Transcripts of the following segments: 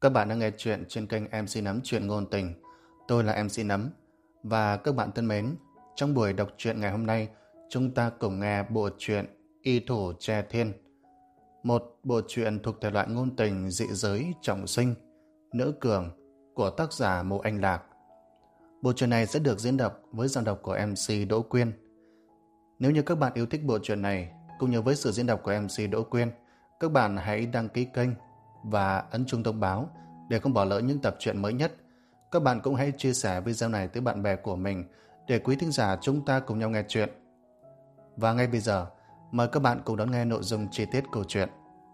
Các bạn đang nghe chuyện trên kênh MC Nấm Chuyện Ngôn Tình. Tôi là MC Nấm. Và các bạn thân mến, trong buổi đọc truyện ngày hôm nay, chúng ta cùng nghe bộ truyện Y Thủ Tre Thiên. Một bộ truyện thuộc thể loại ngôn tình dị giới trọng sinh, nữ cường của tác giả Mộ Anh Lạc. Bộ truyện này sẽ được diễn đọc với giọng đọc của MC Đỗ Quyên. Nếu như các bạn yêu thích bộ truyện này, cũng như với sự diễn đọc của MC Đỗ Quyên, các bạn hãy đăng ký kênh và ấn chuông thông báo để không bỏ lỡ những tập truyện mới nhất. Các bạn cũng hãy chia sẻ video này tới bạn bè của mình để quý thính giả chúng ta cùng nhau nghe chuyện. Và ngay bây giờ, mời các bạn cùng đón nghe nội dung chi tiết câu chuyện.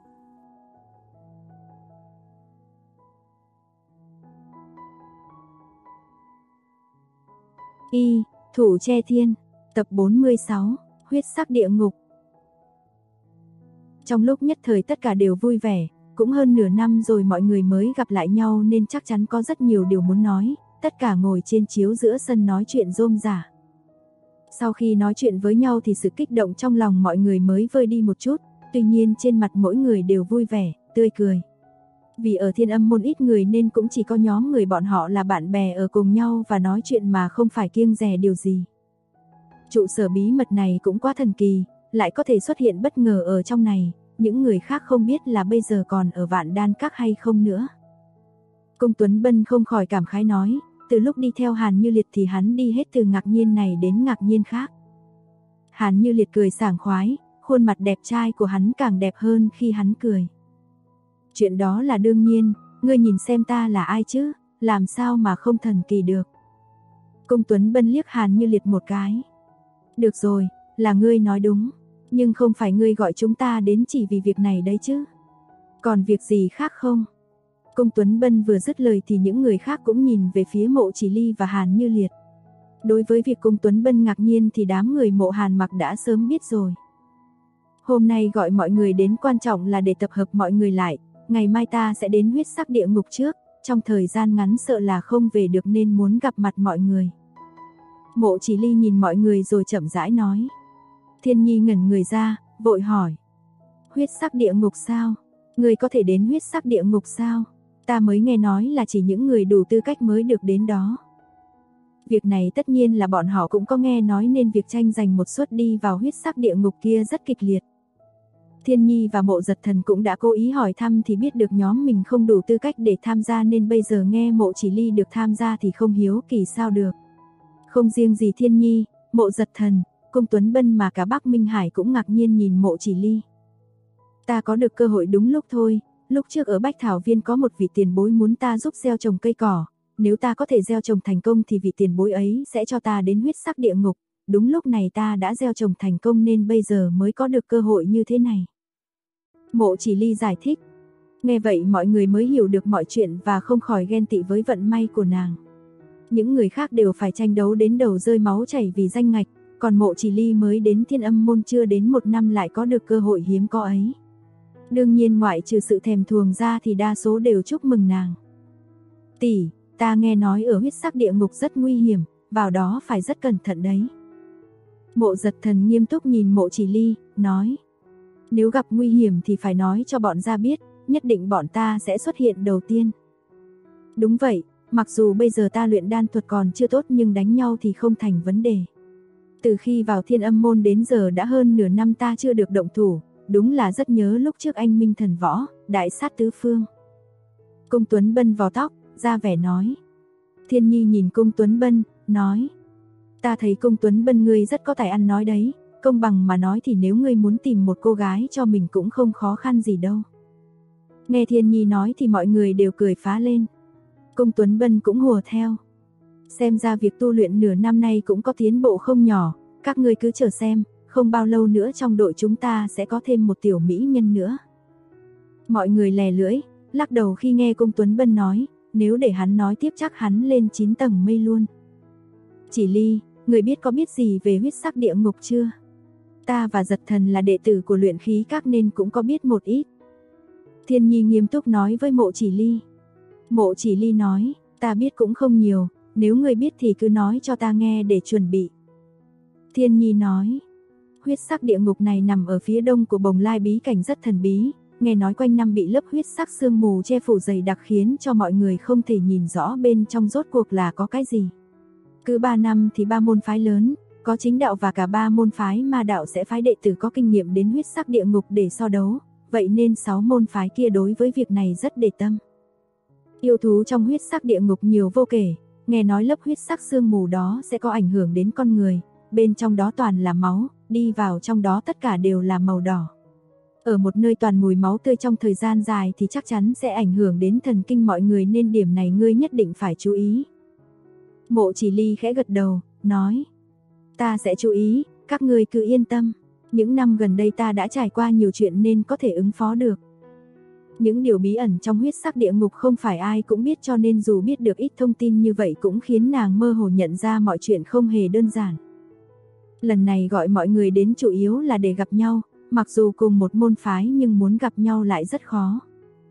Y Thủ Tre Thiên, tập 46, huyết sắc địa ngục. Trong lúc nhất thời tất cả đều vui vẻ, cũng hơn nửa năm rồi mọi người mới gặp lại nhau nên chắc chắn có rất nhiều điều muốn nói, tất cả ngồi trên chiếu giữa sân nói chuyện rôm rả. Sau khi nói chuyện với nhau thì sự kích động trong lòng mọi người mới vơi đi một chút, tuy nhiên trên mặt mỗi người đều vui vẻ, tươi cười. Vì ở Thiên Âm môn ít người nên cũng chỉ có nhóm người bọn họ là bạn bè ở cùng nhau và nói chuyện mà không phải kiêng dè điều gì. Trụ sở bí mật này cũng quá thần kỳ, lại có thể xuất hiện bất ngờ ở trong này, những người khác không biết là bây giờ còn ở Vạn Đan Các hay không nữa. Công Tuấn Bân không khỏi cảm khái nói, từ lúc đi theo Hàn Như Liệt thì hắn đi hết từ ngạc nhiên này đến ngạc nhiên khác. Hàn Như Liệt cười sảng khoái, khuôn mặt đẹp trai của hắn càng đẹp hơn khi hắn cười. Chuyện đó là đương nhiên, ngươi nhìn xem ta là ai chứ, làm sao mà không thần kỳ được. Công Tuấn Bân liếc Hàn Như Liệt một cái. Được rồi, là ngươi nói đúng, nhưng không phải ngươi gọi chúng ta đến chỉ vì việc này đấy chứ. Còn việc gì khác không? Công Tuấn Bân vừa dứt lời thì những người khác cũng nhìn về phía Mộ Chỉ Ly và Hàn Như Liệt. Đối với việc Công Tuấn Bân ngạc nhiên thì đám người Mộ Hàn Mặc đã sớm biết rồi. Hôm nay gọi mọi người đến quan trọng là để tập hợp mọi người lại, ngày mai ta sẽ đến huyết sắc địa ngục trước, trong thời gian ngắn sợ là không về được nên muốn gặp mặt mọi người. Mộ Chỉ Ly nhìn mọi người rồi chậm rãi nói. Thiên Nhi ngẩn người ra, vội hỏi. Huyết sắc địa ngục sao? Người có thể đến huyết sắc địa ngục sao? Ta mới nghe nói là chỉ những người đủ tư cách mới được đến đó. Việc này tất nhiên là bọn họ cũng có nghe nói nên việc tranh giành một suất đi vào huyết sắc địa ngục kia rất kịch liệt. Thiên Nhi và Mộ Giật Thần cũng đã cố ý hỏi thăm thì biết được nhóm mình không đủ tư cách để tham gia nên bây giờ nghe Mộ Chỉ Ly được tham gia thì không hiếu kỳ sao được. Không riêng gì Thiên Nhi, Mộ Giật Thần, Công Tuấn Bân mà cả Bắc Minh Hải cũng ngạc nhiên nhìn Mộ Chỉ Ly. Ta có được cơ hội đúng lúc thôi, lúc trước ở Bách Thảo Viên có một vị tiền bối muốn ta giúp gieo trồng cây cỏ, nếu ta có thể gieo trồng thành công thì vị tiền bối ấy sẽ cho ta đến huyết sắc địa ngục, đúng lúc này ta đã gieo trồng thành công nên bây giờ mới có được cơ hội như thế này. Mộ Chỉ Ly giải thích. Nghe vậy mọi người mới hiểu được mọi chuyện và không khỏi ghen tị với vận may của nàng. Những người khác đều phải tranh đấu đến đầu rơi máu chảy vì danh ngạch, còn Mộ Chỉ Ly mới đến Thiên Âm môn chưa đến một năm lại có được cơ hội hiếm có ấy. Đương nhiên ngoại trừ sự thèm thuồng ra thì đa số đều chúc mừng nàng. Tỷ, ta nghe nói ở huyết sắc địa ngục rất nguy hiểm, vào đó phải rất cẩn thận đấy. Mộ Giật Thần nghiêm túc nhìn Mộ Chỉ Ly, nói. Nếu gặp nguy hiểm thì phải nói cho bọn ra biết, nhất định bọn ta sẽ xuất hiện đầu tiên. Đúng vậy, mặc dù bây giờ ta luyện đan thuật còn chưa tốt nhưng đánh nhau thì không thành vấn đề. Từ khi vào Thiên Âm môn đến giờ đã hơn nửa năm ta chưa được động thủ, đúng là rất nhớ lúc trước anh minh thần võ, đại sát tứ phương. Công Tuấn Bân vò tóc, ra vẻ nói. Thiên Nhi nhìn Công Tuấn Bân, nói. Ta thấy Công Tuấn Bân ngươi rất có tài ăn nói đấy, công bằng mà nói thì nếu ngươi muốn tìm một cô gái cho mình cũng không khó khăn gì đâu. Nghe Thiên Nhi nói thì mọi người đều cười phá lên. Công Tuấn Bân cũng hùa theo. Xem ra việc tu luyện nửa năm nay cũng có tiến bộ không nhỏ, các ngươi cứ chờ xem, không bao lâu nữa trong đội chúng ta sẽ có thêm một tiểu mỹ nhân nữa. Mọi người lè lưỡi, lắc đầu khi nghe Công Tuấn Bân nói, nếu để hắn nói tiếp chắc hắn lên 9 tầng mây luôn. Chỉ Ly, người biết có biết gì về huyết sắc địa ngục chưa? Ta và Giật Thần là đệ tử của luyện khí các nên cũng có biết một ít. Thiên Nhi nghiêm túc nói với Mộ Chỉ Ly. Mộ Chỉ Ly nói, ta biết cũng không nhiều, nếu người biết thì cứ nói cho ta nghe để chuẩn bị. Thiên Nhi nói, huyết sắc địa ngục này nằm ở phía đông của Bồng Lai bí cảnh rất thần bí, nghe nói quanh năm bị lớp huyết sắc sương mù che phủ dày đặc khiến cho mọi người không thể nhìn rõ bên trong rốt cuộc là có cái gì. Cứ 3 năm thì 3 môn phái lớn, có chính đạo và cả 3 môn phái ma đạo sẽ phái đệ tử có kinh nghiệm đến huyết sắc địa ngục để so đấu, vậy nên 6 môn phái kia đối với việc này rất để tâm. Yêu thú trong huyết sắc địa ngục nhiều vô kể, nghe nói lớp huyết sắc sương mù đó sẽ có ảnh hưởng đến con người, bên trong đó toàn là máu, đi vào trong đó tất cả đều là màu đỏ. Ở một nơi toàn mùi máu tươi trong thời gian dài thì chắc chắn sẽ ảnh hưởng đến thần kinh mọi người nên điểm này ngươi nhất định phải chú ý. Mộ Chỉ Ly khẽ gật đầu, nói, ta sẽ chú ý, các ngươi cứ yên tâm, những năm gần đây ta đã trải qua nhiều chuyện nên có thể ứng phó được. Những điều bí ẩn trong huyết sắc địa ngục không phải ai cũng biết cho nên dù biết được ít thông tin như vậy cũng khiến nàng mơ hồ nhận ra mọi chuyện không hề đơn giản. Lần này gọi mọi người đến chủ yếu là để gặp nhau, mặc dù cùng một môn phái nhưng muốn gặp nhau lại rất khó.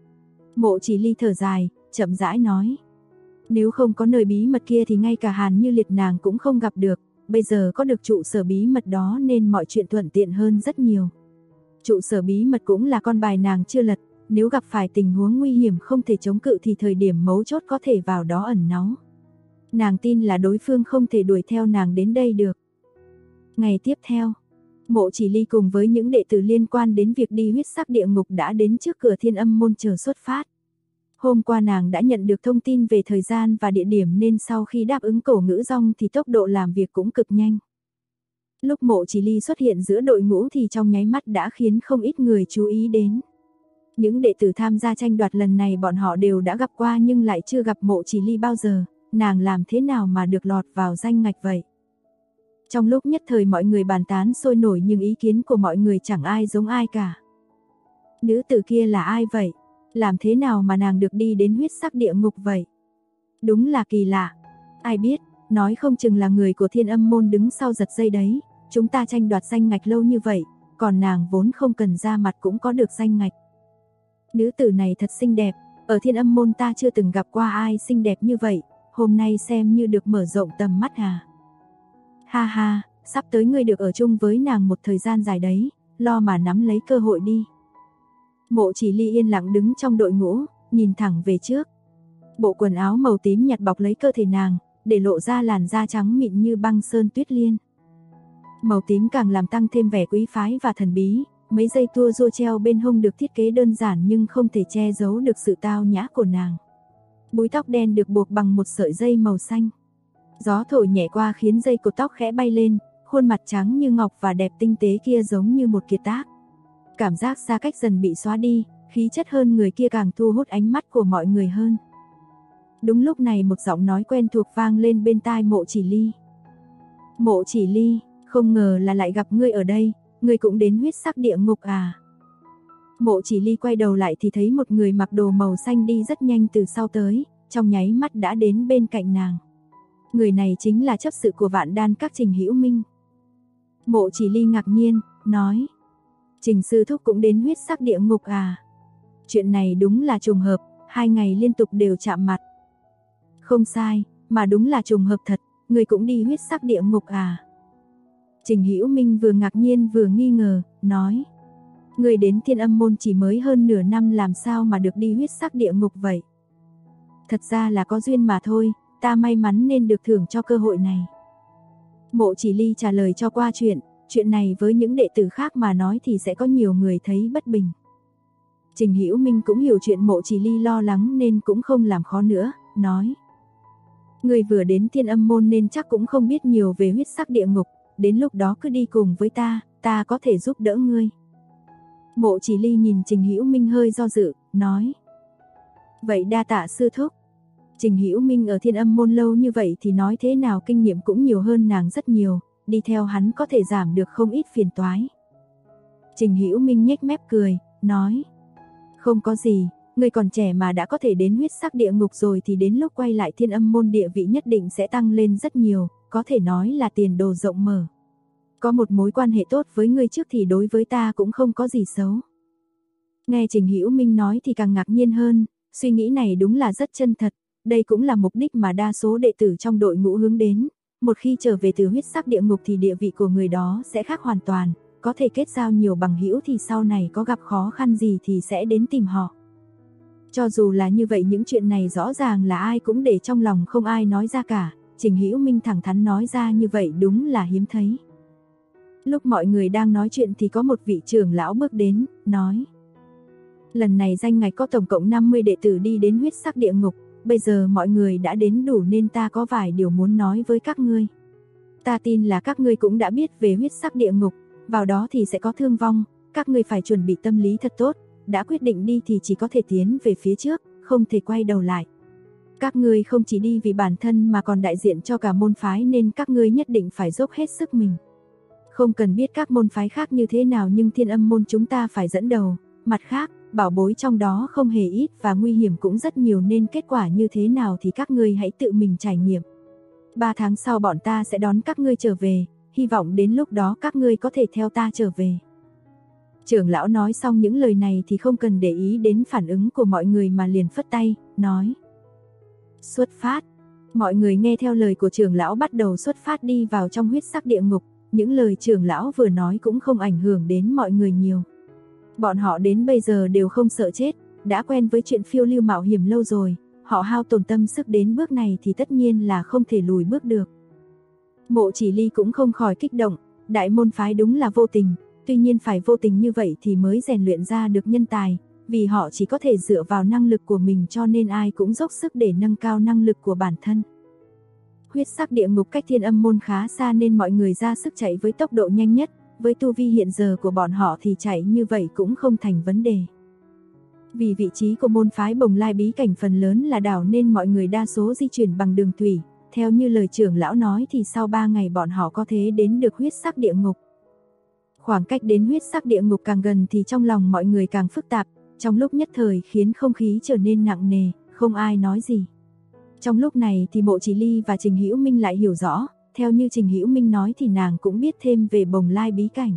Mộ Chỉ Ly thở dài, chậm rãi nói. Nếu không có nơi bí mật kia thì ngay cả Hàn Như Liệt nàng cũng không gặp được, bây giờ có được trụ sở bí mật đó nên mọi chuyện thuận tiện hơn rất nhiều. Trụ sở bí mật cũng là con bài nàng chưa lật, nếu gặp phải tình huống nguy hiểm không thể chống cự thì thời điểm mấu chốt có thể vào đó ẩn náu. Nàng tin là đối phương không thể đuổi theo nàng đến đây được. Ngày tiếp theo, Mộ Chỉ Ly cùng với những đệ tử liên quan đến việc đi huyết sắc địa ngục đã đến trước cửa Thiên Âm môn chờ xuất phát. Hôm qua nàng đã nhận được thông tin về thời gian và địa điểm nên sau khi đáp ứng Cổ Ngữ Dong thì tốc độ làm việc cũng cực nhanh. Lúc Mộ Chỉ Ly xuất hiện giữa đội ngũ thì trong nháy mắt đã khiến không ít người chú ý đến. Những đệ tử tham gia tranh đoạt lần này bọn họ đều đã gặp qua nhưng lại chưa gặp Mộ Chỉ Ly bao giờ, nàng làm thế nào mà được lọt vào danh ngạch vậy? Trong lúc nhất thời mọi người bàn tán sôi nổi nhưng ý kiến của mọi người chẳng ai giống ai cả. Nữ tử kia là ai vậy? Làm thế nào mà nàng được đi đến huyết sắc địa ngục vậy? Đúng là kỳ lạ. Ai biết, nói không chừng là người của Thiên Âm môn đứng sau giật dây đấy. Chúng ta tranh đoạt danh ngạch lâu như vậy, còn nàng vốn không cần ra mặt cũng có được danh ngạch. Nữ tử này thật xinh đẹp, ở Thiên Âm môn ta chưa từng gặp qua ai xinh đẹp như vậy, hôm nay xem như được mở rộng tầm mắt à. Ha ha, sắp tới ngươi được ở chung với nàng một thời gian dài đấy, lo mà nắm lấy cơ hội đi. Mộ Chỉ Ly yên lặng đứng trong đội ngũ, nhìn thẳng về trước. Bộ quần áo màu tím nhạt bọc lấy cơ thể nàng, để lộ ra làn da trắng mịn như băng sơn tuyết liên. Màu tím càng làm tăng thêm vẻ quý phái và thần bí, mấy dây tua rua treo bên hông được thiết kế đơn giản nhưng không thể che giấu được sự tao nhã của nàng. Búi tóc đen được buộc bằng một sợi dây màu xanh. Gió thổi nhẹ qua khiến dây cột tóc khẽ bay lên, khuôn mặt trắng như ngọc và đẹp tinh tế kia giống như một kiệt tác. Cảm giác xa cách dần bị xóa đi, khí chất hơn người kia càng thu hút ánh mắt của mọi người hơn. Đúng lúc này một giọng nói quen thuộc vang lên bên tai Mộ Chỉ Ly. Mộ Chỉ Ly, không ngờ là lại gặp ngươi ở đây, ngươi cũng đến huyết sắc địa ngục à? Mộ Chỉ Ly quay đầu lại thì thấy một người mặc đồ màu xanh đi rất nhanh từ sau tới, trong nháy mắt đã đến bên cạnh nàng. Người này chính là chấp sự của Vạn Đan Các Trình Hữu Minh. Mộ Chỉ Ly ngạc nhiên, nói: Trình sư thúc cũng đến huyết sắc địa ngục à? Chuyện này đúng là trùng hợp, 2 ngày liên tục đều chạm mặt. Không sai, mà đúng là trùng hợp thật, người cũng đi huyết sắc địa ngục à? Trình Hữu Minh vừa ngạc nhiên vừa nghi ngờ, nói: Người đến Thiên Âm môn chỉ mới hơn nửa năm làm sao mà được đi huyết sắc địa ngục vậy? Thật ra là có duyên mà thôi, ta may mắn nên được thưởng cho cơ hội này. Mộ Chỉ Ly trả lời cho qua chuyện này với những đệ tử khác mà nói thì sẽ có nhiều người thấy bất bình. Trình Hữu Minh cũng hiểu chuyện Mộ Chỉ Ly lo lắng nên cũng không làm khó nữa, nói: Người vừa đến Thiên Âm môn nên chắc cũng không biết nhiều về huyết sắc địa ngục, đến lúc đó cứ đi cùng với ta có thể giúp đỡ ngươi. Mộ Chỉ Ly nhìn Trình Hữu Minh hơi do dự, nói: Vậy đa tạ sư thúc. Trình Hữu Minh ở Thiên Âm môn lâu như vậy thì nói thế nào kinh nghiệm cũng nhiều hơn nàng rất nhiều, đi theo hắn có thể giảm được không ít phiền toái. Trình Hữu Minh nhếch mép cười, nói: Không có gì, người còn trẻ mà đã có thể đến huyết sắc địa ngục rồi thì đến lúc quay lại Thiên Âm môn địa vị nhất định sẽ tăng lên rất nhiều, có thể nói là tiền đồ rộng mở. Có một mối quan hệ tốt với ngươi trước thì đối với ta cũng không có gì xấu. Nghe Trình Hữu Minh nói thì càng ngạc nhiên hơn, suy nghĩ này đúng là rất chân thật, đây cũng là mục đích mà đa số đệ tử trong đội ngũ hướng đến. Một khi trở về từ huyết sắc địa ngục thì địa vị của người đó sẽ khác hoàn toàn, có thể kết giao nhiều bằng hữu thì sau này có gặp khó khăn gì thì sẽ đến tìm họ. Cho dù là như vậy những chuyện này rõ ràng là ai cũng để trong lòng không ai nói ra cả, Trình Hữu Minh thẳng thắn nói ra như vậy đúng là hiếm thấy. Lúc mọi người đang nói chuyện thì có một vị trưởng lão bước đến, nói: lần này danh ngạch có tổng cộng 50 đệ tử đi đến huyết sắc địa ngục, bây giờ mọi người đã đến đủ nên ta có vài điều muốn nói với các ngươi. Ta tin là các ngươi cũng đã biết về huyết sắc địa ngục, vào đó thì sẽ có thương vong, các ngươi phải chuẩn bị tâm lý thật tốt, đã quyết định đi thì chỉ có thể tiến về phía trước, không thể quay đầu lại. Các ngươi không chỉ đi vì bản thân mà còn đại diện cho cả môn phái nên các ngươi nhất định phải dốc hết sức mình. Không cần biết các môn phái khác như thế nào nhưng Thiên Âm môn chúng ta phải dẫn đầu, mặt khác, bảo bối trong đó không hề ít và nguy hiểm cũng rất nhiều nên kết quả như thế nào thì các ngươi hãy tự mình trải nghiệm. 3 tháng sau bọn ta sẽ đón các ngươi trở về, hy vọng đến lúc đó các ngươi có thể theo ta trở về. Trưởng lão nói xong những lời này thì không cần để ý đến phản ứng của mọi người mà liền phất tay, nói: xuất phát. Mọi người nghe theo lời của trưởng lão bắt đầu xuất phát đi vào trong huyết sắc địa ngục, những lời trưởng lão vừa nói cũng không ảnh hưởng đến mọi người nhiều. Bọn họ đến bây giờ đều không sợ chết, đã quen với chuyện phiêu lưu mạo hiểm lâu rồi, họ hao tổn tâm sức đến bước này thì tất nhiên là không thể lùi bước được. Mộ Chỉ Ly cũng không khỏi kích động, đại môn phái đúng là vô tình, tuy nhiên phải vô tình như vậy thì mới rèn luyện ra được nhân tài, vì họ chỉ có thể dựa vào năng lực của mình cho nên ai cũng dốc sức để nâng cao năng lực của bản thân. Huyết sắc địa ngục cách Thiên Âm môn khá xa nên mọi người ra sức chạy với tốc độ nhanh nhất, với tu vi hiện giờ của bọn họ thì chạy như vậy cũng không thành vấn đề. Vì vị trí của môn phái Bồng Lai bí cảnh phần lớn là đảo nên mọi người đa số di chuyển bằng đường thủy, theo như lời trưởng lão nói thì sau 3 ngày bọn họ có thể đến được huyết sắc địa ngục. Khoảng cách đến huyết sắc địa ngục càng gần thì trong lòng mọi người càng phức tạp, trong lúc nhất thời khiến không khí trở nên nặng nề, không ai nói gì. Trong lúc này thì Mộ Chỉ Ly và Trình Hữu Minh lại hiểu rõ, theo như Trình Hữu Minh nói thì nàng cũng biết thêm về Bồng Lai bí cảnh.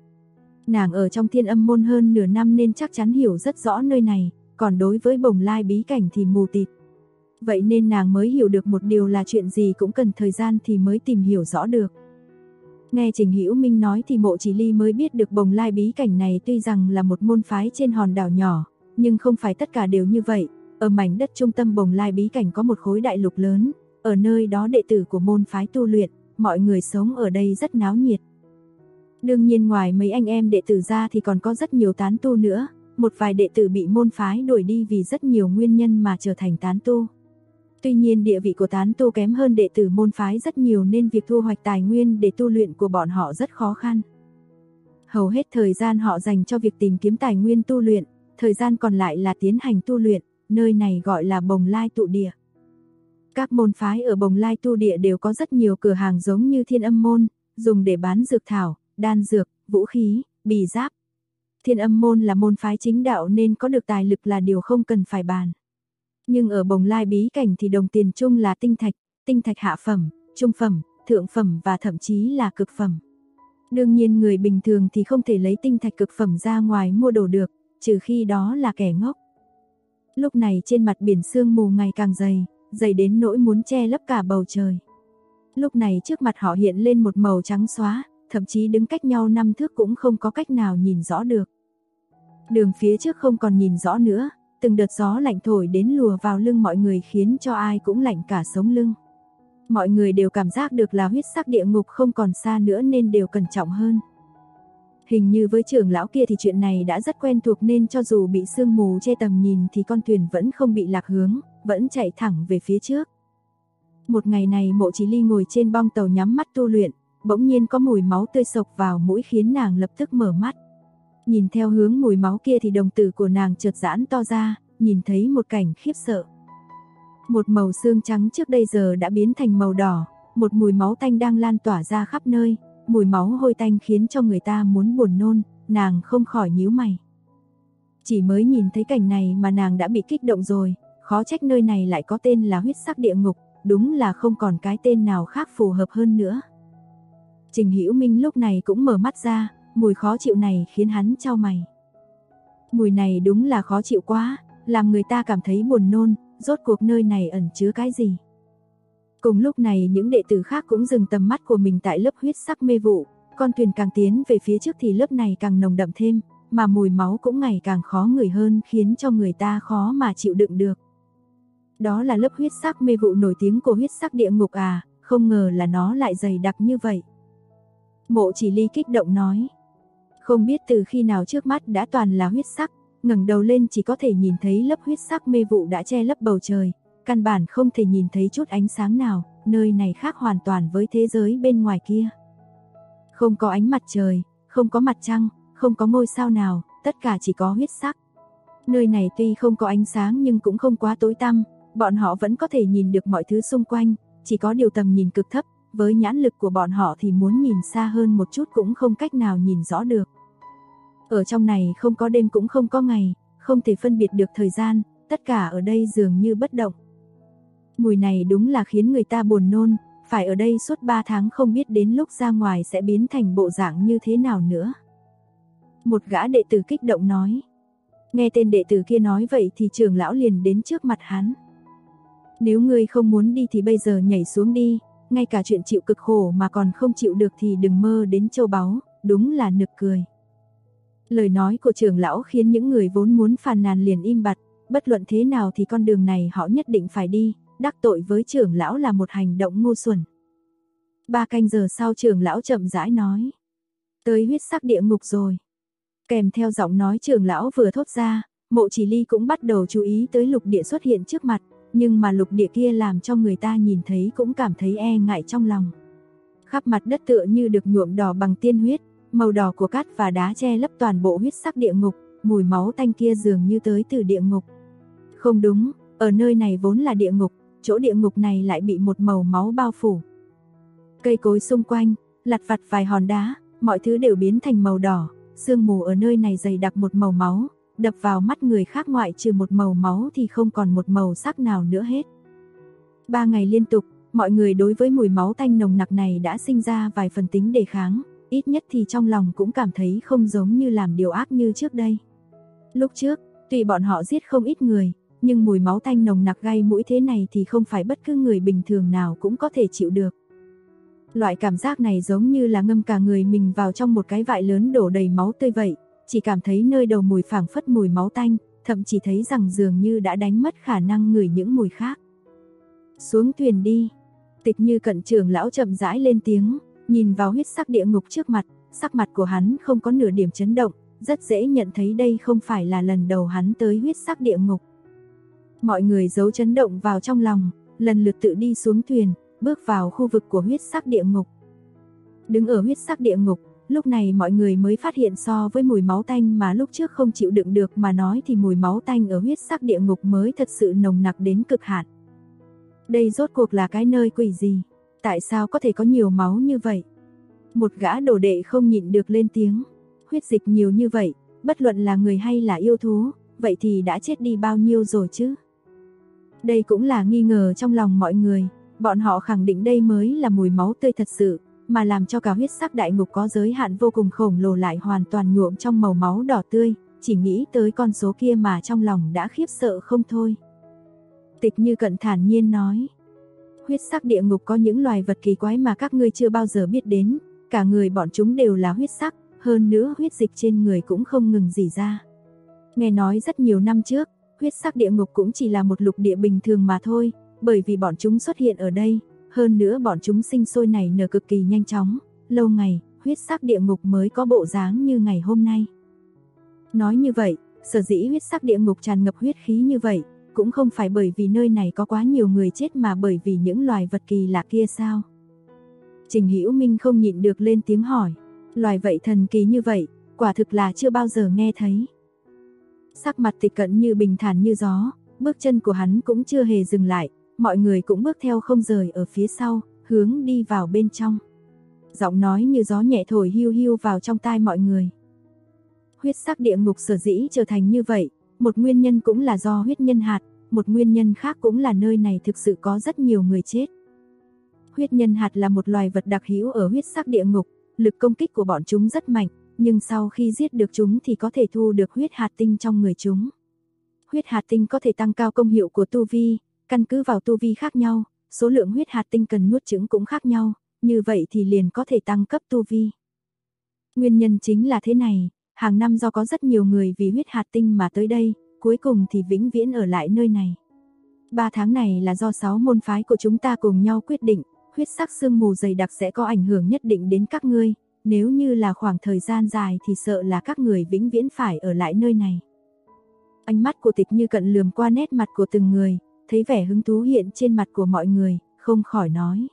Nàng ở trong Thiên Âm môn hơn nửa năm nên chắc chắn hiểu rất rõ nơi này, còn đối với Bồng Lai bí cảnh thì mù tịt. Vậy nên nàng mới hiểu được một điều là chuyện gì cũng cần thời gian thì mới tìm hiểu rõ được. Nghe Trình Hữu Minh nói thì Mộ Chỉ Ly mới biết được Bồng Lai bí cảnh này tuy rằng là một môn phái trên hòn đảo nhỏ, nhưng không phải tất cả đều như vậy. Ở mảnh đất trung tâm Bồng Lai bí cảnh có một khối đại lục lớn, ở nơi đó đệ tử của môn phái tu luyện, mọi người sống ở đây rất náo nhiệt. Đương nhiên ngoài mấy anh em đệ tử ra thì còn có rất nhiều tán tu nữa, một vài đệ tử bị môn phái đuổi đi vì rất nhiều nguyên nhân mà trở thành tán tu. Tuy nhiên địa vị của tán tu kém hơn đệ tử môn phái rất nhiều nên việc thu hoạch tài nguyên để tu luyện của bọn họ rất khó khăn. Hầu hết thời gian họ dành cho việc tìm kiếm tài nguyên tu luyện, thời gian còn lại là tiến hành tu luyện, nơi này gọi là Bồng Lai tụ địa. Các môn phái ở Bồng Lai tu địa đều có rất nhiều cửa hàng giống như Thiên Âm môn, dùng để bán dược thảo, đan dược, vũ khí, bì giáp. Thiên Âm môn là môn phái chính đạo nên có được tài lực là điều không cần phải bàn. Nhưng ở Bồng Lai bí cảnh thì đồng tiền chung là tinh thạch hạ phẩm, trung phẩm, thượng phẩm và thậm chí là cực phẩm. Đương nhiên người bình thường thì không thể lấy tinh thạch cực phẩm ra ngoài mua đồ được, trừ khi đó là kẻ ngốc. Lúc này trên mặt biển sương mù ngày càng dày, dày đến nỗi muốn che lấp cả bầu trời. Lúc này trước mặt họ hiện lên một màu trắng xóa, thậm chí đứng cách nhau 5 thước cũng không có cách nào nhìn rõ được. Đường phía trước không còn nhìn rõ nữa, từng đợt gió lạnh thổi đến lùa vào lưng mọi người khiến cho ai cũng lạnh cả sống lưng. Mọi người đều cảm giác được là huyết sắc địa ngục không còn xa nữa nên đều cẩn trọng hơn. Hình như với trưởng lão kia thì chuyện này đã rất quen thuộc nên cho dù bị sương mù che tầm nhìn thì con thuyền vẫn không bị lạc hướng, vẫn chạy thẳng về phía trước. Một ngày này Mộ Chỉ Ly ngồi trên bong tàu nhắm mắt tu luyện, bỗng nhiên có mùi máu tươi xộc vào mũi khiến nàng lập tức mở mắt. Nhìn theo hướng mùi máu kia thì đồng tử của nàng chợt giãn to ra, nhìn thấy một cảnh khiếp sợ. Một màu xương trắng trước đây giờ đã biến thành màu đỏ, một mùi máu tanh đang lan tỏa ra khắp nơi, mùi máu hôi tanh khiến cho người ta muốn buồn nôn, nàng không khỏi nhíu mày. Chỉ mới nhìn thấy cảnh này mà nàng đã bị kích động rồi, khó trách nơi này lại có tên là huyết sắc địa ngục, đúng là không còn cái tên nào khác phù hợp hơn nữa. Trình Hữu Minh lúc này cũng mở mắt ra, mùi khó chịu này khiến hắn chau mày. Mùi này đúng là khó chịu quá, làm người ta cảm thấy buồn nôn, rốt cuộc nơi này ẩn chứa cái gì. Cùng lúc này những đệ tử khác cũng dừng tầm mắt của mình tại lớp huyết sắc mê vụ, Con thuyền càng tiến về phía trước thì lớp này càng nồng đậm thêm, mà mùi máu cũng ngày càng khó ngửi hơn, khiến cho người ta khó mà chịu đựng được. Đó là lớp huyết sắc mê vụ nổi tiếng của huyết sắc địa ngục à, không ngờ là nó lại dày đặc như vậy. Mộ Chỉ Ly kích động nói. Không biết từ khi nào trước mắt đã toàn là huyết sắc, ngẩng đầu lên chỉ có thể nhìn thấy lớp huyết sắc mê vụ đã che lấp bầu trời, căn bản không thể nhìn thấy chút ánh sáng nào, nơi này khác hoàn toàn với thế giới bên ngoài kia. Không có ánh mặt trời, không có mặt trăng, không có ngôi sao nào, tất cả chỉ có huyết sắc. Nơi này tuy không có ánh sáng nhưng cũng không quá tối tăm, bọn họ vẫn có thể nhìn được mọi thứ xung quanh, chỉ có điều tầm nhìn cực thấp, với nhãn lực của bọn họ thì muốn nhìn xa hơn một chút cũng không cách nào nhìn rõ được. Ở trong này không có đêm cũng không có ngày, không thể phân biệt được thời gian, tất cả ở đây dường như bất động. Mùi này đúng là khiến người ta buồn nôn, phải ở đây suốt 3 tháng không biết đến lúc ra ngoài sẽ biến thành bộ dạng như thế nào nữa. Một gã đệ tử kích động nói. Nghe tên đệ tử kia nói vậy thì trưởng lão liền đến trước mặt hắn. Nếu ngươi không muốn đi thì bây giờ nhảy xuống đi, ngay cả chuyện chịu cực khổ mà còn không chịu được thì đừng mơ đến châu báu, đúng là nực cười. Lời nói của trưởng lão khiến những người vốn muốn phàn nàn liền im bặt, bất luận thế nào thì con đường này họ nhất định phải đi, đắc tội với trưởng lão là một hành động ngu xuẩn. 3 canh giờ sau trưởng lão chậm rãi nói. Tới huyết sắc địa ngục rồi. Kèm theo giọng nói trưởng lão vừa thốt ra, Mộ Chỉ Ly cũng bắt đầu chú ý tới lục địa xuất hiện trước mặt, nhưng mà lục địa kia làm cho người ta nhìn thấy cũng cảm thấy e ngại trong lòng. Khắp mặt đất tựa như được nhuộm đỏ bằng tiên huyết, màu đỏ của cát và đá che lấp toàn bộ huyết sắc địa ngục, mùi máu tanh kia dường như tới từ địa ngục. Không đúng, ở nơi này vốn là địa ngục, chỗ địa ngục này lại bị một màu máu bao phủ. Cây cối xung quanh, lặt vặt vài hòn đá, mọi thứ đều biến thành màu đỏ, sương mù ở nơi này dày đặc một màu máu, đập vào mắt người khác ngoại trừ một màu máu thì không còn một màu sắc nào nữa hết. 3 ngày liên tục, mọi người đối với mùi máu tanh nồng nặc này đã sinh ra vài phần tính đề kháng, ít nhất thì trong lòng cũng cảm thấy không giống như làm điều ác như trước đây. Lúc trước, tuy bọn họ giết không ít người, nhưng mùi máu tanh nồng nặc gây mũi thế này thì không phải bất cứ người bình thường nào cũng có thể chịu được. Loại cảm giác này giống như là ngâm cả người mình vào trong một cái vại lớn đổ đầy máu tươi vậy, chỉ cảm thấy nơi đầu mùi phảng phất mùi máu tanh, thậm chí thấy rằng dường như đã đánh mất khả năng ngửi những mùi khác. Xuống thuyền đi. Tịch Như Cận trưởng lão chậm rãi lên tiếng, nhìn vào huyết sắc địa ngục trước mặt, sắc mặt của hắn không có nửa điểm chấn động, rất dễ nhận thấy đây không phải là lần đầu hắn tới huyết sắc địa ngục. Mọi người giấu chấn động vào trong lòng, lần lượt tự đi xuống thuyền, bước vào khu vực của huyết sắc địa ngục. Đứng ở huyết sắc địa ngục, lúc này mọi người mới phát hiện so với mùi máu tanh mà lúc trước không chịu đựng được mà nói thì mùi máu tanh ở huyết sắc địa ngục mới thật sự nồng nặc đến cực hạn. Đây rốt cuộc là cái nơi quỷ gì? Tại sao có thể có nhiều máu như vậy? Một gã đồ đệ không nhịn được lên tiếng. Huyết dịch nhiều như vậy, bất luận là người hay là yêu thú, vậy thì đã chết đi bao nhiêu rồi chứ? Đây cũng là nghi ngờ trong lòng mọi người, bọn họ khẳng định đây mới là mùi máu tươi thật sự, mà làm cho cả huyết sắc đại ngục có giới hạn vô cùng khổng lồ lại hoàn toàn nhuộm trong màu máu đỏ tươi, chỉ nghĩ tới con số kia mà trong lòng đã khiếp sợ không thôi. Tịch Như Cận thản nhiên nói, huyết sắc địa ngục có những loài vật kỳ quái mà các ngươi chưa bao giờ biết đến, cả người bọn chúng đều là huyết sắc, hơn nữa huyết dịch trên người cũng không ngừng rỉ ra. Nghe nói rất nhiều năm trước, huyết sắc địa ngục cũng chỉ là một lục địa bình thường mà thôi, bởi vì bọn chúng xuất hiện ở đây, hơn nữa bọn chúng sinh sôi nảy nở cực kỳ nhanh chóng, lâu ngày, huyết sắc địa ngục mới có bộ dáng như ngày hôm nay. Nói như vậy, sở dĩ huyết sắc địa ngục tràn ngập huyết khí như vậy, cũng không phải bởi vì nơi này có quá nhiều người chết mà bởi vì những loài vật kỳ lạ kia sao? Trình Hữu Minh không nhịn được lên tiếng hỏi, loài vậy thần kỳ như vậy, quả thực là chưa bao giờ nghe thấy. Sắc mặt Tịch Cận như bình thản như gió, bước chân của hắn cũng chưa hề dừng lại, mọi người cũng bước theo không rời ở phía sau, hướng đi vào bên trong. Giọng nói như gió nhẹ thổi hiu hiu vào trong tai mọi người. Huyết sắc địa ngục sở dĩ trở thành như vậy, một nguyên nhân cũng là do huyết nhân hạt, một nguyên nhân khác cũng là nơi này thực sự có rất nhiều người chết. Huyết nhân hạt là một loài vật đặc hữu ở huyết sắc địa ngục, lực công kích của bọn chúng rất mạnh, nhưng sau khi giết được chúng thì có thể thu được huyết hạt tinh trong người chúng. Huyết hạt tinh có thể tăng cao công hiệu của tu vi, căn cứ vào tu vi khác nhau, số lượng huyết hạt tinh cần nuốt chửng cũng khác nhau, như vậy thì liền có thể tăng cấp tu vi. Nguyên nhân chính là thế này, hàng năm do có rất nhiều người vì huyết hạt tinh mà tới đây, cuối cùng thì vĩnh viễn ở lại nơi này. 3 tháng này là do 6 môn phái của chúng ta cùng nhau quyết định, huyết sắc sương mù dày đặc sẽ có ảnh hưởng nhất định đến các ngươi, nếu như là khoảng thời gian dài thì sợ là các người vĩnh viễn phải ở lại nơi này. Ánh mắt của Tịch Như Cận lườm qua nét mặt của từng người, thấy vẻ hứng thú hiện trên mặt của mọi người, không khỏi nói.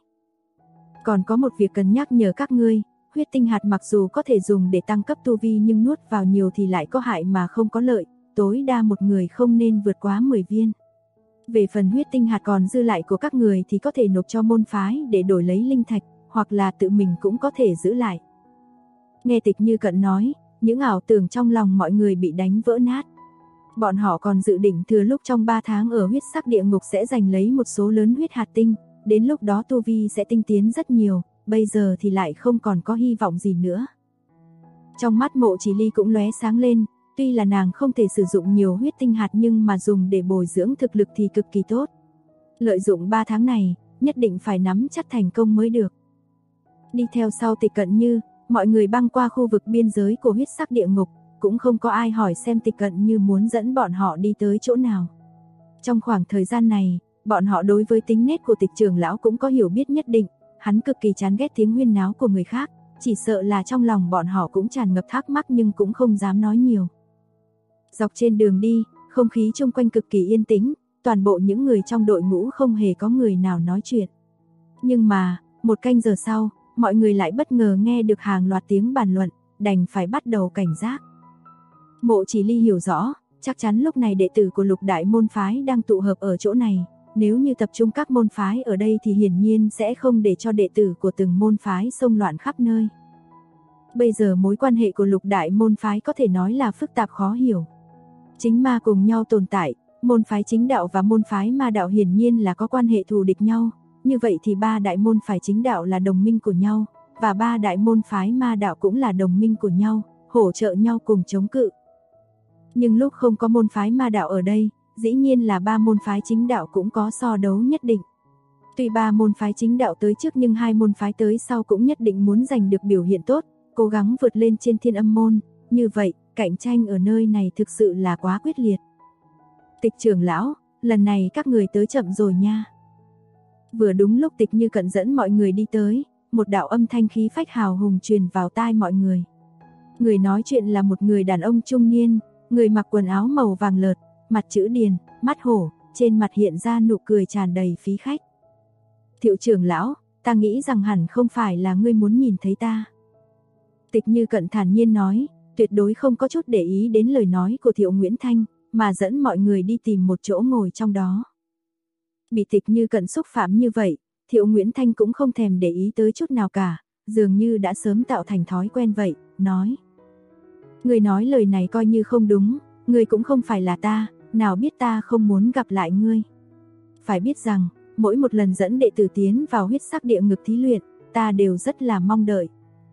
Còn có một việc cần nhắc nhở các ngươi, huyết tinh hạt mặc dù có thể dùng để tăng cấp tu vi nhưng nuốt vào nhiều thì lại có hại mà không có lợi, tối đa một người không nên vượt quá 10 viên. Về phần huyết tinh hạt còn dư lại của các người thì có thể nộp cho môn phái để đổi lấy linh thạch, hoặc là tự mình cũng có thể giữ lại. Nghe Tịch Như Cận nói, những ảo tưởng trong lòng mọi người bị đánh vỡ nát. Bọn họ còn dự định thừa lúc trong 3 tháng ở huyết sắc địa ngục sẽ giành lấy một số lớn huyết hạt tinh, đến lúc đó tu vi sẽ tinh tiến rất nhiều, bây giờ thì lại không còn có hy vọng gì nữa. Trong mắt Mộ Chỉ Ly cũng lóe sáng lên, tuy là nàng không thể sử dụng nhiều huyết tinh hạt nhưng mà dùng để bồi dưỡng thực lực thì cực kỳ tốt. Lợi dụng 3 tháng này, nhất định phải nắm chắc thành công mới được. Đi theo sau Tịch Cận Như, mọi người băng qua khu vực biên giới của huyết sắc địa ngục, cũng không có ai hỏi xem Tịch Cận Như muốn dẫn bọn họ đi tới chỗ nào. Trong khoảng thời gian này, bọn họ đối với tính nết của Tịch trưởng lão cũng có hiểu biết nhất định, hắn cực kỳ chán ghét tiếng huyên náo của người khác, chỉ sợ là trong lòng bọn họ cũng tràn ngập thắc mắc nhưng cũng không dám nói nhiều. Dọc trên đường đi, không khí xung quanh cực kỳ yên tĩnh, toàn bộ những người trong đội ngũ không hề có người nào nói chuyện. Nhưng mà, một canh giờ sau, mọi người lại bất ngờ nghe được hàng loạt tiếng bàn luận, đành phải bắt đầu cảnh giác. Mộ Chỉ Ly hiểu rõ, chắc chắn lúc này đệ tử của Lục Đại môn phái đang tụ hợp ở chỗ này, nếu như tập trung các môn phái ở đây thì hiển nhiên sẽ không để cho đệ tử của từng môn phái xông loạn khắp nơi. Bây giờ mối quan hệ của Lục Đại môn phái có thể nói là phức tạp khó hiểu. Chính ma cùng nhau tồn tại, môn phái chính đạo và môn phái ma đạo hiển nhiên là có quan hệ thù địch nhau, như vậy thì 3 đại môn phái chính đạo là đồng minh của nhau, và 3 đại môn phái ma đạo cũng là đồng minh của nhau, hỗ trợ nhau cùng chống cự. Nhưng lúc không có môn phái ma đạo ở đây, dĩ nhiên là 3 môn phái chính đạo cũng có so đấu nhất định. Tuy 3 môn phái chính đạo tới trước nhưng 2 môn phái tới sau cũng nhất định muốn giành được biểu hiện tốt, cố gắng vượt lên trên Thiên Âm môn, như vậy, cạnh tranh ở nơi này thực sự là quá quyết liệt. Tịch trưởng lão, lần này các người tới chậm rồi nha. Vừa đúng lúc Tịch Như Cận dẫn mọi người đi tới, một đạo âm thanh khí phách hào hùng truyền vào tai mọi người. Người nói chuyện là một người đàn ông trung niên, người mặc quần áo màu vàng lợt, mặt chữ điền, mắt hổ, trên mặt hiện ra nụ cười tràn đầy phí khách. Thiệu trưởng lão, ta nghĩ rằng hẳn không phải là ngươi muốn nhìn thấy ta. Tịch Như Cận thản nhiên nói, tuyệt đối không có chút để ý đến lời nói của Thiệu Nguyễn Thanh, mà dẫn mọi người đi tìm một chỗ ngồi trong đó. Bị Tịch Như Cận xúc phạm như vậy, Thiệu Nguyễn Thanh cũng không thèm để ý tới chút nào cả, dường như đã sớm tạo thành thói quen vậy, nói. Người nói lời này coi như không đúng, ngươi cũng không phải là ta, nào biết ta không muốn gặp lại ngươi. Phải biết rằng, mỗi một lần dẫn đệ tử tiến vào huyết sắc địa ngục thí luyện, ta đều rất là mong đợi.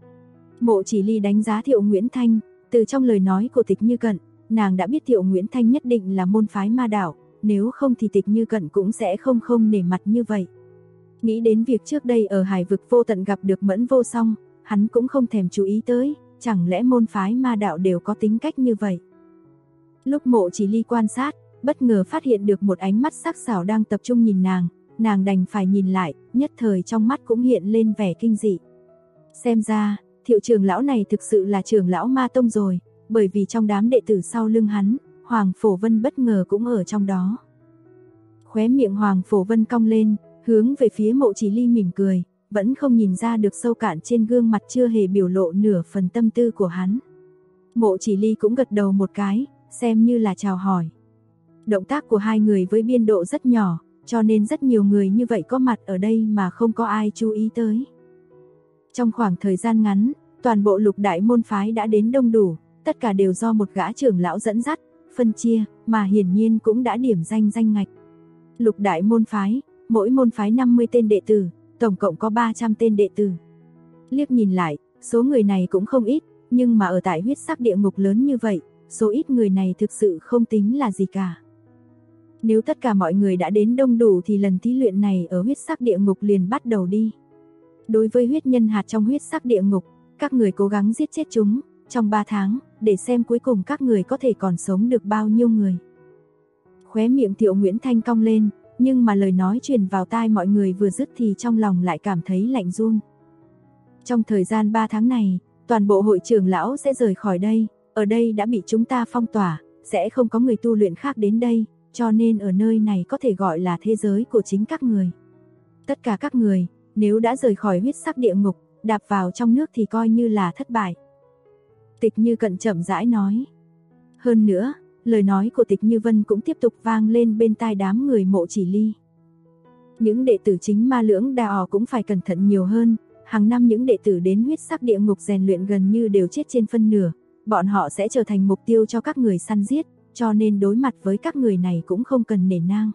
Mộ Chỉ Ly đánh giá Thiệu Nguyễn Thanh, từ trong lời nói của Tịch Như Cận, nàng đã biết Thiệu Nguyễn Thanh nhất định là môn phái ma đạo, nếu không thì Tịch Như Cận cũng sẽ không nể mặt như vậy. Nghĩ đến việc trước đây ở Hải vực vô tận gặp được Mẫn Vô Song, hắn cũng không thèm chú ý tới, chẳng lẽ môn phái ma đạo đều có tính cách như vậy. Lúc Mộ Chỉ Ly quan sát, bất ngờ phát hiện được một ánh mắt sắc sảo đang tập trung nhìn nàng đành phải nhìn lại, nhất thời trong mắt cũng hiện lên vẻ kinh dị. Xem ra, Thiệu trưởng lão này thực sự là trưởng lão Ma Tông rồi, bởi vì trong đám đệ tử sau lưng hắn, Hoàng Phổ Vân bất ngờ cũng ở trong đó. Khóe miệng Hoàng Phổ Vân cong lên, hướng về phía Mộ Chỉ Ly mỉm cười, vẫn không nhìn ra được sâu cạn trên gương mặt chưa hề biểu lộ nửa phần tâm tư của hắn. Mộ Chỉ Ly cũng gật đầu một cái, xem như là chào hỏi. Động tác của hai người với biên độ rất nhỏ, cho nên rất nhiều người như vậy có mặt ở đây mà không có ai chú ý tới. Trong khoảng thời gian ngắn, toàn bộ Lục Đại môn phái đã đến đông đủ, tất cả đều do một gã trưởng lão dẫn dắt, phân chia, mà hiển nhiên cũng đã điểm danh ngạch. Lục Đại môn phái, mỗi môn phái 50 tên đệ tử, tổng cộng có 300 tên đệ tử. Liếc nhìn lại, số người này cũng không ít, nhưng mà ở tại huyết sắc địa ngục lớn như vậy, số ít người này thực sự không tính là gì cả. Nếu tất cả mọi người đã đến đông đủ thì lần thí luyện này ở huyết sắc địa ngục liền bắt đầu đi. Đối với huyết nhân hạt trong huyết sắc địa ngục, Các người cố gắng giết chết chúng, trong 3 tháng, để xem cuối cùng các người có thể còn sống được bao nhiêu người. Khóe miệng Thiệu Nguyễn Thanh cong lên, nhưng mà lời nói truyền vào tai mọi người vừa dứt thì trong lòng lại cảm thấy lạnh run. Trong thời gian 3 tháng này, toàn bộ hội trưởng lão sẽ rời khỏi đây, ở đây đã bị chúng ta phong tỏa, sẽ không có người tu luyện khác đến đây, cho nên ở nơi này có thể gọi là thế giới của chính các người. Tất cả các người, nếu đã rời khỏi huyết sắc địa ngục, đạp vào trong nước thì coi như là thất bại. Tịch Như Cận chậm rãi nói. Hơn nữa, lời nói của Tịch Như Vân cũng tiếp tục vang lên bên tai đám người Mộ Chỉ Ly. Những đệ tử chính Ma Lưỡng Đao cũng phải cẩn thận nhiều hơn, hàng năm những đệ tử đến huyết sắc địa ngục rèn luyện gần như đều chết trên phân nửa, bọn họ sẽ trở thành mục tiêu cho các người săn giết, cho nên đối mặt với các người này cũng không cần nể nang.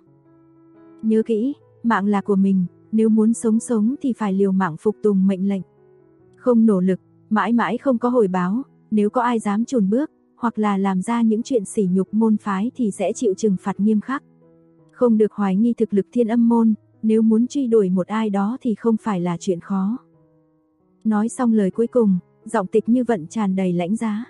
Nhớ kỹ, mạng là của mình, nếu muốn sống thì phải liều mạng phục tùng mệnh lệnh. Không nỗ lực, mãi mãi không có hồi báo, nếu có ai dám chùn bước, hoặc là làm ra những chuyện sỉ nhục môn phái thì sẽ chịu trừng phạt nghiêm khắc. Không được hoài nghi thực lực Thiên Âm môn, nếu muốn truy đuổi một ai đó thì không phải là chuyện khó. Nói xong lời cuối cùng, giọng Tịch Như Vận tràn đầy lãnh giá.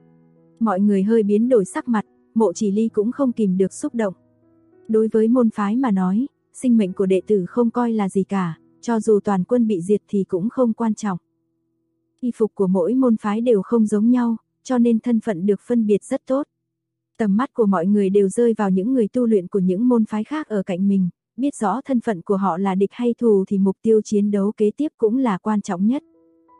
Mọi người hơi biến đổi sắc mặt, Mộ Chỉ Ly cũng không kìm được xúc động. Đối với môn phái mà nói, sinh mệnh của đệ tử không coi là gì cả, cho dù toàn quân bị diệt thì cũng không quan trọng. Y phục của mỗi môn phái đều không giống nhau, cho nên thân phận được phân biệt rất tốt. Tầm mắt của mọi người đều rơi vào những người tu luyện của những môn phái khác ở cạnh mình, biết rõ thân phận của họ là địch hay thù thì mục tiêu chiến đấu kế tiếp cũng là quan trọng nhất.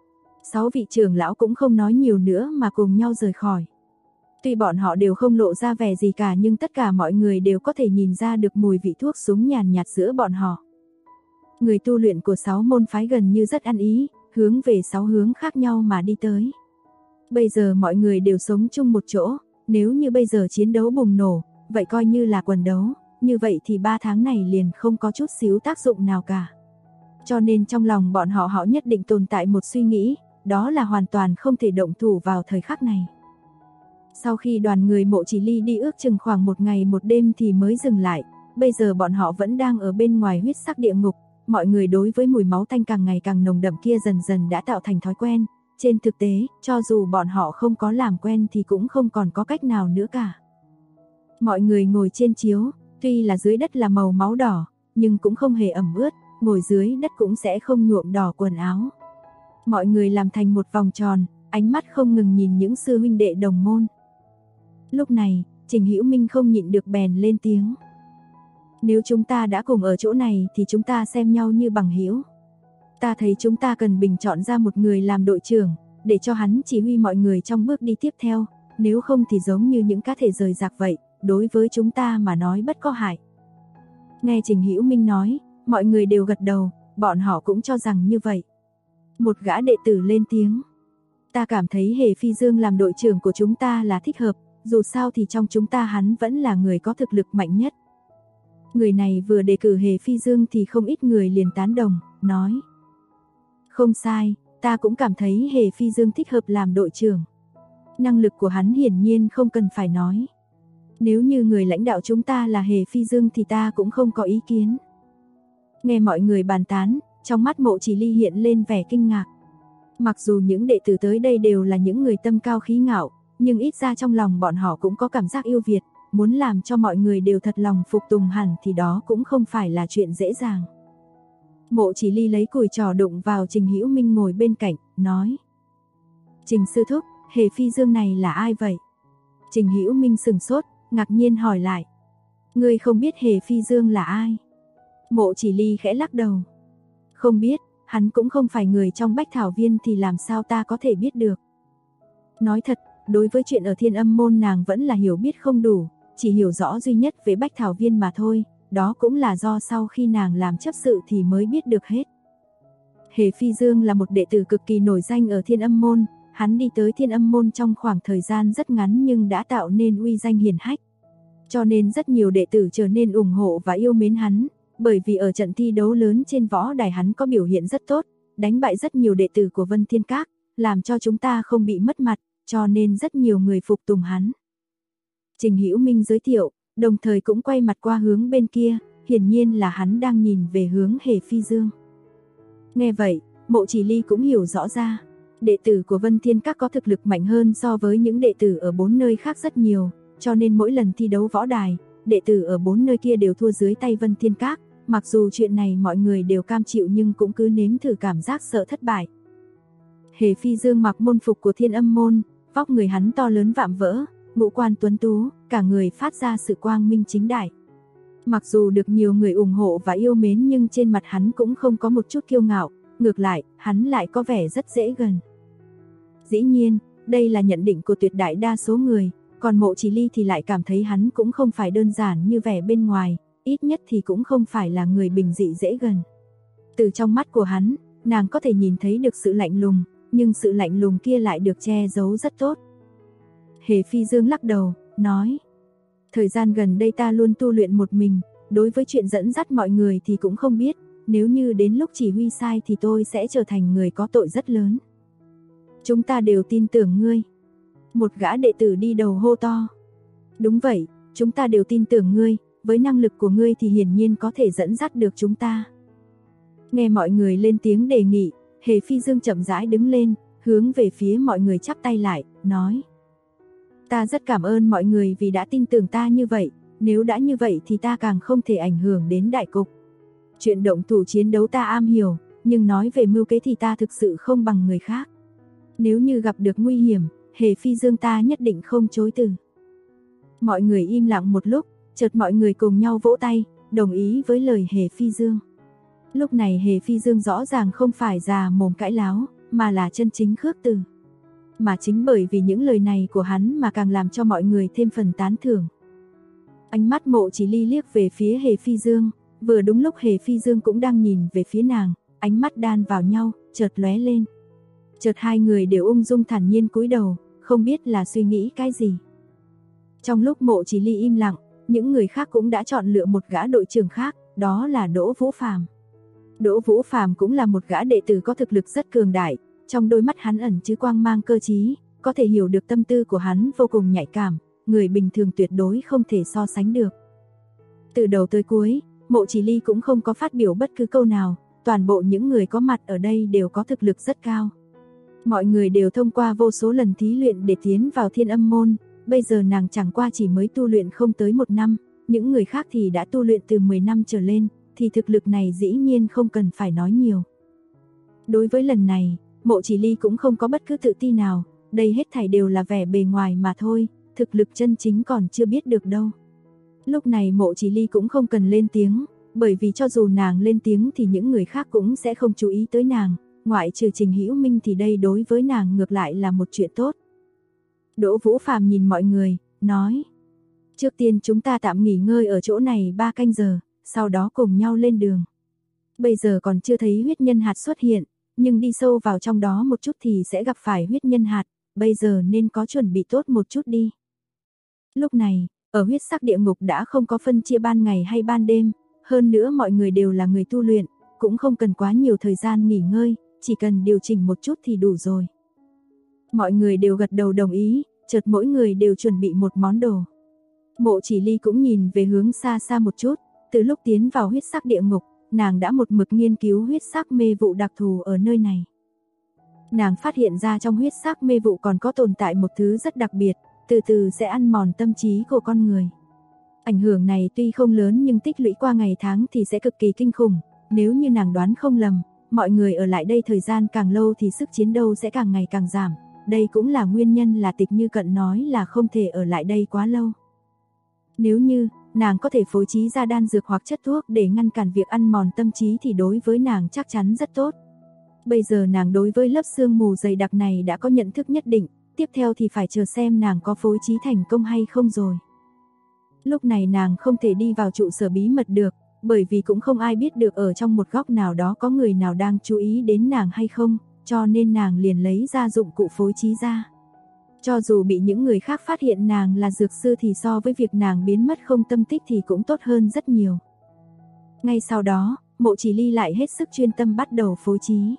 6 vị trưởng lão cũng không nói nhiều nữa mà cùng nhau rời khỏi. Tuy bọn họ đều không lộ ra vẻ gì cả nhưng tất cả mọi người đều có thể nhìn ra được mùi vị thuốc súng nhàn nhạt giữa bọn họ. Người tu luyện của 6 môn phái gần như rất ăn ý, hướng về 6 hướng khác nhau mà đi tới. Bây giờ mọi người đều sống chung một chỗ, nếu như bây giờ chiến đấu bùng nổ, vậy coi như là quần đấu, như vậy thì 3 tháng này liền không có chút xíu tác dụng nào cả. Cho nên trong lòng bọn họ nhất định tồn tại một suy nghĩ, đó là hoàn toàn không thể động thủ vào thời khắc này. Sau khi đoàn người Mộ Chỉ Ly đi ước chừng khoảng 1 ngày 1 đêm thì mới dừng lại, bây giờ bọn họ vẫn đang ở bên ngoài huyết sắc địa ngục, mọi người đối với mùi máu tanh càng ngày càng nồng đậm kia dần dần đã tạo thành thói quen. Trên thực tế, cho dù bọn họ không có làm quen thì cũng không còn có cách nào nữa cả. Mọi người ngồi trên chiếu, tuy là dưới đất là màu máu đỏ, nhưng cũng không hề ẩm ướt, ngồi dưới đất cũng sẽ không nhuộm đỏ quần áo. Mọi người làm thành một vòng tròn, ánh mắt không ngừng nhìn những sư huynh đệ đồng môn. Lúc này, Trình Hữu Minh không nhịn được bèn lên tiếng. Nếu chúng ta đã cùng ở chỗ này thì chúng ta xem nhau như bằng hữu. Ta thấy chúng ta cần bình chọn ra một người làm đội trưởng, để cho hắn chỉ huy mọi người trong bước đi tiếp theo, nếu không thì giống như những cá thể rời rạc vậy, đối với chúng ta mà nói bất có hại. Nghe Trình Hữu Minh nói, mọi người đều gật đầu, bọn họ cũng cho rằng như vậy. Một gã đệ tử lên tiếng. Ta cảm thấy Hề Phi Dương làm đội trưởng của chúng ta là thích hợp, dù sao thì trong chúng ta hắn vẫn là người có thực lực mạnh nhất. Người này vừa đề cử Hề Phi Dương thì không ít người liền tán đồng, nói. Không sai, ta cũng cảm thấy Hề Phi Dương thích hợp làm đội trưởng. Năng lực của hắn hiển nhiên không cần phải nói. Nếu như người lãnh đạo chúng ta là Hề Phi Dương thì ta cũng không có ý kiến. Nghe mọi người bàn tán, trong mắt Mộ Chỉ Ly hiện lên vẻ kinh ngạc. Mặc dù những đệ tử tới đây đều là những người tâm cao khí ngạo, nhưng ít ra trong lòng bọn họ cũng có cảm giác yêu Việt, muốn làm cho mọi người đều thật lòng phục tùng hẳn thì đó cũng không phải là chuyện dễ dàng. Mộ Chỉ Ly lấy cùi trò đụng vào Trình Hữu Minh ngồi bên cạnh, nói. Trình sư thúc, Hề Phi Dương này là ai vậy? Trình Hữu Minh sừng sốt, ngạc nhiên hỏi lại. Ngươi không biết Hề Phi Dương là ai? Mộ Chỉ Ly khẽ lắc đầu. Không biết, hắn cũng không phải người trong Bách Thảo Viên thì làm sao ta có thể biết được. Nói thật, đối với chuyện ở Thiên Âm môn nàng vẫn là hiểu biết không đủ, chỉ hiểu rõ duy nhất về Bách Thảo Viên mà thôi, đó cũng là do sau khi nàng làm chấp sự thì mới biết được hết. Hề Phi Dương là một đệ tử cực kỳ nổi danh ở Thiên Âm môn, hắn đi tới Thiên Âm môn trong khoảng thời gian rất ngắn nhưng đã tạo nên uy danh hiển hách. Cho nên rất nhiều đệ tử trở nên ủng hộ và yêu mến hắn, bởi vì ở trận thi đấu lớn trên võ đài hắn có biểu hiện rất tốt, đánh bại rất nhiều đệ tử của Vân Thiên Các, làm cho chúng ta không bị mất mặt, cho nên rất nhiều người phục tùng hắn. Trình Hữu Minh giới thiệu, đồng thời cũng quay mặt qua hướng bên kia, hiển nhiên là hắn đang nhìn về hướng Hề Phi Dương. Nghe vậy, Mộ Chỉ Ly cũng hiểu rõ ra. Đệ tử của Vân Thiên Các có thực lực mạnh hơn so với những đệ tử ở 4 nơi khác rất nhiều, cho nên mỗi lần thi đấu võ đài, đệ tử ở 4 nơi kia đều thua dưới tay Vân Thiên Các. Mặc dù chuyện này mọi người đều cam chịu nhưng cũng cứ nếm thử cảm giác sợ thất bại. Hề Phi Dương mặc môn phục của Thiên Âm môn, vóc người hắn to lớn vạm vỡ, ngũ quan tuấn tú, cả người phát ra sự quang minh chính đại. Mặc dù được nhiều người ủng hộ và yêu mến nhưng trên mặt hắn cũng không có một chút kiêu ngạo, ngược lại, hắn lại có vẻ rất dễ gần. Dĩ nhiên, đây là nhận định của tuyệt đại đa số người, còn Mộ Chỉ Ly thì lại cảm thấy hắn cũng không phải đơn giản như vẻ bên ngoài, ít nhất thì cũng không phải là người bình dị dễ gần. Từ trong mắt của hắn, nàng có thể nhìn thấy được sự lạnh lùng, nhưng sự lạnh lùng kia lại được che giấu rất tốt. Hề Phi Dương lắc đầu, nói: thời gian gần đây ta luôn tu luyện một mình, đối với chuyện dẫn dắt mọi người thì cũng không biết, nếu như đến lúc chỉ huy sai thì tôi sẽ trở thành người có tội rất lớn. Chúng ta đều tin tưởng ngươi. Một gã đệ tử đi đầu hô to. Đúng vậy, chúng ta đều tin tưởng ngươi, với năng lực của ngươi thì hiển nhiên có thể dẫn dắt được chúng ta. Nghe mọi người lên tiếng đề nghị, Hề Phi Dương chậm rãi đứng lên, hướng về phía mọi người chắp tay lại, nói: ta rất cảm ơn mọi người vì đã tin tưởng ta như vậy, nếu đã như vậy thì ta càng không thể ảnh hưởng đến đại cục. Chuyện động thủ chiến đấu ta am hiểu, nhưng nói về mưu kế thì ta thực sự không bằng người khác. Nếu như gặp được nguy hiểm, Hề Phi Dương ta nhất định không chối từ. Mọi người im lặng một lúc, chợt mọi người cùng nhau vỗ tay, đồng ý với lời Hề Phi Dương. Lúc này Hề Phi Dương rõ ràng không phải già mồm cãi láo, mà là chân chính khước từ. Mà chính bởi vì những lời này của hắn mà càng làm cho mọi người thêm phần tán thưởng. Ánh mắt Mộ Chỉ Ly liếc về phía Hề Phi Dương, vừa đúng lúc Hề Phi Dương cũng đang nhìn về phía nàng, ánh mắt đan vào nhau, chợt lóe lên. Chợt hai người đều ung dung thản nhiên cúi đầu, không biết là suy nghĩ cái gì. Trong lúc Mộ Chỉ Ly im lặng, những người khác cũng đã chọn lựa một gã đội trưởng khác, đó là Đỗ Vũ Phàm. Đỗ Vũ Phàm cũng là một gã đệ tử có thực lực rất cường đại, trong đôi mắt hắn ẩn chứa quang mang cơ trí, có thể hiểu được tâm tư của hắn vô cùng nhạy cảm, người bình thường tuyệt đối không thể so sánh được. Từ đầu tới cuối, Mộ Chỉ Ly cũng không có phát biểu bất cứ câu nào, toàn bộ những người có mặt ở đây đều có thực lực rất cao. Mọi người đều thông qua vô số lần thí luyện để tiến vào Thiên Âm môn, bây giờ nàng chẳng qua chỉ mới tu luyện không tới 1 năm, những người khác thì đã tu luyện từ 10 năm trở lên, thì thực lực này dĩ nhiên không cần phải nói nhiều. Đối với lần này, Mộ Chỉ Ly cũng không có bất cứ tự ti nào, đây hết thảy đều là vẻ bề ngoài mà thôi, thực lực chân chính còn chưa biết được đâu. Lúc này Mộ Chỉ Ly cũng không cần lên tiếng, bởi vì cho dù nàng lên tiếng thì những người khác cũng sẽ không chú ý tới nàng, ngoại trừ Trình Hữu Minh thì đây đối với nàng ngược lại là một chuyện tốt. Đỗ Vũ Phàm nhìn mọi người, nói: trước tiên chúng ta tạm nghỉ ngơi ở chỗ này 3 canh giờ, sau đó cùng nhau lên đường. Bây giờ còn chưa thấy huyết nhân hạt xuất hiện, nhưng đi sâu vào trong đó một chút thì sẽ gặp phải huyết nhân hạt, bây giờ nên có chuẩn bị tốt một chút đi. Lúc này, ở huyết sắc địa ngục đã không có phân chia ban ngày hay ban đêm, hơn nữa mọi người đều là người tu luyện, cũng không cần quá nhiều thời gian nghỉ ngơi, chỉ cần điều chỉnh một chút thì đủ rồi. Mọi người đều gật đầu đồng ý, chợt mỗi người đều chuẩn bị một món đồ. Mộ Chỉ Ly cũng nhìn về hướng xa xa một chút, từ lúc tiến vào huyết sắc địa ngục, nàng đã một mực nghiên cứu huyết sắc mê vụ đặc thù ở nơi này. Nàng phát hiện ra trong huyết sắc mê vụ còn có tồn tại một thứ rất đặc biệt, từ từ sẽ ăn mòn tâm trí của con người. Ảnh hưởng này tuy không lớn nhưng tích lũy qua ngày tháng thì sẽ cực kỳ kinh khủng, nếu như nàng đoán không lầm, mọi người ở lại đây thời gian càng lâu thì sức chiến đấu sẽ càng ngày càng giảm, đây cũng là nguyên nhân là Tịch Như Cận nói là không thể ở lại đây quá lâu. Nếu như nàng có thể phối trí ra đan dược hoặc chất thuốc để ngăn cản việc ăn mòn tâm trí thì đối với nàng chắc chắn rất tốt. Bây giờ nàng đối với lớp sương mù dày đặc này đã có nhận thức nhất định, tiếp theo thì phải chờ xem nàng có phối trí thành công hay không rồi. Lúc này nàng không thể đi vào trụ sở bí mật được, bởi vì cũng không ai biết được ở trong một góc nào đó có người nào đang chú ý đến nàng hay không, cho nên nàng liền lấy ra dụng cụ phối trí ra. Cho dù bị những người khác phát hiện nàng là dược sư thì so với việc nàng biến mất không tâm tích thì cũng tốt hơn rất nhiều. Ngay sau đó, Mộ Chỉ Ly lại hết sức chuyên tâm bắt đầu phối trí.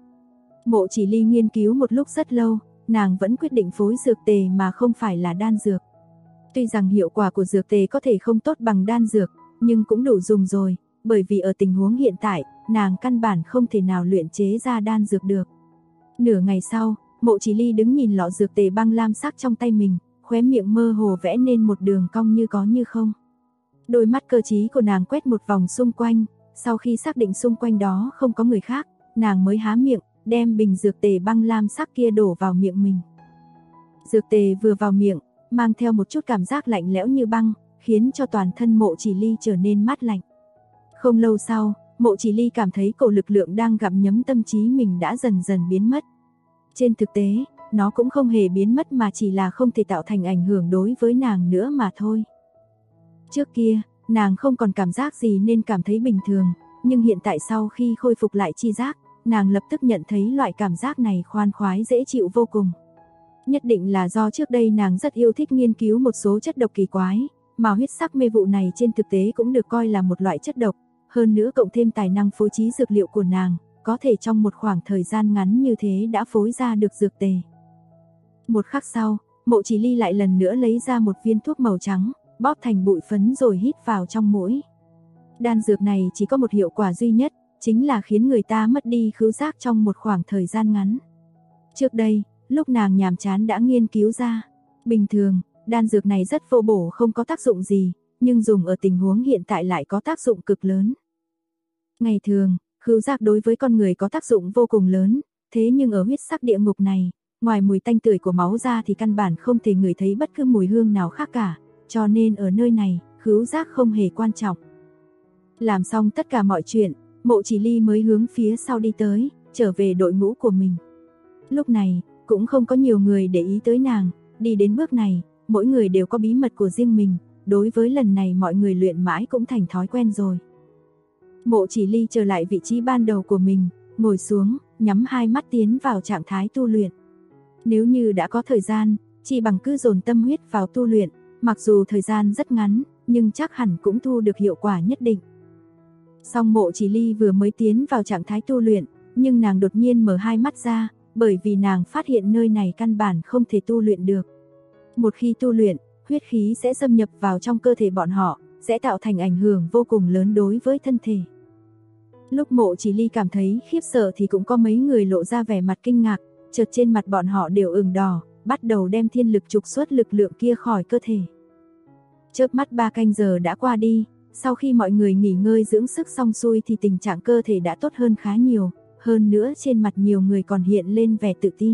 Mộ Chỉ Ly nghiên cứu một lúc rất lâu, nàng vẫn quyết định phối dược tề mà không phải là đan dược. Tuy rằng hiệu quả của dược tề có thể không tốt bằng đan dược, nhưng cũng đủ dùng rồi, bởi vì ở tình huống hiện tại, nàng căn bản không thể nào luyện chế ra đan dược được. Nửa ngày sau, Mộ Chỉ Ly đứng nhìn lọ dược tề băng lam sắc trong tay mình, khóe miệng mơ hồ vẽ nên một đường cong như có như không. Đôi mắt cơ trí của nàng quét một vòng xung quanh, sau khi xác định xung quanh đó không có người khác, nàng mới há miệng, đem bình dược tề băng lam sắc kia đổ vào miệng mình. Dược tề vừa vào miệng, mang theo một chút cảm giác lạnh lẽo như băng, khiến cho toàn thân Mộ Chỉ Ly trở nên mát lạnh. Không lâu sau, Mộ Chỉ Ly cảm thấy cổ lực lượng đang gặm nhấm tâm trí mình đã dần dần biến mất. Trên thực tế, nó cũng không hề biến mất mà chỉ là không thể tạo thành ảnh hưởng đối với nàng nữa mà thôi. Trước kia, nàng không còn cảm giác gì nên cảm thấy bình thường, nhưng hiện tại sau khi khôi phục lại chi giác, nàng lập tức nhận thấy loại cảm giác này khoan khoái dễ chịu vô cùng. Nhất định là do trước đây nàng rất yêu thích nghiên cứu một số chất độc kỳ quái, mà huyết sắc mê vụ này trên thực tế cũng được coi là một loại chất độc, hơn nữa cộng thêm tài năng phối trí dược liệu của nàng, có thể trong một khoảng thời gian ngắn như thế đã phối ra được dược tề. Một khắc sau, Mộ Chỉ Ly lại lần nữa lấy ra một viên thuốc màu trắng, bóp thành bụi phấn rồi hít vào trong mũi. Đan dược này chỉ có một hiệu quả duy nhất, chính là khiến người ta mất đi khứu giác trong một khoảng thời gian ngắn. Trước đây, lúc nàng nhàm chán đã nghiên cứu ra. Bình thường, đan dược này rất vô bổ không có tác dụng gì, nhưng dùng ở tình huống hiện tại lại có tác dụng cực lớn. Ngày thường, khứu giác đối với con người có tác dụng vô cùng lớn, thế nhưng ở huyết sắc địa ngục này, ngoài mùi tanh tưởi của máu ra thì căn bản không thể ngửi thấy bất cứ mùi hương nào khác cả, cho nên ở nơi này, khứu giác không hề quan trọng. Làm xong tất cả mọi chuyện, Mộ Chỉ Ly mới hướng phía sau đi tới, trở về đội ngũ của mình. Lúc này, cũng không có nhiều người để ý tới nàng, đi đến bước này, mỗi người đều có bí mật của riêng mình, đối với lần này mọi người luyện mãi cũng thành thói quen rồi. Mộ Chỉ Ly trở lại vị trí ban đầu của mình, ngồi xuống, nhắm hai mắt tiến vào trạng thái tu luyện. Nếu như đã có thời gian, chỉ bằng cứ dồn tâm huyết vào tu luyện, mặc dù thời gian rất ngắn, nhưng chắc hẳn cũng thu được hiệu quả nhất định. Song Mộ Chỉ Ly vừa mới tiến vào trạng thái tu luyện, nhưng nàng đột nhiên mở hai mắt ra, bởi vì nàng phát hiện nơi này căn bản không thể tu luyện được. Một khi tu luyện, huyết khí sẽ xâm nhập vào trong cơ thể bọn họ, sẽ tạo thành ảnh hưởng vô cùng lớn đối với thân thể. Lúc Mộ Chỉ Ly cảm thấy khiếp sợ thì cũng có mấy người lộ ra vẻ mặt kinh ngạc, chợt trên mặt bọn họ đều ửng đỏ, bắt đầu đem thiên lực trục xuất lực lượng kia khỏi cơ thể. Chớp mắt 3 canh giờ đã qua đi, sau khi mọi người nghỉ ngơi dưỡng sức xong xuôi thì tình trạng cơ thể đã tốt hơn khá nhiều, hơn nữa trên mặt nhiều người còn hiện lên vẻ tự tin.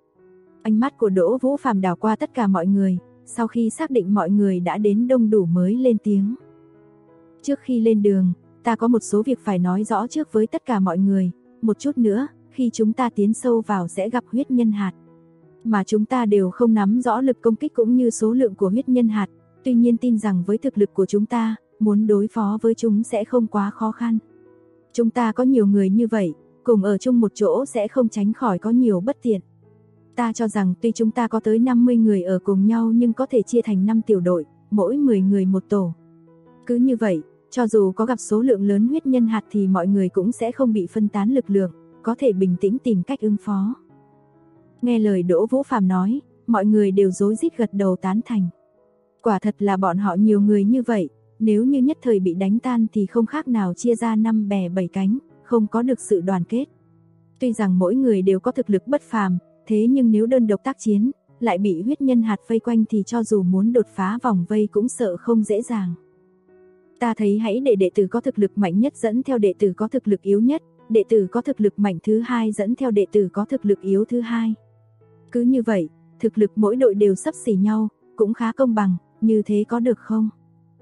Ánh mắt của Đỗ Vũ Phàm đảo qua tất cả mọi người, sau khi xác định mọi người đã đến đông đủ mới lên tiếng. Trước khi lên đường, ta có một số việc phải nói rõ trước với tất cả mọi người, một chút nữa, khi chúng ta tiến sâu vào sẽ gặp huyết nhân hạt. Mà chúng ta đều không nắm rõ lực công kích cũng như số lượng của huyết nhân hạt, tuy nhiên tin rằng với thực lực của chúng ta, muốn đối phó với chúng sẽ không quá khó khăn. Chúng ta có nhiều người như vậy, cùng ở chung một chỗ sẽ không tránh khỏi có nhiều bất tiện. Ta cho rằng tuy chúng ta có tới 50 người ở cùng nhau nhưng có thể chia thành 5 tiểu đội, mỗi 10 người một tổ. Cứ như vậy, cho dù có gặp số lượng lớn huyết nhân hạt thì mọi người cũng sẽ không bị phân tán lực lượng, có thể bình tĩnh tìm cách ứng phó. Nghe lời Đỗ Vũ Phàm nói, mọi người đều rối rít gật đầu tán thành. Quả thật là bọn họ nhiều người như vậy, nếu như nhất thời bị đánh tan thì không khác nào chia ra 5 bè 7 cánh, không có được sự đoàn kết. Tuy rằng mỗi người đều có thực lực bất phàm, thế nhưng nếu đơn độc tác chiến, lại bị huyết nhân hạt vây quanh thì cho dù muốn đột phá vòng vây cũng sợ không dễ dàng. Ta thấy hãy để đệ tử có thực lực mạnh nhất dẫn theo đệ tử có thực lực yếu nhất, đệ tử có thực lực mạnh thứ hai dẫn theo đệ tử có thực lực yếu thứ hai. Cứ như vậy, thực lực mỗi đội đều xấp xỉ nhau, cũng khá công bằng, như thế có được không?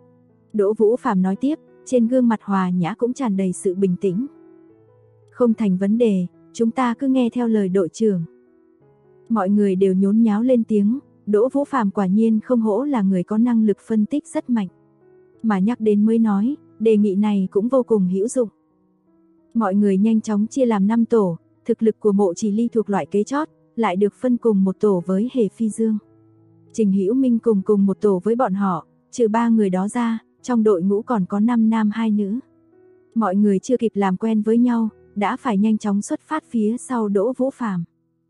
Đỗ Vũ Phàm nói tiếp, trên gương mặt hòa nhã cũng tràn đầy sự bình tĩnh. Không thành vấn đề, chúng ta cứ nghe theo lời đội trưởng. Mọi người đều nhốn nháo lên tiếng, Đỗ Vũ Phàm quả nhiên không hổ là người có năng lực phân tích rất mạnh. Mà nhắc đến mới nói, đề nghị này cũng vô cùng hữu dụng. Mọi người nhanh chóng chia làm 5 tổ, thực lực của Mộ Chỉ Ly thuộc loại kế chót, lại được phân cùng một tổ với Hề Phi Dương. Trình Hữu Minh cùng một tổ với bọn họ, trừ 3 người đó ra, trong đội ngũ còn có 5 nam 2 nữ. Mọi người chưa kịp làm quen với nhau, đã phải nhanh chóng xuất phát phía sau Đỗ Vũ Phàm.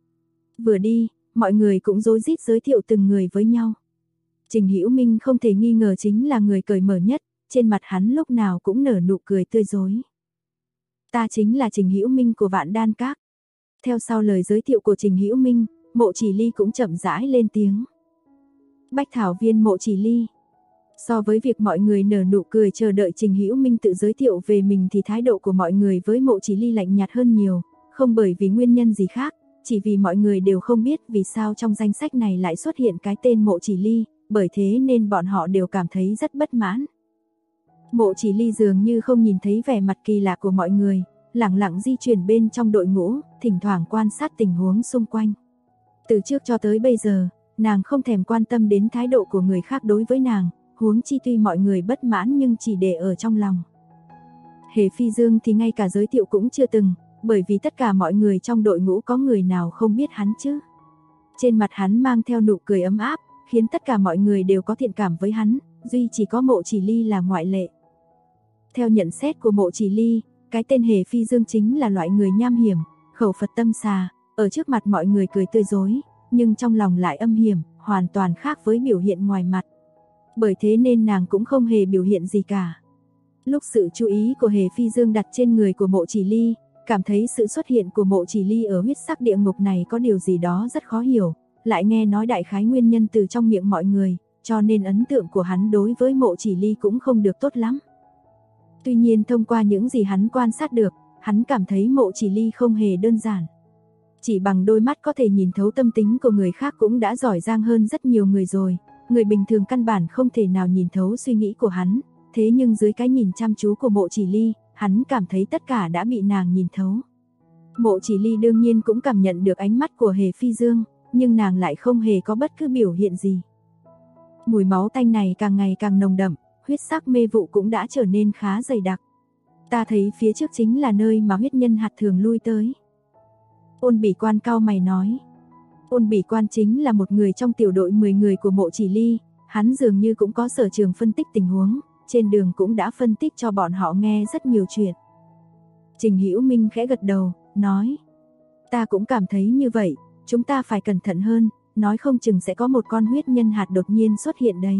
Vừa đi, mọi người cũng rối rít giới thiệu từng người với nhau. Trình Hữu Minh không thể nghi ngờ chính là người cởi mở nhất, trên mặt hắn lúc nào cũng nở nụ cười tươi rói. Ta chính là Trình Hữu Minh của Vạn Đan Các. Theo sau lời giới thiệu của Trình Hữu Minh, Mộ Chỉ Ly cũng chậm rãi lên tiếng. Bách thảo viên Mộ Chỉ Ly. So với việc mọi người nở nụ cười chờ đợi Trình Hữu Minh tự giới thiệu về mình thì thái độ của mọi người với Mộ Chỉ Ly lạnh nhạt hơn nhiều, không bởi vì nguyên nhân gì khác, chỉ vì mọi người đều không biết vì sao trong danh sách này lại xuất hiện cái tên Mộ Chỉ Ly, bởi thế nên bọn họ đều cảm thấy rất bất mãn. Mộ Chỉ Ly dường như không nhìn thấy vẻ mặt kỳ lạ của mọi người, lẳng lặng di chuyển bên trong đội ngũ, thỉnh thoảng quan sát tình huống xung quanh. Từ trước cho tới bây giờ, nàng không thèm quan tâm đến thái độ của người khác đối với nàng, huống chi tuy mọi người bất mãn nhưng chỉ để ở trong lòng. Hề Phi Dương thì ngay cả giới thiệu cũng chưa từng, bởi vì tất cả mọi người trong đội ngũ có người nào không biết hắn chứ. Trên mặt hắn mang theo nụ cười ấm áp, khiến tất cả mọi người đều có thiện cảm với hắn, duy chỉ có Mộ Chỉ Ly là ngoại lệ. Theo nhận xét của Mộ Chỉ Ly, cái tên Hề Phi Dương chính là loại người nham hiểm, khẩu Phật tâm xà, ở trước mặt mọi người cười tươi rói, nhưng trong lòng lại âm hiểm, hoàn toàn khác với biểu hiện ngoài mặt. Bởi thế nên nàng cũng không hề biểu hiện gì cả. Lúc sự chú ý của Hề Phi Dương đặt trên người của Mộ Chỉ Ly, cảm thấy sự xuất hiện của Mộ Chỉ Ly ở huyết sắc địa ngục này có điều gì đó rất khó hiểu, lại nghe nói đại khái nguyên nhân từ trong miệng mọi người, cho nên ấn tượng của hắn đối với Mộ Chỉ Ly cũng không được tốt lắm. Tuy nhiên thông qua những gì hắn quan sát được, hắn cảm thấy Mộ Chỉ Ly không hề đơn giản. Chỉ bằng đôi mắt có thể nhìn thấu tâm tính của người khác cũng đã giỏi giang hơn rất nhiều người rồi, người bình thường căn bản không thể nào nhìn thấu suy nghĩ của hắn, thế nhưng dưới cái nhìn chăm chú của Mộ Chỉ Ly, hắn cảm thấy tất cả đã bị nàng nhìn thấu. Mộ Chỉ Ly đương nhiên cũng cảm nhận được ánh mắt của Hề Phi Dương, nhưng nàng lại không hề có bất cứ biểu hiện gì. Mùi máu tanh này càng ngày càng nồng đậm, huyết sắc mê vụ cũng đã trở nên khá dày đặc. Ta thấy phía trước chính là nơi mà huyết nhân hạt thường lui tới. Ôn Bỉ Quan cau mày nói. Ôn Bỉ Quan chính là một người trong tiểu đội 10 người của Mộ Chỉ Ly, hắn dường như cũng có sở trường phân tích tình huống, trên đường cũng đã phân tích cho bọn họ nghe rất nhiều chuyện. Trình Hữu Minh khẽ gật đầu, nói. Ta cũng cảm thấy như vậy, chúng ta phải cẩn thận hơn, nói không chừng sẽ có một con huyết nhân hạt đột nhiên xuất hiện đấy.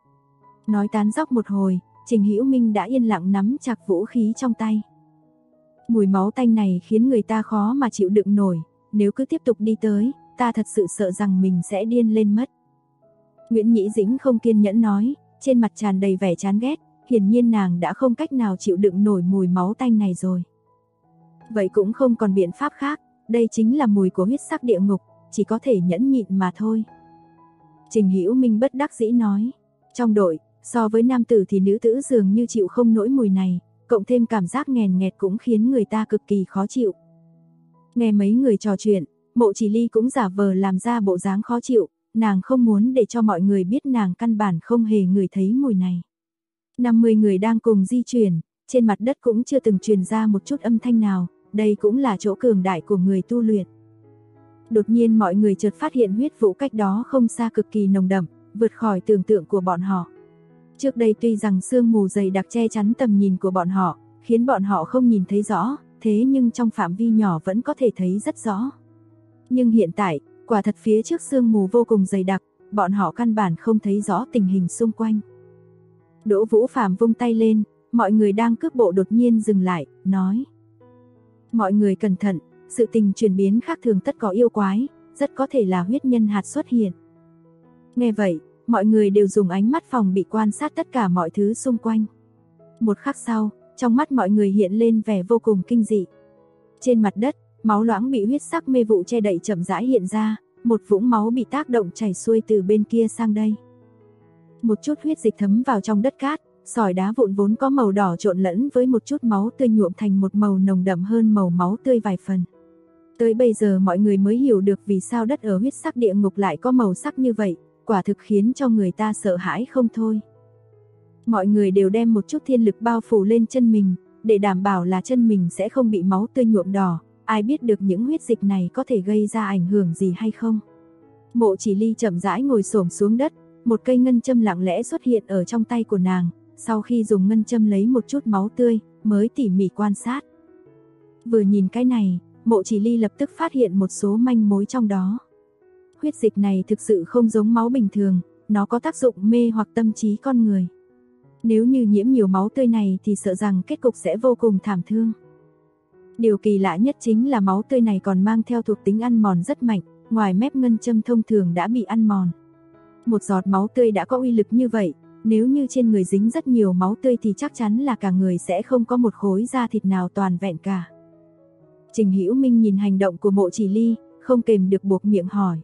Nói tán dóc một hồi, Trình Hữu Minh đã yên lặng nắm chặt vũ khí trong tay. Mùi máu tanh này khiến người ta khó mà chịu đựng nổi, nếu cứ tiếp tục đi tới, ta thật sự sợ rằng mình sẽ điên lên mất. Nguyễn Nhĩ Dĩnh không kiên nhẫn nói, trên mặt tràn đầy vẻ chán ghét, hiển nhiên nàng đã không cách nào chịu đựng nổi mùi máu tanh này rồi. Vậy cũng không còn biện pháp khác, đây chính là mùi của huyết sắc địa ngục, chỉ có thể nhẫn nhịn mà thôi. Trình Hữu Minh bất đắc dĩ nói, trong đội, so với nam tử thì nữ tử dường như chịu không nổi mùi này, cộng thêm cảm giác nghèn nghẹt cũng khiến người ta cực kỳ khó chịu. Nghe mấy người trò chuyện, Mộ Chỉ Ly cũng giả vờ làm ra bộ dáng khó chịu, nàng không muốn để cho mọi người biết nàng căn bản không hề ngửi thấy mùi này. 50 người đang cùng di chuyển, trên mặt đất cũng chưa từng truyền ra một chút âm thanh nào, đây cũng là chỗ cường đại của người tu luyện. Đột nhiên mọi người chợt phát hiện huyết vụ cách đó không xa cực kỳ nồng đậm, vượt khỏi tưởng tượng của bọn họ. Trước đây tuy rằng sương mù dày đặc che chắn tầm nhìn của bọn họ, khiến bọn họ không nhìn thấy rõ, thế nhưng trong phạm vi nhỏ vẫn có thể thấy rất rõ. Nhưng hiện tại, quả thật phía trước sương mù vô cùng dày đặc, bọn họ căn bản không thấy rõ tình hình xung quanh. Đỗ Vũ Phàm vung tay lên, mọi người đang cước bộ đột nhiên dừng lại, nói. Mọi người cẩn thận, sự tình chuyển biến khác thường tất có yêu quái, rất có thể là huyết nhân hạt xuất hiện. Nghe vậy, mọi người đều dùng ánh mắt phòng bị quan sát tất cả mọi thứ xung quanh. Một khắc sau, trong mắt mọi người hiện lên vẻ vô cùng kinh dị. Trên mặt đất, máu loãng bị huyết sắc mê vụ che đậy chậm rãi hiện ra, một vũng máu bị tác động chảy xuôi từ bên kia sang đây. Một chút huyết dịch thấm vào trong đất cát, sỏi đá vụn vốn có màu đỏ trộn lẫn với một chút máu tươi nhuộm thành một màu nồng đậm hơn màu máu tươi vài phần. Tới bây giờ mọi người mới hiểu được vì sao đất ở huyết sắc địa ngục lại có màu sắc như vậy, quả thực khiến cho người ta sợ hãi không thôi. Mọi người đều đem một chút thiên lực bao phủ lên chân mình, để đảm bảo là chân mình sẽ không bị máu tươi nhuộm đỏ, ai biết được những huyết dịch này có thể gây ra ảnh hưởng gì hay không. Mộ Chỉ Ly chậm rãi ngồi xổm xuống đất, một cây ngân châm lặng lẽ xuất hiện ở trong tay của nàng, sau khi dùng ngân châm lấy một chút máu tươi, mới tỉ mỉ quan sát. Vừa nhìn cái này, Mộ Chỉ Ly lập tức phát hiện một số manh mối trong đó. Huyết dịch này thực sự không giống máu bình thường, nó có tác dụng mê hoặc tâm trí con người. Nếu như nhiễm nhiều máu tươi này thì sợ rằng kết cục sẽ vô cùng thảm thương. Điều kỳ lạ nhất chính là máu tươi này còn mang theo thuộc tính ăn mòn rất mạnh, ngoài mép ngân châm thông thường đã bị ăn mòn. Một giọt máu tươi đã có uy lực như vậy, nếu như trên người dính rất nhiều máu tươi thì chắc chắn là cả người sẽ không có một khối da thịt nào toàn vẹn cả. Trình Hữu Minh nhìn hành động của Mộ Chỉ Ly, không kềm được buộc miệng hỏi.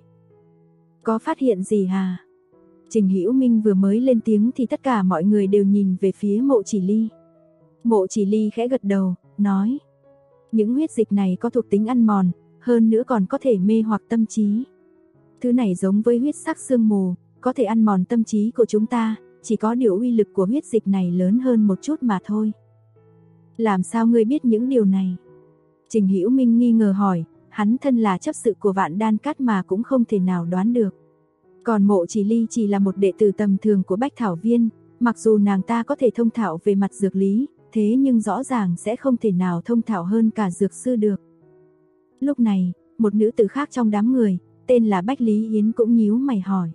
Có phát hiện gì hả? Trình Hữu Minh vừa mới lên tiếng thì tất cả mọi người đều nhìn về phía Mộ Chỉ Ly. Mộ Chỉ Ly khẽ gật đầu, nói. Những huyết dịch này có thuộc tính ăn mòn, hơn nữa còn có thể mê hoặc tâm trí. Thứ này giống với huyết sắc sương mù, có thể ăn mòn tâm trí của chúng ta, chỉ có điều uy lực của huyết dịch này lớn hơn một chút mà thôi. Làm sao ngươi biết những điều này? Trình Hữu Minh nghi ngờ hỏi, hắn thân là chấp sự của Vạn Đan Cát mà cũng không thể nào đoán được. Còn Mộ Chỉ Ly chỉ là một đệ tử tầm thường của Bách Thảo Viên, mặc dù nàng ta có thể thông thạo về mặt dược lý, thế nhưng rõ ràng sẽ không thể nào thông thạo hơn cả dược sư được. Lúc này, một nữ tử khác trong đám người, tên là Bách Lý Yến cũng nhíu mày hỏi.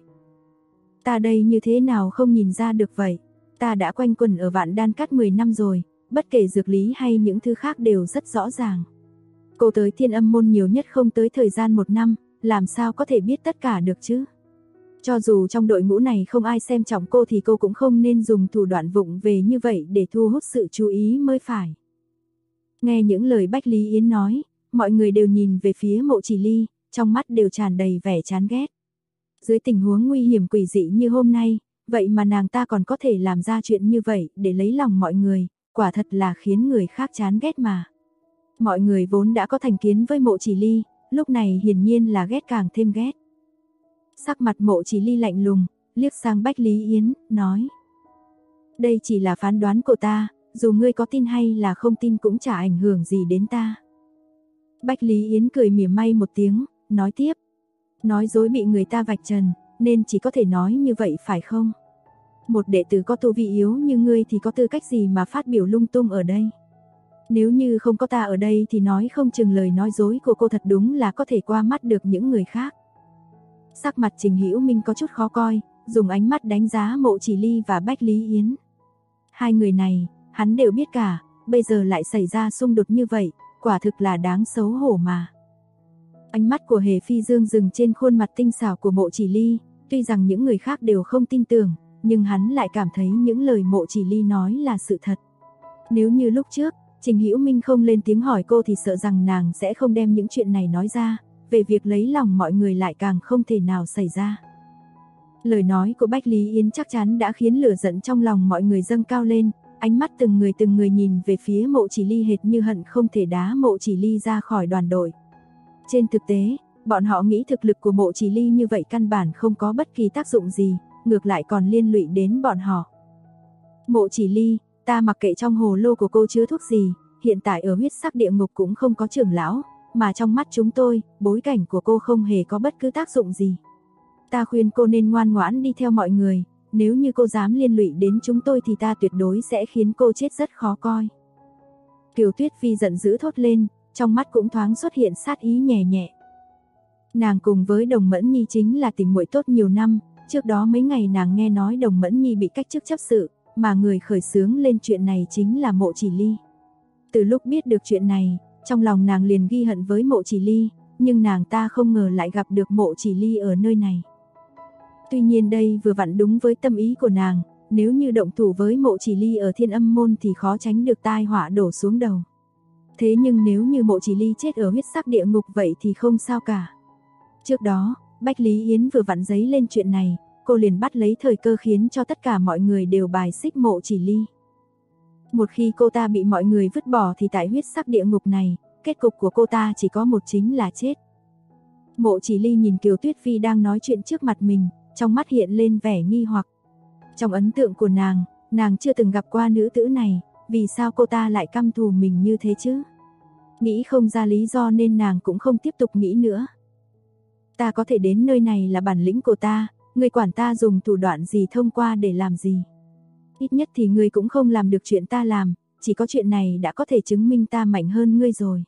Ta đây như thế nào không nhìn ra được vậy? Ta đã quanh quẩn ở Vạn Đan Cát 10 năm rồi, bất kể dược lý hay những thứ khác đều rất rõ ràng. Cô tới Thiên Âm môn nhiều nhất không tới thời gian 1 năm, làm sao có thể biết tất cả được chứ? Cho dù trong đội ngũ này không ai xem trọng cô thì cô cũng không nên dùng thủ đoạn vụng về như vậy để thu hút sự chú ý mới phải. Nghe những lời Bách Lý Yến nói, mọi người đều nhìn về phía Mộ Chỉ Ly, trong mắt đều tràn đầy vẻ chán ghét. Dưới tình huống nguy hiểm quỷ dị như hôm nay, vậy mà nàng ta còn có thể làm ra chuyện như vậy để lấy lòng mọi người, quả thật là khiến người khác chán ghét mà. Mọi người vốn đã có thành kiến với Mộ Chỉ Ly, lúc này hiển nhiên là ghét càng thêm ghét. Sắc mặt Mộ Chỉ Ly lạnh lùng, liếc sang Bách Lý Yến, nói. Đây chỉ là phán đoán của ta, dù ngươi có tin hay là không tin cũng chả ảnh hưởng gì đến ta. Bách Lý Yến cười mỉa mai một tiếng, nói tiếp. Nói dối bị người ta vạch trần, nên chỉ có thể nói như vậy phải không? Một đệ tử có tu vi yếu như ngươi thì có tư cách gì mà phát biểu lung tung ở đây? Nếu như không có ta ở đây thì nói không chừng lời nói dối của cô thật đúng là có thể qua mắt được những người khác. Sắc mặt Trình Hữu Minh có chút khó coi, dùng ánh mắt đánh giá Mộ Chỉ Ly và Bách Lý Yến. Hai người này, hắn đều biết cả, bây giờ lại xảy ra xung đột như vậy, quả thực là đáng xấu hổ mà. Ánh mắt của Hề Phi Dương dừng trên khuôn mặt tinh xảo của Mộ Chỉ Ly, tuy rằng những người khác đều không tin tưởng, nhưng hắn lại cảm thấy những lời Mộ Chỉ Ly nói là sự thật. Nếu như lúc trước, Trình Hữu Minh không lên tiếng hỏi cô thì sợ rằng nàng sẽ không đem những chuyện này nói ra, về việc lấy lòng mọi người lại càng không thể nào xảy ra. Lời nói của Bách Lý Yến chắc chắn đã khiến lửa giận trong lòng mọi người dâng cao lên, ánh mắt từng người nhìn về phía Mộ Chỉ Ly hệt như hận không thể đá Mộ Chỉ Ly ra khỏi đoàn đội. Trên thực tế, bọn họ nghĩ thực lực của Mộ Chỉ Ly như vậy căn bản không có bất kỳ tác dụng gì, ngược lại còn liên lụy đến bọn họ. Mộ Chỉ Ly, ta mặc kệ trong hồ lô của cô chứa thuốc gì, hiện tại ở huyết sắc địa ngục cũng không có trưởng lão, mà trong mắt chúng tôi, bối cảnh của cô không hề có bất cứ tác dụng gì. Ta khuyên cô nên ngoan ngoãn đi theo mọi người, nếu như cô dám liên lụy đến chúng tôi thì ta tuyệt đối sẽ khiến cô chết rất khó coi. Kiều Tuyết Phi giận dữ thốt lên, trong mắt cũng thoáng xuất hiện sát ý nhẹ nhẹ. Nàng cùng với Đồng Mẫn Nhi chính là tình muội tốt nhiều năm, trước đó mấy ngày nàng nghe nói Đồng Mẫn Nhi bị cách chức chấp sự, mà người khởi xướng lên chuyện này chính là Mộ Chỉ Ly. Từ lúc biết được chuyện này, trong lòng nàng liền ghi hận với Mộ Chỉ Ly, nhưng nàng ta không ngờ lại gặp được Mộ Chỉ Ly ở nơi này. Tuy nhiên đây vừa vặn đúng với tâm ý của nàng, nếu như động thủ với Mộ Chỉ Ly ở Thiên Âm môn thì khó tránh được tai họa đổ xuống đầu. Thế nhưng nếu như Mộ Chỉ Ly chết ở huyết sắc địa ngục vậy thì không sao cả. Trước đó, Bách Lý Yến vừa vặn giấy lên chuyện này, cô liền bắt lấy thời cơ khiến cho tất cả mọi người đều bài xích Mộ Chỉ Ly. Một khi cô ta bị mọi người vứt bỏ thì tại huyết sắc địa ngục này, kết cục của cô ta chỉ có một chính là chết. Mộ Chỉ Ly nhìn Kiều Tuyết Phi đang nói chuyện trước mặt mình, trong mắt hiện lên vẻ nghi hoặc. Trong ấn tượng của nàng chưa từng gặp qua nữ tử này, vì sao cô ta lại căm thù mình như thế chứ? Nghĩ không ra lý do nên nàng cũng không tiếp tục nghĩ nữa. Ta có thể đến nơi này là bản lĩnh của ta, ngươi quản ta dùng thủ đoạn gì thông qua để làm gì? Ít nhất thì ngươi cũng không làm được chuyện ta làm, chỉ có chuyện này đã có thể chứng minh ta mạnh hơn ngươi rồi.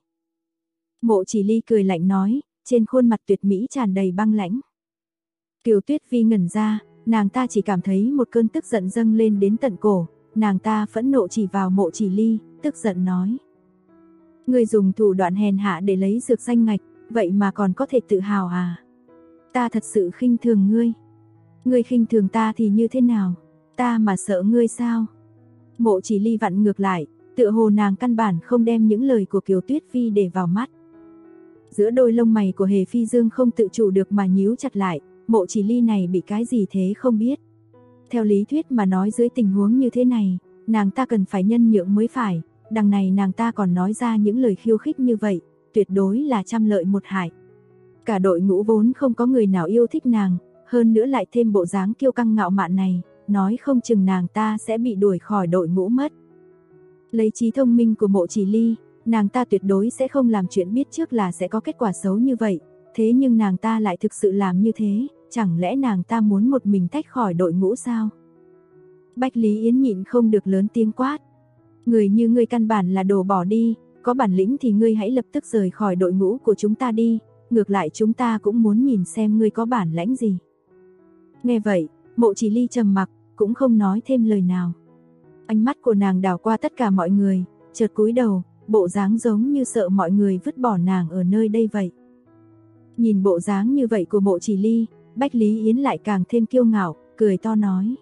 Mộ Chỉ Ly cười lạnh nói, trên khuôn mặt tuyệt mỹ tràn đầy băng lãnh. Kiều Tuyết Phi ngẩn ra, nàng ta chỉ cảm thấy một cơn tức giận dâng lên đến tận cổ, nàng ta phẫn nộ chỉ vào Mộ Chỉ Ly, tức giận nói. Ngươi dùng thủ đoạn hèn hạ để lấy dược danh ngạch, vậy mà còn có thể tự hào à? Ta thật sự khinh thường ngươi. Ngươi khinh thường ta thì như thế nào? Ta mà sợ ngươi sao? Mộ Chỉ Ly vặn ngược lại, tựa hồ nàng căn bản không đem những lời của Kiều Tuyết Phi để vào mắt. Giữa đôi lông mày của Hề Phi Dương không tự chủ được mà nhíu chặt lại, Mộ Chỉ Ly này bị cái gì thế không biết. Theo lý thuyết mà nói dưới tình huống như thế này, nàng ta cần phải nhân nhượng mới phải, đằng này nàng ta còn nói ra những lời khiêu khích như vậy, tuyệt đối là trăm lợi một hại. Cả đội ngũ vốn không có người nào yêu thích nàng, hơn nữa lại thêm bộ dáng kiêu căng ngạo mạn này, nói không chừng nàng ta sẽ bị đuổi khỏi đội ngũ mất. Lấy trí thông minh của Mộ Chỉ Ly, nàng ta tuyệt đối sẽ không làm chuyện biết trước là sẽ có kết quả xấu như vậy, thế nhưng nàng ta lại thực sự làm như thế, chẳng lẽ nàng ta muốn một mình tách khỏi đội ngũ sao? Bách Lý Yến nhịn không được lớn tiếng quát. Người như ngươi căn bản là đồ bỏ đi, có bản lĩnh thì ngươi hãy lập tức rời khỏi đội ngũ của chúng ta đi, ngược lại chúng ta cũng muốn nhìn xem ngươi có bản lãnh gì. Nghe vậy, Mộ Chỉ Ly trầm mặc, cũng không nói thêm lời nào. Ánh mắt của nàng đảo qua tất cả mọi người, chợt cúi đầu, bộ dáng giống như sợ mọi người vứt bỏ nàng ở nơi đây vậy. Nhìn bộ dáng như vậy của Mộ Chỉ Ly, Bách Lý Yến lại càng thêm kiêu ngạo, cười to nói.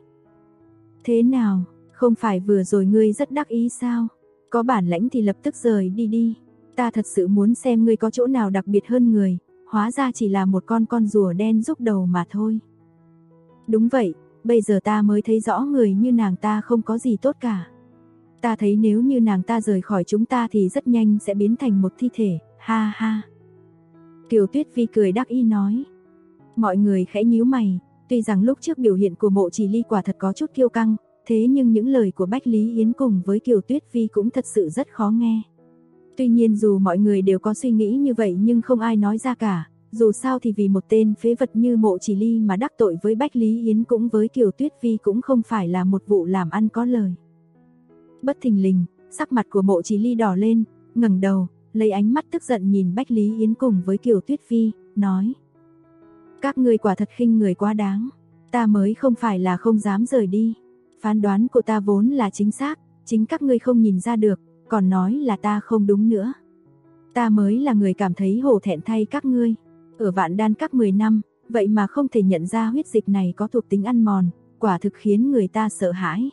Thế nào, không phải vừa rồi ngươi rất đắc ý sao? Có bản lãnh thì lập tức rời đi đi. Ta thật sự muốn xem ngươi có chỗ nào đặc biệt hơn người, hóa ra chỉ là một con rùa đen rúc đầu mà thôi. Đúng vậy, bây giờ ta mới thấy rõ người như nàng ta không có gì tốt cả. Ta thấy nếu như nàng ta rời khỏi chúng ta thì rất nhanh sẽ biến thành một thi thể, ha ha. Kiều Tuyết Phi cười đắc ý nói. Mọi người khẽ nhíu mày, tuy rằng lúc trước biểu hiện của Mộ Chỉ Ly quả thật có chút kiêu căng, thế nhưng những lời của Bách Lý Yến cùng với Kiều Tuyết Phi cũng thật sự rất khó nghe. Tuy nhiên dù mọi người đều có suy nghĩ như vậy nhưng không ai nói ra cả, dù sao thì vì một tên phế vật như Mộ Chỉ Ly mà đắc tội với Bách Lý Yến cũng với Kiều Tuyết Phi cũng không phải là một vụ làm ăn có lời. Bất thình lình, sắc mặt của Mộ Chỉ Ly đỏ lên, ngẩng đầu, lấy ánh mắt tức giận nhìn Bách Lý Yến cùng với Kiều Tuyết Phi, nói. Các ngươi quả thật khinh người quá đáng, ta mới không phải là không dám rời đi. Phán đoán của ta vốn là chính xác, chính các ngươi không nhìn ra được, còn nói là ta không đúng nữa. Ta mới là người cảm thấy hổ thẹn thay các ngươi. Ở Vạn Đan Các 10 năm, vậy mà không thể nhận ra huyết dịch này có thuộc tính ăn mòn, quả thực khiến người ta sợ hãi.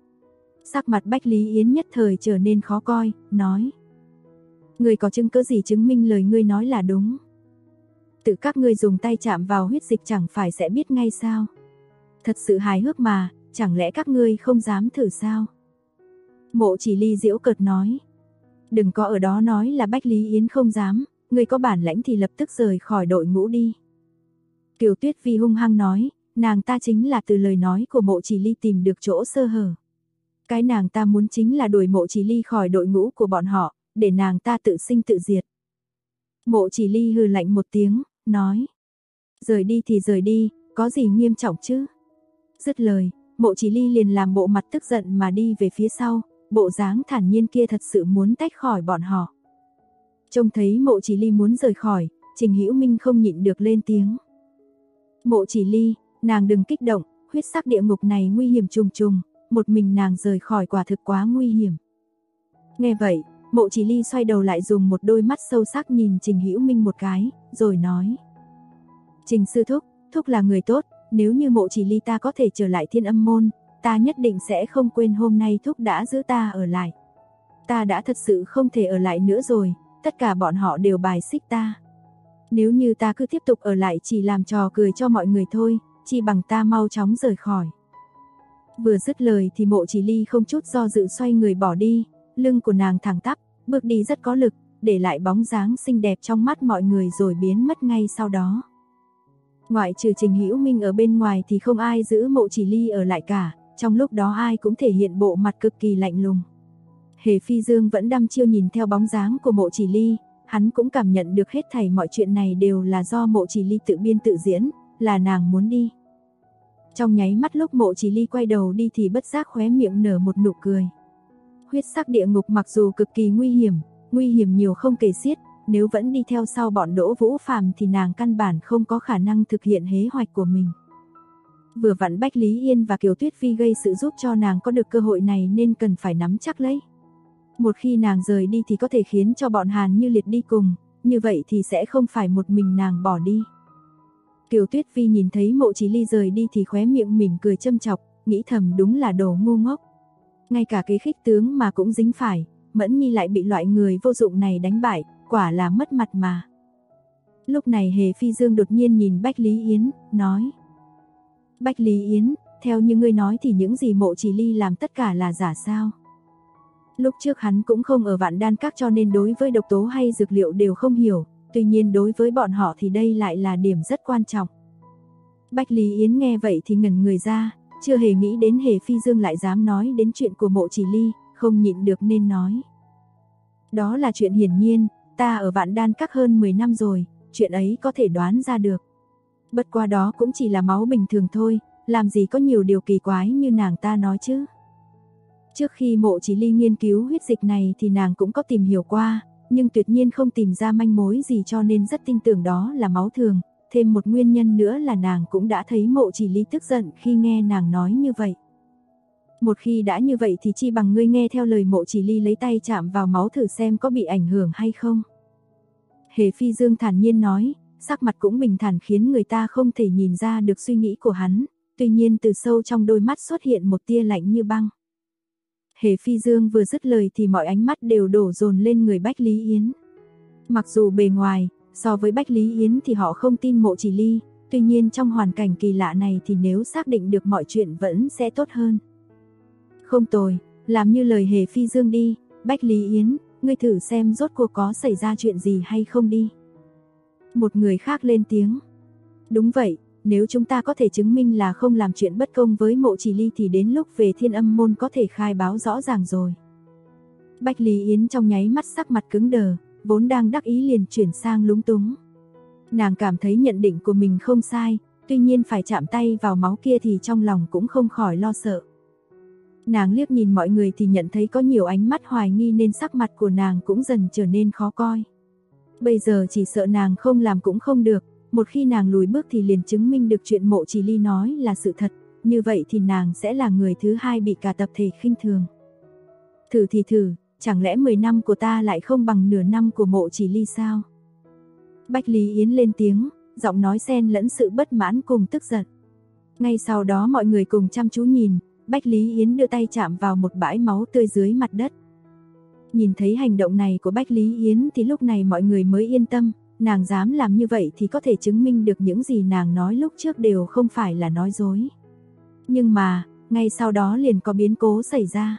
Sắc mặt Bách Lý Yến nhất thời trở nên khó coi, nói. Ngươi có chứng cứ gì chứng minh lời ngươi nói là đúng? Tự các ngươi dùng tay chạm vào huyết dịch chẳng phải sẽ biết ngay sao? Thật sự hài hước mà, chẳng lẽ các ngươi không dám thử sao? Mộ Chỉ Ly giễu cợt nói. Đừng có ở đó nói là Bách Lý Yến không dám, ngươi có bản lãnh thì lập tức rời khỏi đội ngũ đi. Kiều Tuyết Phi hung hăng nói, nàng ta chính là từ lời nói của Mộ Chỉ Ly tìm được chỗ sơ hở. Cái nàng ta muốn chính là đuổi Mộ Chỉ Ly khỏi đội ngũ của bọn họ, để nàng ta tự sinh tự diệt. Mộ Chỉ Ly hừ lạnh một tiếng, nói. Rời đi thì rời đi, có gì nghiêm trọng chứ? Dứt lời, Mộ Chỉ Ly liền làm bộ mặt tức giận mà đi về phía sau, bộ dáng thản nhiên kia thật sự muốn tách khỏi bọn họ. Trông thấy Mộ Chỉ Ly muốn rời khỏi, Trình Hữu Minh không nhịn được lên tiếng. Mộ Chỉ Ly, nàng đừng kích động, huyết sắc địa ngục này nguy hiểm trùng trùng, một mình nàng rời khỏi quả thực quá nguy hiểm. Nghe vậy, Mộ Chỉ Ly xoay đầu lại dùng một đôi mắt sâu sắc nhìn Trình Hữu Minh một cái, rồi nói. Trình sư thúc, thúc là người tốt, nếu như Mộ Chỉ Ly ta có thể trở lại Thiên Âm môn, ta nhất định sẽ không quên hôm nay thúc đã giữ ta ở lại. Ta đã thật sự không thể ở lại nữa rồi, tất cả bọn họ đều bài xích ta. Nếu như ta cứ tiếp tục ở lại chỉ làm trò cười cho mọi người thôi, chi bằng ta mau chóng rời khỏi. Vừa dứt lời thì Mộ Chỉ Ly không chút do dự xoay người bỏ đi, lưng của nàng thẳng tắp, bước đi rất có lực, để lại bóng dáng xinh đẹp trong mắt mọi người rồi biến mất ngay sau đó. Ngoại trừ Trình Hữu Minh ở bên ngoài thì không ai giữ Mộ Chỉ Ly ở lại cả, trong lúc đó ai cũng thể hiện bộ mặt cực kỳ lạnh lùng. Hề Phi Dương vẫn đăm chiêu nhìn theo bóng dáng của Mộ Chỉ Ly, hắn cũng cảm nhận được hết thảy mọi chuyện này đều là do Mộ Chỉ Ly tự biên tự diễn, là nàng muốn đi. Trong nháy mắt lúc Mộ Chỉ Ly quay đầu đi thì bất giác khóe miệng nở một nụ cười. Huyết sắc địa ngục mặc dù cực kỳ nguy hiểm nhiều không kể xiết, nếu vẫn đi theo sau bọn Đỗ Vũ Phàm thì nàng căn bản không có khả năng thực hiện kế hoạch của mình. Vừa vặn Bách Lý Yên và Kiều Tuyết Phi gây sự giúp cho nàng có được cơ hội này nên cần phải nắm chắc lấy. Một khi nàng rời đi thì có thể khiến cho bọn Hàn Như Liệt đi cùng, như vậy thì sẽ không phải một mình nàng bỏ đi. Kiều Tuyết Vi nhìn thấy Mộ Chỉ Ly rời đi thì khóe miệng mỉm cười châm chọc, nghĩ thầm đúng là đồ ngu ngốc. Ngay cả cái khích tướng mà cũng dính phải, Mẫn Nhi lại bị loại người vô dụng này đánh bại, quả là mất mặt mà. Lúc này Hề Phi Dương đột nhiên nhìn Bách Lý Yến, nói: Bách Lý Yến, theo như ngươi nói thì những gì Mộ Chỉ Ly làm tất cả là giả sao? Lúc trước hắn cũng không ở Vạn Đan Các cho nên đối với độc tố hay dược liệu đều không hiểu, tuy nhiên đối với bọn họ thì đây lại là điểm rất quan trọng. Bách Lý Yến nghe vậy thì ngẩn người ra, chưa hề nghĩ đến Hề Phi Dương lại dám nói đến chuyện của Mộ Chỉ Ly, không nhịn được nên nói: Đó là chuyện hiển nhiên, ta ở Vạn Đan Các hơn 10 năm rồi, chuyện ấy có thể đoán ra được. Bất qua đó cũng chỉ là máu bình thường thôi, làm gì có nhiều điều kỳ quái như nàng ta nói chứ. Trước khi Mộ Chỉ Ly nghiên cứu huyết dịch này thì nàng cũng có tìm hiểu qua, nhưng tuyệt nhiên không tìm ra manh mối gì cho nên rất tin tưởng đó là máu thường. Thêm một nguyên nhân nữa là nàng cũng đã thấy Mộ Chỉ Ly tức giận khi nghe nàng nói như vậy. Một khi đã như vậy thì chi bằng ngươi nghe theo lời Mộ Chỉ Ly lấy tay chạm vào máu thử xem có bị ảnh hưởng hay không. Hề Phi Dương thản nhiên nói, sắc mặt cũng bình thản khiến người ta không thể nhìn ra được suy nghĩ của hắn, tuy nhiên từ sâu trong đôi mắt xuất hiện một tia lạnh như băng. Hề Phi Dương vừa dứt lời thì mọi ánh mắt đều đổ dồn lên người Bách Lý Yến. Mặc dù bề ngoài, so với Bách Lý Yến thì họ không tin Mộ Chỉ Ly, tuy nhiên trong hoàn cảnh kỳ lạ này thì nếu xác định được mọi chuyện vẫn sẽ tốt hơn. Không tồi, làm như lời Hề Phi Dương đi, Bách Lý Yến, ngươi thử xem rốt cuộc có xảy ra chuyện gì hay không đi. Một người khác lên tiếng. Đúng vậy, nếu chúng ta có thể chứng minh là không làm chuyện bất công với Mộ Chỉ Ly thì đến lúc về Thiên Âm môn có thể khai báo rõ ràng rồi. Bách Lý Yến trong nháy mắt sắc mặt cứng đờ, vốn đang đắc ý liền chuyển sang lúng túng. Nàng cảm thấy nhận định của mình không sai, tuy nhiên phải chạm tay vào máu kia thì trong lòng cũng không khỏi lo sợ. Nàng liếc nhìn mọi người thì nhận thấy có nhiều ánh mắt hoài nghi nên sắc mặt của nàng cũng dần trở nên khó coi. Bây giờ chỉ sợ nàng không làm cũng không được, một khi nàng lùi bước thì liền chứng minh được chuyện Mộ Chỉ Ly nói là sự thật, như vậy thì nàng sẽ là người thứ hai bị cả tập thể khinh thường. Thử thì thử, chẳng lẽ 10 năm của ta lại không bằng nửa năm của Mộ Chỉ Ly sao? Bách Lý Yến lên tiếng, giọng nói xen lẫn sự bất mãn cùng tức giận. Ngay sau đó mọi người cùng chăm chú nhìn, Bách Lý Yến đưa tay chạm vào một bãi máu tươi dưới mặt đất. Nhìn thấy hành động này của Bách Lý Yến thì lúc này mọi người mới yên tâm, nàng dám làm như vậy thì có thể chứng minh được những gì nàng nói lúc trước đều không phải là nói dối. Nhưng mà, ngay sau đó liền có biến cố xảy ra.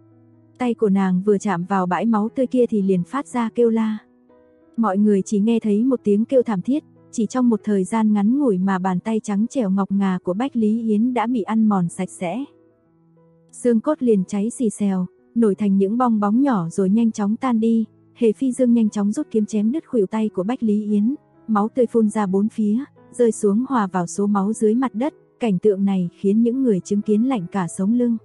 Tay của nàng vừa chạm vào bãi máu tươi kia thì liền phát ra kêu la. Mọi người chỉ nghe thấy một tiếng kêu thảm thiết, chỉ trong một thời gian ngắn ngủi mà bàn tay trắng trẻo ngọc ngà của Bách Lý Yến đã bị ăn mòn sạch sẽ. Xương cốt liền cháy xì xèo, nổi thành những bong bóng nhỏ rồi nhanh chóng tan đi. Hề Phi Dương nhanh chóng rút kiếm chém đứt khuỷu tay của Bách Lý Yến, máu tươi phun ra bốn phía, rơi xuống hòa vào số máu dưới mặt đất, cảnh tượng này khiến những người chứng kiến lạnh cả sống lưng.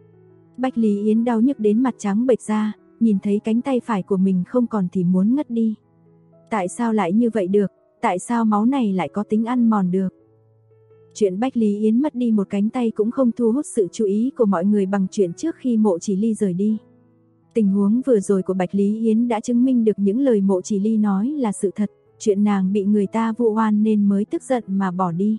Bách Lý Yến đau nhức đến mặt trắng bệch ra, nhìn thấy cánh tay phải của mình không còn thì muốn ngất đi. Tại sao lại như vậy được, tại sao máu này lại có tính ăn mòn được? Chuyện Bách Lý Yến mất đi một cánh tay cũng không thu hút sự chú ý của mọi người bằng chuyện trước khi Mộ Chỉ Ly rời đi. Tình huống vừa rồi của Bạch Lý Yến đã chứng minh được những lời Mộ Chỉ Ly nói là sự thật, chuyện nàng bị người ta vu oan nên mới tức giận mà bỏ đi.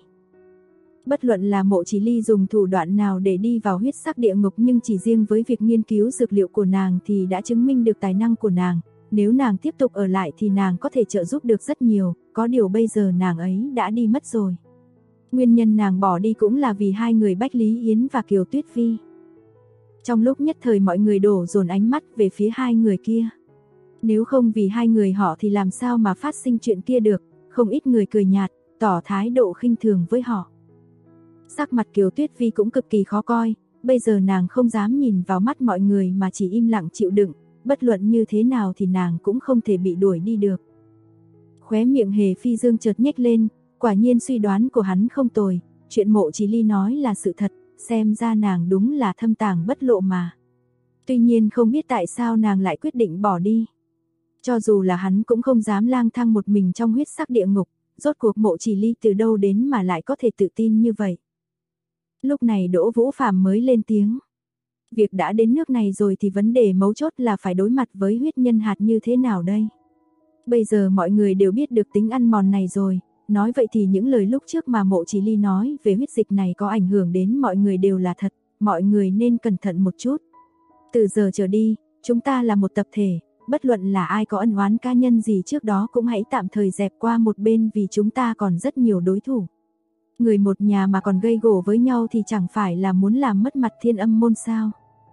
Bất luận là Mộ Chỉ Ly dùng thủ đoạn nào để đi vào huyết sắc địa ngục nhưng chỉ riêng với việc nghiên cứu dược liệu của nàng thì đã chứng minh được tài năng của nàng, nếu nàng tiếp tục ở lại thì nàng có thể trợ giúp được rất nhiều, có điều bây giờ nàng ấy đã đi mất rồi. Nguyên nhân nàng bỏ đi cũng là vì hai người Bách Lý Yến và Kiều Tuyết Vi. Trong lúc nhất thời mọi người đổ dồn ánh mắt về phía hai người kia. Nếu không vì hai người họ thì làm sao mà phát sinh chuyện kia được, không ít người cười nhạt, tỏ thái độ khinh thường với họ. Sắc mặt Kiều Tuyết Vi cũng cực kỳ khó coi, bây giờ nàng không dám nhìn vào mắt mọi người mà chỉ im lặng chịu đựng, bất luận như thế nào thì nàng cũng không thể bị đuổi đi được. Khóe miệng Hề Phi Dương chợt nhếch lên, quả nhiên suy đoán của hắn không tồi, chuyện Mộ Chỉ Ly nói là sự thật, xem ra nàng đúng là thâm tàng bất lộ mà. Tuy nhiên không biết tại sao nàng lại quyết định bỏ đi. Cho dù là hắn cũng không dám lang thang một mình trong huyết sắc địa ngục, rốt cuộc Mộ Chỉ Ly từ đâu đến mà lại có thể tự tin như vậy. Lúc này Đỗ Vũ Phàm mới lên tiếng. Việc đã đến nước này rồi thì vấn đề mấu chốt là phải đối mặt với huyết nhân hạt như thế nào đây? Bây giờ mọi người đều biết được tính ăn mòn này rồi, nói vậy thì những lời lúc trước mà Mộ Chỉ Ly nói về huyết dịch này có ảnh hưởng đến mọi người đều là thật, mọi người nên cẩn thận một chút. Từ giờ trở đi, chúng ta là một tập thể, bất luận là ai có ân oán cá nhân gì trước đó cũng hãy tạm thời dẹp qua một bên vì chúng ta còn rất nhiều đối thủ. Người một nhà mà còn gây gổ với nhau thì chẳng phải là muốn làm mất mặt Thiên Âm môn sao?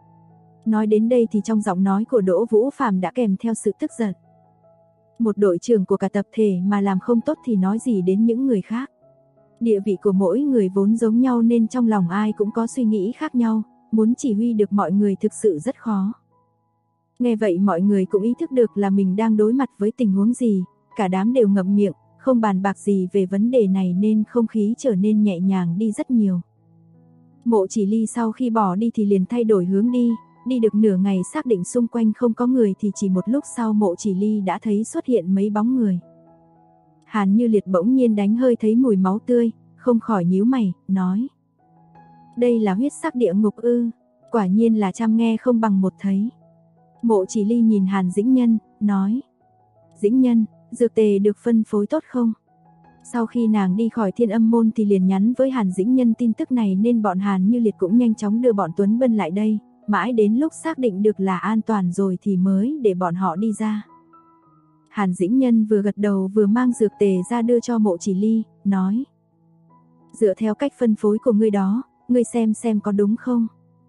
Nói đến đây thì trong giọng nói của Đỗ Vũ Phàm đã kèm theo sự tức giận. Một đội trưởng của cả tập thể mà làm không tốt thì nói gì đến những người khác. Địa vị của mỗi người vốn giống nhau nên trong lòng ai cũng có suy nghĩ khác nhau, muốn chỉ huy được mọi người thực sự rất khó. Nghe vậy mọi người cũng ý thức được là mình đang đối mặt với tình huống gì, cả đám đều ngậm miệng, không bàn bạc gì về vấn đề này nên không khí trở nên nhẹ nhàng đi rất nhiều. Mộ Chỉ Ly sau khi bỏ đi thì liền thay đổi hướng đi được nửa ngày xác định xung quanh không có người thì chỉ một lúc sau Mộ Chỉ Ly đã thấy xuất hiện mấy bóng người. Hàn Như Liệt bỗng nhiên đánh hơi thấy mùi máu tươi, không khỏi nhíu mày, nói: đây là huyết sắc địa ngục ư? Quả nhiên là trăm nghe không bằng một thấy. Mộ Chỉ Ly nhìn Hàn Dĩnh Nhân, nói: Dĩnh Nhân, dược tề được phân phối tốt không? Sau khi nàng đi khỏi Thiên Âm môn thì liền nhắn với Hàn Dĩnh Nhân tin tức này nên bọn Hàn Như Liệt cũng nhanh chóng đưa bọn Tuấn Bân lại đây, mãi đến lúc xác định được là an toàn rồi thì mới để bọn họ đi ra. Hàn Dĩnh Nhân vừa gật đầu vừa mang dược tề ra đưa cho Mộ Chỉ Ly, nói: dựa theo cách phân phối của ngươi đó, ngươi xem có đúng không?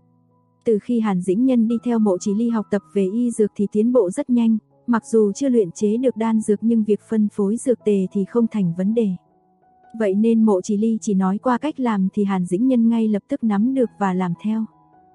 Từ khi Hàn Dĩnh Nhân đi theo Mộ Chỉ Ly học tập về y dược thì tiến bộ rất nhanh, mặc dù chưa luyện chế được đan dược nhưng việc phân phối dược tề thì không thành vấn đề. Vậy nên Mộ Chỉ Ly chỉ nói qua cách làm thì Hàn Dĩnh Nhân ngay lập tức nắm được và làm theo.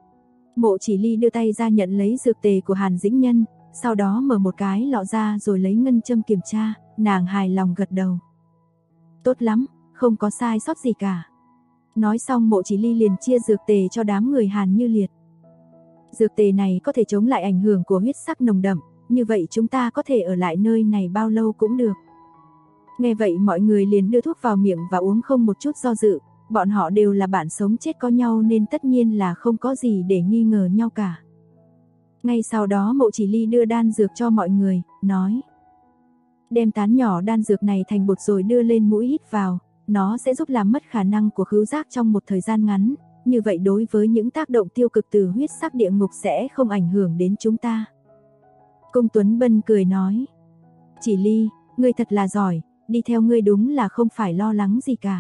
Mộ Chỉ Ly đưa tay ra nhận lấy dược tề của Hàn Dĩnh Nhân, sau đó mở một cái lọ ra rồi lấy ngân châm kiểm tra, nàng hài lòng gật đầu. Tốt lắm, không có sai sót gì cả. Nói xong Mộ Chỉ Ly liền chia dược tề cho đám người Hàn Như Liệt. Dược tề này có thể chống lại ảnh hưởng của huyết sắc nồng đậm, như vậy chúng ta có thể ở lại nơi này bao lâu cũng được. Nghe vậy mọi người liền đưa thuốc vào miệng và uống không một chút do dự, bọn họ đều là bạn sống chết có nhau nên tất nhiên là không có gì để nghi ngờ nhau cả. Ngay sau đó Mộ Chỉ Ly đưa đan dược cho mọi người, nói: đem tán nhỏ đan dược này thành bột rồi đưa lên mũi hít vào, nó sẽ giúp làm mất khả năng của khứu giác trong một thời gian ngắn, như vậy đối với những tác động tiêu cực từ huyết sắc địa ngục sẽ không ảnh hưởng đến chúng ta. Cung Tuấn Bân cười nói: Chỉ Ly, ngươi thật là giỏi, đi theo ngươi đúng là không phải lo lắng gì cả.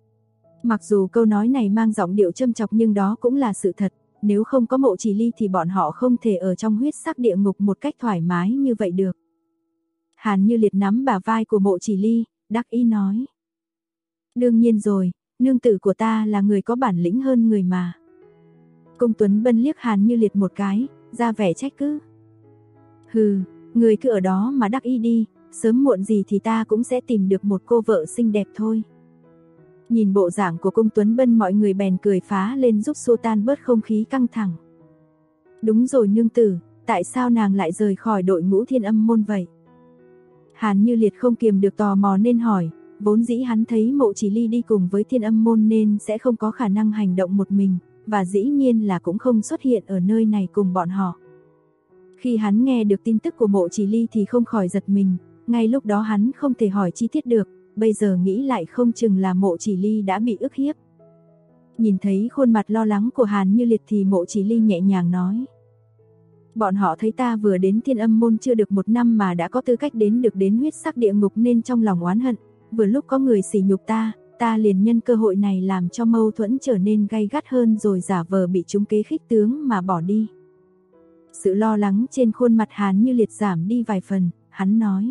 Mặc dù câu nói này mang giọng điệu châm chọc nhưng đó cũng là sự thật, nếu không có Mộ Chỉ Ly thì bọn họ không thể ở trong huyết sắc địa ngục một cách thoải mái như vậy được. Hàn Như Liệt nắm bả vai của Mộ Chỉ Ly, đắc ý nói: đương nhiên rồi, nương tử của ta là người có bản lĩnh hơn người mà. Cung Tuấn Bân liếc Hàn Như Liệt một cái, ra vẻ trách cứ: hừ, người cứ ở đó mà đắc ý đi, sớm muộn gì thì ta cũng sẽ tìm được một cô vợ xinh đẹp thôi. Nhìn bộ dạng của Cung Tuấn Bân mọi người bèn cười phá lên giúp xua tan bớt không khí căng thẳng. Đúng rồi nương tử, tại sao nàng lại rời khỏi đội ngũ Thiên Âm môn vậy? Hàn Như Liệt không kiềm được tò mò nên hỏi, vốn dĩ hắn thấy Mộ Chỉ Ly đi cùng với Thiên Âm môn nên sẽ không có khả năng hành động một mình, và dĩ nhiên là cũng không xuất hiện ở nơi này cùng bọn họ. Khi hắn nghe được tin tức của Mộ Chỉ Ly thì không khỏi giật mình, ngay lúc đó hắn không thể hỏi chi tiết được, bây giờ nghĩ lại không chừng là Mộ Chỉ Ly đã bị ức hiếp. Nhìn thấy khuôn mặt lo lắng của Hàn Như Liệt thì Mộ Chỉ Ly nhẹ nhàng nói: bọn họ thấy ta vừa đến Thiên Âm môn chưa được 1 năm mà đã có tư cách đến được đến huyết sắc địa ngục nên trong lòng oán hận, vừa lúc có người sỉ nhục ta liền nhân cơ hội này làm cho mâu thuẫn trở nên gay gắt hơn rồi giả vờ bị chúng kế khích tướng mà bỏ đi. Sự lo lắng trên khuôn mặt Hàn Như Liệt giảm đi vài phần, hắn nói: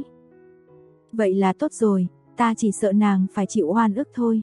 vậy là tốt rồi, ta chỉ sợ nàng phải chịu oan ức thôi.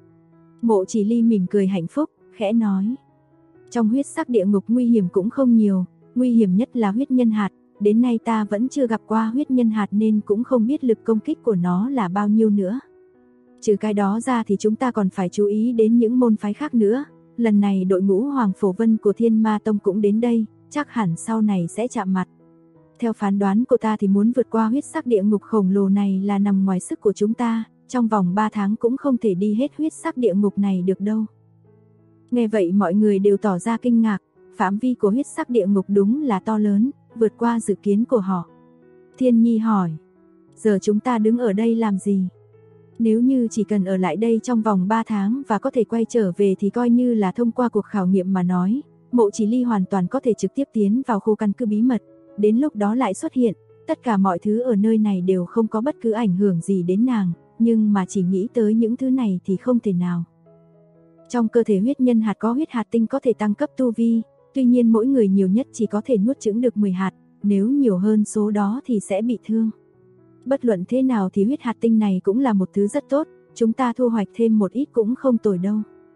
Mộ Chỉ Ly mỉm cười hạnh phúc, khẽ nói: trong huyết sắc địa ngục nguy hiểm cũng không nhiều, nguy hiểm nhất là huyết nhân hạt, đến nay ta vẫn chưa gặp qua huyết nhân hạt nên cũng không biết lực công kích của nó là bao nhiêu nữa. Trừ cái đó ra thì chúng ta còn phải chú ý đến những môn phái khác nữa, lần này đội ngũ Hoàng Phổ Vân của Thiên Ma Tông cũng đến đây, chắc hẳn sau này sẽ chạm mặt. Theo phán đoán của ta thì muốn vượt qua huyết sắc địa ngục khổng lồ này là nằm ngoài sức của chúng ta, trong vòng 3 tháng cũng không thể đi hết huyết sắc địa ngục này được đâu. Nghe vậy mọi người đều tỏ ra kinh ngạc, phạm vi của huyết sắc địa ngục đúng là to lớn, vượt qua dự kiến của họ. Thiên Nhi hỏi, giờ chúng ta đứng ở đây làm gì? Nếu như chỉ cần ở lại đây trong vòng 3 tháng và có thể quay trở về thì coi như là thông qua cuộc khảo nghiệm mà nói, Mộ Chỉ Ly hoàn toàn có thể trực tiếp tiến vào khu căn cứ bí mật, đến lúc đó lại xuất hiện, tất cả mọi thứ ở nơi này đều không có bất cứ ảnh hưởng gì đến nàng, nhưng mà chỉ nghĩ tới những thứ này thì không thể nào. Trong cơ thể huyết nhân hạt có huyết hạt tinh có thể tăng cấp tu vi, tuy nhiên mỗi người nhiều nhất chỉ có thể nuốt chửng được 10 hạt, nếu nhiều hơn số đó thì sẽ bị thương. Bất luận thế nào thì huyết hạt tinh này cũng là một thứ rất tốt, chúng ta thu hoạch thêm một ít cũng không tồi đâu.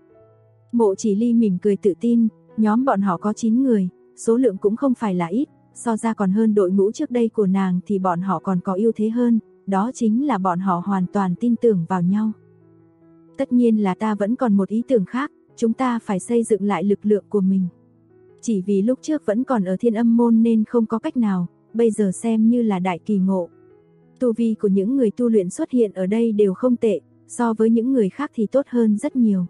Mộ Chỉ Ly mỉm cười tự tin, nhóm bọn họ có 9 người, số lượng cũng không phải là ít, so ra còn hơn đội ngũ trước đây của nàng thì bọn họ còn có ưu thế hơn, đó chính là bọn họ hoàn toàn tin tưởng vào nhau. Tất nhiên là ta vẫn còn một ý tưởng khác, chúng ta phải xây dựng lại lực lượng của mình. Chỉ vì lúc trước vẫn còn ở Thiên Âm môn nên không có cách nào, bây giờ xem như là đại kỳ ngộ. Tu vi của những người tu luyện xuất hiện ở đây đều không tệ, so với những người khác thì tốt hơn rất nhiều.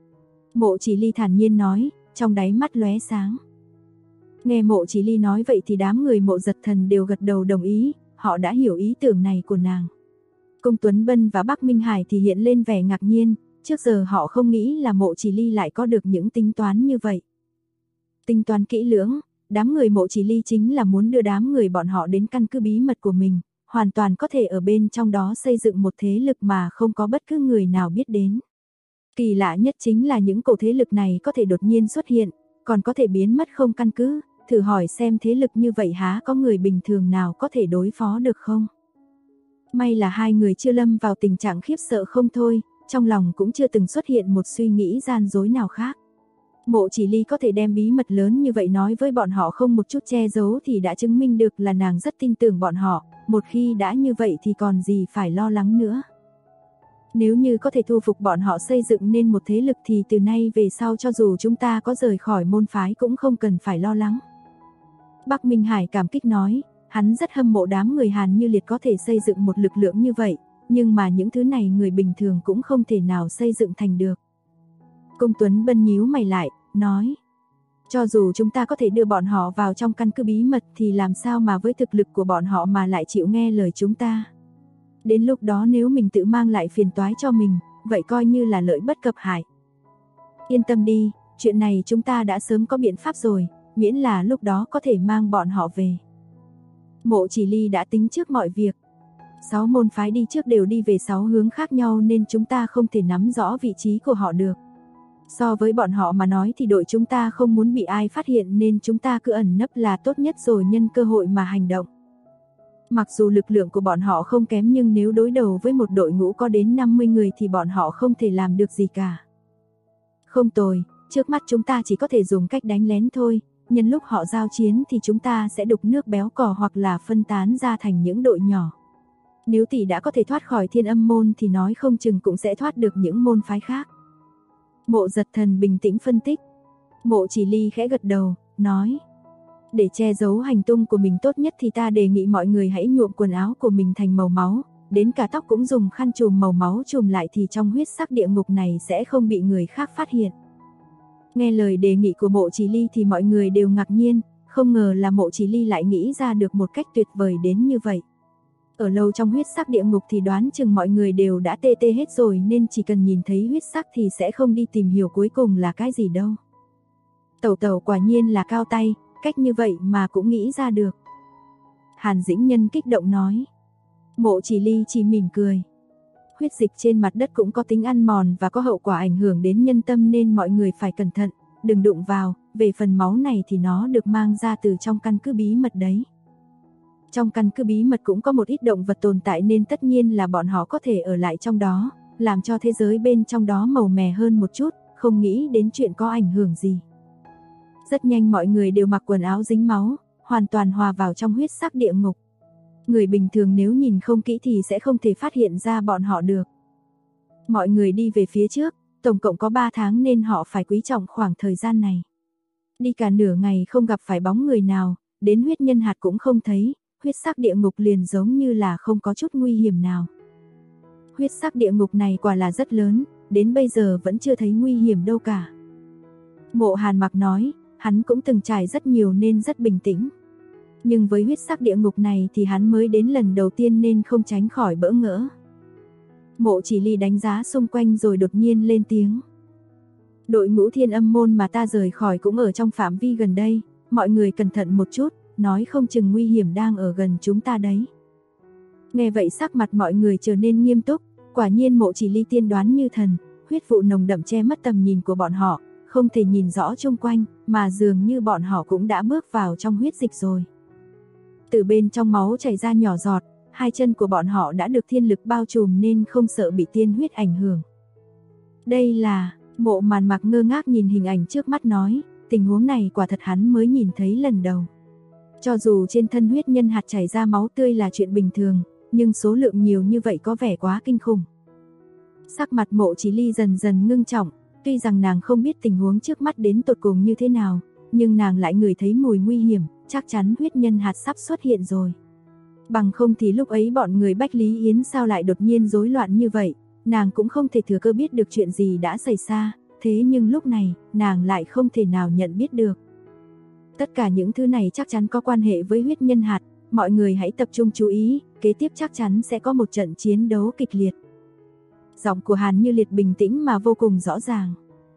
Mộ Chỉ Ly thản nhiên nói, trong đáy mắt lóe sáng. Nghe Mộ Chỉ Ly nói vậy thì đám người Mộ Giật Thần đều gật đầu đồng ý, họ đã hiểu ý tưởng này của nàng. Cung Tuấn Bân và Bắc Minh Hải thì hiện lên vẻ ngạc nhiên, trước giờ họ không nghĩ là Mộ Chỉ Ly lại có được những tính toán như vậy. Tính toán kỹ lưỡng, đám người Mộ Chỉ Ly chính là muốn đưa đám người bọn họ đến căn cứ bí mật của mình, hoàn toàn có thể ở bên trong đó xây dựng một thế lực mà không có bất cứ người nào biết đến. Kỳ lạ nhất chính là những cổ thế lực này có thể đột nhiên xuất hiện, còn có thể biến mất không căn cứ, thử hỏi xem thế lực như vậy há có người bình thường nào có thể đối phó được không? May là hai người chưa lâm vào tình trạng khiếp sợ không thôi, trong lòng cũng chưa từng xuất hiện một suy nghĩ gian dối nào khác. Mộ Chỉ Ly có thể đem bí mật lớn như vậy nói với bọn họ không một chút che giấu thì đã chứng minh được là nàng rất tin tưởng bọn họ, một khi đã như vậy thì còn gì phải lo lắng nữa. Nếu như có thể thu phục bọn họ xây dựng nên một thế lực thì từ nay về sau cho dù chúng ta có rời khỏi môn phái cũng không cần phải lo lắng. Bắc Minh Hải cảm kích nói, hắn rất hâm mộ đám người Hàn Như Liệt có thể xây dựng một lực lượng như vậy, nhưng mà những thứ này người bình thường cũng không thể nào xây dựng thành được. Cung Tuấn Bân nhíu mày lại, nói, cho dù chúng ta có thể đưa bọn họ vào trong căn cứ bí mật thì làm sao mà với thực lực của bọn họ mà lại chịu nghe lời chúng ta. Đến lúc đó nếu mình tự mang lại phiền toái cho mình, vậy coi như là lợi bất cập hại. Yên tâm đi, chuyện này chúng ta đã sớm có biện pháp rồi, miễn là lúc đó có thể mang bọn họ về. Mộ Chỉ Ly đã tính trước mọi việc. 6 môn phái đi trước đều đi về 6 hướng khác nhau nên chúng ta không thể nắm rõ vị trí của họ được. So với bọn họ mà nói thì đội chúng ta không muốn bị ai phát hiện nên chúng ta cứ ẩn nấp là tốt nhất rồi nhân cơ hội mà hành động. Mặc dù lực lượng của bọn họ không kém nhưng nếu đối đầu với một đội ngũ có đến 50 người thì bọn họ không thể làm được gì cả. Không tồi, trước mắt chúng ta chỉ có thể dùng cách đánh lén thôi, nhân lúc họ giao chiến thì chúng ta sẽ đục nước béo cò hoặc là phân tán ra thành những đội nhỏ. Nếu tỷ đã có thể thoát khỏi Thiên Âm môn thì nói không chừng cũng sẽ thoát được những môn phái khác. Mộ Giật Thần bình tĩnh phân tích. Mộ Chỉ Ly khẽ gật đầu, nói, để che giấu hành tung của mình tốt nhất thì ta đề nghị mọi người hãy nhuộm quần áo của mình thành màu máu, đến cả tóc cũng dùng khăn chùm màu máu chùm lại thì trong huyết sắc địa ngục này sẽ không bị người khác phát hiện. Nghe lời đề nghị của Mộ Chỉ Ly thì mọi người đều ngạc nhiên, không ngờ là Mộ Chỉ Ly lại nghĩ ra được một cách tuyệt vời đến như vậy. Ở lâu trong huyết sắc địa ngục thì đoán chừng mọi người đều đã tê tê hết rồi nên chỉ cần nhìn thấy huyết sắc thì sẽ không đi tìm hiểu cuối cùng là cái gì đâu. Tẩu tẩu quả nhiên là cao tay, cách như vậy mà cũng nghĩ ra được. Hàn Dĩnh Nhân kích động nói. Mộ Chỉ Ly chỉ mỉm cười. Huyết dịch trên mặt đất cũng có tính ăn mòn và có hậu quả ảnh hưởng đến nhân tâm nên mọi người phải cẩn thận, đừng đụng vào, về phần máu này thì nó được mang ra từ trong căn cứ bí mật đấy. Trong căn cứ bí mật cũng có một ít động vật tồn tại nên tất nhiên là bọn họ có thể ở lại trong đó, làm cho thế giới bên trong đó màu mè hơn một chút, không nghĩ đến chuyện có ảnh hưởng gì. Rất nhanh mọi người đều mặc quần áo dính máu, hoàn toàn hòa vào trong huyết sắc địa ngục. Người bình thường nếu nhìn không kỹ thì sẽ không thể phát hiện ra bọn họ được. Mọi người đi về phía trước, tổng cộng có 3 tháng nên họ phải quý trọng khoảng thời gian này. Đi cả nửa ngày không gặp phải bóng người nào, đến huyết nhân hạt cũng không thấy, huyết sắc địa ngục liền giống như là không có chút nguy hiểm nào. Huyết sắc địa ngục này quả là rất lớn, đến bây giờ vẫn chưa thấy nguy hiểm đâu cả. Mộ Hàn Mặc nói, hắn cũng từng trải rất nhiều nên rất bình tĩnh. Nhưng với huyết sắc địa ngục này thì hắn mới đến lần đầu tiên nên không tránh khỏi bỡ ngỡ. Mộ Chỉ Ly đánh giá xung quanh rồi đột nhiên lên tiếng. Đội ngũ Thiên Âm môn mà ta rời khỏi cũng ở trong phạm vi gần đây, mọi người cẩn thận một chút, nói không chừng nguy hiểm đang ở gần chúng ta đấy. Nghe vậy sắc mặt mọi người trở nên nghiêm túc, quả nhiên Mộ Chỉ Ly tiên đoán như thần, huyết vụ nồng đậm che mất tầm nhìn của bọn họ, không thể nhìn rõ xung quanh, mà dường như bọn họ cũng đã bước vào trong huyết dịch rồi. Từ bên trong máu chảy ra nhỏ giọt, hai chân của bọn họ đã được thiên lực bao trùm nên không sợ bị tiên huyết ảnh hưởng. Đây là, Mộ Màn Mặc ngơ ngác nhìn hình ảnh trước mắt nói, tình huống này quả thật hắn mới nhìn thấy lần đầu. Cho dù trên thân huyết nhân hạt chảy ra máu tươi là chuyện bình thường, nhưng số lượng nhiều như vậy có vẻ quá kinh khủng. Sắc mặt Mộ Chỉ Ly dần dần ngưng trọng, tuy rằng nàng không biết tình huống trước mắt đến tột cùng như thế nào, nhưng nàng lại ngửi thấy mùi nguy hiểm, chắc chắn huyết nhân hạt sắp xuất hiện rồi. Bằng không thì lúc ấy bọn người Bách Lý Yến sao lại đột nhiên rối loạn như vậy, nàng cũng không thể thừa cơ biết được chuyện gì đã xảy ra, thế nhưng lúc này, nàng lại không thể nào nhận biết được. Tất cả những thứ này chắc chắn có quan hệ với huyết nhân hạt, mọi người hãy tập trung chú ý, kế tiếp chắc chắn sẽ có một trận chiến đấu kịch liệt. Giọng của Hàn Như Liệt bình tĩnh mà vô cùng rõ ràng.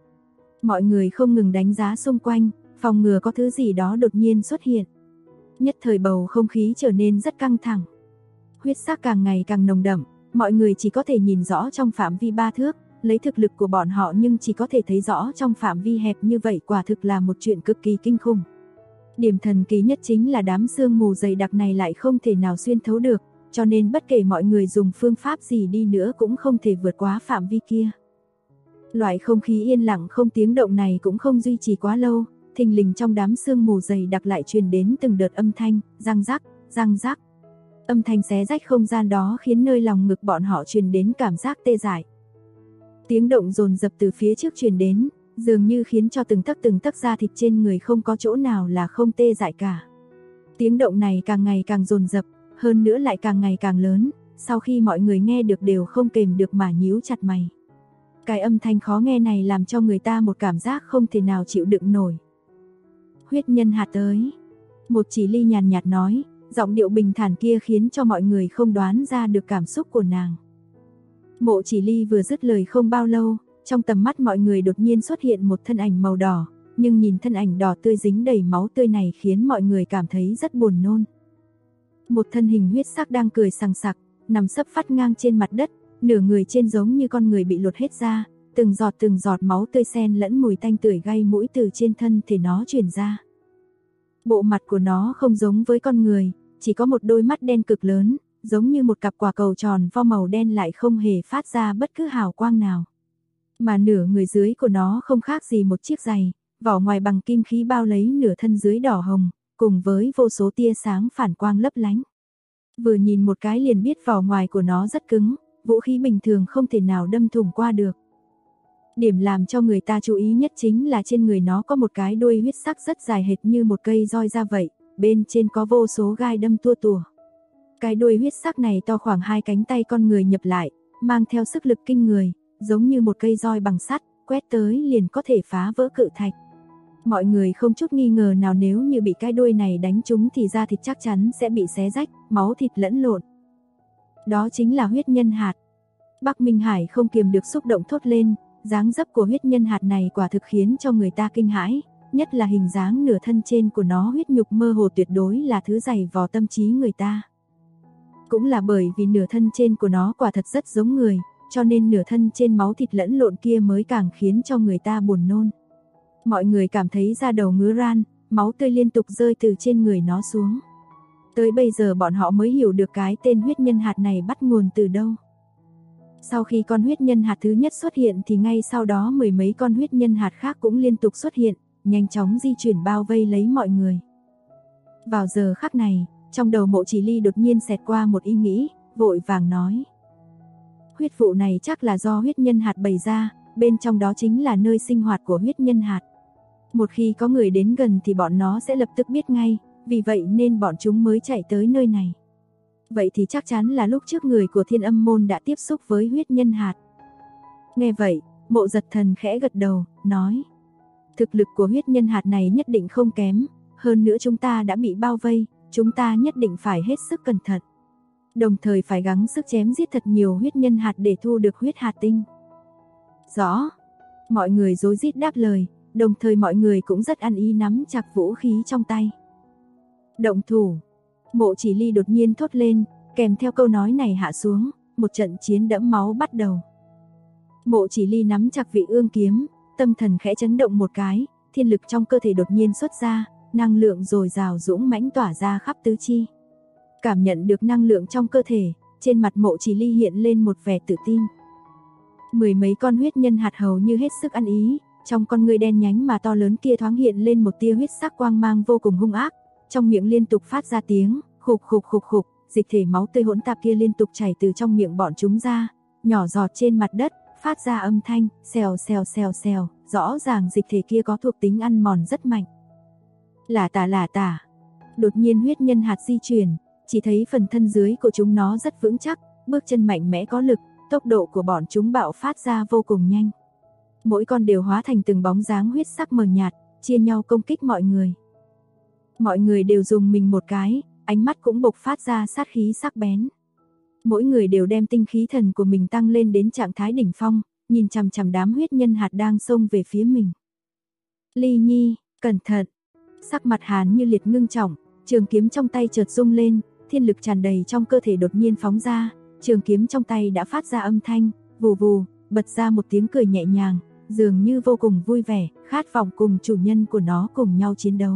Mọi người không ngừng đánh giá xung quanh, phòng ngừa có thứ gì đó đột nhiên xuất hiện. Nhất thời bầu không khí trở nên rất căng thẳng. Huyết sắc càng ngày càng nồng đậm, mọi người chỉ có thể nhìn rõ trong phạm vi 3 thước, lấy thực lực của bọn họ nhưng chỉ có thể thấy rõ trong phạm vi hẹp như vậy quả thực là một chuyện cực kỳ kinh khủng. Điểm thần kỳ nhất chính là đám sương mù dày đặc này lại không thể nào xuyên thấu được, cho nên bất kể mọi người dùng phương pháp gì đi nữa cũng không thể vượt quá phạm vi kia. Loại không khí yên lặng không tiếng động này cũng không duy trì quá lâu, thình lình trong đám sương mù dày đặc lại truyền đến từng đợt âm thanh, răng rắc, răng rắc. Âm thanh xé rách không gian đó khiến nơi lòng ngực bọn họ truyền đến cảm giác tê dại. Tiếng động dồn dập từ phía trước truyền đến, dường như khiến cho từng tấc da thịt trên người không có chỗ nào là không tê dại cả. Tiếng động này càng ngày càng dồn dập, hơn nữa lại càng ngày càng lớn, sau khi mọi người nghe được đều không kềm được mà nhíu chặt mày. Cái âm thanh khó nghe này làm cho người ta một cảm giác không thể nào chịu đựng nổi. Huyết nhân hạt tới. Một Chỉ Ly nhàn nhạt nói, giọng điệu bình thản kia khiến cho mọi người không đoán ra được cảm xúc của nàng. Mộ Chỉ Ly vừa dứt lời không bao lâu, trong tầm mắt mọi người đột nhiên xuất hiện một thân ảnh màu đỏ, nhưng nhìn thân ảnh đỏ tươi dính đầy máu tươi này khiến mọi người cảm thấy rất buồn nôn. Một thân hình huyết sắc đang cười sằng sặc, nằm sấp phắt ngang trên mặt đất, nửa người trên giống như con người bị lột hết ra, từng giọt máu tươi xen lẫn mùi tanh tưởi gây mũi từ trên thân thể nó truyền ra. Bộ mặt của nó không giống với con người, chỉ có một đôi mắt đen cực lớn, giống như một cặp quả cầu tròn vo màu đen lại không hề phát ra bất cứ hào quang nào. Mà nửa người dưới của nó không khác gì một chiếc giày, vỏ ngoài bằng kim khí bao lấy nửa thân dưới đỏ hồng, cùng với vô số tia sáng phản quang lấp lánh. Vừa nhìn một cái liền biết vỏ ngoài của nó rất cứng, vũ khí bình thường không thể nào đâm thủng qua được. Điểm làm cho người ta chú ý nhất chính là trên người nó có một cái đuôi huyết sắc rất dài hệt như một cây roi ra vậy, bên trên có vô số gai đâm tua tủa. Cái đuôi huyết sắc này to khoảng 2 cánh tay con người nhập lại, mang theo sức lực kinh người, giống như một cây roi bằng sắt, quét tới liền có thể phá vỡ cự thạch. Mọi người không chút nghi ngờ nào nếu như bị cái đuôi này đánh trúng thì da thịt chắc chắn sẽ bị xé rách, máu thịt lẫn lộn. Đó chính là huyết nhân hạt. Bắc Minh Hải không kiềm được xúc động thốt lên, dáng dấp của huyết nhân hạt này quả thực khiến cho người ta kinh hãi, nhất là hình dáng nửa thân trên của nó huyết nhục mơ hồ tuyệt đối là thứ dày vò tâm trí người ta. Cũng là bởi vì nửa thân trên của nó quả thật rất giống người, cho nên nửa thân trên máu thịt lẫn lộn kia mới càng khiến cho người ta buồn nôn. Mọi người cảm thấy da đầu ngứa ran, máu tươi liên tục rơi từ trên người nó xuống. Tới bây giờ bọn họ mới hiểu được cái tên huyết nhân hạt này bắt nguồn từ đâu. Sau khi con huyết nhân hạt thứ nhất xuất hiện thì ngay sau đó mười mấy con huyết nhân hạt khác cũng liên tục xuất hiện, nhanh chóng di chuyển bao vây lấy mọi người. Vào giờ khắc này, trong đầu Mộ Chỉ Ly đột nhiên xẹt qua một ý nghĩ, vội vàng nói. Huyết vụ này chắc là do huyết nhân hạt bày ra, bên trong đó chính là nơi sinh hoạt của huyết nhân hạt. Một khi có người đến gần thì bọn nó sẽ lập tức biết ngay, vì vậy nên bọn chúng mới chạy tới nơi này. Vậy thì chắc chắn là lúc trước người của Thiên Âm môn đã tiếp xúc với huyết nhân hạt. Nghe vậy, Mộ Giật Thần khẽ gật đầu, nói. Thực lực của huyết nhân hạt này nhất định không kém, hơn nữa chúng ta đã bị bao vây, chúng ta nhất định phải hết sức cẩn thận. Đồng thời phải gắng sức chém giết thật nhiều huyết nhân hạt để thu được huyết hạt tinh. Rõ. Mọi người rối rít đáp lời, đồng thời mọi người cũng rất ăn ý nắm chặt vũ khí trong tay. Động thủ. Mộ Chỉ Ly đột nhiên thốt lên, kèm theo câu nói này hạ xuống, một trận chiến đẫm máu bắt đầu. Mộ Chỉ Ly nắm chặt vị ương kiếm, tâm thần khẽ chấn động một cái, thiên lực trong cơ thể đột nhiên xuất ra, năng lượng dồi dào dũng mãnh tỏa ra khắp tứ chi. Cảm nhận được năng lượng trong cơ thể, trên mặt Mộ Chỉ Ly hiện lên một vẻ tự tin. Mười mấy con huyết nhân hạt hầu như hết sức ăn ý, trong con người đen nhánh mà to lớn kia thoáng hiện lên một tia huyết sắc quang mang vô cùng hung ác, trong miệng liên tục phát ra tiếng khục khục khục khục, dịch thể máu tươi hỗn tạp kia liên tục chảy từ trong miệng bọn chúng ra, nhỏ giọt trên mặt đất, phát ra âm thanh xèo xèo xèo xèo, rõ ràng dịch thể kia có thuộc tính ăn mòn rất mạnh. Lả tả. Đột nhiên huyết nhân hạt di chuyển, chỉ thấy phần thân dưới của chúng nó rất vững chắc, bước chân mạnh mẽ có lực, tốc độ của bọn chúng bạo phát ra vô cùng nhanh. Mỗi con đều hóa thành từng bóng dáng huyết sắc mờ nhạt, chia nhau công kích mọi người. Mọi người đều dùng mình một cái, ánh mắt cũng bộc phát ra sát khí sắc bén. Mỗi người đều đem tinh khí thần của mình tăng lên đến trạng thái đỉnh phong, nhìn chằm chằm đám huyết nhân hạt đang xông về phía mình. Ly Nhi, cẩn thận. Sắc mặt Hàn Như Liệt ngưng trọng, trường kiếm trong tay chợt rung lên, thiên lực tràn đầy trong cơ thể đột nhiên phóng ra, trường kiếm trong tay đã phát ra âm thanh, vù vù, bật ra một tiếng cười nhẹ nhàng, dường như vô cùng vui vẻ, khát vọng cùng chủ nhân của nó cùng nhau chiến đấu.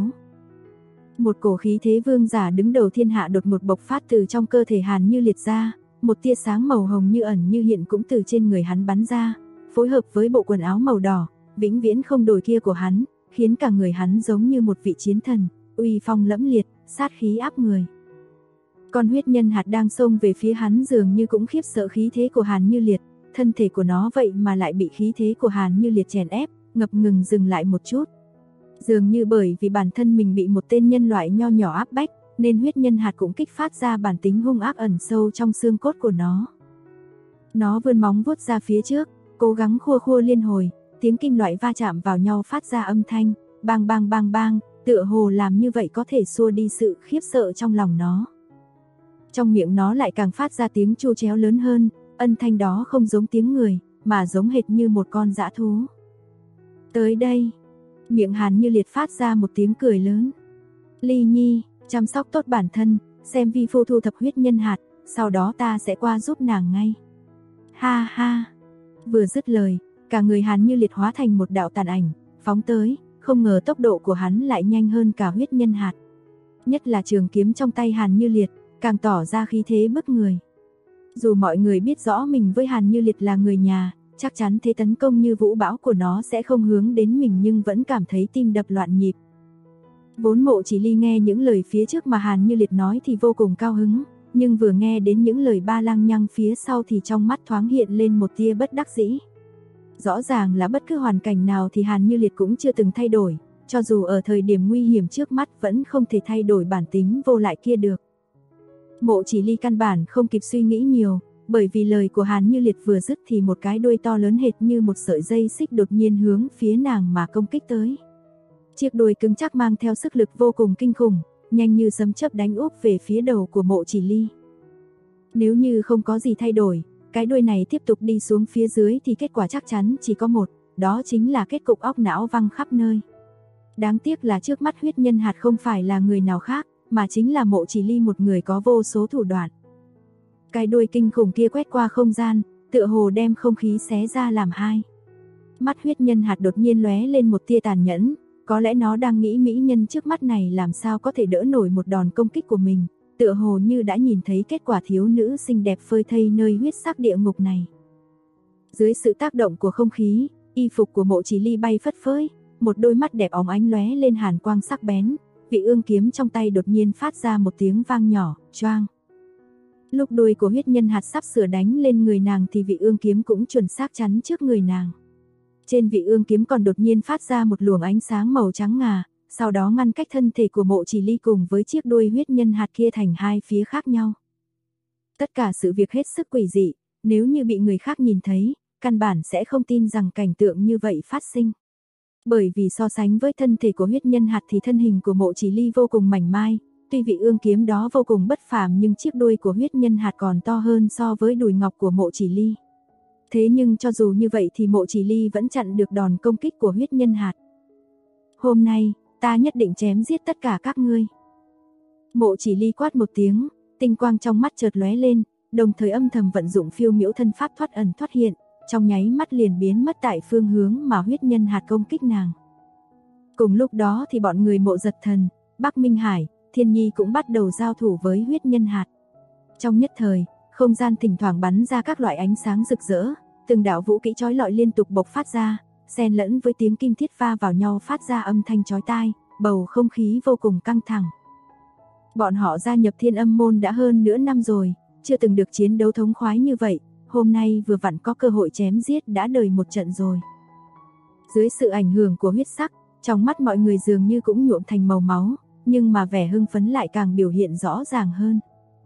Một cổ khí thế vương giả đứng đầu thiên hạ đột ngột bộc phát từ trong cơ thể Hàn Như Liệt ra, một tia sáng màu hồng như ẩn như hiện cũng từ trên người hắn bắn ra, phối hợp với bộ quần áo màu đỏ, vĩnh viễn không đổi kia của hắn, khiến cả người hắn giống như một vị chiến thần, uy phong lẫm liệt, sát khí áp người. Con huyết nhân hạt đang xông về phía hắn dường như cũng khiếp sợ khí thế của Hàn Như Liệt, thân thể của nó vậy mà lại bị khí thế của Hàn Như Liệt chèn ép, ngập ngừng dừng lại một chút. Dường như bởi vì bản thân mình bị một tên nhân loại nho nhỏ áp bách, nên huyết nhân hạt cũng kích phát ra bản tính hung ác ẩn sâu trong xương cốt của nó. Nó vươn móng vuốt ra phía trước, cố gắng khua khua liên hồi, tiếng kim loại va chạm vào nhau phát ra âm thanh, bang bang bang bang, tựa hồ làm như vậy có thể xua đi sự khiếp sợ trong lòng nó. Trong miệng nó lại càng phát ra tiếng chu chéo lớn hơn, âm thanh đó không giống tiếng người, mà giống hệt như một con dã thú. Tới đây, miệng Hàn Như Liệt phát ra một tiếng cười lớn. Ly Nhi, chăm sóc tốt bản thân, xem vi phu thu thập huyết nhân hạt, sau đó ta sẽ qua giúp nàng ngay. Ha ha. Vừa dứt lời, cả người Hàn Như Liệt hóa thành một đạo tàn ảnh, phóng tới, không ngờ tốc độ của hắn lại nhanh hơn cả huyết nhân hạt. Nhất là trường kiếm trong tay Hàn Như Liệt, càng tỏ ra khí thế bức người. Dù mọi người biết rõ mình với Hàn Như Liệt là người nhà, chắc chắn thế tấn công như vũ bão của nó sẽ không hướng đến mình, nhưng vẫn cảm thấy tim đập loạn nhịp. Vốn Mộ Chỉ Ly nghe những lời phía trước mà Hàn Như Liệt nói thì vô cùng cao hứng, nhưng vừa nghe đến những lời ba lang nhăng phía sau thì trong mắt thoáng hiện lên một tia bất đắc dĩ. Rõ ràng là bất cứ hoàn cảnh nào thì Hàn Như Liệt cũng chưa từng thay đổi, cho dù ở thời điểm nguy hiểm trước mắt vẫn không thể thay đổi bản tính vô lại kia được. Mộ Chỉ Ly căn bản không kịp suy nghĩ nhiều, bởi vì lời của Hàn Như Liệt vừa dứt thì một cái đuôi to lớn hệt như một sợi dây xích đột nhiên hướng phía nàng mà công kích tới. Chiếc đuôi cứng chắc mang theo sức lực vô cùng kinh khủng, nhanh như sấm chớp đánh úp về phía đầu của Mộ Chỉ Ly. Nếu như không có gì thay đổi, cái đuôi này tiếp tục đi xuống phía dưới thì kết quả chắc chắn chỉ có một, đó chính là kết cục óc não văng khắp nơi. Đáng tiếc là trước mắt huyết nhân hạt không phải là người nào khác, mà chính là Mộ Chỉ Ly, một người có vô số thủ đoạn. Cái đuôi kinh khủng kia quét qua không gian, tựa hồ đem không khí xé ra làm hai. Mắt huyết nhân hạt đột nhiên lóe lên một tia tàn nhẫn, có lẽ nó đang nghĩ mỹ nhân trước mắt này làm sao có thể đỡ nổi một đòn công kích của mình, tựa hồ như đã nhìn thấy kết quả thiếu nữ xinh đẹp phơi thây nơi huyết sắc địa ngục này. Dưới sự tác động của không khí, y phục của Mộ Chỉ Ly bay phất phới, một đôi mắt đẹp óng ánh lóe lên hàn quang sắc bén, vị ương kiếm trong tay đột nhiên phát ra một tiếng vang nhỏ, choang. Lúc đuôi của huyết nhân hạt sắp sửa đánh lên người nàng thì vị ương kiếm cũng chuẩn xác chắn trước người nàng. Trên vị ương kiếm còn đột nhiên phát ra một luồng ánh sáng màu trắng ngà, sau đó ngăn cách thân thể của Mộ Chỉ Ly cùng với chiếc đuôi huyết nhân hạt kia thành hai phía khác nhau. Tất cả sự việc hết sức quỷ dị, nếu như bị người khác nhìn thấy, căn bản sẽ không tin rằng cảnh tượng như vậy phát sinh. Bởi vì so sánh với thân thể của huyết nhân hạt thì thân hình của Mộ Chỉ Ly vô cùng mảnh mai, tuy vị ương kiếm đó vô cùng bất phàm nhưng chiếc đuôi của huyết nhân hạt còn to hơn so với đùi ngọc của Mộ Chỉ Ly. Thế nhưng cho dù như vậy thì Mộ Chỉ Ly vẫn chặn được đòn công kích của huyết nhân hạt. Hôm nay, ta nhất định chém giết tất cả các ngươi. Mộ Chỉ Ly quát một tiếng, tinh quang trong mắt chợt lóe lên, đồng thời âm thầm vận dụng phiêu miễu thân pháp thoát ẩn thoát hiện, trong nháy mắt liền biến mất tại phương hướng mà huyết nhân hạt công kích nàng. Cùng lúc đó thì bọn người Mộ Giật Thần, Bắc Minh Hải, Thiên Nhi cũng bắt đầu giao thủ với huyết nhân hạt. Trong nhất thời, không gian thỉnh thoảng bắn ra các loại ánh sáng rực rỡ, từng đạo vũ kỹ chói lọi liên tục bộc phát ra, xen lẫn với tiếng kim thiết va vào nhau phát ra âm thanh chói tai, bầu không khí vô cùng căng thẳng. Bọn họ gia nhập Thiên Âm môn đã hơn nửa năm rồi, chưa từng được chiến đấu thống khoái như vậy, hôm nay vừa vặn có cơ hội chém giết đã đời một trận rồi. Dưới sự ảnh hưởng của huyết sắc, trong mắt mọi người dường như cũng nhuộm thành màu máu, nhưng mà vẻ hưng phấn lại càng biểu hiện rõ ràng hơn.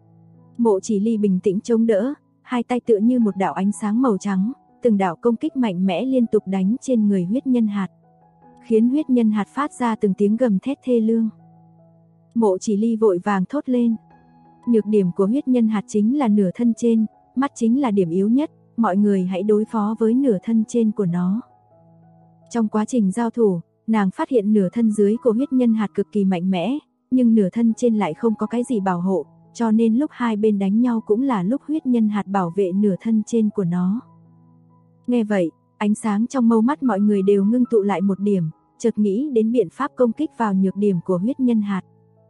Mộ Chỉ Ly bình tĩnh chống đỡ, hai tay tựa như một đạo ánh sáng màu trắng, từng đạo công kích mạnh mẽ liên tục đánh trên người huyết nhân hạt, khiến huyết nhân hạt phát ra từng tiếng gầm thét thê lương. Mộ Chỉ Ly vội vàng thốt lên. Nhược điểm của huyết nhân hạt chính là nửa thân trên, mắt chính là điểm yếu nhất, mọi người hãy đối phó với nửa thân trên của nó. Trong quá trình giao thủ, nàng phát hiện nửa thân dưới của huyết nhân hạt cực kỳ mạnh mẽ, nhưng nửa thân trên lại không có cái gì bảo hộ, cho nên lúc hai bên đánh nhau cũng là lúc huyết nhân hạt bảo vệ nửa thân trên của nó. Nghe vậy, ánh sáng trong mâu mắt mọi người đều ngưng tụ lại một điểm, chợt nghĩ đến biện pháp công kích vào nhược điểm của huyết nhân hạt.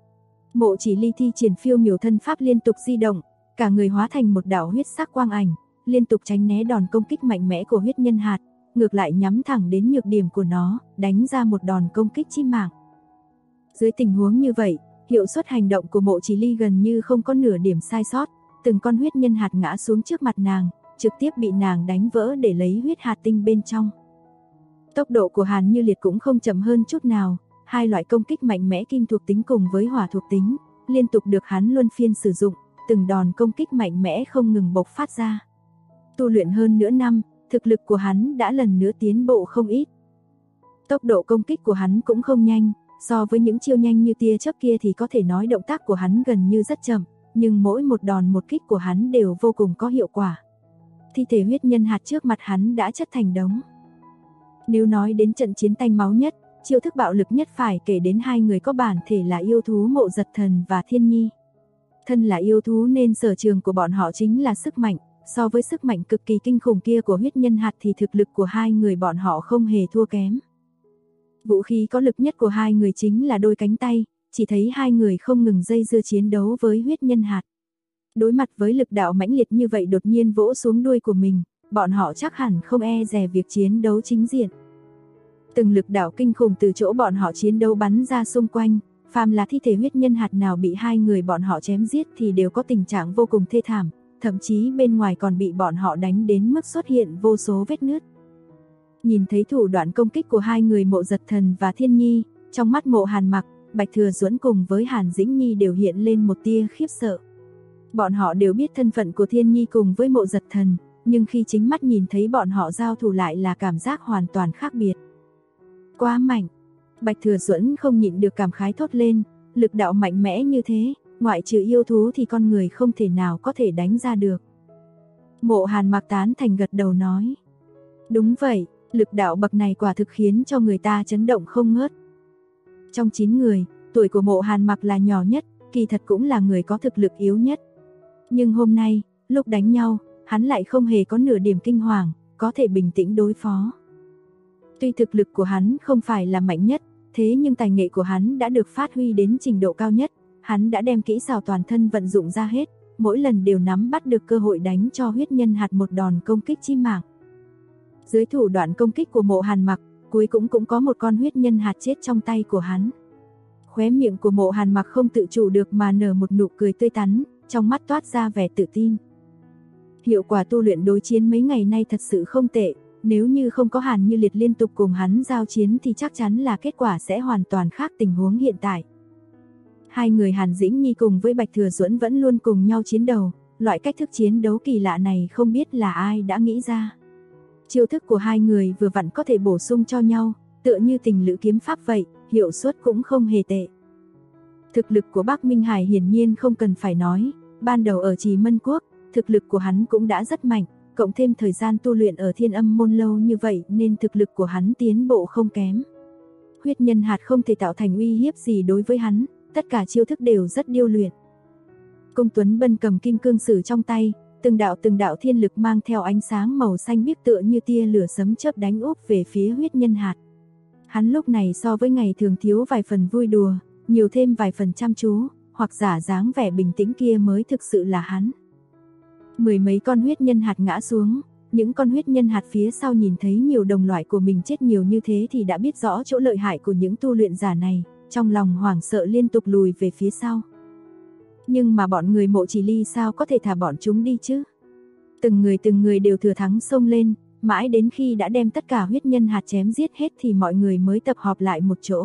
Mộ Chỉ Ly thi triển phiêu miểu thân pháp liên tục di động, cả người hóa thành một đạo huyết sắc quang ảnh, liên tục tránh né đòn công kích mạnh mẽ của huyết nhân hạt, ngược lại nhắm thẳng đến nhược điểm của nó, đánh ra một đòn công kích chí mạng. Dưới tình huống như vậy, hiệu suất hành động của Mộ Chỉ Ly gần như không có nửa điểm sai sót, từng con huyết nhân hạt ngã xuống trước mặt nàng, trực tiếp bị nàng đánh vỡ để lấy huyết hạt tinh bên trong. Tốc độ của Hàn Như Liệt cũng không chậm hơn chút nào, hai loại công kích mạnh mẽ kim thuộc tính cùng với hỏa thuộc tính, liên tục được hắn luân phiên sử dụng, từng đòn công kích mạnh mẽ không ngừng bộc phát ra. Tu luyện hơn nửa năm, thực lực của hắn đã lần nữa tiến bộ không ít. Tốc độ công kích của hắn cũng không nhanh, so với những chiêu nhanh như tia chớp kia thì có thể nói động tác của hắn gần như rất chậm, nhưng mỗi một đòn một kích của hắn đều vô cùng có hiệu quả. Thi thể huyết nhân hạt trước mặt hắn đã chất thành đống. Nếu nói đến trận chiến tanh máu nhất, chiêu thức bạo lực nhất phải kể đến hai người có bản thể là yêu thú Mộ Giật Thần và Thiên Nhi. Thân là yêu thú nên sở trường của bọn họ chính là sức mạnh, so với sức mạnh cực kỳ kinh khủng kia của huyết nhân hạt thì thực lực của hai người bọn họ không hề thua kém. Vũ khí có lực nhất của hai người chính là đôi cánh tay, chỉ thấy hai người không ngừng dây dưa chiến đấu với huyết nhân hạt. Đối mặt với lực đạo mãnh liệt như vậy đột nhiên vỗ xuống đuôi của mình, bọn họ chắc hẳn không e dè việc chiến đấu chính diện. Từng lực đạo kinh khủng từ chỗ bọn họ chiến đấu bắn ra xung quanh, phàm là thi thể huyết nhân hạt nào bị hai người bọn họ chém giết thì đều có tình trạng vô cùng thê thảm, thậm chí bên ngoài còn bị bọn họ đánh đến mức xuất hiện vô số vết nứt. Nhìn thấy thủ đoạn công kích của hai người Mộ Giật Thần và Thiên Nhi, trong mắt Mộ Hàn Mặc, Bạch Thừa Duẫn cùng với Hàn Dĩnh Nhi đều hiện lên một tia khiếp sợ. Bọn họ đều biết thân phận của Thiên Nhi cùng với Mộ Giật Thần, nhưng khi chính mắt nhìn thấy bọn họ giao thủ lại là cảm giác hoàn toàn khác biệt. Quá mạnh. Bạch Thừa Duẫn không nhịn được cảm khái thốt lên, lực đạo mạnh mẽ như thế, ngoại trừ yêu thú thì con người không thể nào có thể đánh ra được. Mộ Hàn Mặc tán thành gật đầu nói. Đúng vậy, lực đạo bậc này quả thực khiến cho người ta chấn động không ngớt. Trong 9 người, tuổi của Mộ Hàn Mặc là nhỏ nhất, kỳ thật cũng là người có thực lực yếu nhất. Nhưng hôm nay, lúc đánh nhau, hắn lại không hề có nửa điểm kinh hoàng, có thể bình tĩnh đối phó. Tuy thực lực của hắn không phải là mạnh nhất, thế nhưng tài nghệ của hắn đã được phát huy đến trình độ cao nhất, hắn đã đem kỹ xảo toàn thân vận dụng ra hết, mỗi lần đều nắm bắt được cơ hội đánh cho huyết nhân hạt một đòn công kích chí mạng. Dưới thủ đoạn công kích của Mộ Hàn Mặc, cuối cũng có một con huyết nhân hạt chết trong tay của hắn. Khóe miệng của Mộ Hàn Mặc không tự chủ được mà nở một nụ cười tươi tắn, trong mắt toát ra vẻ tự tin. Hiệu quả tu luyện đối chiến mấy ngày nay thật sự không tệ, nếu như không có Hàn Như Liệt liên tục cùng hắn giao chiến thì chắc chắn là kết quả sẽ hoàn toàn khác tình huống hiện tại. Hai người Hàn Dĩnh Nhi cùng với Bạch Thừa Duẫn vẫn luôn cùng nhau chiến đấu, loại cách thức chiến đấu kỳ lạ này không biết là ai đã nghĩ ra. Chiêu thức của hai người vừa vặn có thể bổ sung cho nhau, tựa như tình lữ kiếm pháp vậy, hiệu suất cũng không hề tệ. Thực lực của Bắc Minh Hải hiển nhiên không cần phải nói, ban đầu ở Trì Mân Quốc, thực lực của hắn cũng đã rất mạnh, cộng thêm thời gian tu luyện ở Thiên Âm môn lâu như vậy nên thực lực của hắn tiến bộ không kém. Huyết nhân hạt không thể tạo thành uy hiếp gì đối với hắn, tất cả chiêu thức đều rất điêu luyện. Cung Tuấn Bân cầm kim cương sử trong tay, từng đạo thiên lực mang theo ánh sáng màu xanh biếc tựa như tia lửa sấm chớp đánh úp về phía huyết nhân hạt. Hắn lúc này so với ngày thường thiếu vài phần vui đùa, nhiều thêm vài phần chăm chú, hoặc giả dáng vẻ bình tĩnh kia mới thực sự là hắn. Mười mấy con huyết nhân hạt ngã xuống, những con huyết nhân hạt phía sau nhìn thấy nhiều đồng loại của mình chết nhiều như thế thì đã biết rõ chỗ lợi hại của những tu luyện giả này, trong lòng hoảng sợ liên tục lùi về phía sau. Nhưng mà bọn người Mộ Chỉ Ly sao có thể thả bọn chúng đi chứ? Từng người đều thừa thắng xông lên, mãi đến khi đã đem tất cả huyết nhân hạt chém giết hết thì mọi người mới tập họp lại một chỗ.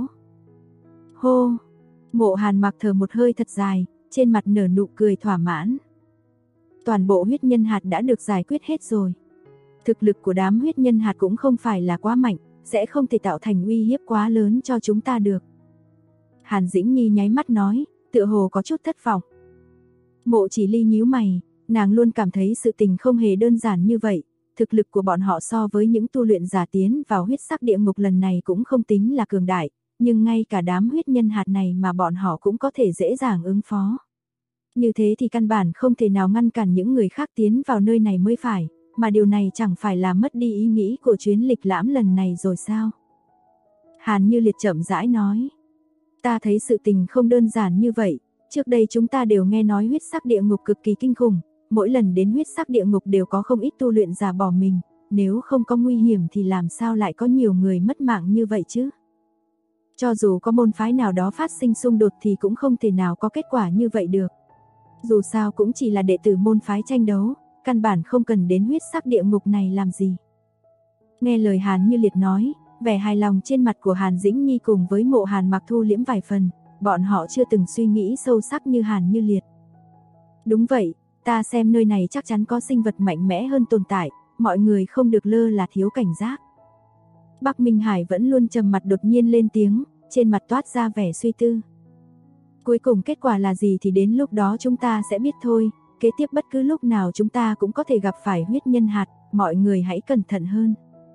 Hô! Mộ Hàn Mặc thở một hơi thật dài, trên mặt nở nụ cười thỏa mãn. Toàn bộ huyết nhân hạt đã được giải quyết hết rồi. Thực lực của đám huyết nhân hạt cũng không phải là quá mạnh, sẽ không thể tạo thành uy hiếp quá lớn cho chúng ta được. Hàn Dĩnh Nhi nháy mắt nói, tựa hồ có chút thất vọng. Mộ Chỉ Ly nhíu mày, nàng luôn cảm thấy sự tình không hề đơn giản như vậy. Thực lực của bọn họ so với những tu luyện giả tiến vào huyết sắc địa ngục lần này cũng không tính là cường đại, nhưng ngay cả đám huyết nhân hạt này mà bọn họ cũng có thể dễ dàng ứng phó. Như thế thì căn bản không thể nào ngăn cản những người khác tiến vào nơi này mới phải, mà điều này chẳng phải là mất đi ý nghĩ của chuyến lịch lãm lần này rồi sao? Hàn Như Liệt chậm rãi nói, ta thấy sự tình không đơn giản như vậy, trước đây chúng ta đều nghe nói huyết sắc địa ngục cực kỳ kinh khủng, mỗi lần đến huyết sắc địa ngục đều có không ít tu luyện giả bỏ mình, nếu không có nguy hiểm thì làm sao lại có nhiều người mất mạng như vậy chứ? Cho dù có môn phái nào đó phát sinh xung đột thì cũng không thể nào có kết quả như vậy được. Dù sao cũng chỉ là đệ tử môn phái tranh đấu, căn bản không cần đến huyết sắc địa ngục này làm gì. Nghe lời Hàn Như Liệt nói, vẻ hài lòng trên mặt của Hàn Dĩnh Nhi cùng với Mộ Hàn Mặc thu liễm vài phần, bọn họ chưa từng suy nghĩ sâu sắc như Hàn Như Liệt. Đúng vậy, ta xem nơi này chắc chắn có sinh vật mạnh mẽ hơn tồn tại, mọi người không được lơ là thiếu cảnh giác. Bắc Minh Hải vẫn luôn trầm mặt đột nhiên lên tiếng, trên mặt toát ra vẻ suy tư. Cuối cùng kết quả là gì thì đến lúc đó chúng ta sẽ biết thôi, kế tiếp bất cứ lúc nào chúng ta cũng có thể gặp phải huyết nhân hạt, mọi người hãy cẩn thận hơn.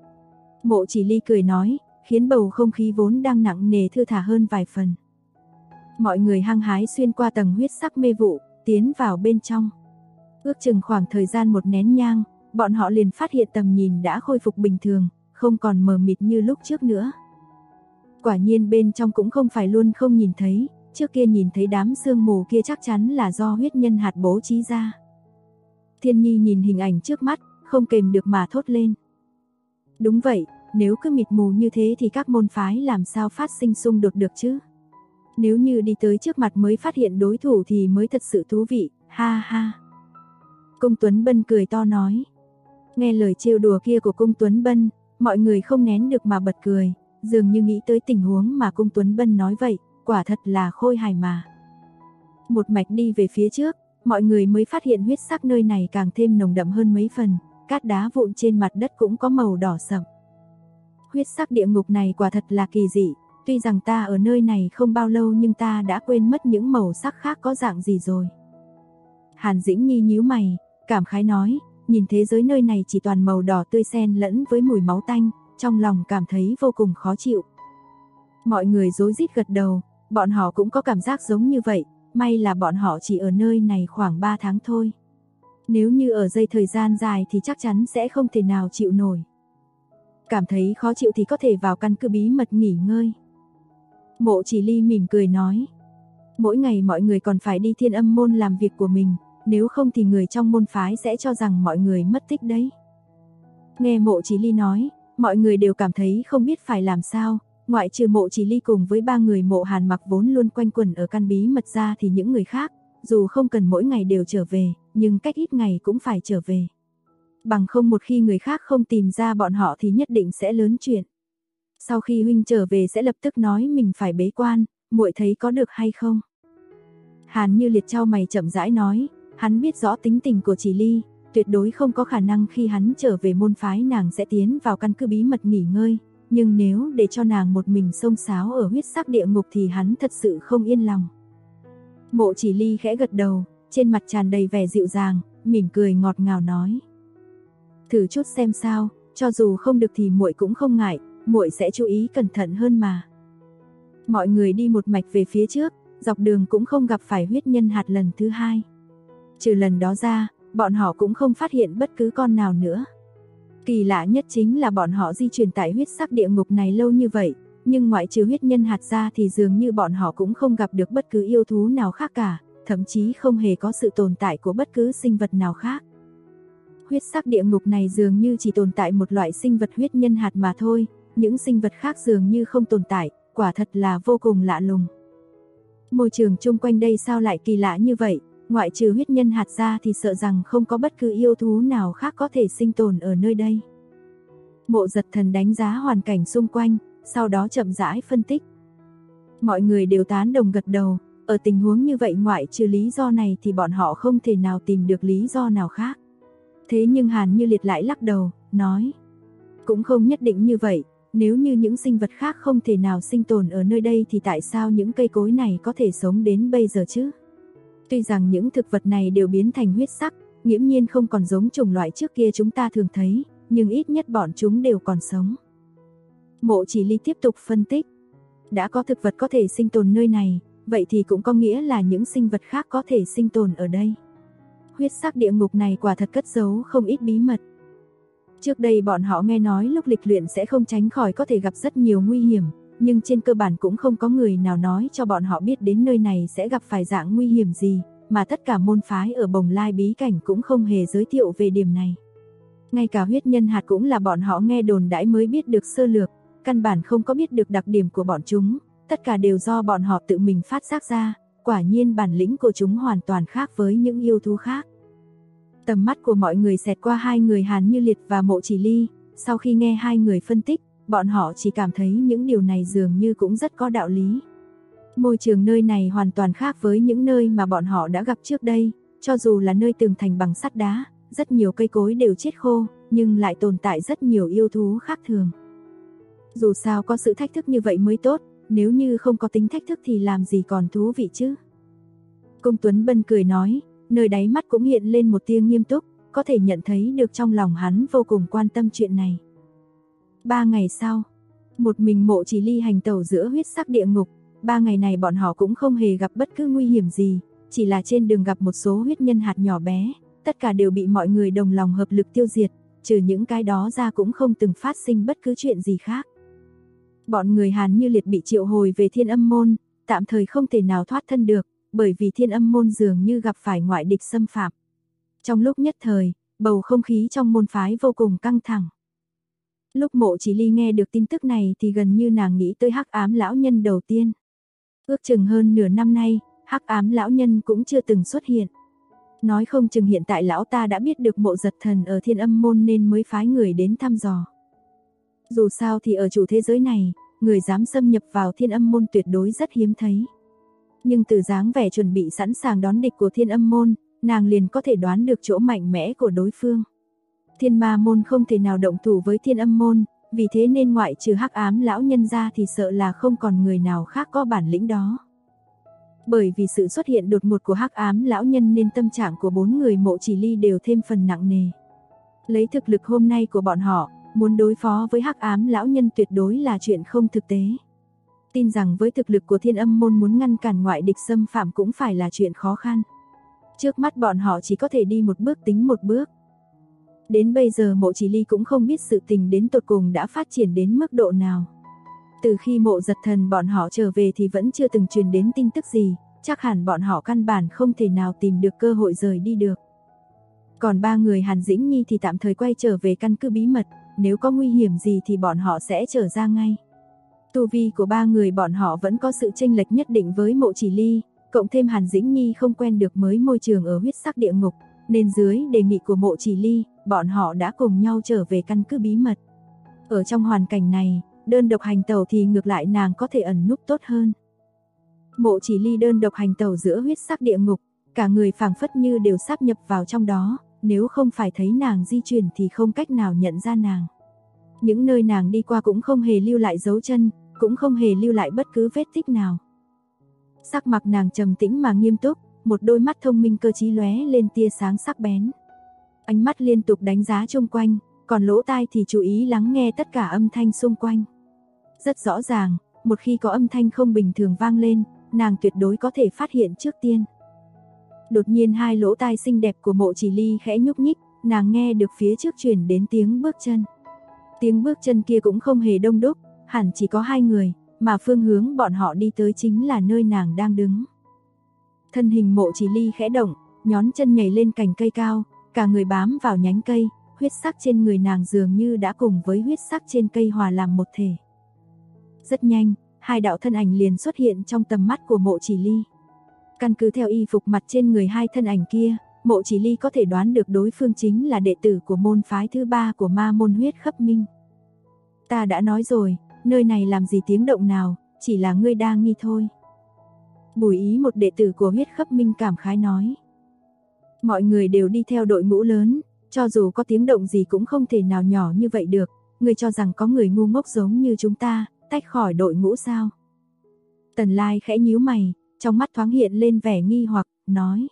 Mộ Chỉ Ly cười nói, khiến bầu không khí vốn đang nặng nề thư thả hơn vài phần. Mọi người hăng hái xuyên qua tầng huyết sắc mê vụ, tiến vào bên trong. Ước chừng khoảng thời gian một nén nhang, bọn họ liền phát hiện tầm nhìn đã khôi phục bình thường, không còn mờ mịt như lúc trước nữa. Quả nhiên bên trong cũng không phải luôn không nhìn thấy, trước kia nhìn thấy đám sương mù kia chắc chắn là do huyết nhân hạt bố trí ra. Thiên Nhi nhìn hình ảnh trước mắt, không kềm được mà thốt lên. Đúng vậy, nếu cứ mịt mù như thế thì các môn phái làm sao phát sinh xung đột được chứ? Nếu như đi tới trước mặt mới phát hiện đối thủ thì mới thật sự thú vị, ha ha. Cung Tuấn Bân cười to nói. Nghe lời trêu đùa kia của Cung Tuấn Bân, mọi người không nén được mà bật cười, dường như nghĩ tới tình huống mà Cung Tuấn Bân nói vậy, quả thật là khôi hài mà. Một mạch đi về phía trước, mọi người mới phát hiện huyết sắc nơi này càng thêm nồng đậm hơn mấy phần, cát đá vụn trên mặt đất cũng có màu đỏ sậm. Huyết sắc địa ngục này quả thật là kỳ dị, tuy rằng ta ở nơi này không bao lâu nhưng ta đã quên mất những màu sắc khác có dạng gì rồi. Hàn Dĩnh Nhi nhíu mày, cảm khái nói, nhìn thế giới nơi này chỉ toàn màu đỏ tươi xen lẫn với mùi máu tanh, trong lòng cảm thấy vô cùng khó chịu. Mọi người rối rít gật đầu, bọn họ cũng có cảm giác giống như vậy, may là bọn họ chỉ ở nơi này khoảng 3 tháng thôi. Nếu như ở dây thời gian dài thì chắc chắn sẽ không thể nào chịu nổi. Cảm thấy khó chịu thì có thể vào căn cứ bí mật nghỉ ngơi. Mộ Chỉ Ly mỉm cười nói, mỗi ngày mọi người còn phải đi Thiên Âm môn làm việc của mình, nếu không thì người trong môn phái sẽ cho rằng mọi người mất tích đấy. Nghe Mộ Chỉ Ly nói, mọi người đều cảm thấy không biết phải làm sao, ngoại trừ Mộ Chỉ Ly cùng với 3 người Mộ Hàn Mặc vốn luôn quanh quẩn ở căn bí mật ra thì những người khác, dù không cần mỗi ngày đều trở về, nhưng cách ít ngày cũng phải trở về. Bằng không một khi người khác không tìm ra bọn họ thì nhất định sẽ lớn chuyện. Sau khi huynh trở về sẽ lập tức nói mình phải bế quan, muội thấy có được hay không? Hàn Như Liệt chau mày chậm rãi nói, hắn biết rõ tính tình của Chỉ Ly, tuyệt đối không có khả năng khi hắn trở về môn phái nàng sẽ tiến vào căn cứ bí mật nghỉ ngơi, nhưng nếu để cho nàng một mình xông xáo ở huyết sắc địa ngục thì hắn thật sự không yên lòng. Mộ Chỉ Ly khẽ gật đầu, trên mặt tràn đầy vẻ dịu dàng, mỉm cười ngọt ngào nói: "Thử chút xem sao, cho dù không được thì muội cũng không ngại, muội sẽ chú ý cẩn thận hơn mà." Mọi người đi một mạch về phía trước, dọc đường cũng không gặp phải huyết nhân hạt lần thứ hai. Trừ lần đó ra, bọn họ cũng không phát hiện bất cứ con nào nữa. Kỳ lạ nhất chính là bọn họ di chuyển tại huyết sắc địa ngục này lâu như vậy, nhưng ngoại trừ huyết nhân hạt ra thì dường như bọn họ cũng không gặp được bất cứ yêu thú nào khác cả, thậm chí không hề có sự tồn tại của bất cứ sinh vật nào khác. Huyết sắc địa ngục này dường như chỉ tồn tại một loại sinh vật huyết nhân hạt mà thôi, những sinh vật khác dường như không tồn tại, quả thật là vô cùng lạ lùng. Môi trường chung quanh đây sao lại kỳ lạ như vậy, ngoại trừ huyết nhân hạt ra thì sợ rằng không có bất cứ yêu thú nào khác có thể sinh tồn ở nơi đây. Mộ Giật Thần đánh giá hoàn cảnh xung quanh, sau đó chậm rãi phân tích. Mọi người đều tán đồng gật đầu, ở tình huống như vậy ngoại trừ lý do này thì bọn họ không thể nào tìm được lý do nào khác. Thế nhưng Hàn Như Liệt lại lắc đầu, nói: "Cũng không nhất định như vậy, nếu như những sinh vật khác không thể nào sinh tồn ở nơi đây thì tại sao những cây cối này có thể sống đến bây giờ chứ? Tuy rằng những thực vật này đều biến thành huyết sắc, nghiễm nhiên không còn giống chủng loại trước kia chúng ta thường thấy, nhưng ít nhất bọn chúng đều còn sống." Mộ Chỉ Ly tiếp tục phân tích: "Đã có thực vật có thể sinh tồn nơi này, vậy thì cũng có nghĩa là những sinh vật khác có thể sinh tồn ở đây. Huyết sắc địa ngục này quả thật cất giấu không ít bí mật. Trước đây bọn họ nghe nói lúc lịch luyện sẽ không tránh khỏi có thể gặp rất nhiều nguy hiểm, nhưng trên cơ bản cũng không có người nào nói cho bọn họ biết đến nơi này sẽ gặp phải dạng nguy hiểm gì, mà tất cả môn phái ở Bồng Lai bí cảnh cũng không hề giới thiệu về điểm này. Ngay cả huyết nhân hạt cũng là bọn họ nghe đồn đãi mới biết được sơ lược, căn bản không có biết được đặc điểm của bọn chúng, tất cả đều do bọn họ tự mình phát giác ra, quả nhiên bản lĩnh của chúng hoàn toàn khác với những yêu thú khác." Tầm mắt của mọi người xẹt qua hai người Hàn Như Liệt và Mộ Chỉ Ly, sau khi nghe hai người phân tích, bọn họ chỉ cảm thấy những điều này dường như cũng rất có đạo lý. Môi trường nơi này hoàn toàn khác với những nơi mà bọn họ đã gặp trước đây, cho dù là nơi tường thành bằng sắt đá, rất nhiều cây cối đều chết khô, nhưng lại tồn tại rất nhiều yêu thú khác thường. Dù sao có sự thách thức như vậy mới tốt, nếu như không có tính thách thức thì làm gì còn thú vị chứ. Cung Tuấn Bân cười nói, nơi đáy mắt cũng hiện lên một tia nghiêm túc, có thể nhận thấy được trong lòng hắn vô cùng quan tâm chuyện này. 3 ngày sau, một mình Mộ Chỉ Ly hành tẩu giữa huyết sắc địa ngục. 3 ngày này bọn họ cũng không hề gặp bất cứ nguy hiểm gì, chỉ là trên đường gặp một số huyết nhân hạt nhỏ bé, tất cả đều bị mọi người đồng lòng hợp lực tiêu diệt, trừ những cái đó ra cũng không từng phát sinh bất cứ chuyện gì khác. Bọn người Hàn Như Liệt bị triệu hồi về Thiên Âm Môn, tạm thời không thể nào thoát thân được, bởi vì Thiên Âm Môn dường như gặp phải ngoại địch xâm phạm. Trong lúc nhất thời, bầu không khí trong môn phái vô cùng căng thẳng. Lúc Mộ Chỉ Ly nghe được tin tức này thì gần như nàng nghĩ tới Hắc Ám lão nhân đầu tiên. Ước chừng hơn nửa năm nay, Hắc Ám lão nhân cũng chưa từng xuất hiện. Nói không chừng hiện tại lão ta đã biết được Mộ Giật Thần ở Thiên Âm Môn nên mới phái người đến thăm dò. Dù sao thì ở chủ thế giới này, người dám xâm nhập vào Thiên Âm Môn tuyệt đối rất hiếm thấy. Nhưng từ dáng vẻ chuẩn bị sẵn sàng đón địch của Thiên Âm Môn, nàng liền có thể đoán được chỗ mạnh mẽ của đối phương. Thiên Ma Môn không thể nào động thủ với Thiên Âm Môn, vì thế nên ngoại trừ Hắc Ám lão nhân ra thì sợ là không còn người nào khác có bản lĩnh đó. Bởi vì sự xuất hiện đột ngột của Hắc Ám lão nhân nên tâm trạng của 4 người Mộ Chỉ Ly đều thêm phần nặng nề. Lấy thực lực hôm nay của bọn họ, muốn đối phó với Hắc Ám lão nhân tuyệt đối là chuyện không thực tế. Tin rằng với thực lực của Thiên Âm Môn muốn ngăn cản ngoại địch xâm phạm cũng phải là chuyện khó khăn. Trước mắt bọn họ chỉ có thể đi một bước tính một bước. Đến bây giờ Mộ Chỉ Ly cũng không biết sự tình đến tột cùng đã phát triển đến mức độ nào. Từ khi Mộ Giật Thần bọn họ trở về thì vẫn chưa từng truyền đến tin tức gì, chắc hẳn bọn họ căn bản không thể nào tìm được cơ hội rời đi được. Còn 3 người Hàn Dĩnh Nhi thì tạm thời quay trở về căn cứ bí mật, nếu có nguy hiểm gì thì bọn họ sẽ trở ra ngay. Tu vi của 3 người bọn họ vẫn có sự chênh lệch nhất định với Mộ Chỉ Ly, cộng thêm Hàn Dĩnh Nhi không quen được mới môi trường ở huyết sắc địa ngục, nên dưới đề nghị của Mộ Chỉ Ly, bọn họ đã cùng nhau trở về căn cứ bí mật. Ở trong hoàn cảnh này, đơn độc hành tẩu thì ngược lại nàng có thể ẩn núp tốt hơn. Mộ Chỉ Ly đơn độc hành tẩu giữa huyết sắc địa ngục, cả người phảng phất như đều sáp nhập vào trong đó, nếu không phải thấy nàng di chuyển thì không cách nào nhận ra nàng. Những nơi nàng đi qua cũng không hề lưu lại dấu chân, cũng không hề lưu lại bất cứ vết tích nào. Sắc mặt nàng trầm tĩnh mà nghiêm túc, một đôi mắt thông minh cơ trí lóe lên tia sáng sắc bén. Ánh mắt liên tục đánh giá xung quanh, còn lỗ tai thì chú ý lắng nghe tất cả âm thanh xung quanh. Rất rõ ràng, một khi có âm thanh không bình thường vang lên, nàng tuyệt đối có thể phát hiện trước tiên. Đột nhiên hai lỗ tai xinh đẹp của Mộ Chỉ Ly khẽ nhúc nhích, nàng nghe được phía trước truyền đến tiếng bước chân. Tiếng bước chân kia cũng không hề đông đúc, hẳn chỉ có hai người, mà phương hướng bọn họ đi tới chính là nơi nàng đang đứng. Thân hình Mộ Chỉ Ly khẽ động, nhón chân nhảy lên cành cây cao, cả người bám vào nhánh cây, huyết sắc trên người nàng dường như đã cùng với huyết sắc trên cây hòa làm một thể. Rất nhanh, hai đạo thân ảnh liền xuất hiện trong tầm mắt của Mộ Chỉ Ly. Căn cứ theo y phục mặt trên người hai thân ảnh kia, Mộ Chỉ Ly có thể đoán được đối phương chính là đệ tử của môn phái thứ ba của ma môn huyết khắp minh. Ta đã nói rồi, nơi này làm gì tiếng động nào, chỉ là ngươi đang nghi thôi. Bùi Ý, một đệ tử của huyết khắp minh, cảm khái nói. Mọi người đều đi theo đội ngũ lớn, cho dù có tiếng động gì cũng không thể nào nhỏ như vậy được. Ngươi cho rằng có người ngu ngốc giống như chúng ta, tách khỏi đội ngũ sao? Tần Lai khẽ nhíu mày, trong mắt thoáng hiện lên vẻ nghi hoặc, nói.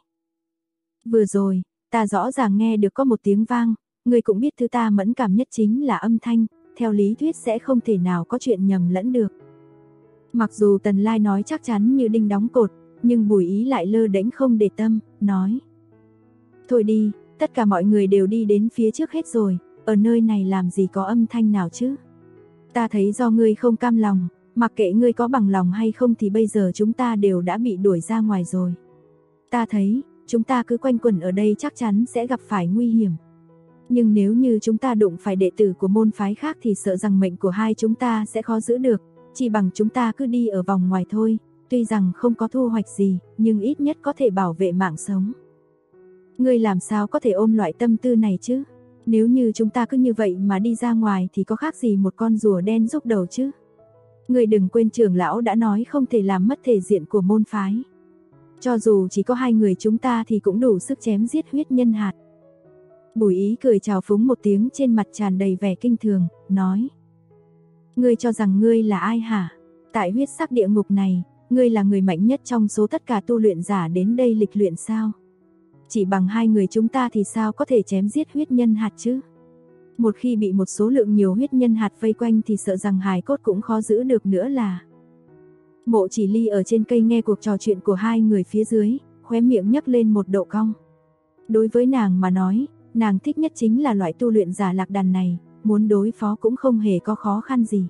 Vừa rồi, ta rõ ràng nghe được có một tiếng vang, ngươi cũng biết thứ ta mẫn cảm nhất chính là âm thanh, theo lý thuyết sẽ không thể nào có chuyện nhầm lẫn được. Mặc dù Tần Lai nói chắc chắn như đinh đóng cột, nhưng Bùi Ý lại lơ đễnh không để tâm, nói. Thôi đi, tất cả mọi người đều đi đến phía trước hết rồi, ở nơi này làm gì có âm thanh nào chứ? Ta thấy do ngươi không cam lòng, mặc kệ ngươi có bằng lòng hay không thì bây giờ chúng ta đều đã bị đuổi ra ngoài rồi. Ta thấy, chúng ta cứ quanh quẩn ở đây chắc chắn sẽ gặp phải nguy hiểm. Nhưng nếu như chúng ta đụng phải đệ tử của môn phái khác thì sợ rằng mệnh của hai chúng ta sẽ khó giữ được, chỉ bằng chúng ta cứ đi ở vòng ngoài thôi, tuy rằng không có thu hoạch gì, nhưng ít nhất có thể bảo vệ mạng sống. Ngươi làm sao có thể ôm loại tâm tư này chứ? Nếu như chúng ta cứ như vậy mà đi ra ngoài thì có khác gì một con rùa đen rúc đầu chứ? Ngươi đừng quên trưởng lão đã nói không thể làm mất thể diện của môn phái. Cho dù chỉ có hai người chúng ta thì cũng đủ sức chém giết huyết nhân hạt. Bùi Ý cười chào phúng một tiếng, trên mặt tràn đầy vẻ kinh thường, nói. Ngươi cho rằng ngươi là ai hả? Tại huyết sắc địa ngục này, ngươi là người mạnh nhất trong số tất cả tu luyện giả đến đây lịch luyện sao? Chỉ bằng hai người chúng ta thì sao có thể chém giết huyết nhân hạt chứ? Một khi bị một số lượng nhiều huyết nhân hạt vây quanh thì sợ rằng hài cốt cũng khó giữ được nữa là. Mộ Chỉ Ly ở trên cây nghe cuộc trò chuyện của hai người phía dưới, khóe miệng nhấc lên một độ cong. Đối với nàng mà nói, nàng thích nhất chính là loại tu luyện giả lạc đàn này, muốn đối phó cũng không hề có khó khăn gì.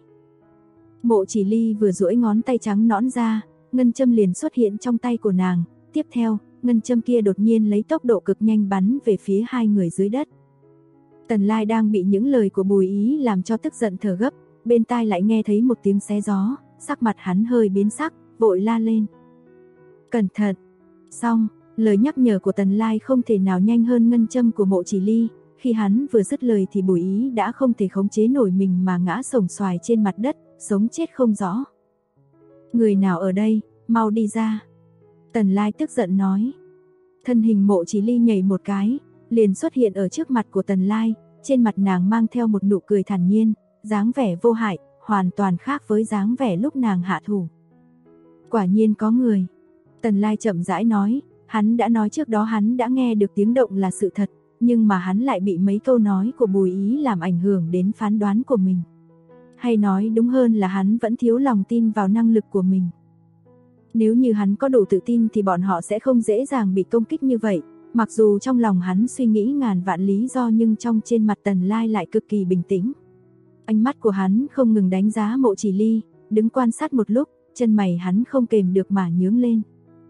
Mộ Chỉ Ly vừa duỗi ngón tay trắng nõn ra, ngân châm liền xuất hiện trong tay của nàng, tiếp theo, ngân châm kia đột nhiên lấy tốc độ cực nhanh bắn về phía hai người dưới đất. Tần Lai đang bị những lời của Bùi Ý làm cho tức giận thở gấp, bên tai lại nghe thấy một tiếng xé gió, sắc mặt hắn hơi biến sắc, vội la lên. Cẩn thận! Xong, lời nhắc nhở của Tần Lai không thể nào nhanh hơn ngân châm của Mộ Chỉ Ly, khi hắn vừa dứt lời thì Bùi Ý đã không thể khống chế nổi mình mà ngã xổm xoài trên mặt đất, sống chết không rõ. Người nào ở đây, mau đi ra! Tần Lai tức giận nói. Thân hình Mộ Chỉ Ly nhảy một cái, liền xuất hiện ở trước mặt của Tần Lai, trên mặt nàng mang theo một nụ cười thản nhiên, dáng vẻ vô hại, hoàn toàn khác với dáng vẻ lúc nàng hạ thủ. Quả nhiên có người. Tần Lai chậm rãi nói, hắn đã nói trước đó hắn đã nghe được tiếng động là sự thật, nhưng mà hắn lại bị mấy câu nói của Bùi Ý làm ảnh hưởng đến phán đoán của mình. Hay nói đúng hơn là hắn vẫn thiếu lòng tin vào năng lực của mình. Nếu như hắn có đủ tự tin thì bọn họ sẽ không dễ dàng bị công kích như vậy, mặc dù trong lòng hắn suy nghĩ ngàn vạn lý do nhưng trong trên mặt Tần Lai lại cực kỳ bình tĩnh. Ánh mắt của hắn không ngừng đánh giá Mộ Chỉ Ly, đứng quan sát một lúc, chân mày hắn không kềm được mà nhướng lên.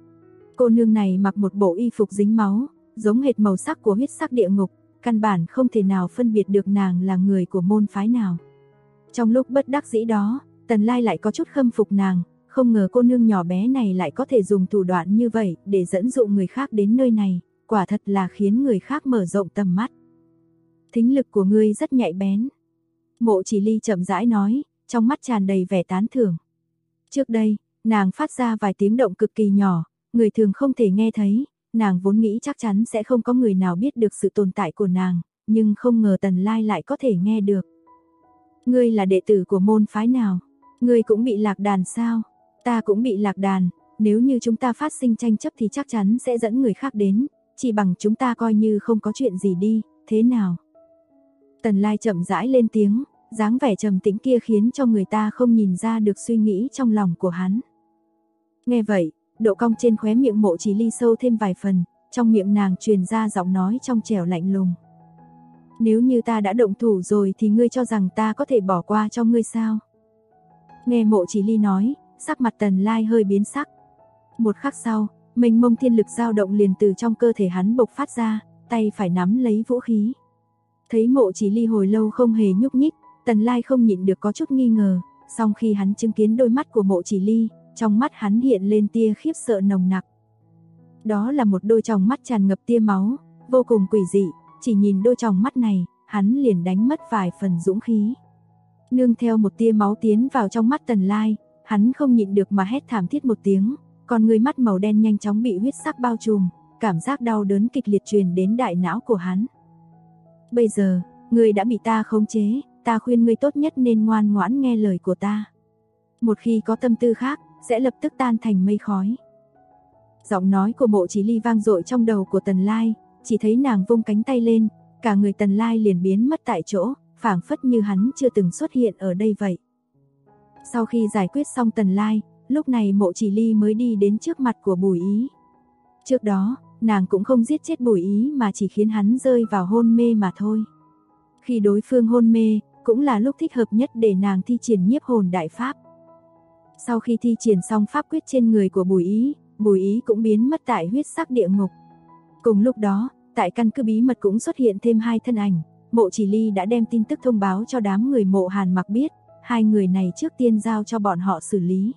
Cô nương này mặc một bộ y phục dính máu, giống hệt màu sắc của huyết sắc địa ngục, căn bản không thể nào phân biệt được nàng là người của môn phái nào. Trong lúc bất đắc dĩ đó, Tần Lai lại có chút khâm phục nàng, không ngờ cô nương nhỏ bé này lại có thể dùng thủ đoạn như vậy để dẫn dụ người khác đến nơi này, quả thật là khiến người khác mở rộng tầm mắt. Thính lực của ngươi rất nhạy bén. Mộ Chỉ Ly chậm rãi nói, trong mắt tràn đầy vẻ tán thưởng. Trước đây, nàng phát ra vài tiếng động cực kỳ nhỏ, người thường không thể nghe thấy, nàng vốn nghĩ chắc chắn sẽ không có người nào biết được sự tồn tại của nàng, nhưng không ngờ Tần Lai lại có thể nghe được. Ngươi là đệ tử của môn phái nào? Ngươi cũng bị lạc đàn sao? Ta cũng bị lạc đàn, nếu như chúng ta phát sinh tranh chấp thì chắc chắn sẽ dẫn người khác đến, chỉ bằng chúng ta coi như không có chuyện gì đi, thế nào? Tần Lai chậm rãi lên tiếng, dáng vẻ trầm tĩnh kia khiến cho người ta không nhìn ra được suy nghĩ trong lòng của hắn. Nghe vậy, độ cong trên khóe miệng Mộ Chỉ Ly sâu thêm vài phần, trong miệng nàng truyền ra giọng nói trong trẻo lạnh lùng. Nếu như ta đã động thủ rồi thì ngươi cho rằng ta có thể bỏ qua cho ngươi sao? Nghe Mộ Chỉ Ly nói, sắc mặt Tần Lai hơi biến sắc. Một khắc sau, mênh mông thiên lực dao động liền từ trong cơ thể hắn bộc phát ra, tay phải nắm lấy vũ khí. Thấy Mộ Chỉ Ly hồi lâu không hề nhúc nhích, Tần Lai không nhịn được có chút nghi ngờ, song khi hắn chứng kiến đôi mắt của Mộ Chỉ Ly, trong mắt hắn hiện lên tia khiếp sợ nồng nặc. Đó là một đôi tròng mắt tràn ngập tia máu, vô cùng quỷ dị, chỉ nhìn đôi tròng mắt này, hắn liền đánh mất vài phần dũng khí. Nương theo một tia máu tiến vào trong mắt Tần Lai, hắn không nhịn được mà hét thảm thiết một tiếng, còn người mắt màu đen nhanh chóng bị huyết sắc bao trùm, cảm giác đau đớn kịch liệt truyền đến đại não của hắn. Bây giờ, ngươi đã bị ta khống chế, ta khuyên ngươi tốt nhất nên ngoan ngoãn nghe lời của ta. Một khi có tâm tư khác, sẽ lập tức tan thành mây khói. Giọng nói của Mộ Chỉ Ly vang dội trong đầu của Tần Lai, chỉ thấy nàng vung cánh tay lên, cả người Tần Lai liền biến mất tại chỗ, phảng phất như hắn chưa từng xuất hiện ở đây vậy. Sau khi giải quyết xong Tần Lai, lúc này Mộ Chỉ Ly mới đi đến trước mặt của Bùi Ý. Trước đó, nàng cũng không giết chết Bùi Ý mà chỉ khiến hắn rơi vào hôn mê mà thôi. Khi đối phương hôn mê, cũng là lúc thích hợp nhất để nàng thi triển nhiếp hồn đại pháp. Sau khi thi triển xong pháp quyết trên người của Bùi Ý cũng biến mất tại huyết sắc địa ngục. Cùng lúc đó, tại căn cứ bí mật cũng xuất hiện thêm hai thân ảnh, Mộ Chỉ Ly đã đem tin tức thông báo cho đám người Mộ Hàn Mặc biết, hai người này trước tiên giao cho bọn họ xử lý.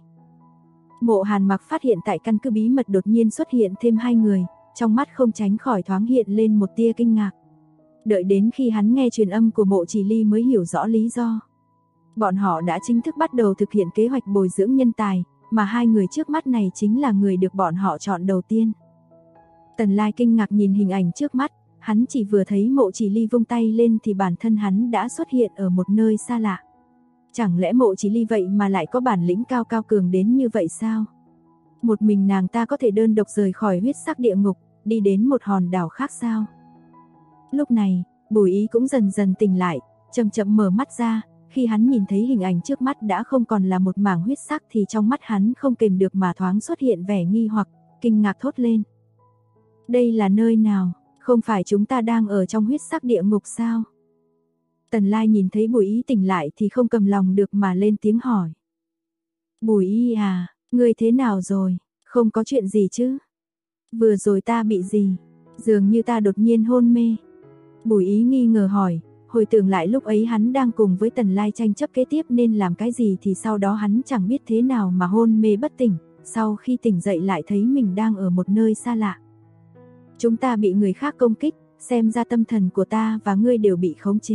Mộ Hàn Mặc phát hiện tại căn cứ bí mật đột nhiên xuất hiện thêm hai người, trong mắt không tránh khỏi thoáng hiện lên một tia kinh ngạc. Đợi đến khi hắn nghe truyền âm của Mộ Chỉ Ly mới hiểu rõ lý do. Bọn họ đã chính thức bắt đầu thực hiện kế hoạch bồi dưỡng nhân tài, mà hai người trước mắt này chính là người được bọn họ chọn đầu tiên. Tần Lai kinh ngạc nhìn hình ảnh trước mắt, hắn chỉ vừa thấy Mộ Chỉ Ly vung tay lên thì bản thân hắn đã xuất hiện ở một nơi xa lạ. Chẳng lẽ Mộ Chỉ Ly vậy mà lại có bản lĩnh cao cao cường đến như vậy sao? Một mình nàng ta có thể đơn độc rời khỏi huyết sắc địa ngục, đi đến một hòn đảo khác sao? Lúc này, Bùi Ý cũng dần dần tỉnh lại, chậm chậm mở mắt ra, khi hắn nhìn thấy hình ảnh trước mắt đã không còn là một mảng huyết sắc thì trong mắt hắn không kềm được mà thoáng xuất hiện vẻ nghi hoặc, kinh ngạc thốt lên. Đây là nơi nào? Không phải chúng ta đang ở trong huyết sắc địa ngục sao? Tần Lai nhìn thấy Bùi Ý tỉnh lại thì không cầm lòng được mà lên tiếng hỏi. Bùi Ý à, ngươi thế nào rồi? Không có chuyện gì chứ? Vừa rồi ta bị gì? Dường như ta đột nhiên hôn mê. Bùi Ý nghi ngờ hỏi, hồi tưởng lại lúc ấy hắn đang cùng với Tần Lai tranh chấp kế tiếp nên làm cái gì thì sau đó hắn chẳng biết thế nào mà hôn mê bất tỉnh, sau khi tỉnh dậy lại thấy mình đang ở một nơi xa lạ. Chúng ta bị người khác công kích, xem ra tâm thần của ta và ngươi đều bị khống chế.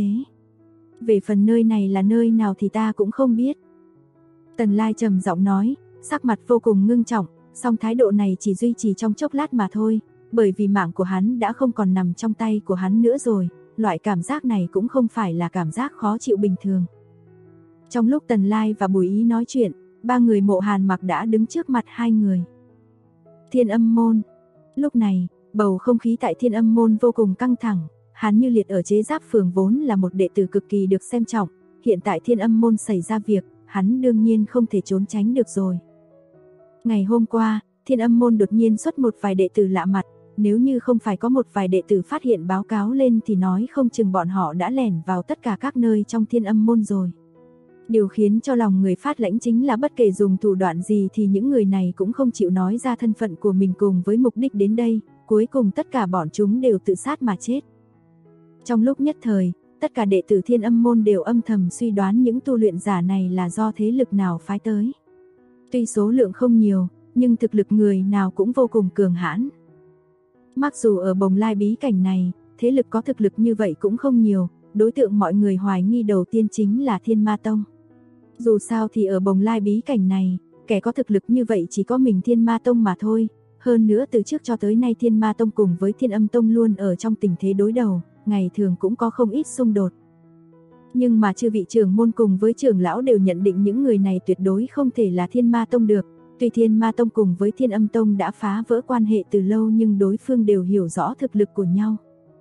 Về phần nơi này là nơi nào thì ta cũng không biết. Tần Lai trầm giọng nói, sắc mặt vô cùng ngưng trọng, song thái độ này chỉ duy trì trong chốc lát mà thôi, bởi vì mạng của hắn đã không còn nằm trong tay của hắn nữa rồi, loại cảm giác này cũng không phải là cảm giác khó chịu bình thường. Trong lúc Tần Lai và Bùi Ý nói chuyện, ba người Mộ Hàn Mặc đã đứng trước mặt hai người. Thiên Âm Môn. Lúc này, bầu không khí tại Thiên Âm Môn vô cùng căng thẳng, Hàn Như Liệt ở Chế Giáp Phường vốn là một đệ tử cực kỳ được xem trọng, hiện tại Thiên Âm Môn xảy ra việc, hắn đương nhiên không thể trốn tránh được rồi. Ngày hôm qua, Thiên Âm Môn đột nhiên xuất một vài đệ tử lạ mặt, nếu như không phải có một vài đệ tử phát hiện báo cáo lên thì nói không chừng bọn họ đã lẻn vào tất cả các nơi trong Thiên Âm Môn rồi. Điều khiến cho lòng người phát lãnh chính là bất kể dùng thủ đoạn gì thì những người này cũng không chịu nói ra thân phận của mình cùng với mục đích đến đây, cuối cùng tất cả bọn chúng đều tự sát mà chết. Trong lúc nhất thời, tất cả đệ tử Thiên Âm Môn đều âm thầm suy đoán những tu luyện giả này là do thế lực nào phái tới. Tuy số lượng không nhiều, nhưng thực lực người nào cũng vô cùng cường hãn. Mặc dù ở Bồng Lai bí cảnh này, thế lực có thực lực như vậy cũng không nhiều, đối tượng mọi người hoài nghi đầu tiên chính là Thiên Ma Tông. Dù sao thì ở Bồng Lai bí cảnh này, kẻ có thực lực như vậy chỉ có mình Thiên Ma Tông mà thôi, hơn nữa từ trước cho tới nay Thiên Ma Tông cùng với Thiên Âm Tông luôn ở trong tình thế đối đầu, ngày thường cũng có không ít xung đột. Nhưng mà chư vị trưởng môn cùng với trưởng lão đều nhận định những người này tuyệt đối không thể là Thiên Ma Tông được. Tuy Thiên Ma Tông cùng với Thiên Âm Tông đã phá vỡ quan hệ từ lâu nhưng đối phương đều hiểu rõ thực lực của nhau.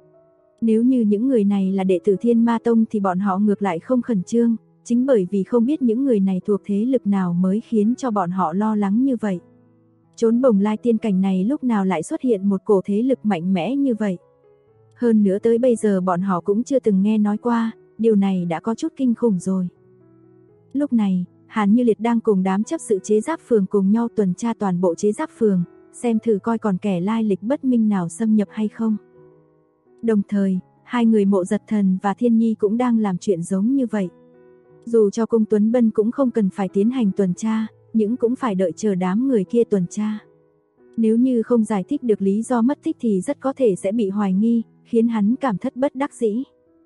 Nếu như những người này là đệ tử Thiên Ma Tông thì bọn họ ngược lại không khẩn trương, chính bởi vì không biết những người này thuộc thế lực nào mới khiến cho bọn họ lo lắng như vậy. Chốn Bồng Lai tiên cảnh này lúc nào lại xuất hiện một cổ thế lực mạnh mẽ như vậy. Hơn nữa tới bây giờ bọn họ cũng chưa từng nghe nói qua, điều này đã có chút kinh khủng rồi. Lúc này, Hàn Như Liệt đang cùng đám chấp sự chế giáp phường cùng nhau tuần tra toàn bộ chế giáp phường, xem thử coi còn kẻ lai lịch bất minh nào xâm nhập hay không. Đồng thời, hai người Mộ Giật Thần và Thiên Nhi cũng đang làm chuyện giống như vậy. Dù cho Cung Tuấn Bân cũng không cần phải tiến hành tuần tra, nhưng cũng phải đợi chờ đám người kia tuần tra. Nếu như không giải thích được lý do mất tích thì rất có thể sẽ bị hoài nghi, khiến hắn cảm thất bất đắc dĩ.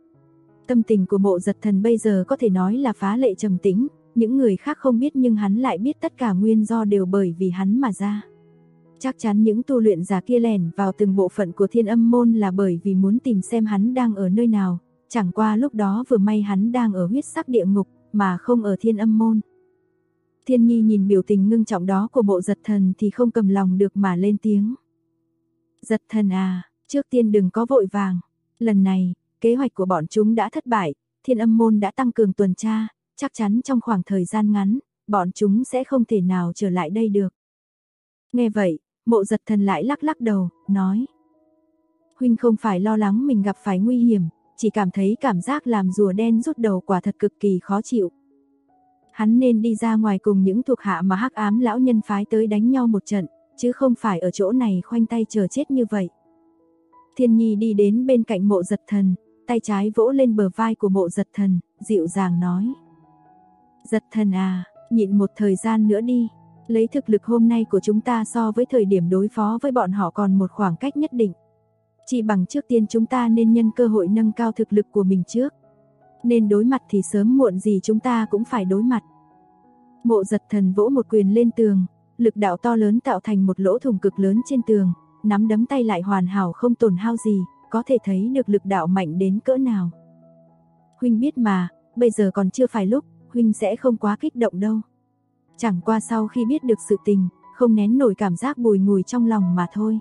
Tâm tình của Mộ Giật Thần bây giờ có thể nói là phá lệ trầm tĩnh, những người khác không biết nhưng hắn lại biết tất cả nguyên do đều bởi vì hắn mà ra. Chắc chắn những tu luyện giả kia lẻn vào từng bộ phận của Thiên Âm môn là bởi vì muốn tìm xem hắn đang ở nơi nào, chẳng qua lúc đó vừa may hắn đang ở huyết sắc địa ngục mà không ở Thiên Âm môn. Thiên Nhi nhìn biểu tình ngưng trọng đó của Mộ Giật Thần thì không cầm lòng được mà lên tiếng. Giật Thần à, trước tiên đừng có vội vàng, lần này, kế hoạch của bọn chúng đã thất bại, Thiên Âm môn đã tăng cường tuần tra, chắc chắn trong khoảng thời gian ngắn, bọn chúng sẽ không thể nào trở lại đây được. Nghe vậy, Mộ Giật Thần lại lắc lắc đầu, nói. Huynh không phải lo lắng mình gặp phải nguy hiểm, chỉ cảm thấy cảm giác làm rùa đen rút đầu quả thật cực kỳ khó chịu. Hắn nên đi ra ngoài cùng những thuộc hạ mà Hắc Ám lão nhân phái tới đánh nhau một trận, chứ không phải ở chỗ này khoanh tay chờ chết như vậy. Thiên Nhi đi đến bên cạnh Mộ Giật Thần, tay trái vỗ lên bờ vai của Mộ Giật Thần, dịu dàng nói. Giật Thần à, nhịn một thời gian nữa đi, lấy thực lực hôm nay của chúng ta so với thời điểm đối phó với bọn họ còn một khoảng cách nhất định. Chỉ bằng trước tiên chúng ta nên nhân cơ hội nâng cao thực lực của mình trước. Nên đối mặt thì sớm muộn gì chúng ta cũng phải đối mặt. Mộ Giật Thần vỗ một quyền lên tường, lực đạo to lớn tạo thành một lỗ thủng cực lớn trên tường, nắm đấm tay lại hoàn hảo không tổn hao gì, có thể thấy được lực đạo mạnh đến cỡ nào. Huynh biết mà, bây giờ còn chưa phải lúc, huynh sẽ không quá kích động đâu. Chẳng qua sau khi biết được sự tình, không nén nổi cảm giác bùi ngùi trong lòng mà thôi.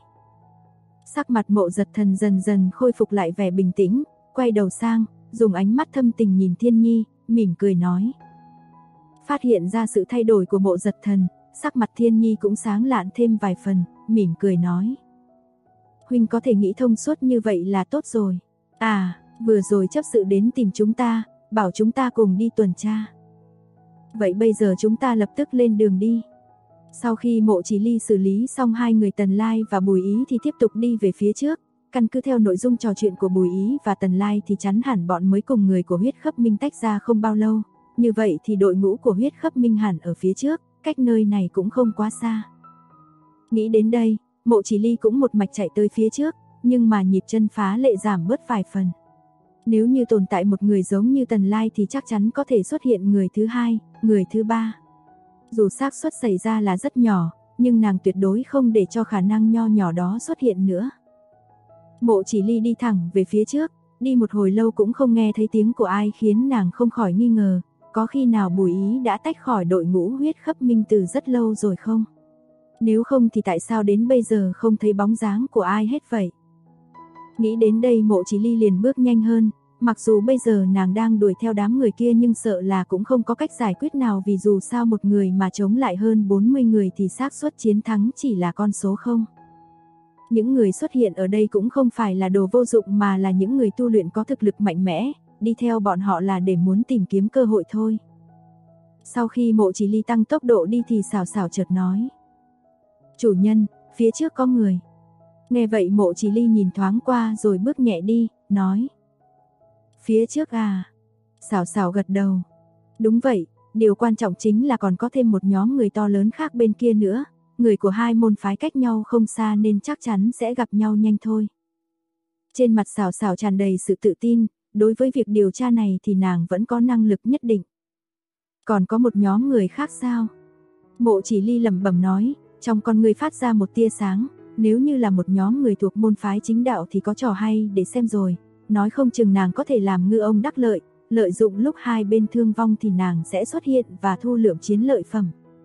Sắc mặt Mộ Giật Thần dần dần khôi phục lại vẻ bình tĩnh, quay đầu sang, dùng ánh mắt thâm tình nhìn Thiên Nhi, mỉm cười nói. Phát hiện ra sự thay đổi của Mộ Giật Thần, sắc mặt Thiên Nhi cũng sáng lạn thêm vài phần, mỉm cười nói. Huynh có thể nghĩ thông suốt như vậy là tốt rồi. À, vừa rồi chấp sự đến tìm chúng ta, bảo chúng ta cùng đi tuần tra. Vậy bây giờ chúng ta lập tức lên đường đi. Sau khi Mộ Chỉ Ly xử lý xong hai người Tần Lai và Bùi Ý thì tiếp tục đi về phía trước. Căn cứ theo nội dung trò chuyện của Bùi Ý và Tần Lai thì chắn hẳn bọn mới cùng người của Huyết Khấp Minh tách ra không bao lâu. Như vậy thì đội ngũ của Huyết Khấp Minh hẳn ở phía trước, cách nơi này cũng không quá xa. Nghĩ đến đây, Mộ Chỉ Ly cũng một mạch chạy tới phía trước, nhưng mà nhịp chân phá lệ giảm bớt vài phần. Nếu như tồn tại một người giống như Tần Lai thì chắc chắn có thể xuất hiện người thứ hai, người thứ ba. Dù xác suất xảy ra là rất nhỏ, nhưng nàng tuyệt đối không để cho khả năng nho nhỏ đó xuất hiện nữa. Mộ Chỉ Ly đi thẳng về phía trước, đi một hồi lâu cũng không nghe thấy tiếng của ai khiến nàng không khỏi nghi ngờ, có khi nào Bùi Ý đã tách khỏi đội ngũ Huyết Khấp Minh từ rất lâu rồi không? Nếu không thì tại sao đến bây giờ không thấy bóng dáng của ai hết vậy? Nghĩ đến đây Mộ Chỉ Ly liền bước nhanh hơn, mặc dù bây giờ nàng đang đuổi theo đám người kia nhưng sợ là cũng không có cách giải quyết nào vì dù sao một người mà chống lại hơn 40 người thì xác suất chiến thắng chỉ là con số không. Những người xuất hiện ở đây cũng không phải là đồ vô dụng mà là những người tu luyện có thực lực mạnh mẽ, đi theo bọn họ là để muốn tìm kiếm cơ hội thôi. Sau khi Mộ Chỉ Ly tăng tốc độ đi thì Xảo Xảo chợt nói. Chủ nhân, phía trước có người. Nghe vậy Mộ Chỉ Ly nhìn thoáng qua rồi bước nhẹ đi, nói. Phía trước à? Xảo Xảo gật đầu. Đúng vậy, điều quan trọng chính là còn có thêm một nhóm người to lớn khác bên kia nữa. Người của hai môn phái cách nhau không xa nên chắc chắn sẽ gặp nhau nhanh thôi. Trên mặt Xảo Xảo tràn đầy sự tự tin, đối với việc điều tra này thì nàng vẫn có năng lực nhất định. Còn có một nhóm người khác sao? Mộ Chỉ Ly lẩm bẩm nói, trong con người phát ra một tia sáng, nếu như là một nhóm người thuộc môn phái chính đạo thì có trò hay để xem rồi, nói không chừng nàng có thể làm ngư ông đắc lợi, lợi dụng lúc hai bên thương vong thì nàng sẽ xuất hiện và thu lượm chiến lợi phẩm.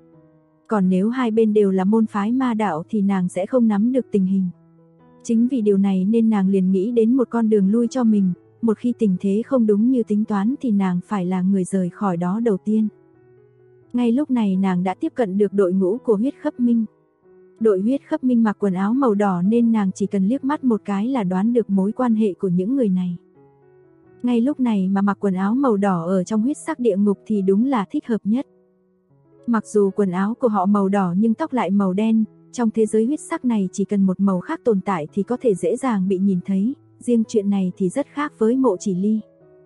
Còn nếu hai bên đều là môn phái ma đạo thì nàng sẽ không nắm được tình hình. Chính vì điều này nên nàng liền nghĩ đến một con đường lui cho mình, một khi tình thế không đúng như tính toán thì nàng phải là người rời khỏi đó đầu tiên. Ngay lúc này nàng đã tiếp cận được đội ngũ của huyết khấp minh. Đội huyết khấp minh mặc quần áo màu đỏ nên nàng chỉ cần liếc mắt một cái là đoán được mối quan hệ của những người này. Ngay lúc này mà mặc quần áo màu đỏ ở trong huyết sắc địa ngục thì đúng là thích hợp nhất. Mặc dù quần áo của họ màu đỏ nhưng tóc lại màu đen, trong thế giới huyết sắc này chỉ cần một màu khác tồn tại thì có thể dễ dàng bị nhìn thấy, riêng chuyện này thì rất khác với Mộ Chỉ Ly.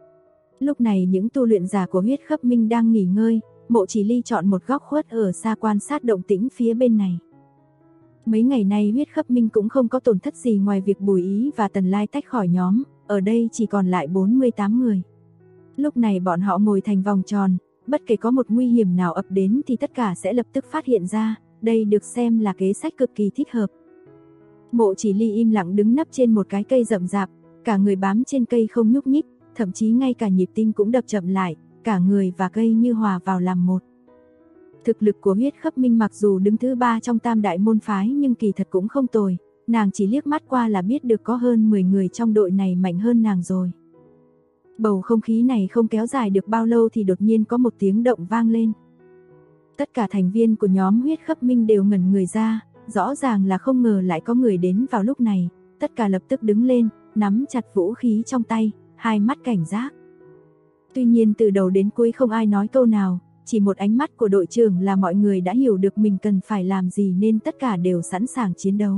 Lúc này những tu luyện giả của huyết khấp minh đang nghỉ ngơi, Mộ Chỉ Ly chọn một góc khuất ở xa quan sát động tĩnh phía bên này. Mấy ngày nay huyết khấp minh cũng không có tổn thất gì ngoài việc Bùi Ý và Tần Lai tách khỏi nhóm, ở đây chỉ còn lại 48 người. Lúc này bọn họ ngồi thành vòng tròn, bất kể có một nguy hiểm nào ập đến thì tất cả sẽ lập tức phát hiện ra, đây được xem là kế sách cực kỳ thích hợp. Mộ Chỉ Ly im lặng đứng nấp trên một cái cây rậm rạp, cả người bám trên cây không nhúc nhích, thậm chí ngay cả nhịp tim cũng đập chậm lại, cả người và cây như hòa vào làm một. Thực lực của huyết khấp minh mặc dù đứng thứ 3 trong tam đại môn phái nhưng kỳ thật cũng không tồi, nàng chỉ liếc mắt qua là biết được có hơn 10 người trong đội này mạnh hơn nàng rồi. Bầu không khí này không kéo dài được bao lâu thì đột nhiên có một tiếng động vang lên. Tất cả thành viên của nhóm huyết khấp minh đều ngẩn người ra, rõ ràng là không ngờ lại có người đến vào lúc này, tất cả lập tức đứng lên, nắm chặt vũ khí trong tay, hai mắt cảnh giác. Tuy nhiên từ đầu đến cuối không ai nói câu nào, chỉ một ánh mắt của đội trưởng là mọi người đã hiểu được mình cần phải làm gì nên tất cả đều sẵn sàng chiến đấu.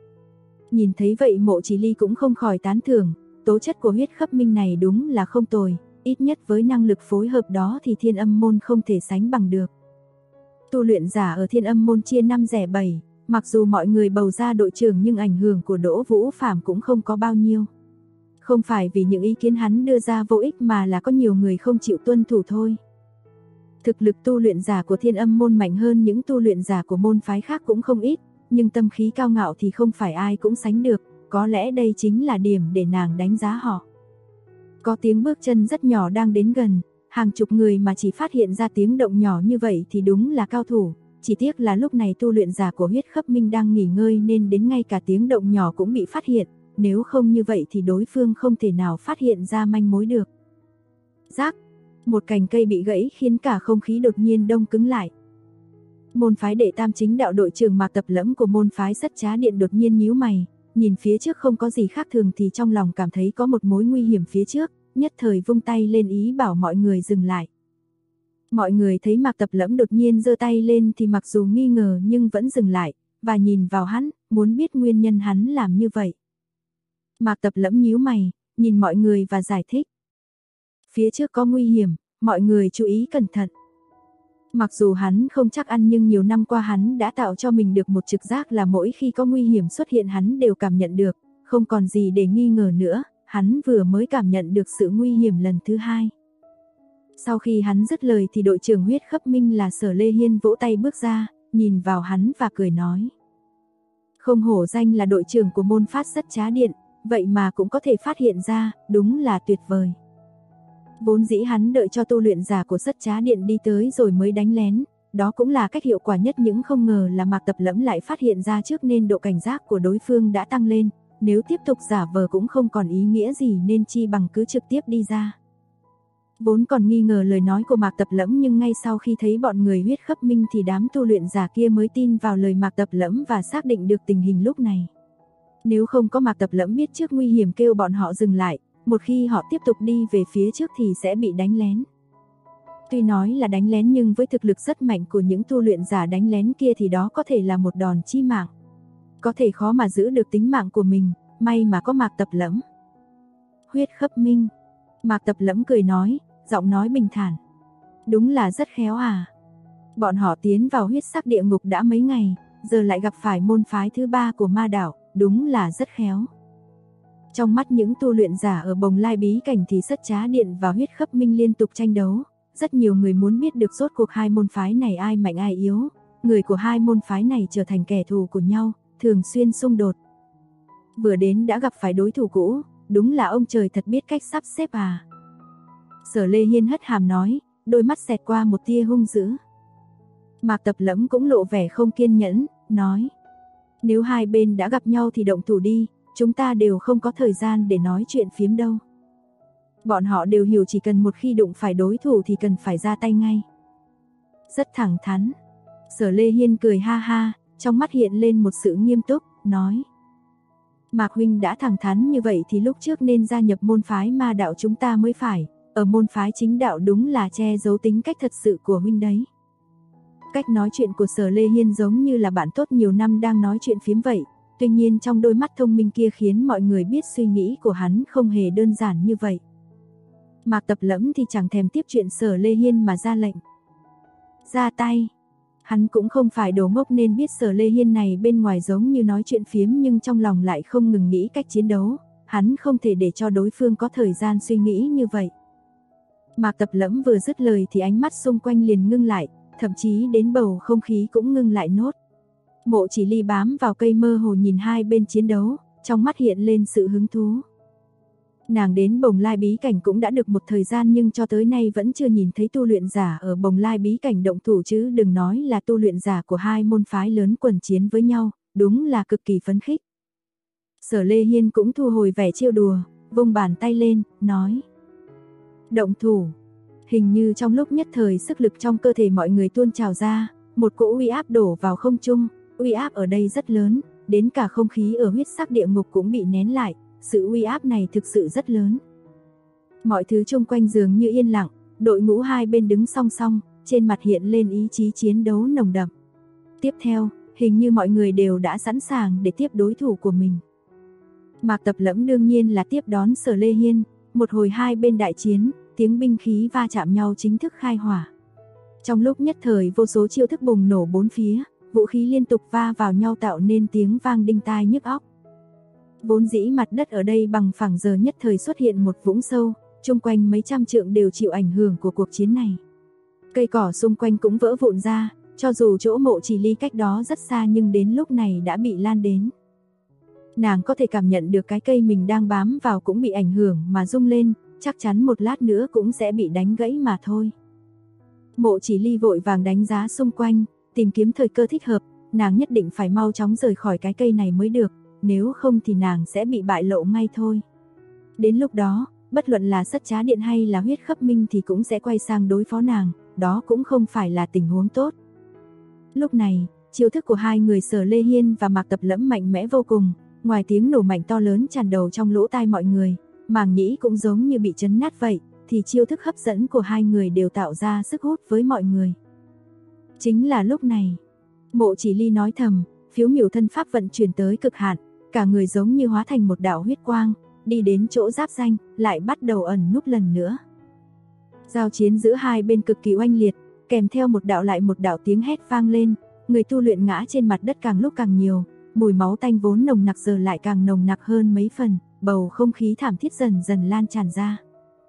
Nhìn thấy vậy Mộ Chỉ Ly cũng không khỏi tán thưởng, tố chất của huyết khấp minh này đúng là không tồi, ít nhất với năng lực phối hợp đó thì Thiên Âm môn không thể sánh bằng được. Tu luyện giả ở Thiên Âm môn chia 5 rẽ 7, mặc dù mọi người bầu ra đội trưởng nhưng ảnh hưởng của Đỗ Vũ Phàm cũng không có bao nhiêu. Không phải vì những ý kiến hắn đưa ra vô ích mà là có nhiều người không chịu tuân thủ thôi. Thực lực tu luyện giả của Thiên Âm môn mạnh hơn những tu luyện giả của môn phái khác cũng không ít, nhưng tâm khí cao ngạo thì không phải ai cũng sánh được, có lẽ đây chính là điểm để nàng đánh giá họ. Có tiếng bước chân rất nhỏ đang đến gần, hàng chục người mà chỉ phát hiện ra tiếng động nhỏ như vậy thì đúng là cao thủ, chỉ tiếc là lúc này tu luyện giả của huyết khấp minh đang nghỉ ngơi nên đến ngay cả tiếng động nhỏ cũng bị phát hiện, nếu không như vậy thì đối phương không thể nào phát hiện ra manh mối được. Rác, một cành cây bị gãy khiến cả không khí đột nhiên đông cứng lại. Môn phái Đệ Tam chính đạo đội trưởng Mạc Tập Lẫm của môn phái Sất Trá Điện đột nhiên nhíu mày, nhìn phía trước không có gì khác thường thì trong lòng cảm thấy có một mối nguy hiểm phía trước, nhất thời vung tay lên ý bảo mọi người dừng lại. Mọi người thấy Mạc Tập Lẫm đột nhiên giơ tay lên thì mặc dù nghi ngờ nhưng vẫn dừng lại, và nhìn vào hắn, muốn biết nguyên nhân hắn làm như vậy. Mạc Tập Lẫm nhíu mày, nhìn mọi người và giải thích. Phía trước có nguy hiểm, mọi người chú ý cẩn thận. Mặc dù hắn không chắc ăn nhưng nhiều năm qua hắn đã tạo cho mình được một trực giác là mỗi khi có nguy hiểm xuất hiện hắn đều cảm nhận được, không còn gì để nghi ngờ nữa, hắn vừa mới cảm nhận được sự nguy hiểm lần thứ 2. Sau khi hắn dứt lời thì đội trưởng huyết khấp minh là Sở Lê Hiên vỗ tay bước ra, nhìn vào hắn và cười nói. Không hổ danh là đội trưởng của môn phát Sất Trá Điện, vậy mà cũng có thể phát hiện ra, đúng là tuyệt vời. Vốn dĩ hắn đợi cho tu luyện giả của Sất Trá Điện đi tới rồi mới đánh lén, đó cũng là cách hiệu quả nhất nhưng không ngờ là Mạc Tập Lẫm lại phát hiện ra trước nên độ cảnh giác của đối phương đã tăng lên, nếu tiếp tục giả vờ cũng không còn ý nghĩa gì nên chi bằng cứ trực tiếp đi ra. Vốn còn nghi ngờ lời nói của Mạc Tập Lẫm nhưng ngay sau khi thấy bọn người huyết khấp minh thì đám tu luyện giả kia mới tin vào lời Mạc Tập Lẫm và xác định được tình hình lúc này. Nếu không có Mạc Tập Lẫm biết trước nguy hiểm kêu bọn họ dừng lại, một khi họ tiếp tục đi về phía trước thì sẽ bị đánh lén. Tuy nói là đánh lén nhưng với thực lực rất mạnh của những tu luyện giả đánh lén kia thì đó có thể là một đòn chí mạng. Có thể khó mà giữ được tính mạng của mình, may mà có Mạc Tập Lẫm. Huyết khấp minh. Mạc Tập Lẫm cười nói, giọng nói bình thản. Đúng là rất khéo à. Bọn họ tiến vào huyết sắc địa ngục đã mấy ngày, giờ lại gặp phải môn phái thứ 3 của ma đảo, đúng là rất khéo. Trong mắt những tu luyện giả ở Bồng Lai bí cảnh thì Sất Trá Điện và huyết khấp minh liên tục tranh đấu, rất nhiều người muốn biết được rốt cuộc hai môn phái này ai mạnh ai yếu, người của hai môn phái này trở thành kẻ thù của nhau, thường xuyên xung đột. Vừa đến đã gặp phải đối thủ cũ, đúng là ông trời thật biết cách sắp xếp à. Sở Lê Hiên hất hàm nói, đôi mắt xẹt qua một tia hung dữ. Mạc Tập Lẫm cũng lộ vẻ không kiên nhẫn, nói. Nếu hai bên đã gặp nhau thì động thủ đi, chúng ta đều không có thời gian để nói chuyện phiếm đâu. Bọn họ đều hiểu chỉ cần một khi đụng phải đối thủ thì cần phải ra tay ngay. Rất thẳng thắn. Sở Lê Hiên cười ha ha, trong mắt hiện lên một sự nghiêm túc, nói. Mạc huynh đã thẳng thắn như vậy thì lúc trước nên gia nhập môn phái ma đạo chúng ta mới phải, ở môn phái chính đạo đúng là che giấu tính cách thật sự của huynh đấy. Cách nói chuyện của Sở Lê Hiên giống như là bạn tốt nhiều năm đang nói chuyện phiếm vậy, tuy nhiên trong đôi mắt thông minh kia khiến mọi người biết suy nghĩ của hắn không hề đơn giản như vậy. Mạc Tập Lẫm thì chẳng thèm tiếp chuyện Sở Lê Hiên mà ra lệnh. Ra tay. Hắn cũng không phải đồ ngốc nên biết Sở Lê Hiên này bên ngoài giống như nói chuyện phiếm nhưng trong lòng lại không ngừng nghĩ cách chiến đấu, hắn không thể để cho đối phương có thời gian suy nghĩ như vậy. Mạc Tập Lẫm vừa dứt lời thì ánh mắt xung quanh liền ngưng lại, thậm chí đến bầu không khí cũng ngưng lại nốt. Mộ Chỉ Ly bám vào cây mơ hồ nhìn hai bên chiến đấu, trong mắt hiện lên sự hứng thú. Nàng đến Bồng Lai bí cảnh cũng đã được một thời gian nhưng cho tới nay vẫn chưa nhìn thấy tu luyện giả ở Bồng Lai bí cảnh động thủ chứ đừng nói là tu luyện giả của hai môn phái lớn quần chiến với nhau, đúng là cực kỳ phấn khích. Sở Lê Hiên cũng thu hồi vẻ trêu đùa, vung bàn tay lên, nói. Động thủ. Hình như trong lúc nhất thời sức lực trong cơ thể mọi người tuôn trào ra, một cỗ uy áp đổ vào không trung, uy áp ở đây rất lớn, đến cả không khí ở huyết sắc địa ngục cũng bị nén lại, sự uy áp này thực sự rất lớn. Mọi thứ xung quanh dường như yên lặng, đội ngũ hai bên đứng song song, trên mặt hiện lên ý chí chiến đấu nồng đậm. Tiếp theo, hình như mọi người đều đã sẵn sàng để tiếp đối thủ của mình. Mạc Tập Lẫm đương nhiên là tiếp đón Sở Lê Hiên, một hồi hai bên đại chiến, tiếng binh khí va chạm nhau chính thức khai hỏa. Trong lúc nhất thời vô số chiêu thức bùng nổ bốn phía, vũ khí liên tục va vào nhau tạo nên tiếng vang đinh tai nhức óc. Vốn dĩ mặt đất ở đây bằng phẳng giờ nhất thời xuất hiện một vũng sâu, chung quanh mấy trăm trượng đều chịu ảnh hưởng của cuộc chiến này. Cây cỏ xung quanh cũng vỡ vụn ra, cho dù chỗ Mộ Chỉ Ly cách đó rất xa nhưng đến lúc này đã bị lan đến. Nàng có thể cảm nhận được cái cây mình đang bám vào cũng bị ảnh hưởng mà rung lên, chắc chắn một lát nữa cũng sẽ bị đánh gãy mà thôi. Mộ Chỉ Ly vội vàng đánh giá xung quanh, tìm kiếm thời cơ thích hợp, nàng nhất định phải mau chóng rời khỏi cái cây này mới được, nếu không thì nàng sẽ bị bại lộ ngay thôi. Đến lúc đó, bất luận là Sắt Trá Điện hay là Huyết Khắp Minh thì cũng sẽ quay sang đối phó nàng, đó cũng không phải là tình huống tốt. Lúc này, chiêu thức của hai người Sở Lê Hiên và Mạc Tập Lẫm mạnh mẽ vô cùng, ngoài tiếng nổ mạnh to lớn tràn đầu trong lỗ tai mọi người, màng nhĩ cũng giống như bị chấn nát vậy, thì chiêu thức hấp dẫn của hai người đều tạo ra sức hút với mọi người. Chính là lúc này, Mộ Chỉ Ly nói thầm, phiếu miểu thân pháp vận chuyển tới cực hạn, cả người giống như hóa thành một đạo huyết quang, đi đến chỗ giáp ranh, lại bắt đầu ẩn núp lần nữa. Giao chiến giữa hai bên cực kỳ oanh liệt, kèm theo một đạo lại một đạo tiếng hét vang lên, người tu luyện ngã trên mặt đất càng lúc càng nhiều, mùi máu tanh vốn nồng nặc giờ lại càng nồng nặc hơn mấy phần, bầu không khí thảm thiết dần dần lan tràn ra.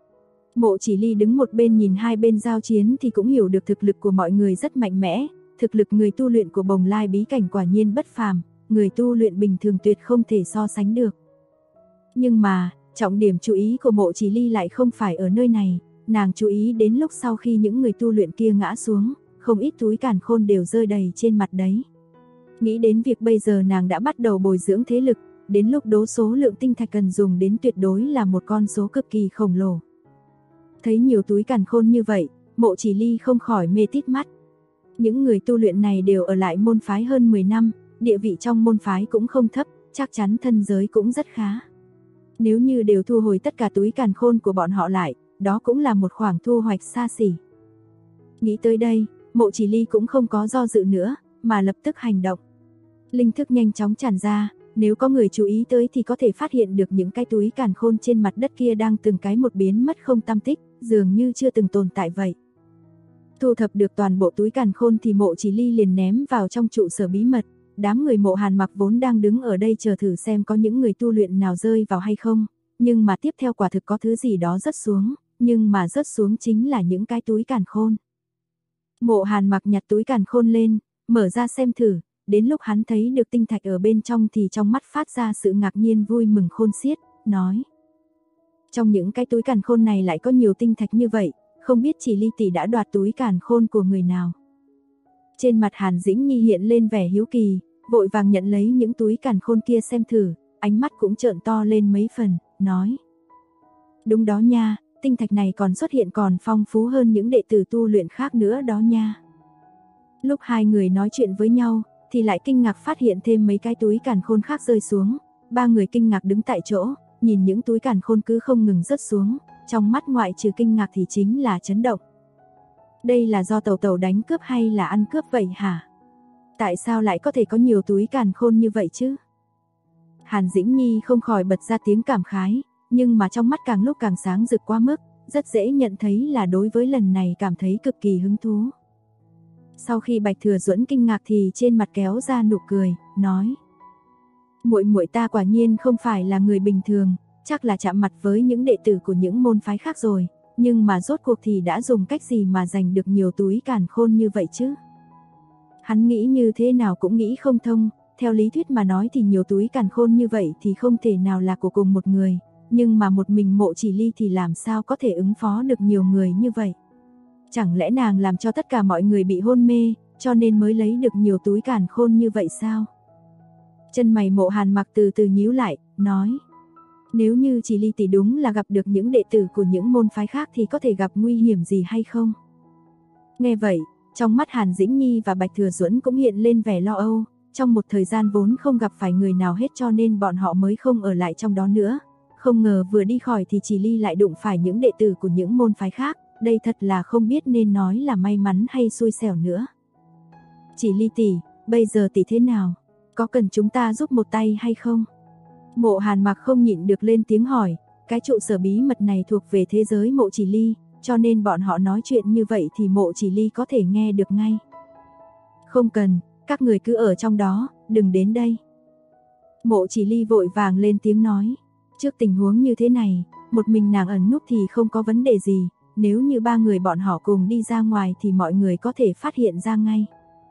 Mộ Chỉ Ly đứng một bên nhìn hai bên giao chiến thì cũng hiểu được thực lực của mọi người rất mạnh mẽ, thực lực người tu luyện của Bồng Lai bí cảnh quả nhiên bất phàm, người tu luyện bình thường tuyệt không thể so sánh được. Nhưng mà, trọng điểm chú ý của Mộ Chỉ Ly lại không phải ở nơi này, nàng chú ý đến lúc sau khi những người tu luyện kia ngã xuống, không ít túi càn khôn đều rơi đầy trên mặt đấy. Nghĩ đến việc bây giờ nàng đã bắt đầu bồi dưỡng thế lực, đến lúc đó số lượng tinh thạch cần dùng đến tuyệt đối là một con số cực kỳ khổng lồ. Thấy nhiều túi càn khôn như vậy, Mộ Chỉ Ly không khỏi mê tít mắt. Những người tu luyện này đều ở lại môn phái hơn 10 năm, địa vị trong môn phái cũng không thấp, chắc chắn thân giới cũng rất khá. Nếu như đều thu hồi tất cả túi càn khôn của bọn họ lại, đó cũng là một khoản thu hoạch xa xỉ. Nghĩ tới đây, Mộ Chỉ Ly cũng không có do dự nữa, mà lập tức hành động. Linh thức nhanh chóng tràn ra, nếu có người chú ý tới thì có thể phát hiện được những cái túi càn khôn trên mặt đất kia đang từng cái một biến mất không tăm tích, dường như chưa từng tồn tại vậy. Thu thập được toàn bộ túi càn khôn thì Mộ Chỉ Ly liền ném vào trong trụ sở bí mật. Đám người Mộ Hàn Mặc vốn đang đứng ở đây chờ thử xem có những người tu luyện nào rơi vào hay không, nhưng mà tiếp theo quả thực có thứ gì đó rớt xuống, nhưng mà rớt xuống chính là những cái túi càn khôn. Mộ Hàn Mặc nhặt túi càn khôn lên, mở ra xem thử, đến lúc hắn thấy được tinh thạch ở bên trong thì trong mắt phát ra sự ngạc nhiên vui mừng khôn xiết, nói: Trong những cái túi càn khôn này lại có nhiều tinh thạch như vậy, không biết chỉ Ly tỷ đã đoạt túi càn khôn của người nào. Trên mặt Hàn Dĩnh Nhi hiện lên vẻ hiếu kỳ, vội vàng nhận lấy những túi càn khôn kia xem thử, ánh mắt cũng trợn to lên mấy phần, nói. Đúng đó nha, tinh thạch này còn xuất hiện còn phong phú hơn những đệ tử tu luyện khác nữa đó nha. Lúc hai người nói chuyện với nhau, thì lại kinh ngạc phát hiện thêm mấy cái túi càn khôn khác rơi xuống. Ba người kinh ngạc đứng tại chỗ, nhìn những túi càn khôn cứ không ngừng rớt xuống, trong mắt ngoại trừ kinh ngạc thì chính là chấn động. Đây là do Tẩu Tẩu đánh cướp hay là ăn cướp vậy hả? Tại sao lại có thể có nhiều túi càn khôn như vậy chứ? Hàn Dĩnh Nhi không khỏi bật ra tiếng cảm khái, nhưng mà trong mắt càng lúc càng sáng rực quá mức, rất dễ nhận thấy là đối với lần này cảm thấy cực kỳ hứng thú. Sau khi Bạch Thừa Duẫn kinh ngạc thì trên mặt kéo ra nụ cười, nói: "Muội muội ta quả nhiên không phải là người bình thường, chắc là chạm mặt với những đệ tử của những môn phái khác rồi, nhưng mà rốt cuộc thì đã dùng cách gì mà giành được nhiều túi càn khôn như vậy chứ?" Hắn nghĩ như thế nào cũng nghĩ không thông, theo lý thuyết mà nói thì nhiều túi càn khôn như vậy thì không thể nào là của cùng một người, nhưng mà một mình Mộ Chỉ Ly thì làm sao có thể ứng phó được nhiều người như vậy? Chẳng lẽ nàng làm cho tất cả mọi người bị hôn mê, cho nên mới lấy được nhiều túi càn khôn như vậy sao? Chân mày Mộ Hàn Mặc từ từ nhíu lại, nói: "Nếu như Chỉ Ly tỷ đúng là gặp được những đệ tử của những môn phái khác thì có thể gặp nguy hiểm gì hay không?" Nghe vậy, trong mắt Hàn Dĩnh Nhi và Bạch Thừa Duẫn cũng hiện lên vẻ lo âu, trong một thời gian vốn không gặp phải người nào hết cho nên bọn họ mới không ở lại trong đó nữa. Không ngờ vừa đi khỏi thì Chỉ Ly lại đụng phải những đệ tử của những môn phái khác, đây thật là không biết nên nói là may mắn hay xui xẻo nữa. "Chỉ Ly tỷ, bây giờ tỷ thế nào? Có cần chúng ta giúp một tay hay không?" Mộ Hàn Mặc không nhịn được lên tiếng hỏi, cái trụ sở bí mật này thuộc về thế giới Mộ Chỉ Ly, cho nên bọn họ nói chuyện như vậy thì Mộ Chỉ Ly có thể nghe được ngay. "Không cần, các người cứ ở trong đó, đừng đến đây." Mộ Chỉ Ly vội vàng lên tiếng nói, trước tình huống như thế này, một mình nàng ẩn núp thì không có vấn đề gì, nếu như ba người bọn họ cùng đi ra ngoài thì mọi người có thể phát hiện ra ngay.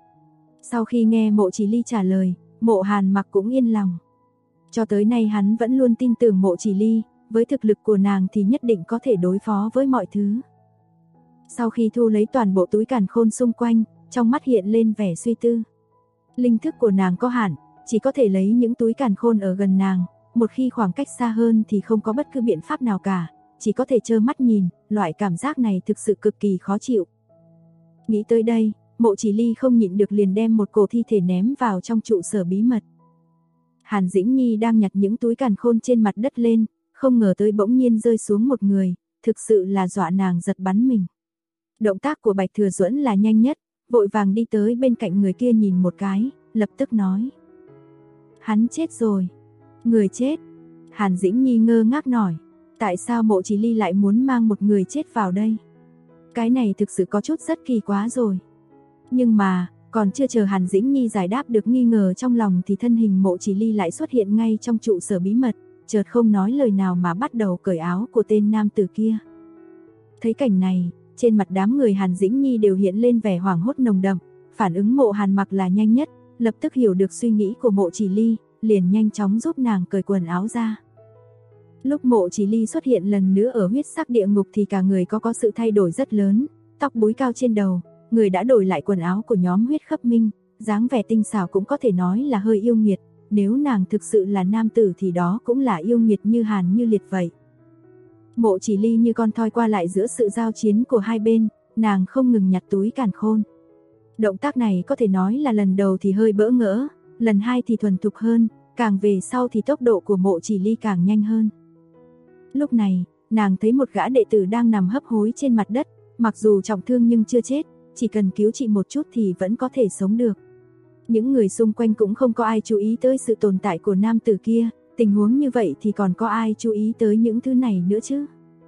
Sau khi nghe Mộ Chỉ Ly trả lời, Mộ Hàn Mặc cũng yên lòng. Cho tới nay hắn vẫn luôn tin tưởng Mộ Chỉ Ly, với thực lực của nàng thì nhất định có thể đối phó với mọi thứ. Sau khi thu lấy toàn bộ túi càn khôn xung quanh, trong mắt hiện lên vẻ suy tư. Linh thức của nàng có hạn, chỉ có thể lấy những túi càn khôn ở gần nàng, một khi khoảng cách xa hơn thì không có bất cứ biện pháp nào cả, chỉ có thể trơ mắt nhìn, loại cảm giác này thực sự cực kỳ khó chịu. Nghĩ tới đây, Mộ Chỉ Ly không nhịn được liền đem một cổ thi thể ném vào trong trụ sở bí mật. Hàn Dĩnh Nhi đang nhặt những túi càn khôn trên mặt đất lên, không ngờ tới bỗng nhiên rơi xuống một người, thực sự là dọa nàng giật bắn mình. Động tác của Bạch Thừa Duẫn là nhanh nhất, vội vàng đi tới bên cạnh người kia nhìn một cái, lập tức nói: "Hắn chết rồi." "Người chết?" Hàn Dĩnh Nhi ngơ ngác hỏi, tại sao Mộ Chỉ Ly lại muốn mang một người chết vào đây? Cái này thực sự có chút rất kỳ quá rồi. Nhưng mà, còn chưa chờ Hàn Dĩnh Nhi giải đáp được nghi ngờ trong lòng thì thân hình Mộ Chỉ Ly lại xuất hiện ngay trong trụ sở bí mật, chợt không nói lời nào mà bắt đầu cởi áo của tên nam tử kia. Thấy cảnh này, trên mặt đám người Hàn Dĩnh Nhi đều hiện lên vẻ hoảng hốt nồng đậm, phản ứng Mộ Hàn Mặc là nhanh nhất, lập tức hiểu được suy nghĩ của Mộ Chỉ Ly, liền nhanh chóng giúp nàng cởi quần áo ra. Lúc Mộ Chỉ Ly xuất hiện lần nữa ở huyết sắc địa ngục thì cả người có sự thay đổi rất lớn, tóc búi cao trên đầu, người đã đổi lại quần áo của nhóm huyết khắp minh, dáng vẻ tinh xảo cũng có thể nói là hơi yêu nghiệt, nếu nàng thực sự là nam tử thì đó cũng là yêu nghiệt như Hàn Như Liệt vậy. Mộ Chỉ Ly như con thoi qua lại giữa sự giao chiến của hai bên, nàng không ngừng nhặt túi càn khôn. Động tác này có thể nói là lần đầu thì hơi bỡ ngỡ, lần hai thì thuần thục hơn, càng về sau thì tốc độ của Mộ Chỉ Ly càng nhanh hơn. Lúc này, nàng thấy một gã đệ tử đang nằm hấp hối trên mặt đất, mặc dù trọng thương nhưng chưa chết, chỉ cần cứu trị một chút thì vẫn có thể sống được. Những người xung quanh cũng không có ai chú ý tới sự tồn tại của nam tử kia, tình huống như vậy thì còn có ai chú ý tới những thứ này nữa chứ?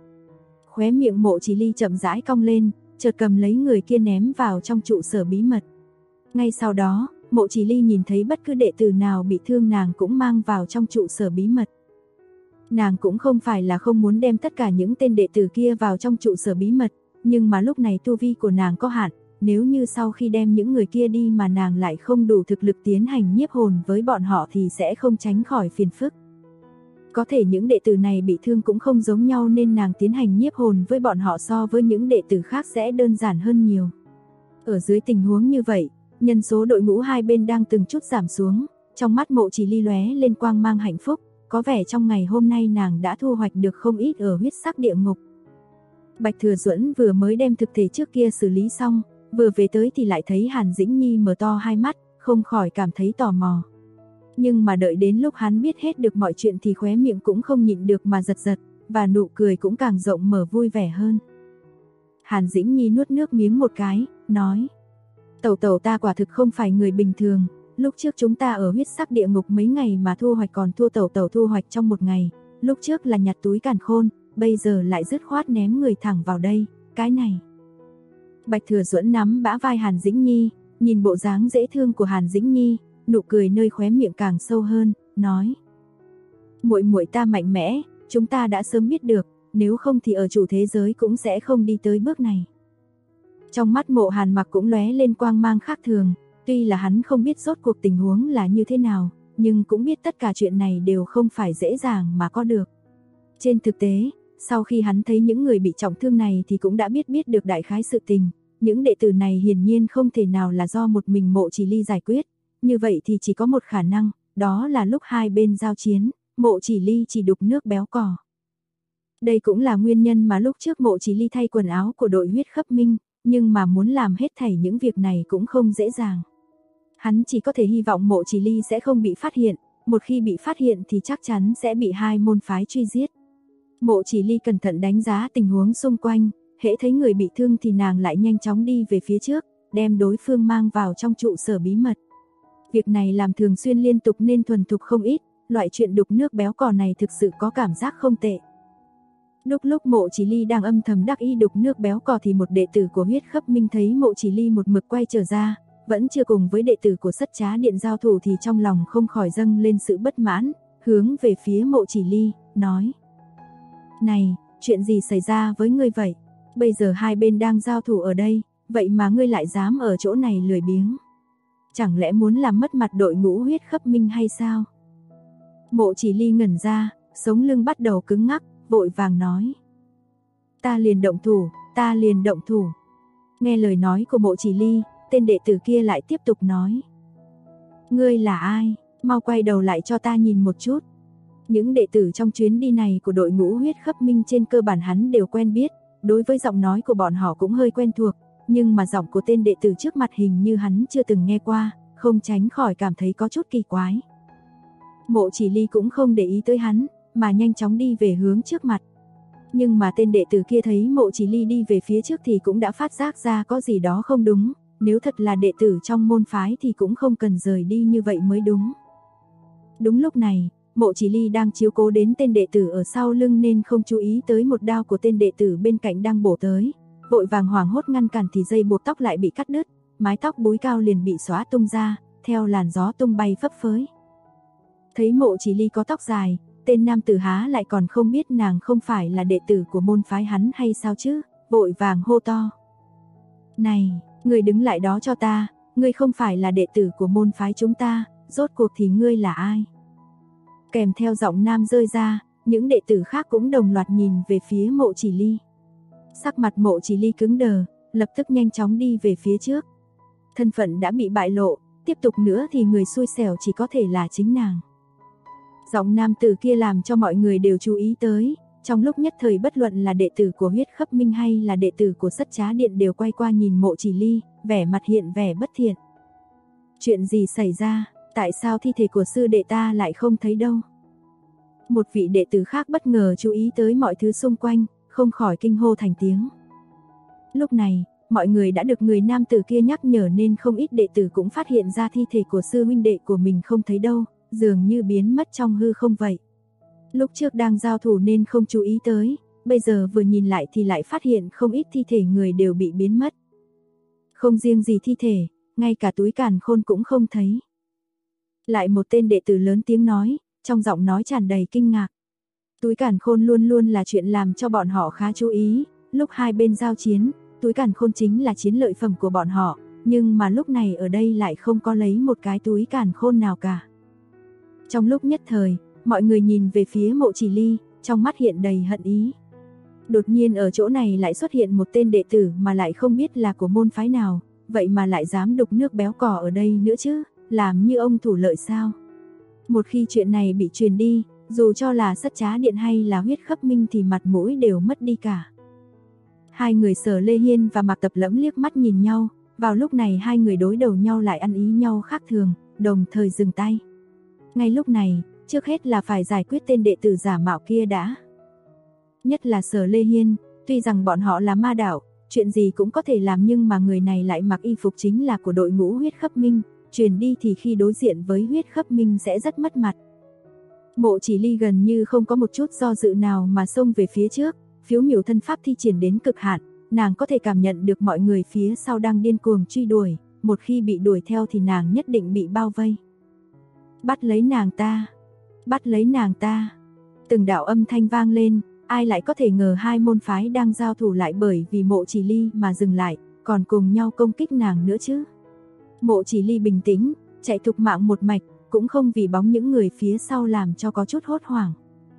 Khóe miệng Mộ Chỉ Ly chậm rãi cong lên, chợt cầm lấy người kia ném vào trong trụ sở bí mật. Ngay sau đó, Mộ Chỉ Ly nhìn thấy bất cứ đệ tử nào bị thương nàng cũng mang vào trong trụ sở bí mật. Nàng cũng không phải là không muốn đem tất cả những tên đệ tử kia vào trong trụ sở bí mật, nhưng mà lúc này tu vi của nàng có hạn, nếu như sau khi đem những người kia đi mà nàng lại không đủ thực lực tiến hành nhiếp hồn với bọn họ thì sẽ không tránh khỏi phiền phức. Có thể những đệ tử này bị thương cũng không giống nhau nên nàng tiến hành nhiếp hồn với bọn họ so với những đệ tử khác sẽ đơn giản hơn nhiều. Ở dưới tình huống như vậy, nhân số đội ngũ hai bên đang từng chút giảm xuống, trong mắt Mộ Chỉ Ly lóe lên quang mang hạnh phúc, có vẻ trong ngày hôm nay nàng đã thu hoạch được không ít ở huyết sắc địa ngục. Bạch Thừa Duẫn vừa mới đem thực thể trước kia xử lý xong, vừa về tới thì lại thấy Hàn Dĩnh Nhi mở to hai mắt, không khỏi cảm thấy tò mò. Nhưng mà đợi đến lúc hắn biết hết được mọi chuyện thì khóe miệng cũng không nhịn được mà giật giật, và nụ cười cũng càng rộng mở vui vẻ hơn. Hàn Dĩnh Nhi nuốt nước miếng một cái, nói: Tẩu tẩu ta quả thực không phải người bình thường, lúc trước chúng ta ở huyết sắc địa ngục mấy ngày mà thu hoạch còn thua tẩu tẩu thu hoạch trong một ngày, lúc trước là nhặt túi càn khôn, bây giờ lại dứt khoát ném người thẳng vào đây, cái này. Bạch Thừa Duẫn nắm bả vai Hàn Dĩnh Nhi, nhìn bộ dáng dễ thương của Hàn Dĩnh Nhi, nụ cười nơi khóe miệng càng sâu hơn, nói: Muội muội ta mạnh mẽ, chúng ta đã sớm biết được, nếu không thì ở chủ thế giới cũng sẽ không đi tới bước này. Trong mắt Mộ Hàn Mặc cũng lóe lên quang mang khác thường, tuy là hắn không biết rốt cuộc tình huống là như thế nào, nhưng cũng biết tất cả chuyện này đều không phải dễ dàng mà có được. Trên thực tế, sau khi hắn thấy những người bị trọng thương này thì cũng đã biết được đại khái sự tình, những đệ tử này hiển nhiên không thể nào là do một mình Mộ Chỉ Ly giải quyết, như vậy thì chỉ có một khả năng, đó là lúc hai bên giao chiến, Mộ Chỉ Ly chỉ đục nước béo cò. Đây cũng là nguyên nhân mà lúc trước Mộ Chỉ Ly thay quần áo của đội huyết khắp minh, nhưng mà muốn làm hết thảy những việc này cũng không dễ dàng. Hắn chỉ có thể hy vọng Mộ Chỉ Ly sẽ không bị phát hiện, một khi bị phát hiện thì chắc chắn sẽ bị hai môn phái truy giết. Mộ Chỉ Ly cẩn thận đánh giá tình huống xung quanh, hễ thấy người bị thương thì nàng lại nhanh chóng đi về phía trước, đem đối phương mang vào trong trụ sở bí mật. Việc này làm thường xuyên liên tục nên thuần thục không ít, loại chuyện đục nước béo cò này thực sự có cảm giác không tệ. Lúc Mộ Chỉ Ly đang âm thầm đắc ý đục nước béo cò thì một đệ tử của huyết khắp minh thấy Mộ Chỉ Ly một mực quay trở ra, vẫn chưa cùng với đệ tử của Sắt Trá Điện giao thủ thì trong lòng không khỏi dâng lên sự bất mãn, hướng về phía Mộ Chỉ Ly, nói: Này, chuyện gì xảy ra với ngươi vậy? Bây giờ hai bên đang giao thủ ở đây, vậy mà ngươi lại dám ở chỗ này lười biếng. Chẳng lẽ muốn làm mất mặt đội ngũ huyết khắp minh hay sao? Mộ Chỉ Ly ngẩn ra, sống lưng bắt đầu cứng ngắc, vội vàng nói: Ta liền động thủ, ta liền động thủ. Nghe lời nói của Mộ Chỉ Ly, tên đệ tử kia lại tiếp tục nói: Ngươi là ai? Mau quay đầu lại cho ta nhìn một chút. Những đệ tử trong chuyến đi này của đội ngũ huyết khắp minh trên cơ bản hắn đều quen biết, đối với giọng nói của bọn họ cũng hơi quen thuộc, nhưng mà giọng của tên đệ tử trước mặt hình như hắn chưa từng nghe qua, không tránh khỏi cảm thấy có chút kỳ quái. Mộ Chỉ Ly cũng không để ý tới hắn, mà nhanh chóng đi về hướng trước mặt. Nhưng mà tên đệ tử kia thấy Mộ Chỉ Ly đi về phía trước thì cũng đã phát giác ra có gì đó không đúng, nếu thật là đệ tử trong môn phái thì cũng không cần rời đi như vậy mới đúng. Đúng lúc này, Mộ Chỉ Ly đang chiếu cố đến tên đệ tử ở sau lưng nên không chú ý tới một đao của tên đệ tử bên cạnh đang bổ tới, vội vàng hoảng hốt ngăn cản thì dây buộc tóc lại bị cắt đứt, mái tóc búi cao liền bị xóa tung ra, theo làn gió tung bay phấp phới. Thấy Mộ Chỉ Ly có tóc dài, tên nam tử há lại còn không biết nàng không phải là đệ tử của môn phái hắn hay sao chứ, vội vàng hô to: Này, ngươi đứng lại đó cho ta, ngươi không phải là đệ tử của môn phái chúng ta, rốt cuộc thì ngươi là ai? Kèm theo giọng nam rơi ra, những đệ tử khác cũng đồng loạt nhìn về phía Mộ Chỉ Ly. Sắc mặt Mộ Chỉ Ly cứng đờ, lập tức nhanh chóng đi về phía trước. Thân phận đã bị bại lộ, tiếp tục nữa thì người xui xẻo chỉ có thể là chính nàng. Giọng nam tử kia làm cho mọi người đều chú ý tới, trong lúc nhất thời bất luận là đệ tử của huyết khắp minh hay là đệ tử của Sắt Trá Điện đều quay qua nhìn Mộ Chỉ Ly, vẻ mặt hiện vẻ bất thiện. Chuyện gì xảy ra, tại sao thi thể của sư đệ ta lại không thấy đâu? Một vị đệ tử khác bất ngờ chú ý tới mọi thứ xung quanh, không khỏi kinh hô thành tiếng. Lúc này, mọi người đã được người nam tử kia nhắc nhở nên không ít đệ tử cũng phát hiện ra thi thể của sư huynh đệ của mình không thấy đâu, dường như biến mất trong hư không vậy. Lúc trước đang giao thủ nên không chú ý tới, bây giờ vừa nhìn lại thì lại phát hiện không ít thi thể người đều bị biến mất. Không riêng gì thi thể, ngay cả túi càn khôn cũng không thấy. Lại một tên đệ tử lớn tiếng nói, trong giọng nói tràn đầy kinh ngạc. Túi càn khôn luôn luôn là chuyện làm cho bọn họ khá chú ý, lúc hai bên giao chiến, túi càn khôn chính là chiến lợi phẩm của bọn họ, nhưng mà lúc này ở đây lại không có lấy một cái túi càn khôn nào cả. Trong lúc nhất thời, Mọi người nhìn về phía Mộ Chỉ Ly, trong mắt hiện đầy hận ý. Đột nhiên ở chỗ này lại xuất hiện một tên đệ tử mà lại không biết là của môn phái nào, vậy mà lại dám đục nước béo cò ở đây nữa chứ, làm như ông thủ lợi sao? Một khi chuyện này bị truyền đi, dù cho là Sắt Trá Điện hay là Huyết Khắp Minh thì mặt mũi đều mất đi cả. Hai người Sở Lê Hiên và Mạc Tập Lẫm liếc mắt nhìn nhau, vào lúc này hai người đối đầu nhau lại ăn ý nhau khác thường, đồng thời dừng tay. Ngay lúc này, trước hết là phải giải quyết tên đệ tử giả mạo kia đã. Nhất là Sở Lê Hiên, tuy rằng bọn họ là ma đạo, chuyện gì cũng có thể làm nhưng mà người này lại mặc y phục chính là của đội ngũ Huyết Khắp Minh, truyền đi thì khi đối diện với Huyết Khắp Minh sẽ rất mất mặt. Mộ Chỉ Ly gần như không có một chút do dự nào mà xông về phía trước, phiếu miểu thân pháp thi triển đến cực hạn, nàng có thể cảm nhận được mọi người phía sau đang điên cuồng truy đuổi, một khi bị đuổi theo thì nàng nhất định bị bao vây. Bắt lấy nàng ta, bắt lấy nàng ta. Từng đạo âm thanh vang lên, ai lại có thể ngờ hai môn phái đang giao thủ lại bởi vì Mộ Chỉ Ly mà dừng lại, còn cùng nhau công kích nàng nữa chứ. Mộ Chỉ Ly bình tĩnh, chạy thục mạng một mạch, cũng không vì bóng những người phía sau làm cho có chút hốt hoảng.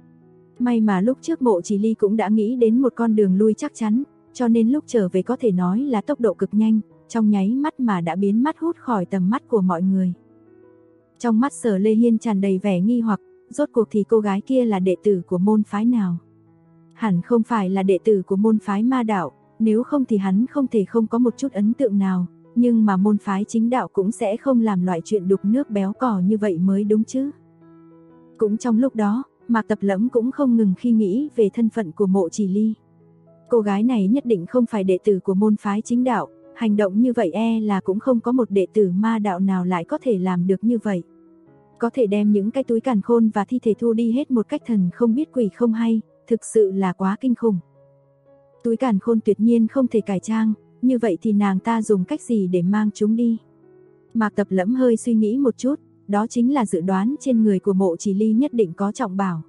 May mà lúc trước Mộ Chỉ Ly cũng đã nghĩ đến một con đường lui chắc chắn, cho nên lúc trở về có thể nói là tốc độ cực nhanh, trong nháy mắt mà đã biến mất hút khỏi tầm mắt của mọi người. Trong mắt Sở Lê Hiên tràn đầy vẻ nghi hoặc, rốt cuộc thì cô gái kia là đệ tử của môn phái nào? Hẳn không phải là đệ tử của môn phái ma đạo, nếu không thì hắn không thể không có một chút ấn tượng nào, nhưng mà môn phái chính đạo cũng sẽ không làm loại chuyện đục nước béo cò như vậy mới đúng chứ. Cũng trong lúc đó, Mạc Tập Lẫm cũng không ngừng khi nghĩ về thân phận của Mộ Chỉ Ly. Cô gái này nhất định không phải đệ tử của môn phái chính đạo, hành động như vậy là cũng không có một đệ tử ma đạo nào lại có thể làm được như vậy. Có thể đem những cái túi càn khôn và thi thể thu đi hết một cách thần không biết quỷ không hay, thực sự là quá kinh khủng. Túi càn khôn tuyệt nhiên không thể cải trang, như vậy thì nàng ta dùng cách gì để mang chúng đi? Mạc Tập Lẫm hơi suy nghĩ một chút, đó chính là dự đoán trên người của Mộ Chỉ Ly nhất định có trọng bảo.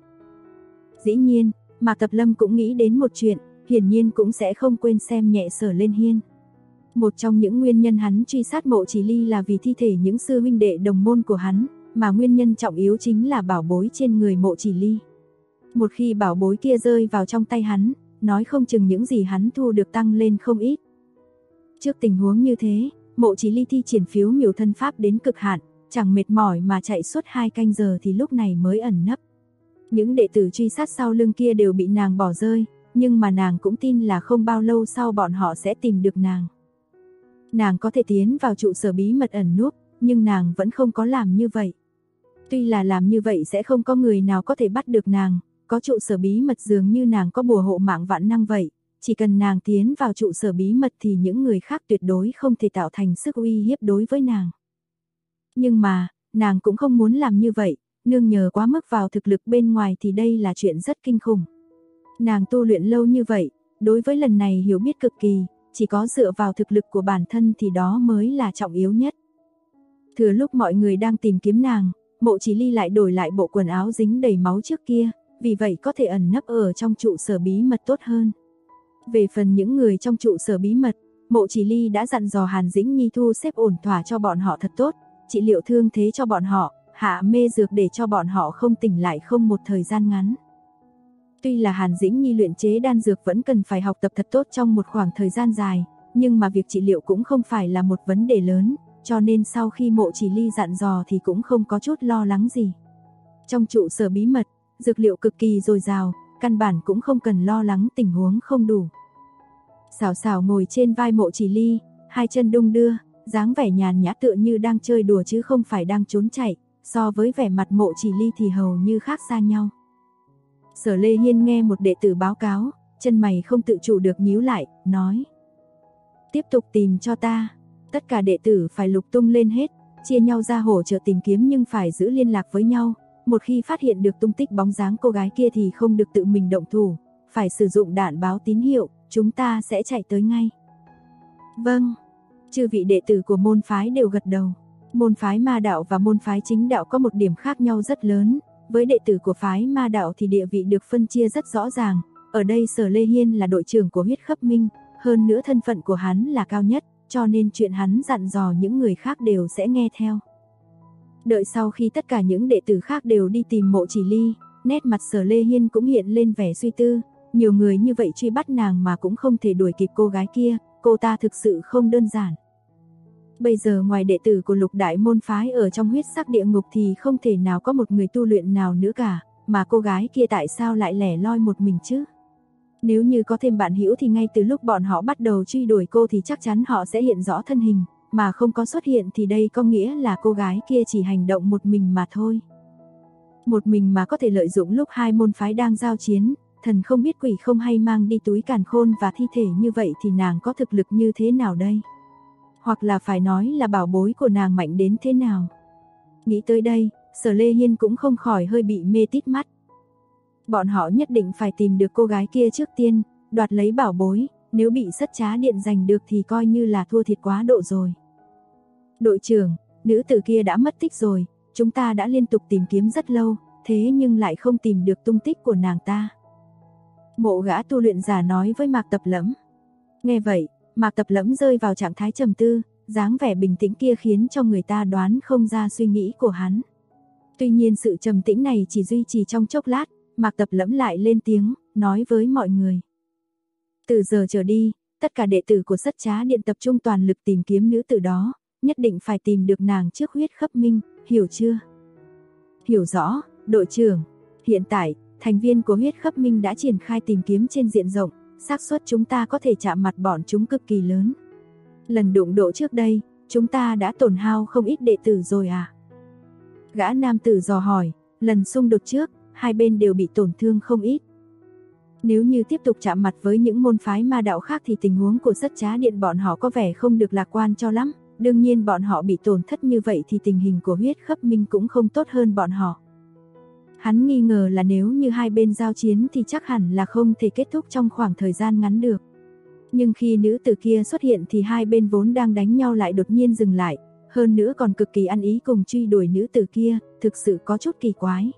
Dĩ nhiên, Mạc Tập Lâm cũng nghĩ đến một chuyện, hiển nhiên cũng sẽ không quên xem nhẹ Sở Lê Hiên. Một trong những nguyên nhân hắn truy sát Mộ Chỉ Ly là vì thi thể những sư huynh đệ đồng môn của hắn, mà nguyên nhân trọng yếu chính là bảo bối trên người Mộ Chỉ Ly. Một khi bảo bối kia rơi vào trong tay hắn, nói không chừng những gì hắn thu được tăng lên không ít. Trước tình huống như thế, Mộ Chỉ Ly thi triển phiếu miểu thân pháp đến cực hạn, chẳng mệt mỏi mà chạy suốt 2 canh giờ thì lúc này mới ẩn nấp. Những đệ tử truy sát sau lưng kia đều bị nàng bỏ rơi, nhưng mà nàng cũng tin là không bao lâu sau bọn họ sẽ tìm được nàng. Nàng có thể tiến vào trụ sở bí mật ẩn núp, nhưng nàng vẫn không có làm như vậy. Tuy là làm như vậy sẽ không có người nào có thể bắt được nàng, có trụ sở bí mật dường như nàng có bùa hộ mạng vạn năng vậy, chỉ cần nàng tiến vào trụ sở bí mật thì những người khác tuyệt đối không thể tạo thành sức uy hiếp đối với nàng. Nhưng mà, nàng cũng không muốn làm như vậy, nương nhờ quá mức vào thực lực bên ngoài thì đây là chuyện rất kinh khủng. Nàng tu luyện lâu như vậy, đối với lần này hiểu biết cực kỳ, chỉ có dựa vào thực lực của bản thân thì đó mới là trọng yếu nhất. Thừa lúc mọi người đang tìm kiếm nàng, Mộ Chỉ Ly lại đổi lại bộ quần áo dính đầy máu trước kia, vì vậy có thể ẩn nấp ở trong trụ sở bí mật tốt hơn. Về phần những người trong trụ sở bí mật, Mộ Chỉ Ly đã dặn dò Hàn Dĩnh Nhi thu xếp ổn thỏa cho bọn họ thật tốt, trị liệu thương thế cho bọn họ, hạ mê dược để cho bọn họ không tỉnh lại không một thời gian ngắn. Tuy là Hàn Dĩnh Nhi luyện chế đan dược vẫn cần phải học tập thật tốt trong một khoảng thời gian dài, nhưng mà việc trị liệu cũng không phải là một vấn đề lớn, cho nên sau khi Mộ Chỉ Ly dặn dò thì cũng không có chút lo lắng gì. Trong trụ sở bí mật, dược liệu cực kỳ dồi dào, căn bản cũng không cần lo lắng tình huống không đủ. Xảo xảo ngồi trên vai Mộ Chỉ Ly, hai chân đung đưa, dáng vẻ nhàn nhã tựa như đang chơi đùa chứ không phải đang trốn chạy, so với vẻ mặt Mộ Chỉ Ly thì hầu như khác xa nhau. Sở Lê Hiên nghe một đệ tử báo cáo, chân mày không tự chủ được nhíu lại, nói: tiếp tục tìm cho ta. Tất cả đệ tử phải lục tung lên hết, chia nhau ra hỗ trợ tìm kiếm nhưng phải giữ liên lạc với nhau. Một khi phát hiện được tung tích bóng dáng cô gái kia thì không được tự mình động thủ, phải sử dụng đạn báo tín hiệu, chúng ta sẽ chạy tới ngay. Vâng, chư vị đệ tử của môn phái đều gật đầu. Môn phái ma đạo và môn phái chính đạo có một điểm khác nhau rất lớn. Với đệ tử của phái ma đạo thì địa vị được phân chia rất rõ ràng. Ở đây Sở Lê Hiên là đội trưởng của Huyết Khắp Minh, hơn nữa thân phận của hắn là cao nhất, cho nên chuyện hắn dặn dò những người khác đều sẽ nghe theo. Đợi sau khi tất cả những đệ tử khác đều đi tìm Mộ Chỉ Ly, nét mặt Sở Lê Hiên cũng hiện lên vẻ suy tư, nhiều người như vậy truy bắt nàng mà cũng không thể đuổi kịp cô gái kia, cô ta thực sự không đơn giản. Bây giờ ngoài đệ tử của Lục Đại môn phái ở trong huyết sắc địa ngục thì không thể nào có một người tu luyện nào nữa cả, mà cô gái kia tại sao lại lẻ loi một mình chứ? Nếu như có thêm bạn hữu thì ngay từ lúc bọn họ bắt đầu truy đuổi cô thì chắc chắn họ sẽ hiện rõ thân hình, mà không có xuất hiện thì đây có nghĩa là cô gái kia chỉ hành động một mình mà thôi. Một mình mà có thể lợi dụng lúc hai môn phái đang giao chiến, thần không biết quỷ không hay mang đi túi càn khôn và thi thể như vậy thì nàng có thực lực như thế nào đây? Hoặc là phải nói là bảo bối của nàng mạnh đến thế nào? Nghĩ tới đây, Sở Lê Hiên cũng không khỏi hơi bị mê tít mắt. Bọn họ nhất định phải tìm được cô gái kia trước tiên, đoạt lấy bảo bối, nếu bị Sất Trá Điện giành được thì coi như là thua thiệt quá độ rồi. Đội trưởng, nữ tử kia đã mất tích rồi, chúng ta đã liên tục tìm kiếm rất lâu, thế nhưng lại không tìm được tung tích của nàng ta. Mộ gã tu luyện giả nói với Mạc Tập Lẫm. Nghe vậy, Mạc Tập Lẫm rơi vào trạng thái trầm tư, dáng vẻ bình tĩnh kia khiến cho người ta đoán không ra suy nghĩ của hắn. Tuy nhiên sự trầm tĩnh này chỉ duy trì trong chốc lát, Mạc Tập Lẫm lại lên tiếng, nói với mọi người. Từ giờ trở đi, tất cả đệ tử của Sất Trá Điện tập trung toàn lực tìm kiếm nữ tử đó, nhất định phải tìm được nàng trước huyết khắp minh, hiểu chưa? Hiểu rõ, đội trưởng. Hiện tại, thành viên của huyết khắp minh đã triển khai tìm kiếm trên diện rộng, xác suất chúng ta có thể chạm mặt bọn chúng cực kỳ lớn. Lần đụng độ trước đây, chúng ta đã tổn hao không ít đệ tử rồi à? Gã nam tử dò hỏi, lần xung đột trước, hai bên đều bị tổn thương không ít. Nếu như tiếp tục chạm mặt với những môn phái ma đạo khác thì tình huống của Sất Trá Điện bọn họ có vẻ không được lạc quan cho lắm. Đương nhiên bọn họ bị tổn thất như vậy thì tình hình của huyết khắp minh cũng không tốt hơn bọn họ. Hắn nghi ngờ là nếu như hai bên giao chiến thì chắc hẳn là không thể kết thúc trong khoảng thời gian ngắn được. Nhưng khi nữ tử kia xuất hiện thì hai bên vốn đang đánh nhau lại đột nhiên dừng lại, hơn nữa còn cực kỳ ăn ý cùng truy đuổi nữ tử kia, thực sự có chút kỳ quái.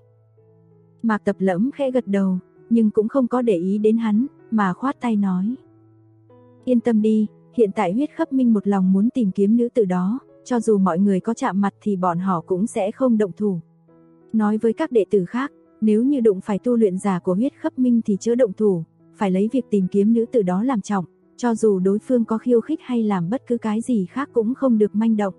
Mạc Tập Lẫm khẽ gật đầu, nhưng cũng không có để ý đến hắn, mà khoát tay nói. Yên tâm đi, hiện tại huyết khắp minh một lòng muốn tìm kiếm nữ tử đó, cho dù mọi người có chạm mặt thì bọn họ cũng sẽ không động thủ. Nói với các đệ tử khác, nếu như đụng phải tu luyện giả của huyết khắp minh thì chớ động thủ, phải lấy việc tìm kiếm nữ tử đó làm trọng, cho dù đối phương có khiêu khích hay làm bất cứ cái gì khác cũng không được manh động.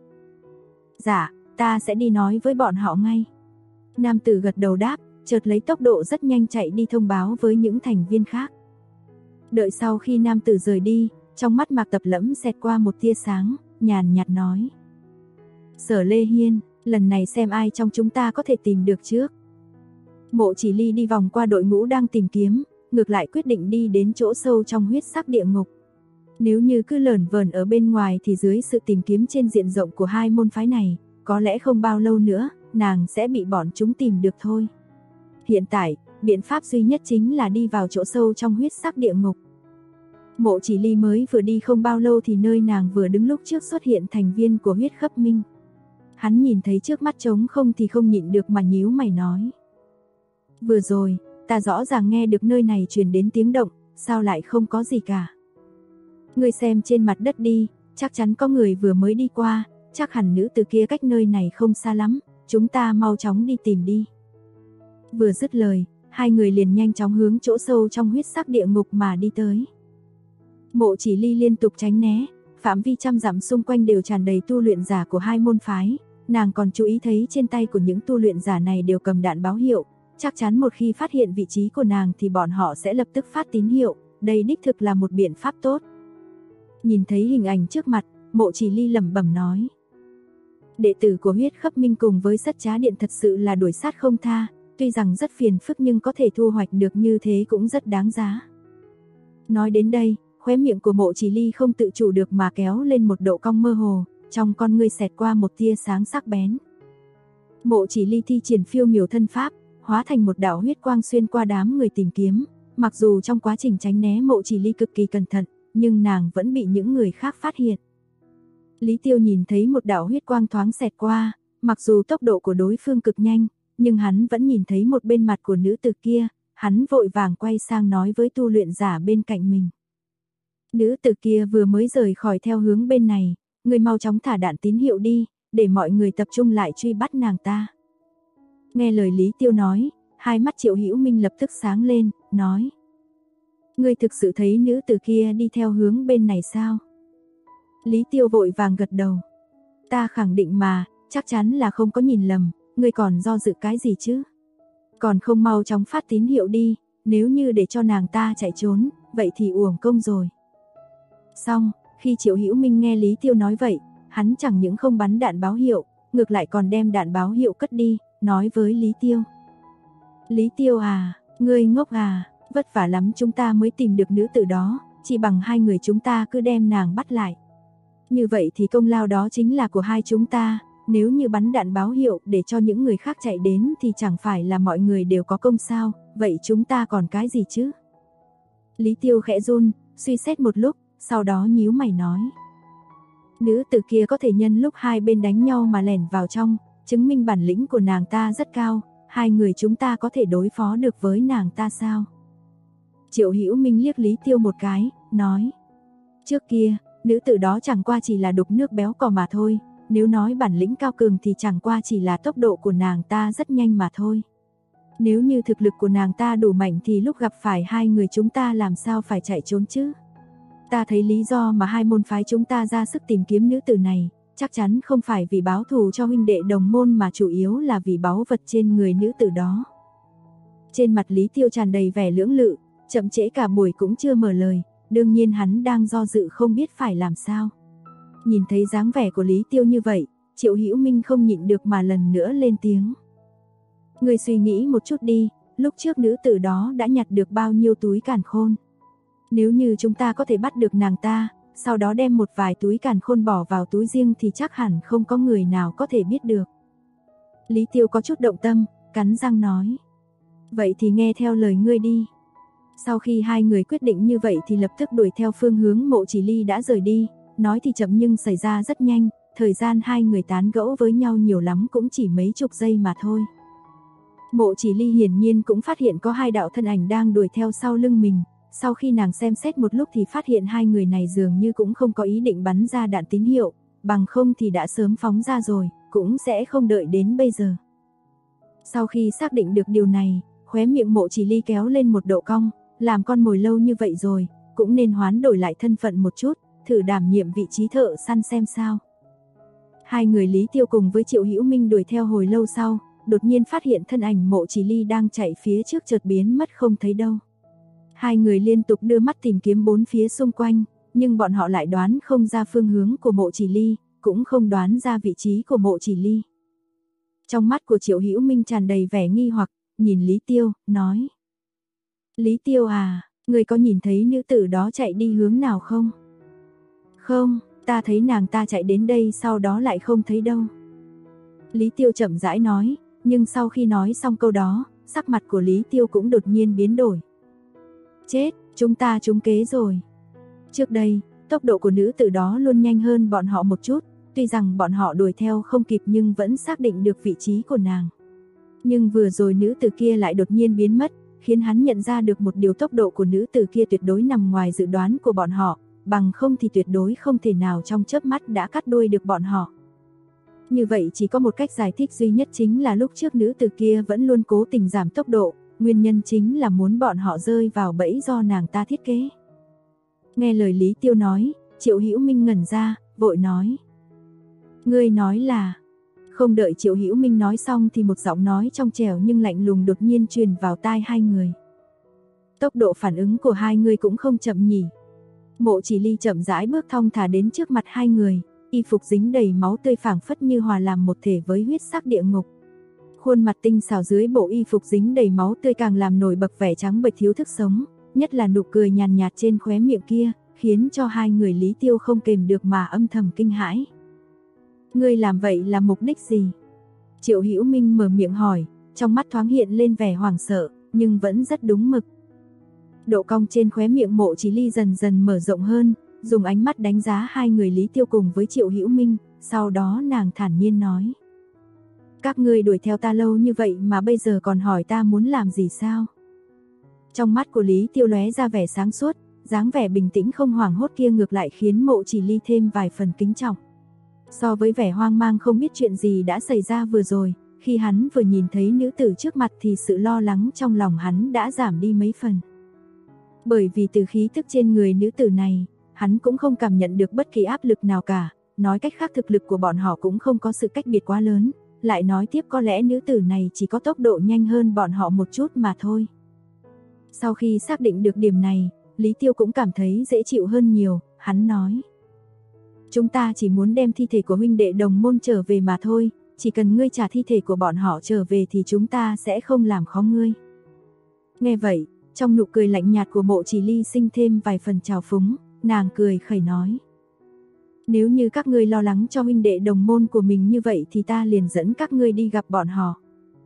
Dạ, ta sẽ đi nói với bọn họ ngay. Nam tử gật đầu đáp, chợt lấy tốc độ rất nhanh chạy đi thông báo với những thành viên khác. Đợi sau khi nam tử rời đi, trong mắt Mạc Tập Lẫm xẹt qua một tia sáng, nhàn nhạt nói. Sở Lê Hiên, lần này xem ai trong chúng ta có thể tìm được trước. Mộ Chỉ Ly đi vòng qua đội ngũ đang tìm kiếm, ngược lại quyết định đi đến chỗ sâu trong huyết sắc địa ngục. Nếu như cứ lởn vởn ở bên ngoài thì dưới sự tìm kiếm trên diện rộng của hai môn phái này, có lẽ không bao lâu nữa, nàng sẽ bị bọn chúng tìm được thôi. Hiện tại, biện pháp duy nhất chính là đi vào chỗ sâu trong huyết sắc địa ngục. Mộ Chỉ Ly mới vừa đi không bao lâu thì nơi nàng vừa đứng lúc trước xuất hiện thành viên của huyết khắp minh. Hắn nhìn thấy trước mắt trống không thì không nhịn được mà nhíu mày nói. Vừa rồi, ta rõ ràng nghe được nơi này truyền đến tiếng động, sao lại không có gì cả. Ngươi xem trên mặt đất đi, chắc chắn có người vừa mới đi qua, chắc hẳn nữ từ kia cách nơi này không xa lắm, chúng ta mau chóng đi tìm đi. Vừa dứt lời, hai người liền nhanh chóng hướng chỗ sâu trong huyết sắc địa ngục mà đi tới. Mộ Chỉ Ly liên tục tránh né, phạm vi trăm dặm xung quanh đều tràn đầy tu luyện giả của hai môn phái, nàng còn chú ý thấy trên tay của những tu luyện giả này đều cầm đạn báo hiệu, chắc chắn một khi phát hiện vị trí của nàng thì bọn họ sẽ lập tức phát tín hiệu, đây đích thực là một biện pháp tốt. Nhìn thấy hình ảnh trước mặt, Mộ Chỉ Ly lẩm bẩm nói. Đệ tử của huyết khắp minh cùng với Sất Trá Điện thật sự là đuổi sát không tha, tuy rằng rất phiền phức nhưng có thể thu hoạch được như thế cũng rất đáng giá. Nói đến đây, khóe miệng của Mộ Chỉ Ly không tự chủ được mà kéo lên một độ cong mơ hồ, trong con ngươi xẹt qua một tia sáng sắc bén. Mộ Chỉ Ly thi triển phiêu miểu thân pháp, hóa thành một đạo huyết quang xuyên qua đám người tìm kiếm, mặc dù trong quá trình tránh né Mộ Chỉ Ly cực kỳ cẩn thận, nhưng nàng vẫn bị những người khác phát hiện. Lý Tiêu nhìn thấy một đạo huyết quang thoáng xẹt qua, mặc dù tốc độ của đối phương cực nhanh, nhưng hắn vẫn nhìn thấy một bên mặt của nữ tử kia, hắn vội vàng quay sang nói với tu luyện giả bên cạnh mình. Nữ tử kia vừa mới rời khỏi theo hướng bên này, người mau chóng thả đạn tín hiệu đi, để mọi người tập trung lại truy bắt nàng ta. Nghe lời Lý Tiêu nói, hai mắt Triệu Hữu Minh lập tức sáng lên, nói: Ngươi thực sự thấy nữ tử kia đi theo hướng bên này sao? Lý Tiêu vội vàng gật đầu. Ta khẳng định mà, chắc chắn là không có nhìn lầm, ngươi còn do dự cái gì chứ? Còn không mau chóng phát tín hiệu đi, nếu như để cho nàng ta chạy trốn, vậy thì uổng công rồi. Xong, khi Triệu Hữu Minh nghe Lý Tiêu nói vậy, hắn chẳng những không bắn đạn báo hiệu, ngược lại còn đem đạn báo hiệu cất đi, nói với Lý Tiêu: Lý Tiêu à, ngươi ngốc à, vất vả lắm chúng ta mới tìm được nữ tử đó, chỉ bằng hai người chúng ta cứ đem nàng bắt lại. Như vậy thì công lao đó chính là của hai chúng ta, nếu như bắn đạn báo hiệu để cho những người khác chạy đến thì chẳng phải là mọi người đều có công sao, vậy chúng ta còn cái gì chứ? Lý Tiêu khẽ run, suy xét một lúc, sau đó nhíu mày nói: Nữ tử kia có thể nhân lúc hai bên đánh nhau mà lẻn vào trong, chứng minh bản lĩnh của nàng ta rất cao, hai người chúng ta có thể đối phó được với nàng ta sao? Triệu Hữu Minh liếc Lý Tiêu một cái, nói: Trước kia, nữ tử đó chẳng qua chỉ là đục nước béo cò mà thôi, nếu nói bản lĩnh cao cường thì chẳng qua chỉ là tốc độ của nàng ta rất nhanh mà thôi. Nếu như thực lực của nàng ta đủ mạnh thì lúc gặp phải hai người chúng ta làm sao phải chạy trốn chứ? Ta thấy lý do mà hai môn phái chúng ta ra sức tìm kiếm nữ tử này, chắc chắn không phải vì báo thù cho huynh đệ đồng môn mà chủ yếu là vì báu vật trên người nữ tử đó. Trên mặt Lý Tiêu tràn đầy vẻ lưỡng lự, chậm trễ cả buổi cũng chưa mở lời, đương nhiên hắn đang do dự không biết phải làm sao. Nhìn thấy dáng vẻ của Lý Tiêu như vậy, Triệu Hữu Minh không nhịn được mà lần nữa lên tiếng: Ngươi suy nghĩ một chút đi, lúc trước nữ tử đó đã nhặt được bao nhiêu túi càn khôn. Nếu như chúng ta có thể bắt được nàng ta, sau đó đem một vài túi càn khôn bỏ vào túi riêng thì chắc hẳn không có người nào có thể biết được. Lý Tiêu có chút động tâm, cắn răng nói: Vậy thì nghe theo lời ngươi đi. Sau khi hai người quyết định như vậy thì lập tức đuổi theo phương hướng Mộ Chỉ Ly đã rời đi, nói thì chậm nhưng xảy ra rất nhanh, thời gian hai người tán gẫu với nhau nhiều lắm cũng chỉ mấy chục giây mà thôi. Mộ Chỉ Ly hiển nhiên cũng phát hiện có hai đạo thân ảnh đang đuổi theo sau lưng mình, sau khi nàng xem xét một lúc thì phát hiện hai người này dường như cũng không có ý định bắn ra đạn tín hiệu, bằng không thì đã sớm phóng ra rồi, cũng sẽ không đợi đến bây giờ. Sau khi xác định được điều này, khóe miệng Mộ Chỉ Ly kéo lên một độ cong, làm con mồi lâu như vậy rồi, cũng nên hoán đổi lại thân phận một chút, thử đảm nhiệm vị trí thợ săn xem sao. Hai người Lý Tiêu cùng với Triệu Hữu Minh đuổi theo hồi lâu sau, đột nhiên phát hiện thân ảnh Mộ Chỉ Ly đang chạy phía trước chợt biến mất không thấy đâu. Hai người liên tục đưa mắt tìm kiếm bốn phía xung quanh, nhưng bọn họ lại đoán không ra phương hướng của Mộ Chỉ Ly, cũng không đoán ra vị trí của Mộ Chỉ Ly. Trong mắt của Triệu Hữu Minh tràn đầy vẻ nghi hoặc, nhìn Lý Tiêu, nói: Lý Tiêu à, người có nhìn thấy nữ tử đó chạy đi hướng nào không? Không, ta thấy nàng ta chạy đến đây sau đó lại không thấy đâu. Lý Tiêu chậm rãi nói, nhưng sau khi nói xong câu đó, sắc mặt của Lý Tiêu cũng đột nhiên biến đổi. Chết, chúng ta trúng kế rồi. Trước đây, tốc độ của nữ tử đó luôn nhanh hơn bọn họ một chút, tuy rằng bọn họ đuổi theo không kịp nhưng vẫn xác định được vị trí của nàng. Nhưng vừa rồi nữ tử kia lại đột nhiên biến mất, khiến hắn nhận ra được một điều, tốc độ của nữ tử kia tuyệt đối nằm ngoài dự đoán của bọn họ, bằng không thì tuyệt đối không thể nào trong chớp mắt đã cắt đuôi được bọn họ. Như vậy chỉ có một cách giải thích duy nhất, chính là lúc trước nữ tử kia vẫn luôn cố tình giảm tốc độ, nguyên nhân chính là muốn bọn họ rơi vào bẫy do nàng ta thiết kế. Nghe lời Lý Tiêu nói, Triệu Hữu Minh ngẩn ra, vội nói: Ngươi nói là... Không đợi Triệu Hữu Minh nói xong thì một giọng nói trong trẻo nhưng lạnh lùng đột nhiên truyền vào tai hai người. Tốc độ phản ứng của hai người cũng không chậm nhỉ. Mộ Chỉ Ly chậm rãi bước thong thả đến trước mặt hai người, y phục dính đầy máu tươi phảng phất như hòa làm một thể với huyết sắc địa ngục. Khuôn mặt tinh xảo dưới bộ y phục dính đầy máu tươi càng làm nổi bật vẻ trắng bệch thiếu thức sống, nhất là nụ cười nhàn nhạt trên khóe miệng kia, khiến cho hai người Lý Tiêu không kềm được mà âm thầm kinh hãi. Ngươi làm vậy là mục đích gì? Triệu Hữu Minh mở miệng hỏi, trong mắt thoáng hiện lên vẻ hoảng sợ, nhưng vẫn rất đúng mực. Độ cong trên khóe miệng Mộ Chỉ Ly dần dần mở rộng hơn, dùng ánh mắt đánh giá hai người Lý Tiêu cùng với Triệu Hữu Minh, sau đó nàng thản nhiên nói: Các ngươi đuổi theo ta lâu như vậy mà bây giờ còn hỏi ta muốn làm gì sao? Trong mắt của Lý Tiêu lóe ra vẻ sáng suốt, dáng vẻ bình tĩnh không hoảng hốt kia ngược lại khiến Mộ Chỉ Ly thêm vài phần kính trọng. So với vẻ hoang mang không biết chuyện gì đã xảy ra vừa rồi, khi hắn vừa nhìn thấy nữ tử trước mặt thì sự lo lắng trong lòng hắn đã giảm đi mấy phần. Bởi vì từ khí tức trên người nữ tử này, hắn cũng không cảm nhận được bất kỳ áp lực nào cả, nói cách khác thực lực của bọn họ cũng không có sự cách biệt quá lớn, lại nói tiếp có lẽ nữ tử này chỉ có tốc độ nhanh hơn bọn họ một chút mà thôi. Sau khi xác định được điểm này, Lý Tiêu cũng cảm thấy dễ chịu hơn nhiều, hắn nói. Chúng ta chỉ muốn đem thi thể của huynh đệ đồng môn trở về mà thôi, chỉ cần ngươi trả thi thể của bọn họ trở về thì chúng ta sẽ không làm khó ngươi. Nghe vậy, trong nụ cười lạnh nhạt của Mộ Chỉ Ly sinh thêm vài phần trào phúng, nàng cười khẩy nói. Nếu như các ngươi lo lắng cho huynh đệ đồng môn của mình như vậy thì ta liền dẫn các ngươi đi gặp bọn họ.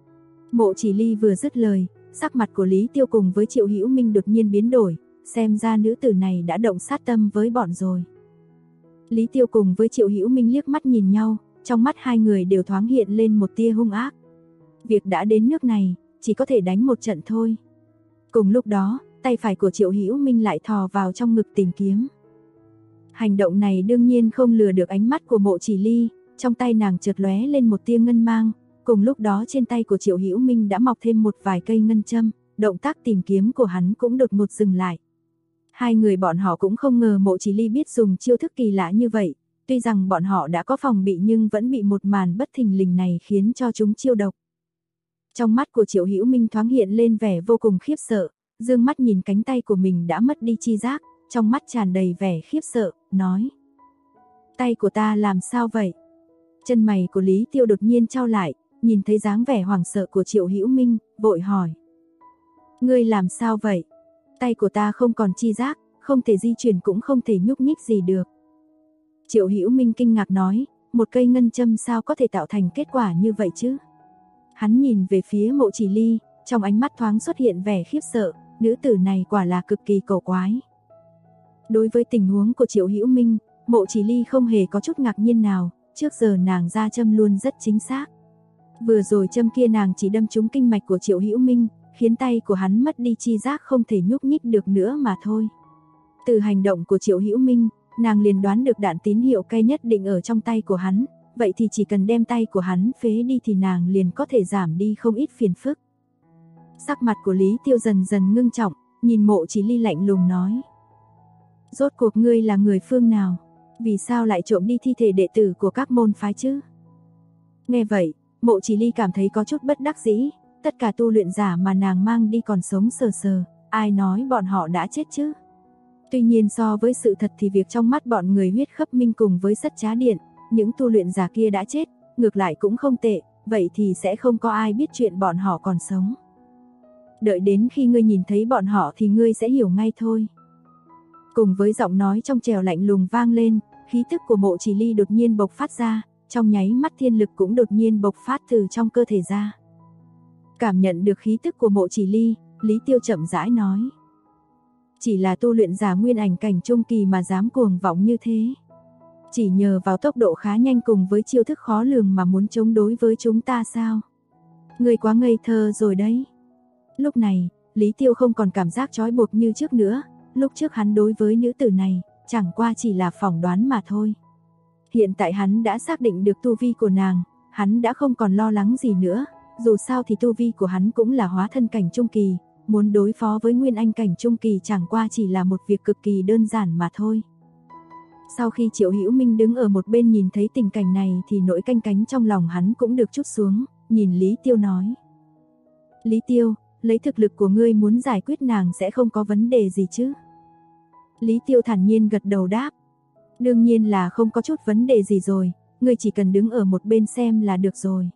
Mộ Chỉ Ly vừa dứt lời, sắc mặt của Lý Tiêu cùng với Triệu Hữu Minh đột nhiên biến đổi, xem ra nữ tử này đã động sát tâm với bọn rồi. Lý Tiêu cùng với Triệu Hữu Minh liếc mắt nhìn nhau, trong mắt hai người đều thoáng hiện lên một tia hung ác. Việc đã đến nước này, chỉ có thể đánh một trận thôi. Cùng lúc đó, tay phải của Triệu Hữu Minh lại thò vào trong ngực tìm kiếm. Hành động này đương nhiên không lừa được ánh mắt của Mộ Chỉ Ly, trong tay nàng chợt lóe lên một tia ngân mang, cùng lúc đó trên tay của Triệu Hữu Minh đã mọc thêm một vài cây ngân châm, động tác tìm kiếm của hắn cũng đột ngột dừng lại. Hai người bọn họ cũng không ngờ Mộ Chỉ Ly biết dùng chiêu thức kỳ lạ như vậy, tuy rằng bọn họ đã có phòng bị nhưng vẫn bị một màn bất thình lình này khiến cho chúng chiêu độc. Trong mắt của Triệu Hữu Minh thoáng hiện lên vẻ vô cùng khiếp sợ, dương mắt nhìn cánh tay của mình đã mất đi chi giác, trong mắt tràn đầy vẻ khiếp sợ, nói. Tay của ta làm sao vậy? Chân mày của Lý Tiêu đột nhiên chau lại, nhìn thấy dáng vẻ hoảng sợ của Triệu Hữu Minh, vội hỏi. Ngươi làm sao vậy? Tay của ta không còn chi giác, không thể di chuyển cũng không thể nhúc nhích gì được. Triệu Hữu Minh kinh ngạc nói, một cây ngân châm sao có thể tạo thành kết quả như vậy chứ? Hắn nhìn về phía Mộ Chỉ Ly, trong ánh mắt thoáng xuất hiện vẻ khiếp sợ, nữ tử này quả là cực kỳ cổ quái. Đối với tình huống của Triệu Hữu Minh, Mộ Chỉ Ly không hề có chút ngạc nhiên nào, trước giờ nàng ra châm luôn rất chính xác. Vừa rồi châm kia nàng chỉ đâm trúng kinh mạch của Triệu Hữu Minh, khiến tay của hắn mất đi chi giác không thể nhúc nhích được nữa mà thôi. Từ hành động của Triệu Hữu Minh, nàng liền đoán được đạn tín hiệu cay nhất định ở trong tay của hắn, vậy thì chỉ cần đem tay của hắn phế đi thì nàng liền có thể giảm đi không ít phiền phức. Sắc mặt của Lý Tiêu dần dần ngưng trọng, nhìn Mộ Chỉ Ly lạnh lùng nói. Rốt cuộc ngươi là người phương nào? Vì sao lại trộm đi thi thể đệ tử của các môn phái chứ? Nghe vậy, Mộ Chỉ Ly cảm thấy có chút bất đắc dĩ, tất cả tu luyện giả mà nàng mang đi còn sống sờ sờ, ai nói bọn họ đã chết chứ? Tuy nhiên so với sự thật thì việc trong mắt bọn người Huyết Khấp Minh cùng với Sắt Trá Điện, những tu luyện giả kia đã chết, ngược lại cũng không tệ, vậy thì sẽ không có ai biết chuyện bọn họ còn sống. Đợi đến khi ngươi nhìn thấy bọn họ thì ngươi sẽ hiểu ngay thôi. Cùng với giọng nói trong trẻo lạnh lùng vang lên, khí tức của Mộ Chỉ Ly đột nhiên bộc phát ra, trong nháy mắt thiên lực cũng đột nhiên bộc phát từ trong cơ thể ra. Cảm nhận được khí tức của Mộ Chỉ Ly, Lý Tiêu chậm rãi nói. Chỉ là tu luyện giả nguyên ảnh cảnh trung kỳ mà dám cuồng vọng như thế. Chỉ nhờ vào tốc độ khá nhanh cùng với chiêu thức khó lường mà muốn chống đối với chúng ta sao? Người quá ngây thơ rồi đấy. Lúc này, Lý Tiêu không còn cảm giác trói buộc như trước nữa, lúc trước hắn đối với nữ tử này, chẳng qua chỉ là phỏng đoán mà thôi. Hiện tại hắn đã xác định được tu vi của nàng, hắn đã không còn lo lắng gì nữa, dù sao thì tu vi của hắn cũng là hóa thân cảnh trung kỳ, muốn đối phó với nguyên anh cảnh trung kỳ chẳng qua chỉ là một việc cực kỳ đơn giản mà thôi. Sau khi Triệu Hữu Minh đứng ở một bên nhìn thấy tình cảnh này thì nỗi canh cánh trong lòng hắn cũng được trút xuống, nhìn Lý Tiêu nói. Lý Tiêu, lấy thực lực của ngươi muốn giải quyết nàng sẽ không có vấn đề gì chứ? Lý Tiêu thản nhiên gật đầu đáp. Đương nhiên là không có chút vấn đề gì rồi, ngươi chỉ cần đứng ở một bên xem là được rồi.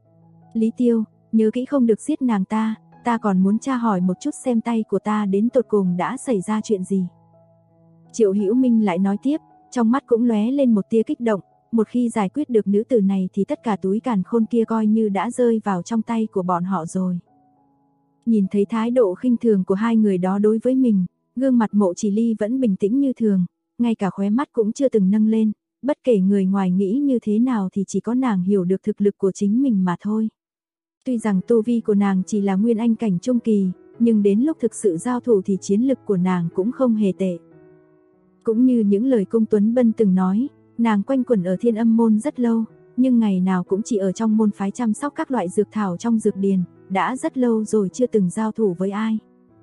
Lý Tiêu, nhớ kỹ không được giết nàng ta còn muốn tra hỏi một chút xem tay của ta đến tột cùng đã xảy ra chuyện gì. Triệu Hữu Minh lại nói tiếp, trong mắt cũng lóe lên một tia kích động, một khi giải quyết được nữ tử này thì tất cả túi càn khôn kia coi như đã rơi vào trong tay của bọn họ rồi. Nhìn thấy thái độ khinh thường của hai người đó đối với mình, gương mặt Mộ Chỉ Ly vẫn bình tĩnh như thường, ngay cả khóe mắt cũng chưa từng nâng lên, bất kể người ngoài nghĩ như thế nào thì chỉ có nàng hiểu được thực lực của chính mình mà thôi. Tuy rằng tu vi của nàng chỉ là nguyên anh cảnh trung kỳ, nhưng đến lúc thực sự giao thủ thì chiến lực của nàng cũng không hề tệ. Cũng như những lời Cung Tuấn Bân từng nói, Nàng quanh quẩn ở Thiên Âm môn rất lâu, nhưng ngày nào cũng chỉ ở trong môn phái chăm sóc các loại dược thảo trong dược điền, đã rất lâu rồi chưa từng giao thủ với ai.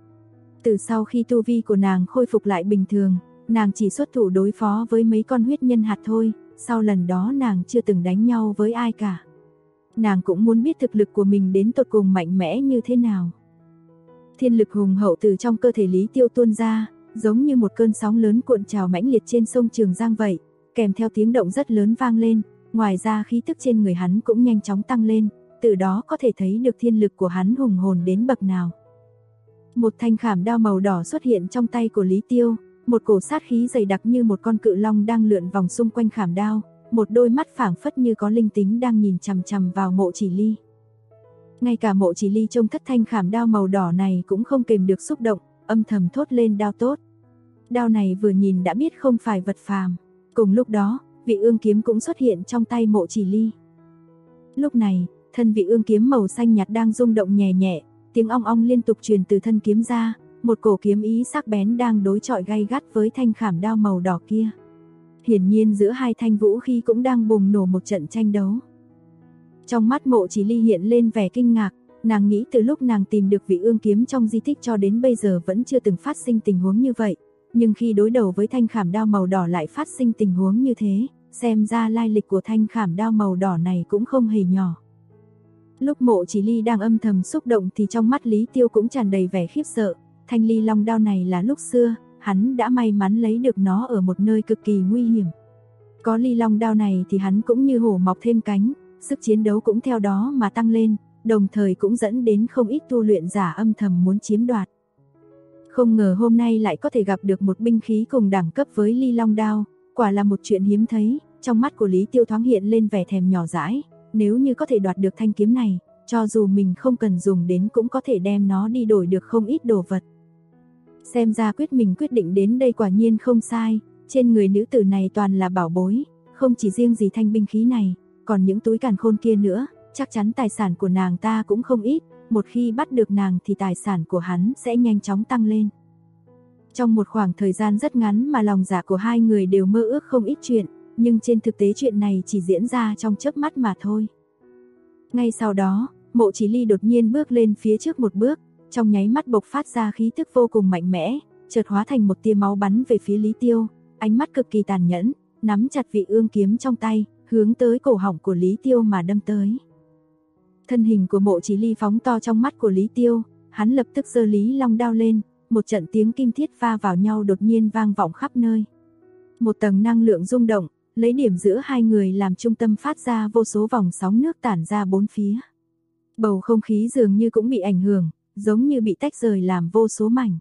Từ sau khi tu vi của nàng khôi phục lại bình thường, nàng chỉ xuất thủ đối phó với mấy con huyết nhân hạt thôi, sau lần đó nàng chưa từng đánh nhau với ai cả. Nàng cũng muốn biết thực lực của mình đến tột cùng mạnh mẽ như thế nào. Thiên lực hùng hậu từ trong cơ thể Lý Tiêu tuôn ra, giống như một cơn sóng lớn cuộn trào mãnh liệt trên sông Trường Giang vậy, kèm theo tiếng động rất lớn vang lên, ngoài ra khí tức trên người hắn cũng nhanh chóng tăng lên, từ đó có thể thấy được thiên lực của hắn hùng hồn đến bậc nào. Một thanh khảm đao màu đỏ xuất hiện trong tay của Lý Tiêu, một cổ sát khí dày đặc như một con cự long đang lượn vòng xung quanh khảm đao, một đôi mắt phảng phất như có linh tính đang nhìn chằm chằm vào Mộ Chỉ Ly. Ngay cả Mộ Chỉ Ly trông thất thanh khảm đao màu đỏ này cũng không kềm được xúc động, âm thầm thốt lên đao tốt. Đao này vừa nhìn đã biết không phải vật phàm. Cùng lúc đó, Vị Ương kiếm cũng xuất hiện trong tay Mộ Chỉ Ly. Lúc này, thân Vị Ương kiếm màu xanh nhạt đang rung động nhẹ nhẹ, tiếng ong ong liên tục truyền từ thân kiếm ra, một cổ kiếm ý sắc bén đang đối chọi gay gắt với thanh khảm đao màu đỏ kia. Hiển nhiên giữa hai thanh vũ khí cũng đang bùng nổ một trận tranh đấu. Trong mắt Mộ Chỉ Ly hiện lên vẻ kinh ngạc, nàng nghĩ từ lúc nàng tìm được Vị Ương kiếm trong di tích cho đến bây giờ vẫn chưa từng phát sinh tình huống như vậy, nhưng khi đối đầu với thanh khảm đao màu đỏ lại phát sinh tình huống như thế, xem ra lai lịch của thanh khảm đao màu đỏ này cũng không hề nhỏ. Lúc Mộ Chỉ Ly đang âm thầm xúc động thì trong mắt Lý Tiêu cũng tràn đầy vẻ khiếp sợ, thanh ly long đao này là lúc xưa, hắn đã may mắn lấy được nó ở một nơi cực kỳ nguy hiểm. Có ly long đao này thì hắn cũng như hổ mọc thêm cánh, sức chiến đấu cũng theo đó mà tăng lên, đồng thời cũng dẫn đến không ít tu luyện giả âm thầm muốn chiếm đoạt. Không ngờ hôm nay lại có thể gặp được một binh khí cùng đẳng cấp với ly long đao, quả là một chuyện hiếm thấy, trong mắt của Lý Tiêu thoáng hiện lên vẻ thèm nhỏ dãi, nếu như có thể đoạt được thanh kiếm này, cho dù mình không cần dùng đến cũng có thể đem nó đi đổi được không ít đồ vật. Xem ra mình quyết định đến đây quả nhiên không sai, trên người nữ tử này toàn là bảo bối, không chỉ riêng gì thanh binh khí này, còn những túi càn khôn kia nữa, chắc chắn tài sản của nàng ta cũng không ít, một khi bắt được nàng thì tài sản của hắn sẽ nhanh chóng tăng lên. Trong một khoảng thời gian rất ngắn mà lòng dạ của hai người đều mơ ước không ít chuyện, nhưng trên thực tế chuyện này chỉ diễn ra trong chớp mắt mà thôi. Ngay sau đó, Mộ Chỉ Ly đột nhiên bước lên phía trước một bước, trong nháy mắt bộc phát ra khí tức vô cùng mạnh mẽ, chợt hóa thành một tia máu bắn về phía Lý Tiêu, ánh mắt cực kỳ tàn nhẫn, nắm chặt Vị Ương kiếm trong tay, hướng tới cổ họng của Lý Tiêu mà đâm tới. Thân hình của Mộ Chỉ Ly phóng to trong mắt của Lý Tiêu, hắn lập tức giơ Lý Long đao lên, một trận tiếng kim thiết va vào nhau đột nhiên vang vọng khắp nơi. Một tầng năng lượng rung động, lấy điểm giữa hai người làm trung tâm phát ra vô số vòng sóng nước tản ra bốn phía. Bầu không khí dường như cũng bị ảnh hưởng, giống như bị tách rời làm vô số mảnh.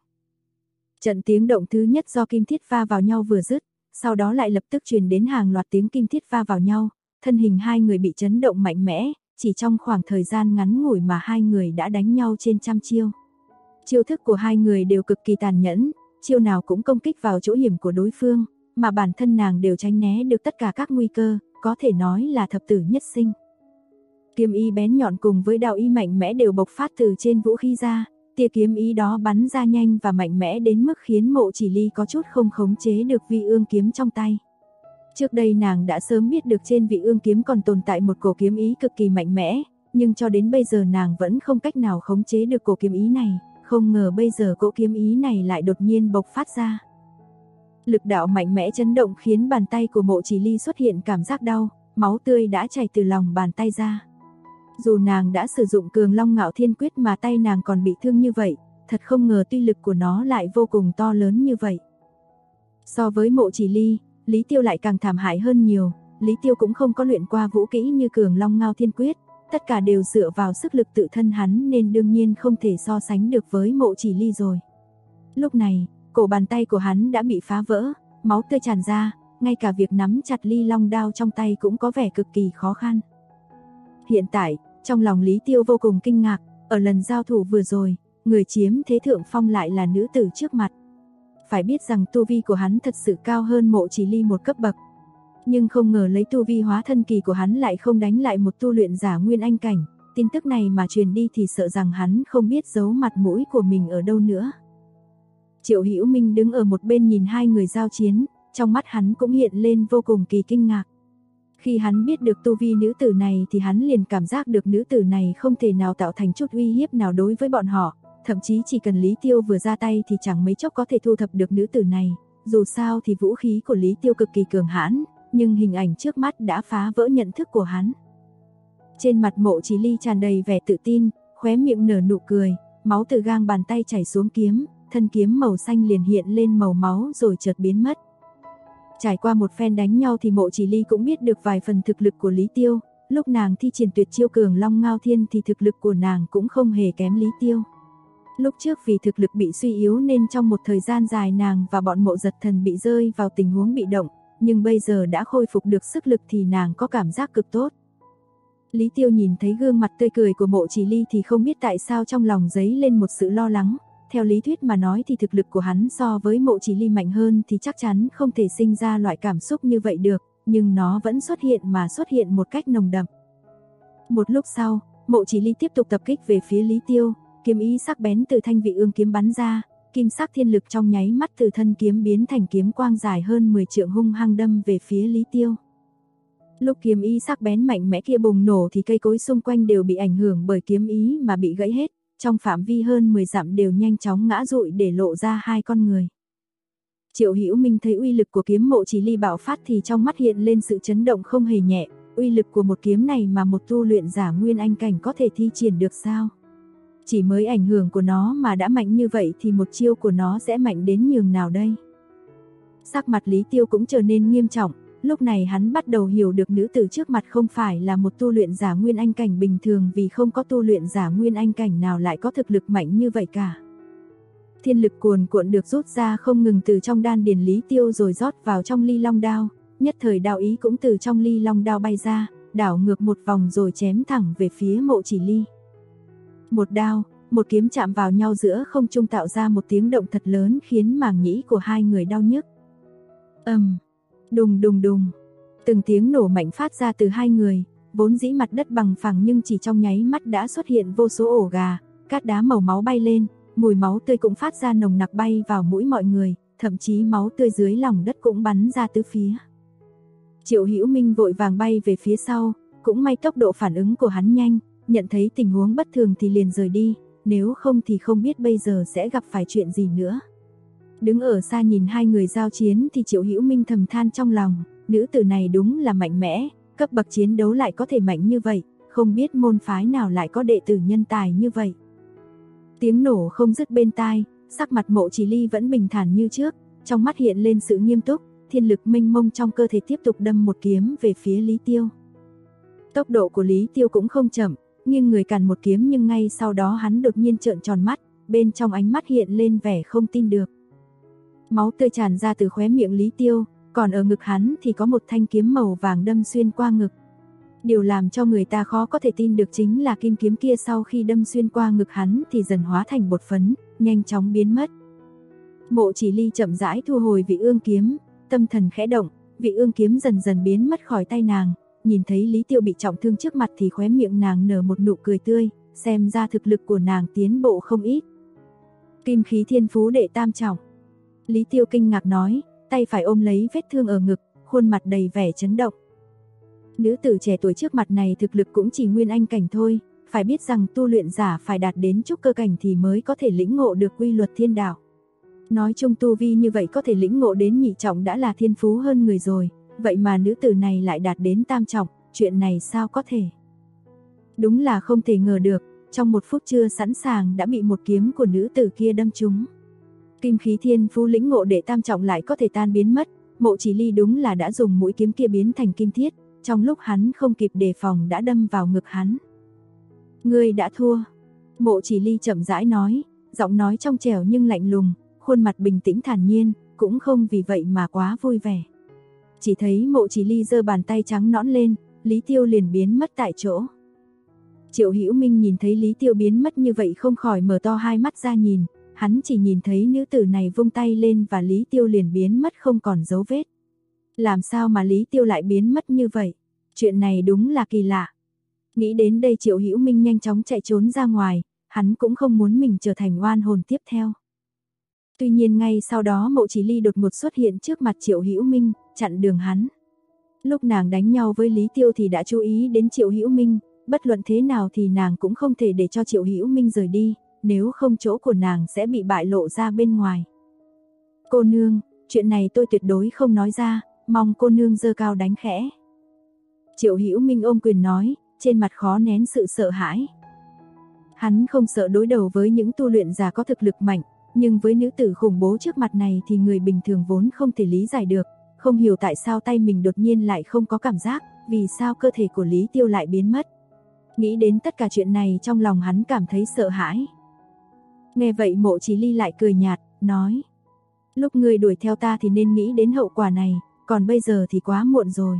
Trận tiếng động thứ nhất do kim thiết va vào nhau vừa dứt, sau đó lại lập tức truyền đến hàng loạt tiếng kim thiết va vào nhau, thân hình hai người bị chấn động mạnh mẽ, chỉ trong khoảng thời gian ngắn ngủi mà hai người đã đánh nhau trên trăm chiêu. Chiêu thức của hai người đều cực kỳ tàn nhẫn, chiêu nào cũng công kích vào chỗ hiểm của đối phương, mà bản thân nàng đều tránh né được tất cả các nguy cơ, có thể nói là thập tử nhất sinh. Kiếm ý bén nhọn cùng với đạo ý mạnh mẽ đều bộc phát từ trên vũ khí ra, tia kiếm ý đó bắn ra nhanh và mạnh mẽ đến mức khiến Mộ Chỉ Ly có chút không khống chế được Vị Ương kiếm trong tay. Trước đây nàng đã sớm biết được trên Vị Ương kiếm còn tồn tại một cổ kiếm ý cực kỳ mạnh mẽ, nhưng cho đến bây giờ nàng vẫn không cách nào khống chế được cổ kiếm ý này, không ngờ bây giờ cổ kiếm ý này lại đột nhiên bộc phát ra. Lực đạo mạnh mẽ chấn động khiến bàn tay của Mộ Chỉ Ly xuất hiện cảm giác đau, máu tươi đã chảy từ lòng bàn tay ra. Dù nàng đã sử dụng Cường Long Ngạo Thiên Quyết mà tay nàng còn bị thương như vậy, thật không ngờ uy lực của nó lại vô cùng to lớn như vậy. So với Mộ Chỉ Ly, Lý Tiêu lại càng thảm hại hơn nhiều, Lý Tiêu cũng không có luyện qua vũ kỹ như Cường Long Ngạo Thiên Quyết, tất cả đều dựa vào sức lực tự thân hắn nên đương nhiên không thể so sánh được với Mộ Chỉ Ly rồi. Lúc này, cổ bàn tay của hắn đã bị phá vỡ, máu tươi tràn ra, ngay cả việc nắm chặt ly long đao trong tay cũng có vẻ cực kỳ khó khăn. Hiện tại, trong lòng Lý Tiêu vô cùng kinh ngạc, ở lần giao thủ vừa rồi, người chiếm thế thượng phong lại là nữ tử trước mặt. Phải biết rằng tu vi của hắn thật sự cao hơn Mộ Chỉ Ly một cấp bậc. Nhưng không ngờ lấy tu vi hóa thân kỳ của hắn lại không đánh lại một tu luyện giả nguyên anh cảnh, tin tức này mà truyền đi thì sợ rằng hắn không biết giấu mặt mũi của mình ở đâu nữa. Triệu Hữu Minh đứng ở một bên nhìn hai người giao chiến, trong mắt hắn cũng hiện lên vô cùng kỳ kinh ngạc. Khi hắn biết được tu vi nữ tử này thì hắn liền cảm giác được nữ tử này không thể nào tạo thành chút uy hiếp nào đối với bọn họ, thậm chí chỉ cần Lý Tiêu vừa ra tay thì chẳng mấy chốc có thể thu thập được nữ tử này. Dù sao thì vũ khí của Lý Tiêu cực kỳ cường hãn, nhưng hình ảnh trước mắt đã phá vỡ nhận thức của hắn. Trên mặt Mộ Chỉ Ly tràn đầy vẻ tự tin, khóe miệng nở nụ cười, máu từ gang bàn tay chảy xuống kiếm, thân kiếm màu xanh liền hiện lên màu máu rồi chợt biến mất. Trải qua một phen đánh nhau thì Mộ Chỉ Ly cũng biết được vài phần thực lực của Lý Tiêu, lúc nàng thi triển tuyệt chiêu Cường Long Ngao Thiên thì thực lực của nàng cũng không hề kém Lý Tiêu. Lúc trước vì thực lực bị suy yếu nên trong một thời gian dài nàng và bọn Mộ Giật Thần bị rơi vào tình huống bị động, nhưng bây giờ đã khôi phục được sức lực thì nàng có cảm giác cực tốt. Lý Tiêu nhìn thấy gương mặt tươi cười của Mộ Chỉ Ly thì không biết tại sao trong lòng dấy lên một sự lo lắng. Theo lý thuyết mà nói thì thực lực của hắn so với Mộ Chỉ Ly mạnh hơn thì chắc chắn không thể sinh ra loại cảm xúc như vậy được, nhưng nó vẫn xuất hiện mà xuất hiện một cách nồng đậm. Một lúc sau, Mộ Chỉ Ly tiếp tục tập kích về phía Lý Tiêu, kiếm ý sắc bén từ thanh vị ương kiếm bắn ra, kim sắc thiên lực trong nháy mắt từ thân kiếm biến thành kiếm quang dài hơn 10 trượng hung hăng đâm về phía Lý Tiêu. Lúc kiếm ý sắc bén mạnh mẽ kia bùng nổ thì cây cối xung quanh đều bị ảnh hưởng bởi kiếm ý mà bị gãy hết, trong phạm vi hơn 10 dặm đều nhanh chóng ngã rụi để lộ ra hai con người. Triệu Hữu Minh thấy uy lực của kiếm Mộ Chỉ Ly bạo phát thì trong mắt hiện lên sự chấn động không hề nhẹ, uy lực của một kiếm này mà một tu luyện giả nguyên anh cảnh có thể thi triển được sao? Chỉ mới ảnh hưởng của nó mà đã mạnh như vậy thì một chiêu của nó sẽ mạnh đến nhường nào đây? Sắc mặt Lý Tiêu cũng trở nên nghiêm trọng, lúc này hắn bắt đầu hiểu được nữ tử trước mặt không phải là một tu luyện giả nguyên anh cảnh bình thường, vì không có tu luyện giả nguyên anh cảnh nào lại có thực lực mạnh như vậy cả. Thiên lực cuồn cuộn được rút ra không ngừng từ trong đan điền Lý Tiêu rồi rót vào trong ly long đao, nhất thời đao ý cũng từ trong ly long đao bay ra, đảo ngược một vòng rồi chém thẳng về phía Mộ Chỉ Ly. Một đao, một kiếm chạm vào nhau giữa không trung tạo ra một tiếng động thật lớn khiến màng nhĩ của hai người đau nhức. Đùng đùng đùng, từng tiếng nổ mạnh phát ra từ hai người, vốn dĩ mặt đất bằng phẳng nhưng chỉ trong nháy mắt đã xuất hiện vô số ổ gà, cát đá màu máu bay lên, mùi máu tươi cũng phát ra nồng nặc bay vào mũi mọi người, thậm chí máu tươi dưới lòng đất cũng bắn ra tứ phía. Triệu Hữu Minh vội vàng bay về phía sau, cũng may tốc độ phản ứng của hắn nhanh, nhận thấy tình huống bất thường thì liền rời đi, nếu không thì không biết bây giờ sẽ gặp phải chuyện gì nữa. Đứng ở xa nhìn hai người giao chiến thì Triệu Hữu Minh thầm than trong lòng, nữ tử này đúng là mạnh mẽ, cấp bậc chiến đấu lại có thể mạnh như vậy, không biết môn phái nào lại có đệ tử nhân tài như vậy. Tiếng nổ không dứt bên tai, sắc mặt Mộ Chỉ Ly vẫn bình thản như trước, trong mắt hiện lên sự nghiêm túc, thiên lực mênh mông trong cơ thể tiếp tục đâm một kiếm về phía Lý Tiêu. Tốc độ của Lý Tiêu cũng không chậm, nghiêng người cản một kiếm nhưng ngay sau đó hắn đột nhiên trợn tròn mắt, bên trong ánh mắt hiện lên vẻ không tin được. Máu tươi tràn ra từ khóe miệng Lý Tiêu, còn ở ngực hắn thì có một thanh kiếm màu vàng đâm xuyên qua ngực. Điều làm cho người ta khó có thể tin được chính là kim kiếm kia sau khi đâm xuyên qua ngực hắn thì dần hóa thành bột phấn, nhanh chóng biến mất. Mộ Chỉ Ly chậm rãi thu hồi vị ương kiếm, tâm thần khẽ động, vị ương kiếm dần dần biến mất khỏi tay nàng, nhìn thấy Lý Tiêu bị trọng thương trước mặt thì khóe miệng nàng nở một nụ cười tươi, xem ra thực lực của nàng tiến bộ không ít. Kim khí thiên phú đệ tam trọng. Lý Tiêu kinh ngạc nói, tay phải ôm lấy vết thương ở ngực, khuôn mặt đầy vẻ chấn động. Nữ tử trẻ tuổi trước mặt này thực lực cũng chỉ nguyên anh cảnh thôi, phải biết rằng tu luyện giả phải đạt đến trúc cơ cảnh thì mới có thể lĩnh ngộ được quy luật thiên đạo. Nói chung tu vi như vậy có thể lĩnh ngộ đến nhị trọng đã là thiên phú hơn người rồi, vậy mà nữ tử này lại đạt đến tam trọng, chuyện này sao có thể? Đúng là không thể ngờ được, trong một phút chưa sẵn sàng đã bị một kiếm của nữ tử kia đâm trúng. Kim khí thiên phú lĩnh ngộ đệ tam trọng lại có thể tan biến mất, Mộ Chỉ Ly đúng là đã dùng mũi kiếm kia biến thành kim thiết, trong lúc hắn không kịp đề phòng đã đâm vào ngực hắn. Ngươi đã thua. Mộ Chỉ Ly chậm rãi nói, giọng nói trong trẻo nhưng lạnh lùng, khuôn mặt bình tĩnh thản nhiên, cũng không vì vậy mà quá vui vẻ. Chỉ thấy Mộ Chỉ Ly giơ bàn tay trắng nõn lên, Lý Tiêu liền biến mất tại chỗ. Triệu Hữu Minh nhìn thấy Lý Tiêu biến mất như vậy không khỏi mở to hai mắt ra nhìn, hắn chỉ nhìn thấy nữ tử này vung tay lên và Lý Tiêu liền biến mất không còn dấu vết. Làm sao mà Lý Tiêu lại biến mất như vậy? Chuyện này đúng là kỳ lạ. Nghĩ đến đây Triệu Hữu Minh nhanh chóng chạy trốn ra ngoài, hắn cũng không muốn mình trở thành oan hồn tiếp theo. Tuy nhiên ngay sau đó Mộ Chỉ Ly đột ngột xuất hiện trước mặt Triệu Hữu Minh, chặn đường hắn. Lúc nàng đánh nhau với Lý Tiêu thì đã chú ý đến Triệu Hữu Minh, bất luận thế nào thì nàng cũng không thể để cho Triệu Hữu Minh rời đi, nếu không chỗ của nàng sẽ bị bại lộ ra bên ngoài. Cô nương, chuyện này tôi tuyệt đối không nói ra, mong cô nương giơ cao đánh khẽ. Triệu Hữu Minh ôm quyền nói, trên mặt khó nén sự sợ hãi. Hắn không sợ đối đầu với những tu luyện giả có thực lực mạnh, nhưng với nữ tử khủng bố trước mặt này thì người bình thường vốn không thể lý giải được, không hiểu tại sao tay mình đột nhiên lại không có cảm giác, vì sao cơ thể của Lý Tiêu lại biến mất. Nghĩ đến tất cả chuyện này trong lòng hắn cảm thấy sợ hãi. Nghe vậy Mộ Chỉ Ly lại cười nhạt, nói: lúc ngươi đuổi theo ta thì nên nghĩ đến hậu quả này, còn bây giờ thì quá muộn rồi.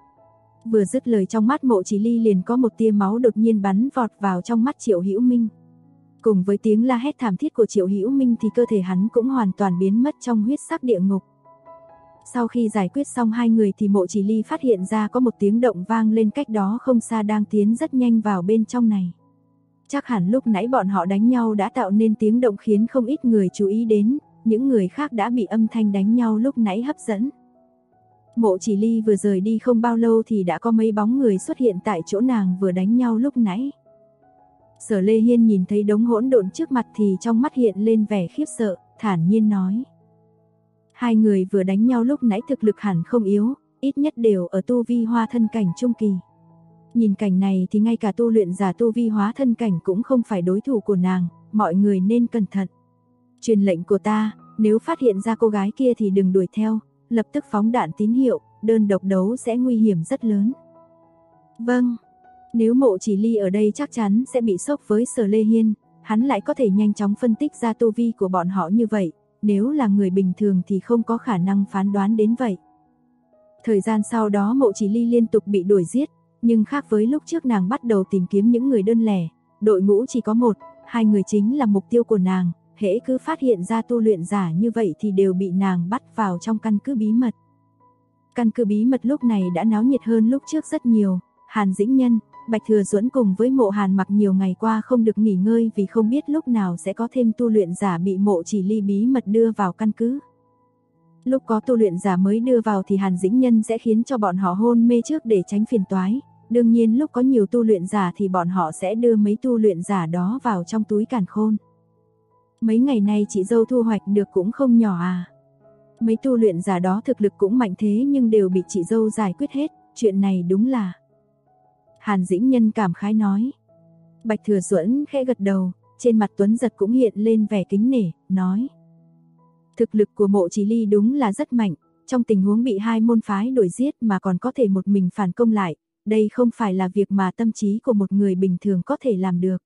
Vừa dứt lời trong mắt Mộ Chỉ Ly liền có một tia máu đột nhiên bắn vọt vào trong mắt Triệu Hữu Minh. Cùng với tiếng la hét thảm thiết của Triệu Hữu Minh thì cơ thể hắn cũng hoàn toàn biến mất trong huyết sắc địa ngục. Sau khi giải quyết xong hai người thì Mộ Chỉ Ly phát hiện ra có một tiếng động vang lên cách đó không xa đang tiến rất nhanh vào bên trong này. Chắc hẳn lúc nãy bọn họ đánh nhau đã tạo nên tiếng động khiến không ít người chú ý đến, những người khác đã bị âm thanh đánh nhau lúc nãy hấp dẫn. Mộ Chỉ Ly vừa rời đi không bao lâu thì đã có mấy bóng người xuất hiện tại chỗ nàng vừa đánh nhau lúc nãy. Sở Lê Hiên nhìn thấy đống hỗn độn trước mặt thì trong mắt hiện lên vẻ khiếp sợ, thản nhiên nói: hai người vừa đánh nhau lúc nãy thực lực hẳn không yếu, ít nhất đều ở tu vi hóa thân cảnh trung kỳ. Nhìn cảnh này thì ngay cả tu luyện giả tu vi hóa thân cảnh cũng không phải đối thủ của nàng, mọi người nên cẩn thận. Truyền lệnh của ta, nếu phát hiện ra cô gái kia thì đừng đuổi theo, lập tức phóng đạn tín hiệu, đơn độc đấu sẽ nguy hiểm rất lớn. Vâng, nếu Mộ Chỉ Ly ở đây chắc chắn sẽ bị sốc với Sở Lê Hiên, hắn lại có thể nhanh chóng phân tích ra tu vi của bọn họ như vậy, nếu là người bình thường thì không có khả năng phán đoán đến vậy. Thời gian sau đó Mộ Chỉ Ly liên tục bị đuổi giết, nhưng khác với lúc trước nàng bắt đầu tìm kiếm những người đơn lẻ, đội ngũ chỉ có một, hai người chính là mục tiêu của nàng, hễ cứ phát hiện ra tu luyện giả như vậy thì đều bị nàng bắt vào trong căn cứ bí mật. Căn cứ bí mật lúc này đã náo nhiệt hơn lúc trước rất nhiều, Hàn Dĩnh Nhân, Bạch Thừa Duẫn cùng với Mộ Hàn Mặc nhiều ngày qua không được nghỉ ngơi vì không biết lúc nào sẽ có thêm tu luyện giả bị Mộ Chỉ Ly bí mật đưa vào căn cứ. Lúc có tu luyện giả mới đưa vào thì Hàn Dĩnh Nhân sẽ khiến cho bọn họ hôn mê trước để tránh phiền toái. Đương nhiên lúc có nhiều tu luyện giả thì bọn họ sẽ đưa mấy tu luyện giả đó vào trong túi càn khôn. Mấy ngày nay chị dâu thu hoạch được cũng không nhỏ à. Mấy tu luyện giả đó thực lực cũng mạnh thế nhưng đều bị chị dâu giải quyết hết, chuyện này đúng là... Hàn Dĩnh Nhân cảm khái nói. Bạch Thừa Duẫn khẽ gật đầu, trên mặt Tuấn Giật cũng hiện lên vẻ kính nể, nói. Thực lực của Mộ Chỉ Ly đúng là rất mạnh, trong tình huống bị hai môn phái đuổi giết mà còn có thể một mình phản công lại, đây không phải là việc mà tâm trí của một người bình thường có thể làm được.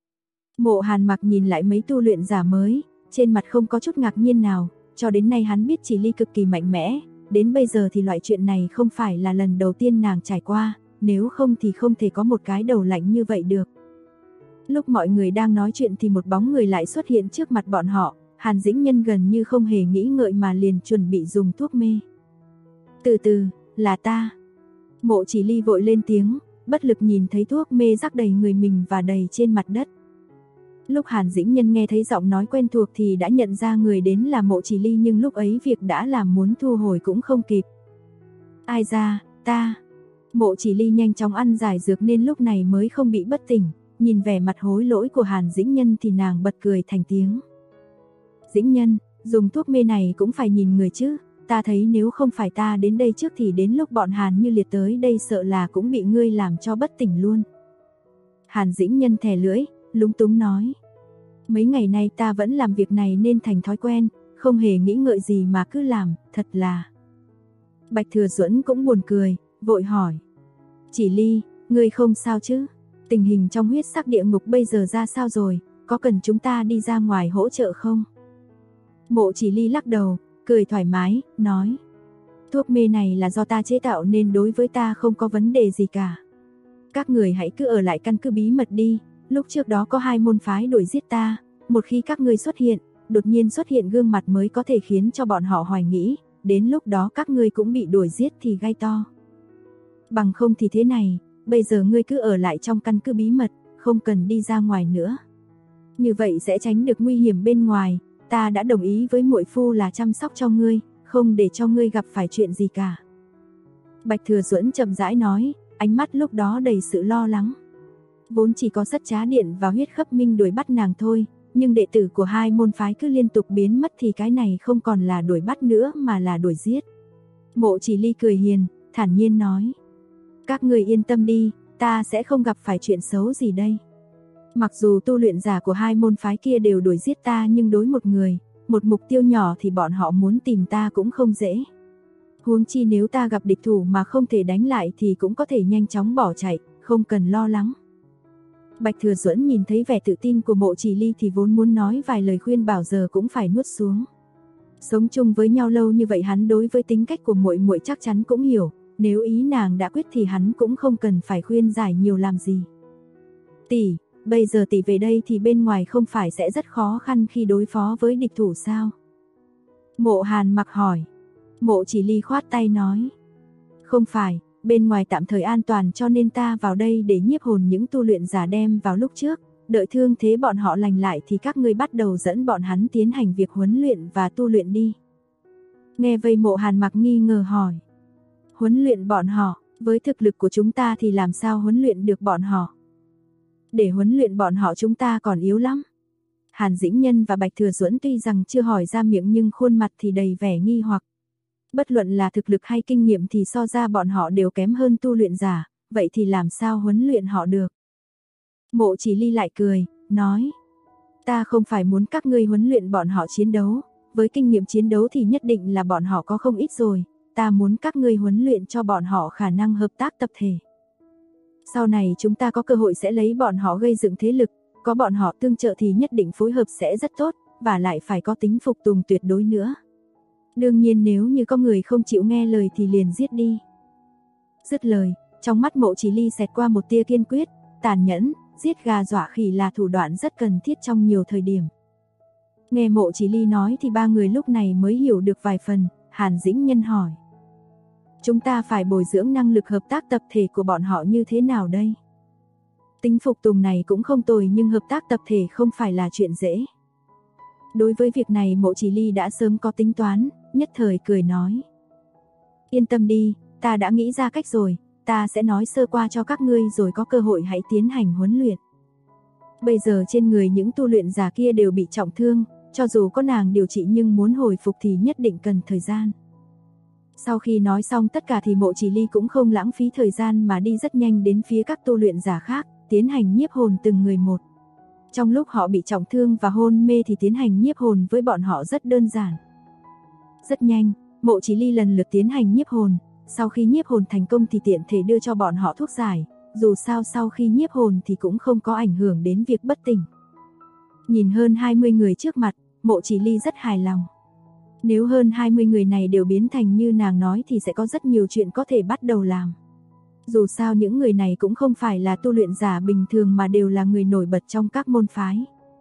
Mộ Hàn Mặc nhìn lại mấy tu luyện giả mới, trên mặt không có chút ngạc nhiên nào, cho đến nay hắn biết Chỉ Ly cực kỳ mạnh mẽ, đến bây giờ thì loại chuyện này không phải là lần đầu tiên nàng trải qua, nếu không thì không thể có một cái đầu lạnh như vậy được. Lúc mọi người đang nói chuyện thì một bóng người lại xuất hiện trước mặt bọn họ, Hàn Dĩnh Nhân gần như không hề nghĩ ngợi mà liền chuẩn bị dùng thuốc mê. Từ từ, là ta. Mộ Chỉ Ly vội lên tiếng, bất lực nhìn thấy thuốc mê rắc đầy người mình và đầy trên mặt đất. Lúc Hàn Dĩnh Nhân nghe thấy giọng nói quen thuộc thì đã nhận ra người đến là Mộ Chỉ Ly, nhưng lúc ấy việc đã làm muốn thu hồi cũng không kịp. Ai ra, ta. Mộ Chỉ Ly nhanh chóng ăn giải dược nên lúc này mới không bị bất tỉnh, nhìn vẻ mặt hối lỗi của Hàn Dĩnh Nhân thì nàng bật cười thành tiếng. Dĩnh Nhân, dùng thuốc mê này cũng phải nhìn người chứ, ta thấy nếu không phải ta đến đây trước thì đến lúc bọn Hàn Như Liệt tới đây sợ là cũng bị ngươi làm cho bất tỉnh luôn. Hàn Dĩnh Nhân thè lưỡi, lúng túng nói. Mấy ngày nay ta vẫn làm việc này nên thành thói quen, không hề nghĩ ngợi gì mà cứ làm, thật là... Bạch Thừa Duẫn cũng buồn cười, vội hỏi. Chỉ Ly, ngươi không sao chứ? Tình hình trong huyết sắc địa ngục bây giờ ra sao rồi, có cần chúng ta đi ra ngoài hỗ trợ không? Mộ Chỉ Ly lắc đầu, cười thoải mái, nói. Thuốc mê này là do ta chế tạo nên đối với ta không có vấn đề gì cả. Các người hãy cứ ở lại căn cứ bí mật đi, lúc trước đó có hai môn phái đuổi giết ta, một khi các ngươi xuất hiện, đột nhiên xuất hiện gương mặt mới có thể khiến cho bọn họ hoài nghĩ, đến lúc đó các ngươi cũng bị đuổi giết thì gai to. Bằng không thì thế này, bây giờ ngươi cứ ở lại trong căn cứ bí mật, không cần đi ra ngoài nữa. Như vậy sẽ tránh được nguy hiểm bên ngoài, ta đã đồng ý với muội phu là chăm sóc cho ngươi, không để cho ngươi gặp phải chuyện gì cả. Bạch Thừa Duẫn chậm rãi nói, ánh mắt lúc đó đầy sự lo lắng. Vốn chỉ có Sắt Trá Điện và Huyết Khấp Minh đuổi bắt nàng thôi, nhưng đệ tử của hai môn phái cứ liên tục biến mất thì cái này không còn là đuổi bắt nữa mà là đuổi giết. Mộ Chỉ Ly cười hiền, thản nhiên nói, các người yên tâm đi, ta sẽ không gặp phải chuyện xấu gì đây. Mặc dù tu luyện giả của hai môn phái kia đều đuổi giết ta, nhưng đối một người, một mục tiêu nhỏ thì bọn họ muốn tìm ta cũng không dễ. Huống chi nếu ta gặp địch thủ mà không thể đánh lại thì cũng có thể nhanh chóng bỏ chạy, không cần lo lắng. Bạch Thừa Duẫn nhìn thấy vẻ tự tin của Mộ Chỉ Ly thì vốn muốn nói vài lời khuyên bảo giờ cũng phải nuốt xuống. Sống chung với nhau lâu như vậy, hắn đối với tính cách của muội muội chắc chắn cũng hiểu, nếu ý nàng đã quyết thì hắn cũng không cần phải khuyên giải nhiều làm gì. Tỷ, bây giờ tỷ về đây thì bên ngoài không phải sẽ rất khó khăn khi đối phó với địch thủ sao? Mộ Hàn Mặc hỏi. Mộ Chỉ Ly khoát tay nói, không phải, bên ngoài tạm thời an toàn cho nên ta vào đây để nhiếp hồn những tu luyện giả đem vào lúc trước, đợi thương thế bọn họ lành lại thì các ngươi bắt đầu dẫn bọn hắn tiến hành việc huấn luyện và tu luyện đi. Nghe vậy Mộ Hàn Mặc nghi ngờ hỏi, huấn luyện bọn họ, với thực lực của chúng ta thì làm sao huấn luyện được bọn họ? Để huấn luyện bọn họ chúng ta còn yếu lắm. Hàn Dĩnh Nhân và Bạch Thừa Duẫn tuy rằng chưa hỏi ra miệng nhưng khuôn mặt thì đầy vẻ nghi hoặc. Bất luận là thực lực hay kinh nghiệm thì so ra bọn họ đều kém hơn tu luyện giả, vậy thì làm sao huấn luyện họ được? Mộ Chỉ Ly lại cười, nói, ta không phải muốn các ngươi huấn luyện bọn họ chiến đấu, với kinh nghiệm chiến đấu thì nhất định là bọn họ có không ít rồi, ta muốn các ngươi huấn luyện cho bọn họ khả năng hợp tác tập thể. Sau này chúng ta có cơ hội sẽ lấy bọn họ gây dựng thế lực, có bọn họ tương trợ thì nhất định phối hợp sẽ rất tốt, và lại phải có tính phục tùng tuyệt đối nữa. Đương nhiên nếu như có người không chịu nghe lời thì liền giết đi. Dứt lời, trong mắt Mộ Chỉ Ly xẹt qua một tia kiên quyết, tàn nhẫn, giết gà dọa khỉ là thủ đoạn rất cần thiết trong nhiều thời điểm. Nghe Mộ Chỉ Ly nói thì ba người lúc này mới hiểu được vài phần. Hàn Dĩnh Nhân hỏi, chúng ta phải bồi dưỡng năng lực hợp tác tập thể của bọn họ như thế nào đây? Tính phục tùng này cũng không tồi nhưng hợp tác tập thể không phải là chuyện dễ. Đối với việc này Mộ Chỉ Ly đã sớm có tính toán, nhất thời cười nói, yên tâm đi, ta đã nghĩ ra cách rồi, ta sẽ nói sơ qua cho các ngươi rồi có cơ hội hãy tiến hành huấn luyện. Bây giờ trên người những tu luyện giả kia đều bị trọng thương, cho dù có nàng điều trị nhưng muốn hồi phục thì nhất định cần thời gian. Sau khi nói xong tất cả thì Mộ Chỉ Ly cũng không lãng phí thời gian mà đi rất nhanh đến phía các tu luyện giả khác, tiến hành nhiếp hồn từng người một. Trong lúc họ bị trọng thương và hôn mê thì tiến hành nhiếp hồn với bọn họ rất đơn giản. Rất nhanh, Mộ Chỉ Ly lần lượt tiến hành nhiếp hồn, sau khi nhiếp hồn thành công thì tiện thể đưa cho bọn họ thuốc giải, dù sao sau khi nhiếp hồn thì cũng không có ảnh hưởng đến việc bất tỉnh. Nhìn hơn 20 người trước mặt, Mộ Chỉ Ly rất hài lòng. Nếu hơn 20 người này đều biến thành như nàng nói thì sẽ có rất nhiều chuyện có thể bắt đầu làm. Dù sao những người này cũng không phải là tu luyện giả bình thường mà đều là người nổi bật trong các môn phái.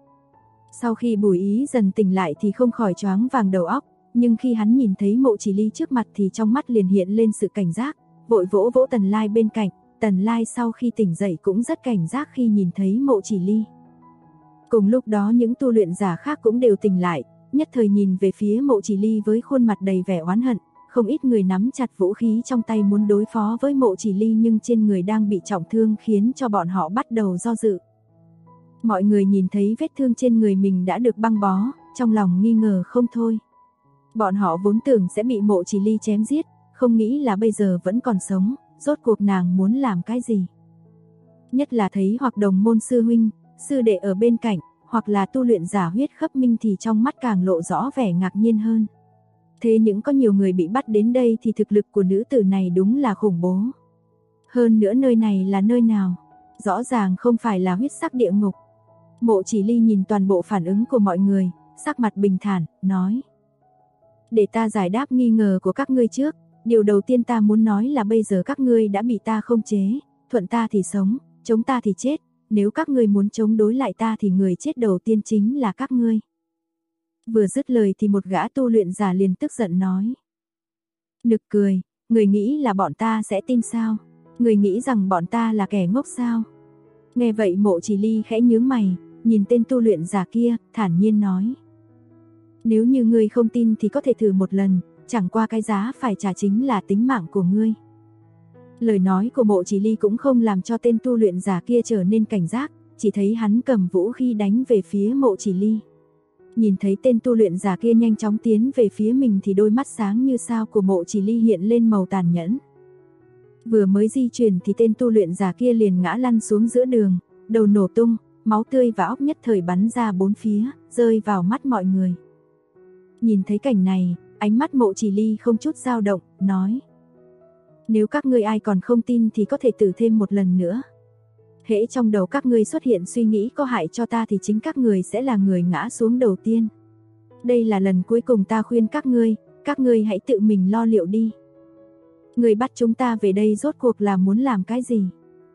Sau khi Bùi Ý dần tỉnh lại thì không khỏi choáng vàng đầu óc, nhưng khi hắn nhìn thấy Mộ Chỉ Ly trước mặt thì trong mắt liền hiện lên sự cảnh giác, vội vỗ vỗ Tần Lai bên cạnh. Tần Lai sau khi tỉnh dậy cũng rất cảnh giác khi nhìn thấy Mộ Chỉ Ly. Cùng lúc đó những tu luyện giả khác cũng đều tỉnh lại, nhất thời nhìn về phía Mộ Chỉ Ly với khuôn mặt đầy vẻ oán hận, không ít người nắm chặt vũ khí trong tay muốn đối phó với Mộ Chỉ Ly nhưng trên người đang bị trọng thương khiến cho bọn họ bắt đầu do dự. Mọi người nhìn thấy vết thương trên người mình đã được băng bó, trong lòng nghi ngờ không thôi. Bọn họ vốn tưởng sẽ bị Mộ Chỉ Ly chém giết, không nghĩ là bây giờ vẫn còn sống, rốt cuộc nàng muốn làm cái gì. Nhất là thấy hoặc đồng môn sư huynh, sư đệ ở bên cạnh, hoặc là tu luyện giả Huyết Khấp Minh thì trong mắt càng lộ rõ vẻ ngạc nhiên hơn. Thế những có nhiều người bị bắt đến đây thì thực lực của nữ tử này đúng là khủng bố. Hơn nữa nơi này là nơi nào? Rõ ràng không phải là huyết sắc địa ngục. Mộ Chỉ Ly nhìn toàn bộ phản ứng của mọi người, sắc mặt bình thản, nói. Để ta giải đáp nghi ngờ của các ngươi trước, điều đầu tiên ta muốn nói là bây giờ các ngươi đã bị ta khống chế, thuận ta thì sống, chống ta thì chết, nếu các ngươi muốn chống đối lại ta thì người chết đầu tiên chính là các ngươi. Vừa dứt lời thì một gã tu luyện giả liền tức giận nói. Nực cười, người nghĩ là bọn ta sẽ tin sao? Người nghĩ rằng bọn ta là kẻ ngốc sao? Nghe vậy Mộ Chỉ Ly khẽ nhướng mày, nhìn tên tu luyện giả kia, thản nhiên nói. Nếu như ngươi không tin thì có thể thử một lần, chẳng qua cái giá phải trả chính là tính mạng của ngươi. Lời nói của Mộ Chỉ Ly cũng không làm cho tên tu luyện giả kia trở nên cảnh giác, chỉ thấy hắn cầm vũ khí đánh về phía Mộ Chỉ Ly. Nhìn thấy tên tu luyện giả kia nhanh chóng tiến về phía mình thì đôi mắt sáng như sao của Mộ Chỉ Ly hiện lên màu tàn nhẫn. Vừa mới di chuyển thì tên tu luyện giả kia liền ngã lăn xuống giữa đường, đầu nổ tung, máu tươi và óc nhất thời bắn ra bốn phía, rơi vào mắt mọi người. Nhìn thấy cảnh này, ánh mắt Mộ Chỉ Ly không chút dao động, nói: nếu các ngươi ai còn không tin thì có thể thử thêm một lần nữa. Hễ trong đầu các ngươi xuất hiện suy nghĩ có hại cho ta thì chính các ngươi sẽ là người ngã xuống đầu tiên. Đây là lần cuối cùng ta khuyên các ngươi hãy tự mình lo liệu đi. Người bắt chúng ta về đây rốt cuộc là muốn làm cái gì?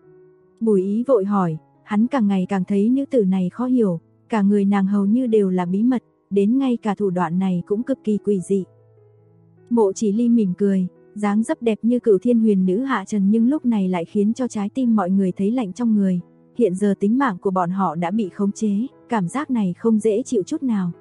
Bùi Ý vội hỏi, hắn càng ngày càng thấy nữ tử này khó hiểu, cả người nàng hầu như đều là bí mật, đến ngay cả thủ đoạn này cũng cực kỳ quỷ dị. Mộ Chỉ Ly mỉm cười, dáng dấp đẹp như Cửu Thiên Huyền Nữ hạ trần nhưng lúc này lại khiến cho trái tim mọi người thấy lạnh trong người. Hiện giờ tính mạng của bọn họ đã bị khống chế, cảm giác này không dễ chịu chút nào.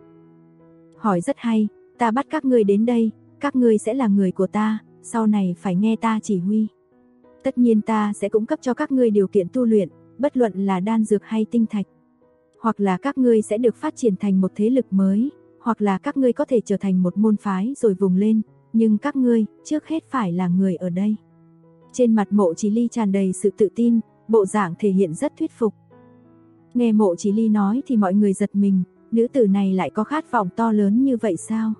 Hỏi rất hay, ta bắt các ngươi đến đây, các ngươi sẽ là người của ta, sau này phải nghe ta chỉ huy. Tất nhiên ta sẽ cung cấp cho các ngươi điều kiện tu luyện, bất luận là đan dược hay tinh thạch. Hoặc là các ngươi sẽ được phát triển thành một thế lực mới, hoặc là các ngươi có thể trở thành một môn phái rồi vùng lên, nhưng các ngươi trước hết phải là người ở đây. Trên mặt Mộ Chỉ Ly tràn đầy sự tự tin, bộ dạng thể hiện rất thuyết phục. Nghe Mộ Chỉ Ly nói thì mọi người giật mình, nữ tử này lại có khát vọng to lớn như vậy sao?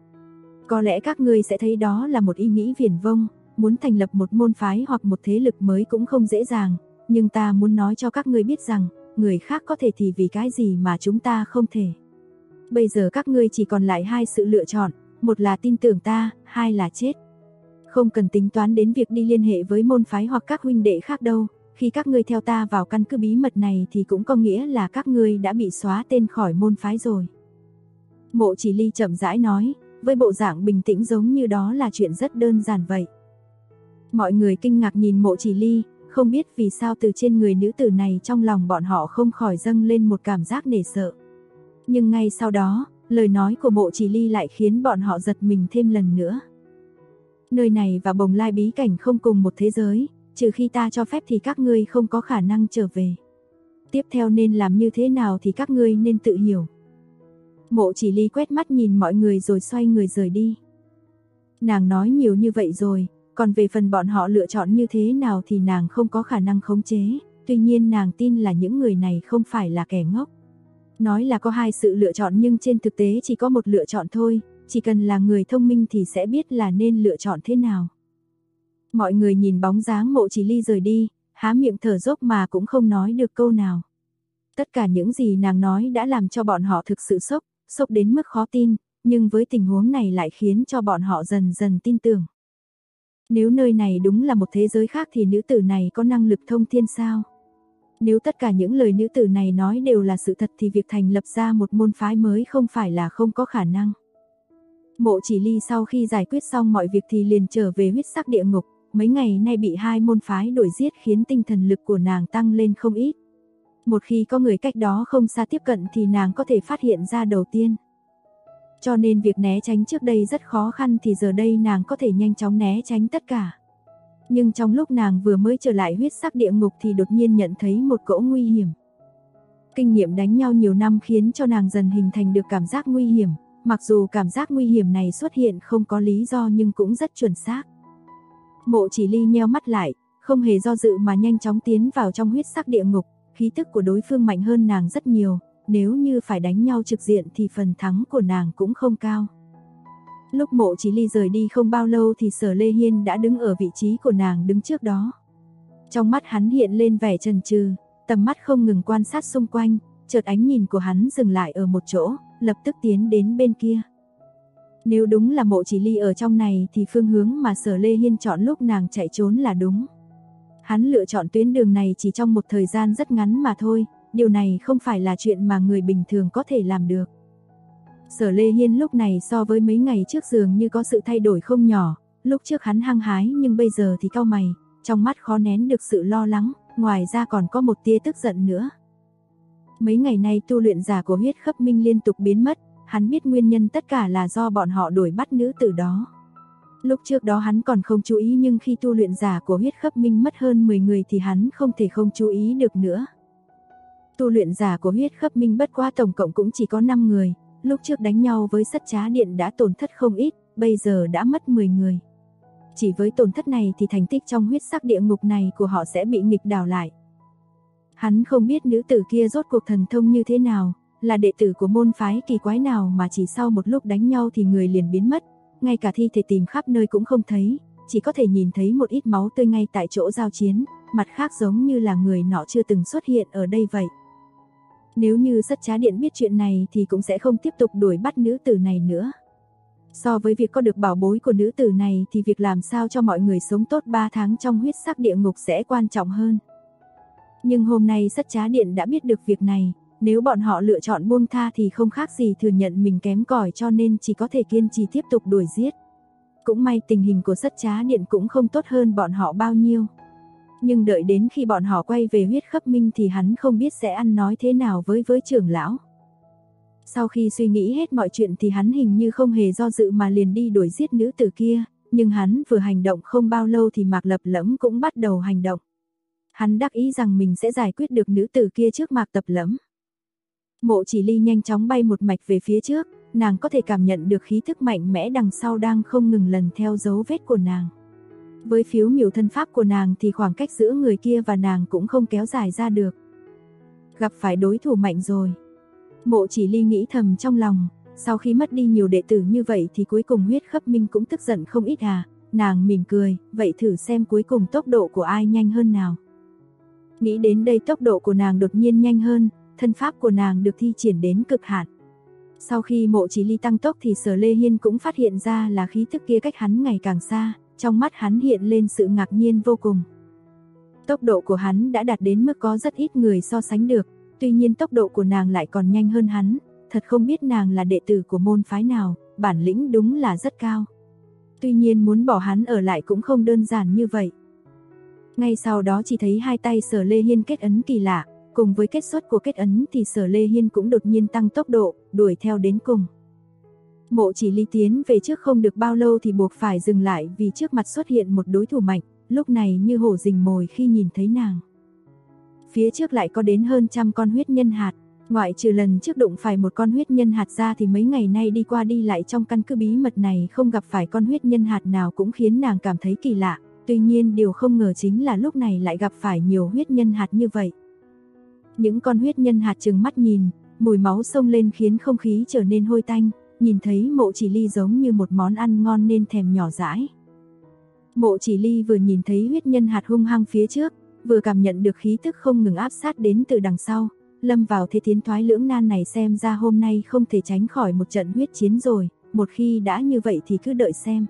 Có lẽ các ngươi sẽ thấy đó là một ý nghĩ viển vông, muốn thành lập một môn phái hoặc một thế lực mới cũng không dễ dàng, nhưng ta muốn nói cho các ngươi biết rằng, người khác có thể thì vì cái gì mà chúng ta không thể. Bây giờ các ngươi chỉ còn lại hai sự lựa chọn, một là tin tưởng ta, hai là chết. Không cần tính toán đến việc đi liên hệ với môn phái hoặc các huynh đệ khác đâu, khi các ngươi theo ta vào căn cứ bí mật này thì cũng có nghĩa là các ngươi đã bị xóa tên khỏi môn phái rồi. Mộ Chỉ Ly chậm rãi nói, với bộ dạng bình tĩnh giống như đó là chuyện rất đơn giản vậy. Mọi người kinh ngạc nhìn Mộ Chỉ Ly, không biết vì sao từ trên người nữ tử này trong lòng bọn họ không khỏi dâng lên một cảm giác nể sợ. Nhưng ngay sau đó, lời nói của Mộ Chỉ Ly lại khiến bọn họ giật mình thêm lần nữa. Nơi này và Bồng Lai bí cảnh không cùng một thế giới, trừ khi ta cho phép thì các ngươi không có khả năng trở về. Tiếp theo nên làm như thế nào thì các ngươi nên tự hiểu. Mộ Chỉ Ly quét mắt nhìn mọi người rồi xoay người rời đi. Nàng nói nhiều như vậy rồi, còn về phần bọn họ lựa chọn như thế nào thì nàng không có khả năng khống chế, tuy nhiên nàng tin là những người này không phải là kẻ ngốc. Nói là có hai sự lựa chọn nhưng trên thực tế chỉ có một lựa chọn thôi, chỉ cần là người thông minh thì sẽ biết là nên lựa chọn thế nào. Mọi người nhìn bóng dáng Mộ Chỉ Ly rời đi, há miệng thở dốc mà cũng không nói được câu nào. Tất cả những gì nàng nói đã làm cho bọn họ thực sự sốc đến mức khó tin, nhưng với tình huống này lại khiến cho bọn họ dần dần tin tưởng. Nếu nơi này đúng là một thế giới khác thì nữ tử này có năng lực thông thiên sao? Nếu tất cả những lời nữ tử này nói đều là sự thật thì việc thành lập ra một môn phái mới không phải là không có khả năng. Mộ Chỉ Ly sau khi giải quyết xong mọi việc thì liền trở về huyết sắc địa ngục, mấy ngày nay bị hai môn phái đuổi giết khiến tinh thần lực của nàng tăng lên không ít. Một khi có người cách đó không xa tiếp cận thì nàng có thể phát hiện ra đầu tiên. Cho nên việc né tránh trước đây rất khó khăn thì giờ đây nàng có thể nhanh chóng né tránh tất cả. Nhưng trong lúc nàng vừa mới trở lại huyết sắc địa ngục thì đột nhiên nhận thấy một cỗ nguy hiểm. Kinh nghiệm đánh nhau nhiều năm khiến cho nàng dần hình thành được cảm giác nguy hiểm, mặc dù cảm giác nguy hiểm này xuất hiện không có lý do nhưng cũng rất chuẩn xác. Mộ Chỉ Ly nheo mắt lại, không hề do dự mà nhanh chóng tiến vào trong huyết sắc địa ngục, khí tức của đối phương mạnh hơn nàng rất nhiều, nếu như phải đánh nhau trực diện thì phần thắng của nàng cũng không cao. Lúc Mộ Chỉ Ly rời đi không bao lâu thì Sở Lê Hiên đã đứng ở vị trí của nàng đứng trước đó. Trong mắt hắn hiện lên vẻ chần chừ, tầm mắt không ngừng quan sát xung quanh, chợt ánh nhìn của hắn dừng lại ở một chỗ, lập tức tiến đến bên kia. Nếu đúng là Mộ Chỉ Ly ở trong này thì phương hướng mà Sở Lê Hiên chọn lúc nàng chạy trốn là đúng. Hắn lựa chọn tuyến đường này chỉ trong một thời gian rất ngắn mà thôi, điều này không phải là chuyện mà người bình thường có thể làm được. Sở Lê Hiên lúc này so với mấy ngày trước dường như có sự thay đổi không nhỏ, lúc trước hắn hăng hái nhưng bây giờ thì cau mày, trong mắt khó nén được sự lo lắng, ngoài ra còn có một tia tức giận nữa. Mấy ngày nay tu luyện giả của huyết khắp minh liên tục biến mất, Hắn biết nguyên nhân tất cả là do bọn họ đuổi bắt nữ tử đó. Lúc trước đó hắn còn không chú ý, nhưng khi tu luyện giả của huyết khắp minh mất hơn 10 người thì hắn không thể không chú ý được nữa. Tu luyện giả của huyết khắp minh bất quá tổng cộng cũng chỉ có 5 người, lúc trước đánh nhau với Sắt Trá Điện đã tổn thất không ít, bây giờ đã mất 10 người. Chỉ với tổn thất này thì thành tích trong huyết sắc địa ngục này của họ sẽ bị nghịch đảo lại. Hắn không biết nữ tử kia rốt cuộc thần thông như thế nào, là đệ tử của môn phái kỳ quái nào mà chỉ sau một lúc đánh nhau thì người liền biến mất, ngay cả thi thể tìm khắp nơi cũng không thấy, chỉ có thể nhìn thấy một ít máu tươi ngay tại chỗ giao chiến, mặt khác giống như là người nọ chưa từng xuất hiện ở đây vậy. Nếu như Sắt Trá Điện biết chuyện này thì cũng sẽ không tiếp tục đuổi bắt nữ tử này nữa. So với việc có được bảo bối của nữ tử này thì việc làm sao cho mọi người sống tốt 3 tháng trong huyết sắc địa ngục sẽ quan trọng hơn. Nhưng hôm nay Sắt Trá Điện đã biết được việc này, nếu bọn họ lựa chọn buông tha thì không khác gì thừa nhận mình kém cỏi, cho nên chỉ có thể kiên trì tiếp tục đuổi giết. Cũng may tình hình của Sắt Trá Điện cũng không tốt hơn bọn họ bao nhiêu. Nhưng đợi đến khi bọn họ quay về huyết khắp minh thì hắn không biết sẽ ăn nói thế nào với trưởng lão. Sau khi suy nghĩ hết mọi chuyện thì hắn hình như không hề do dự mà liền đi đuổi giết nữ tử kia, nhưng hắn vừa hành động không bao lâu thì Mạc Lập Lẫm cũng bắt đầu hành động. Hắn đắc ý rằng mình sẽ giải quyết được nữ tử kia trước Mạc Tập Lẫm. Mộ Chỉ Ly nhanh chóng bay một mạch về phía trước, nàng có thể cảm nhận được khí thức mạnh mẽ đằng sau đang không ngừng lần theo dấu vết của nàng. Với phiếu miểu thân pháp của nàng thì khoảng cách giữa người kia và nàng cũng không kéo dài ra được. Gặp phải đối thủ mạnh rồi. Mộ Chỉ Ly nghĩ thầm trong lòng, sau khi mất đi nhiều đệ tử như vậy thì cuối cùng huyết khắp minh cũng tức giận không ít à. Nàng mỉm cười, vậy thử xem cuối cùng tốc độ của ai nhanh hơn nào. Nghĩ đến đây tốc độ của nàng đột nhiên nhanh hơn, thân pháp của nàng được thi triển đến cực hạn. Sau khi Mộ Chỉ Ly tăng tốc thì Sở Lê Hiên cũng phát hiện ra là khí tức kia cách hắn ngày càng xa, trong mắt hắn hiện lên sự ngạc nhiên vô cùng. Tốc độ của hắn đã đạt đến mức có rất ít người so sánh được, tuy nhiên tốc độ của nàng lại còn nhanh hơn hắn, thật không biết nàng là đệ tử của môn phái nào, bản lĩnh đúng là rất cao. Tuy nhiên muốn bỏ hắn ở lại cũng không đơn giản như vậy. Ngay sau đó chỉ thấy hai tay Sở Lê Hiên kết ấn kỳ lạ, cùng với kết xuất của kết ấn thì Sở Lê Hiên cũng đột nhiên tăng tốc độ, đuổi theo đến cùng. Mộ Chỉ Ly tiến về trước không được bao lâu thì buộc phải dừng lại vì trước mặt xuất hiện một đối thủ mạnh, lúc này như hổ rình mồi khi nhìn thấy nàng. Phía trước lại có đến hơn 100 con huyết nhân hạt, ngoại trừ lần trước đụng phải một con huyết nhân hạt ra thì mấy ngày nay đi qua đi lại trong căn cứ bí mật này không gặp phải con huyết nhân hạt nào cũng khiến nàng cảm thấy kỳ lạ, tuy nhiên điều không ngờ chính là lúc này lại gặp phải nhiều huyết nhân hạt như vậy. Những con huyết nhân hạt trừng mắt nhìn, mùi máu xông lên khiến không khí trở nên hôi tanh, nhìn thấy Mộ Chỉ Ly giống như một món ăn ngon nên thèm nhỏ dãi. Mộ Chỉ Ly vừa nhìn thấy huyết nhân hạt hung hăng phía trước, vừa cảm nhận được khí tức không ngừng áp sát đến từ đằng sau, lâm vào thế tiến thoái lưỡng nan này, xem ra hôm nay không thể tránh khỏi một trận huyết chiến rồi, một khi đã như vậy thì cứ đợi xem.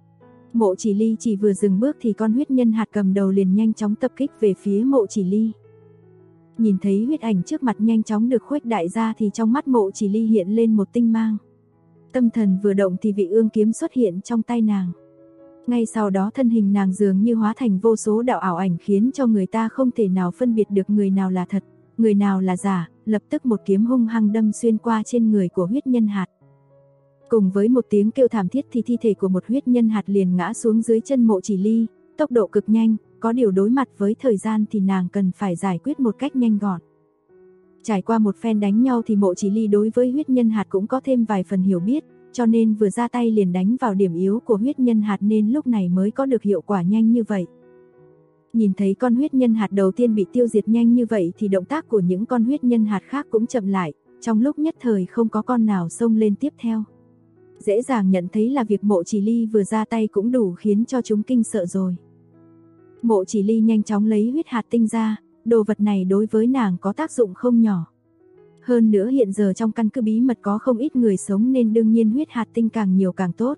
Mộ Chỉ Ly chỉ vừa dừng bước thì con huyết nhân hạt cầm đầu liền nhanh chóng tập kích về phía Mộ Chỉ Ly. Nhìn thấy huyết ảnh trước mặt nhanh chóng được khuếch đại ra thì trong mắt Mộ Chỉ Ly hiện lên một tinh mang. Tâm thần vừa động thì vị ương kiếm xuất hiện trong tay nàng. Ngay sau đó thân hình nàng dường như hóa thành vô số đạo ảo ảnh khiến cho người ta không thể nào phân biệt được người nào là thật, người nào là giả, lập tức một kiếm hung hăng đâm xuyên qua trên người của huyết nhân hạt. Cùng với một tiếng kêu thảm thiết thì thi thể của một huyết nhân hạt liền ngã xuống dưới chân Mộ Chỉ Ly, tốc độ cực nhanh, có điều đối mặt với thời gian thì nàng cần phải giải quyết một cách nhanh gọn. Trải qua một phen đánh nhau thì Mộ Chỉ Ly đối với huyết nhân hạt cũng có thêm vài phần hiểu biết, cho nên vừa ra tay liền đánh vào điểm yếu của huyết nhân hạt nên lúc này mới có được hiệu quả nhanh như vậy. Nhìn thấy con huyết nhân hạt đầu tiên bị tiêu diệt nhanh như vậy thì động tác của những con huyết nhân hạt khác cũng chậm lại, trong lúc nhất thời không có con nào xông lên tiếp theo. Dễ dàng nhận thấy là việc Mộ Chỉ Ly vừa ra tay cũng đủ khiến cho chúng kinh sợ rồi. Mộ Chỉ Ly nhanh chóng lấy huyết hạt tinh ra, đồ vật này đối với nàng có tác dụng không nhỏ. Hơn nữa hiện giờ trong căn cứ bí mật có không ít người sống nên đương nhiên huyết hạt tinh càng nhiều càng tốt.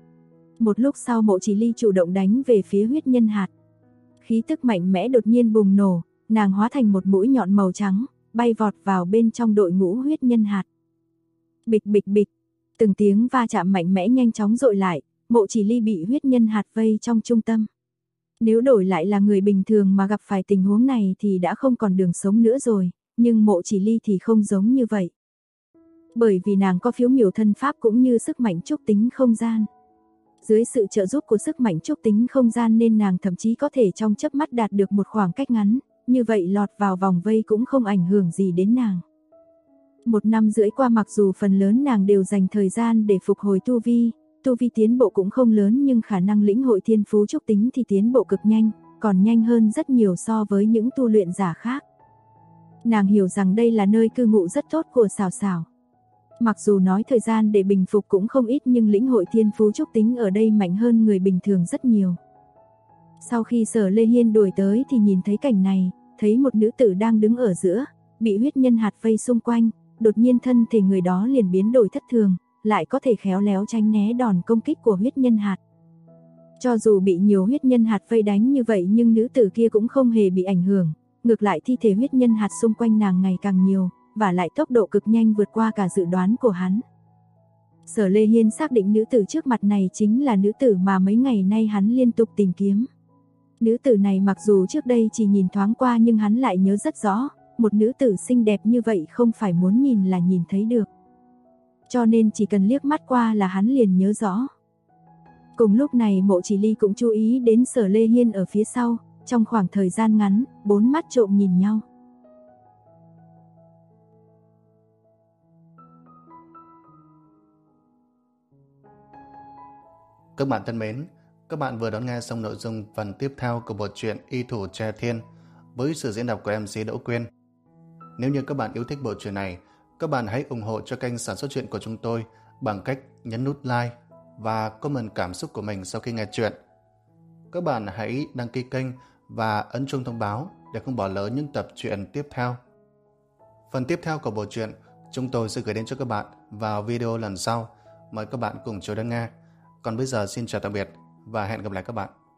Một lúc sau Mộ Chỉ Ly chủ động đánh về phía huyết nhân hạt. Khí tức mạnh mẽ đột nhiên bùng nổ, nàng hóa thành một mũi nhọn màu trắng, bay vọt vào bên trong đội ngũ huyết nhân hạt. Bịch bịch bịch, từng tiếng va chạm mạnh mẽ nhanh chóng dội lại, Mộ Chỉ Ly bị huyết nhân hạt vây trong trung tâm. Nếu đổi lại là người bình thường mà gặp phải tình huống này thì đã không còn đường sống nữa rồi, nhưng Mộ Chỉ Ly thì không giống như vậy. Bởi vì nàng có phiếu miểu thân pháp cũng như sức mạnh trúc tính không gian. Dưới sự trợ giúp của sức mạnh trúc tính không gian nên nàng thậm chí có thể trong chớp mắt đạt được một khoảng cách ngắn, như vậy lọt vào vòng vây cũng không ảnh hưởng gì đến nàng. 1 năm rưỡi qua, mặc dù phần lớn nàng đều dành thời gian để phục hồi tu vi tiến bộ cũng không lớn, nhưng khả năng lĩnh hội thiên phú trúc tính thì tiến bộ cực nhanh, còn nhanh hơn rất nhiều so với những tu luyện giả khác. Nàng hiểu rằng đây là nơi cư ngụ rất tốt của Sảo Sảo. Mặc dù nói thời gian để bình phục cũng không ít, nhưng lĩnh hội thiên phú trúc tính ở đây mạnh hơn người bình thường rất nhiều. Sau khi Sở Lê Hiên đuổi tới thì nhìn thấy cảnh này, thấy một nữ tử đang đứng ở giữa, bị huyết nhân hạt vây xung quanh, đột nhiên thân thể người đó liền biến đổi thất thường, lại có thể khéo léo tránh né đòn công kích của huyết nhân hạt. Cho dù bị nhiều huyết nhân hạt vây đánh như vậy nhưng nữ tử kia cũng không hề bị ảnh hưởng, ngược lại thi thể huyết nhân hạt xung quanh nàng ngày càng nhiều, và lại tốc độ cực nhanh vượt qua cả dự đoán của hắn. Sở Lê Hiên xác định nữ tử trước mặt này chính là nữ tử mà mấy ngày nay hắn liên tục tìm kiếm. Nữ tử này mặc dù trước đây chỉ nhìn thoáng qua nhưng hắn lại nhớ rất rõ, một nữ tử xinh đẹp như vậy không phải muốn nhìn là nhìn thấy được. Cho nên chỉ cần liếc mắt qua là hắn liền nhớ rõ. Cùng lúc này Mộ Chỉ Ly cũng chú ý đến Sở Lê Hiên ở phía sau, trong khoảng thời gian ngắn, 4 mắt trộm nhìn nhau. Các bạn thân mến, các bạn vừa đón nghe xong nội dung phần tiếp theo của bộ truyện Y Thủ Tre Thiên với sự diễn đọc của MC Đỗ Quyên. Nếu như các bạn yêu thích bộ truyện này, các bạn hãy ủng hộ cho kênh sản xuất truyện của chúng tôi bằng cách nhấn nút like và comment cảm xúc của mình sau khi nghe truyện. Các bạn hãy đăng ký kênh và ấn chuông thông báo để không bỏ lỡ những tập truyện tiếp theo. Phần tiếp theo của bộ truyện chúng tôi sẽ gửi đến cho các bạn vào video lần sau. Mời các bạn cùng chờ đón nghe. Còn bây giờ xin chào tạm biệt và hẹn gặp lại các bạn.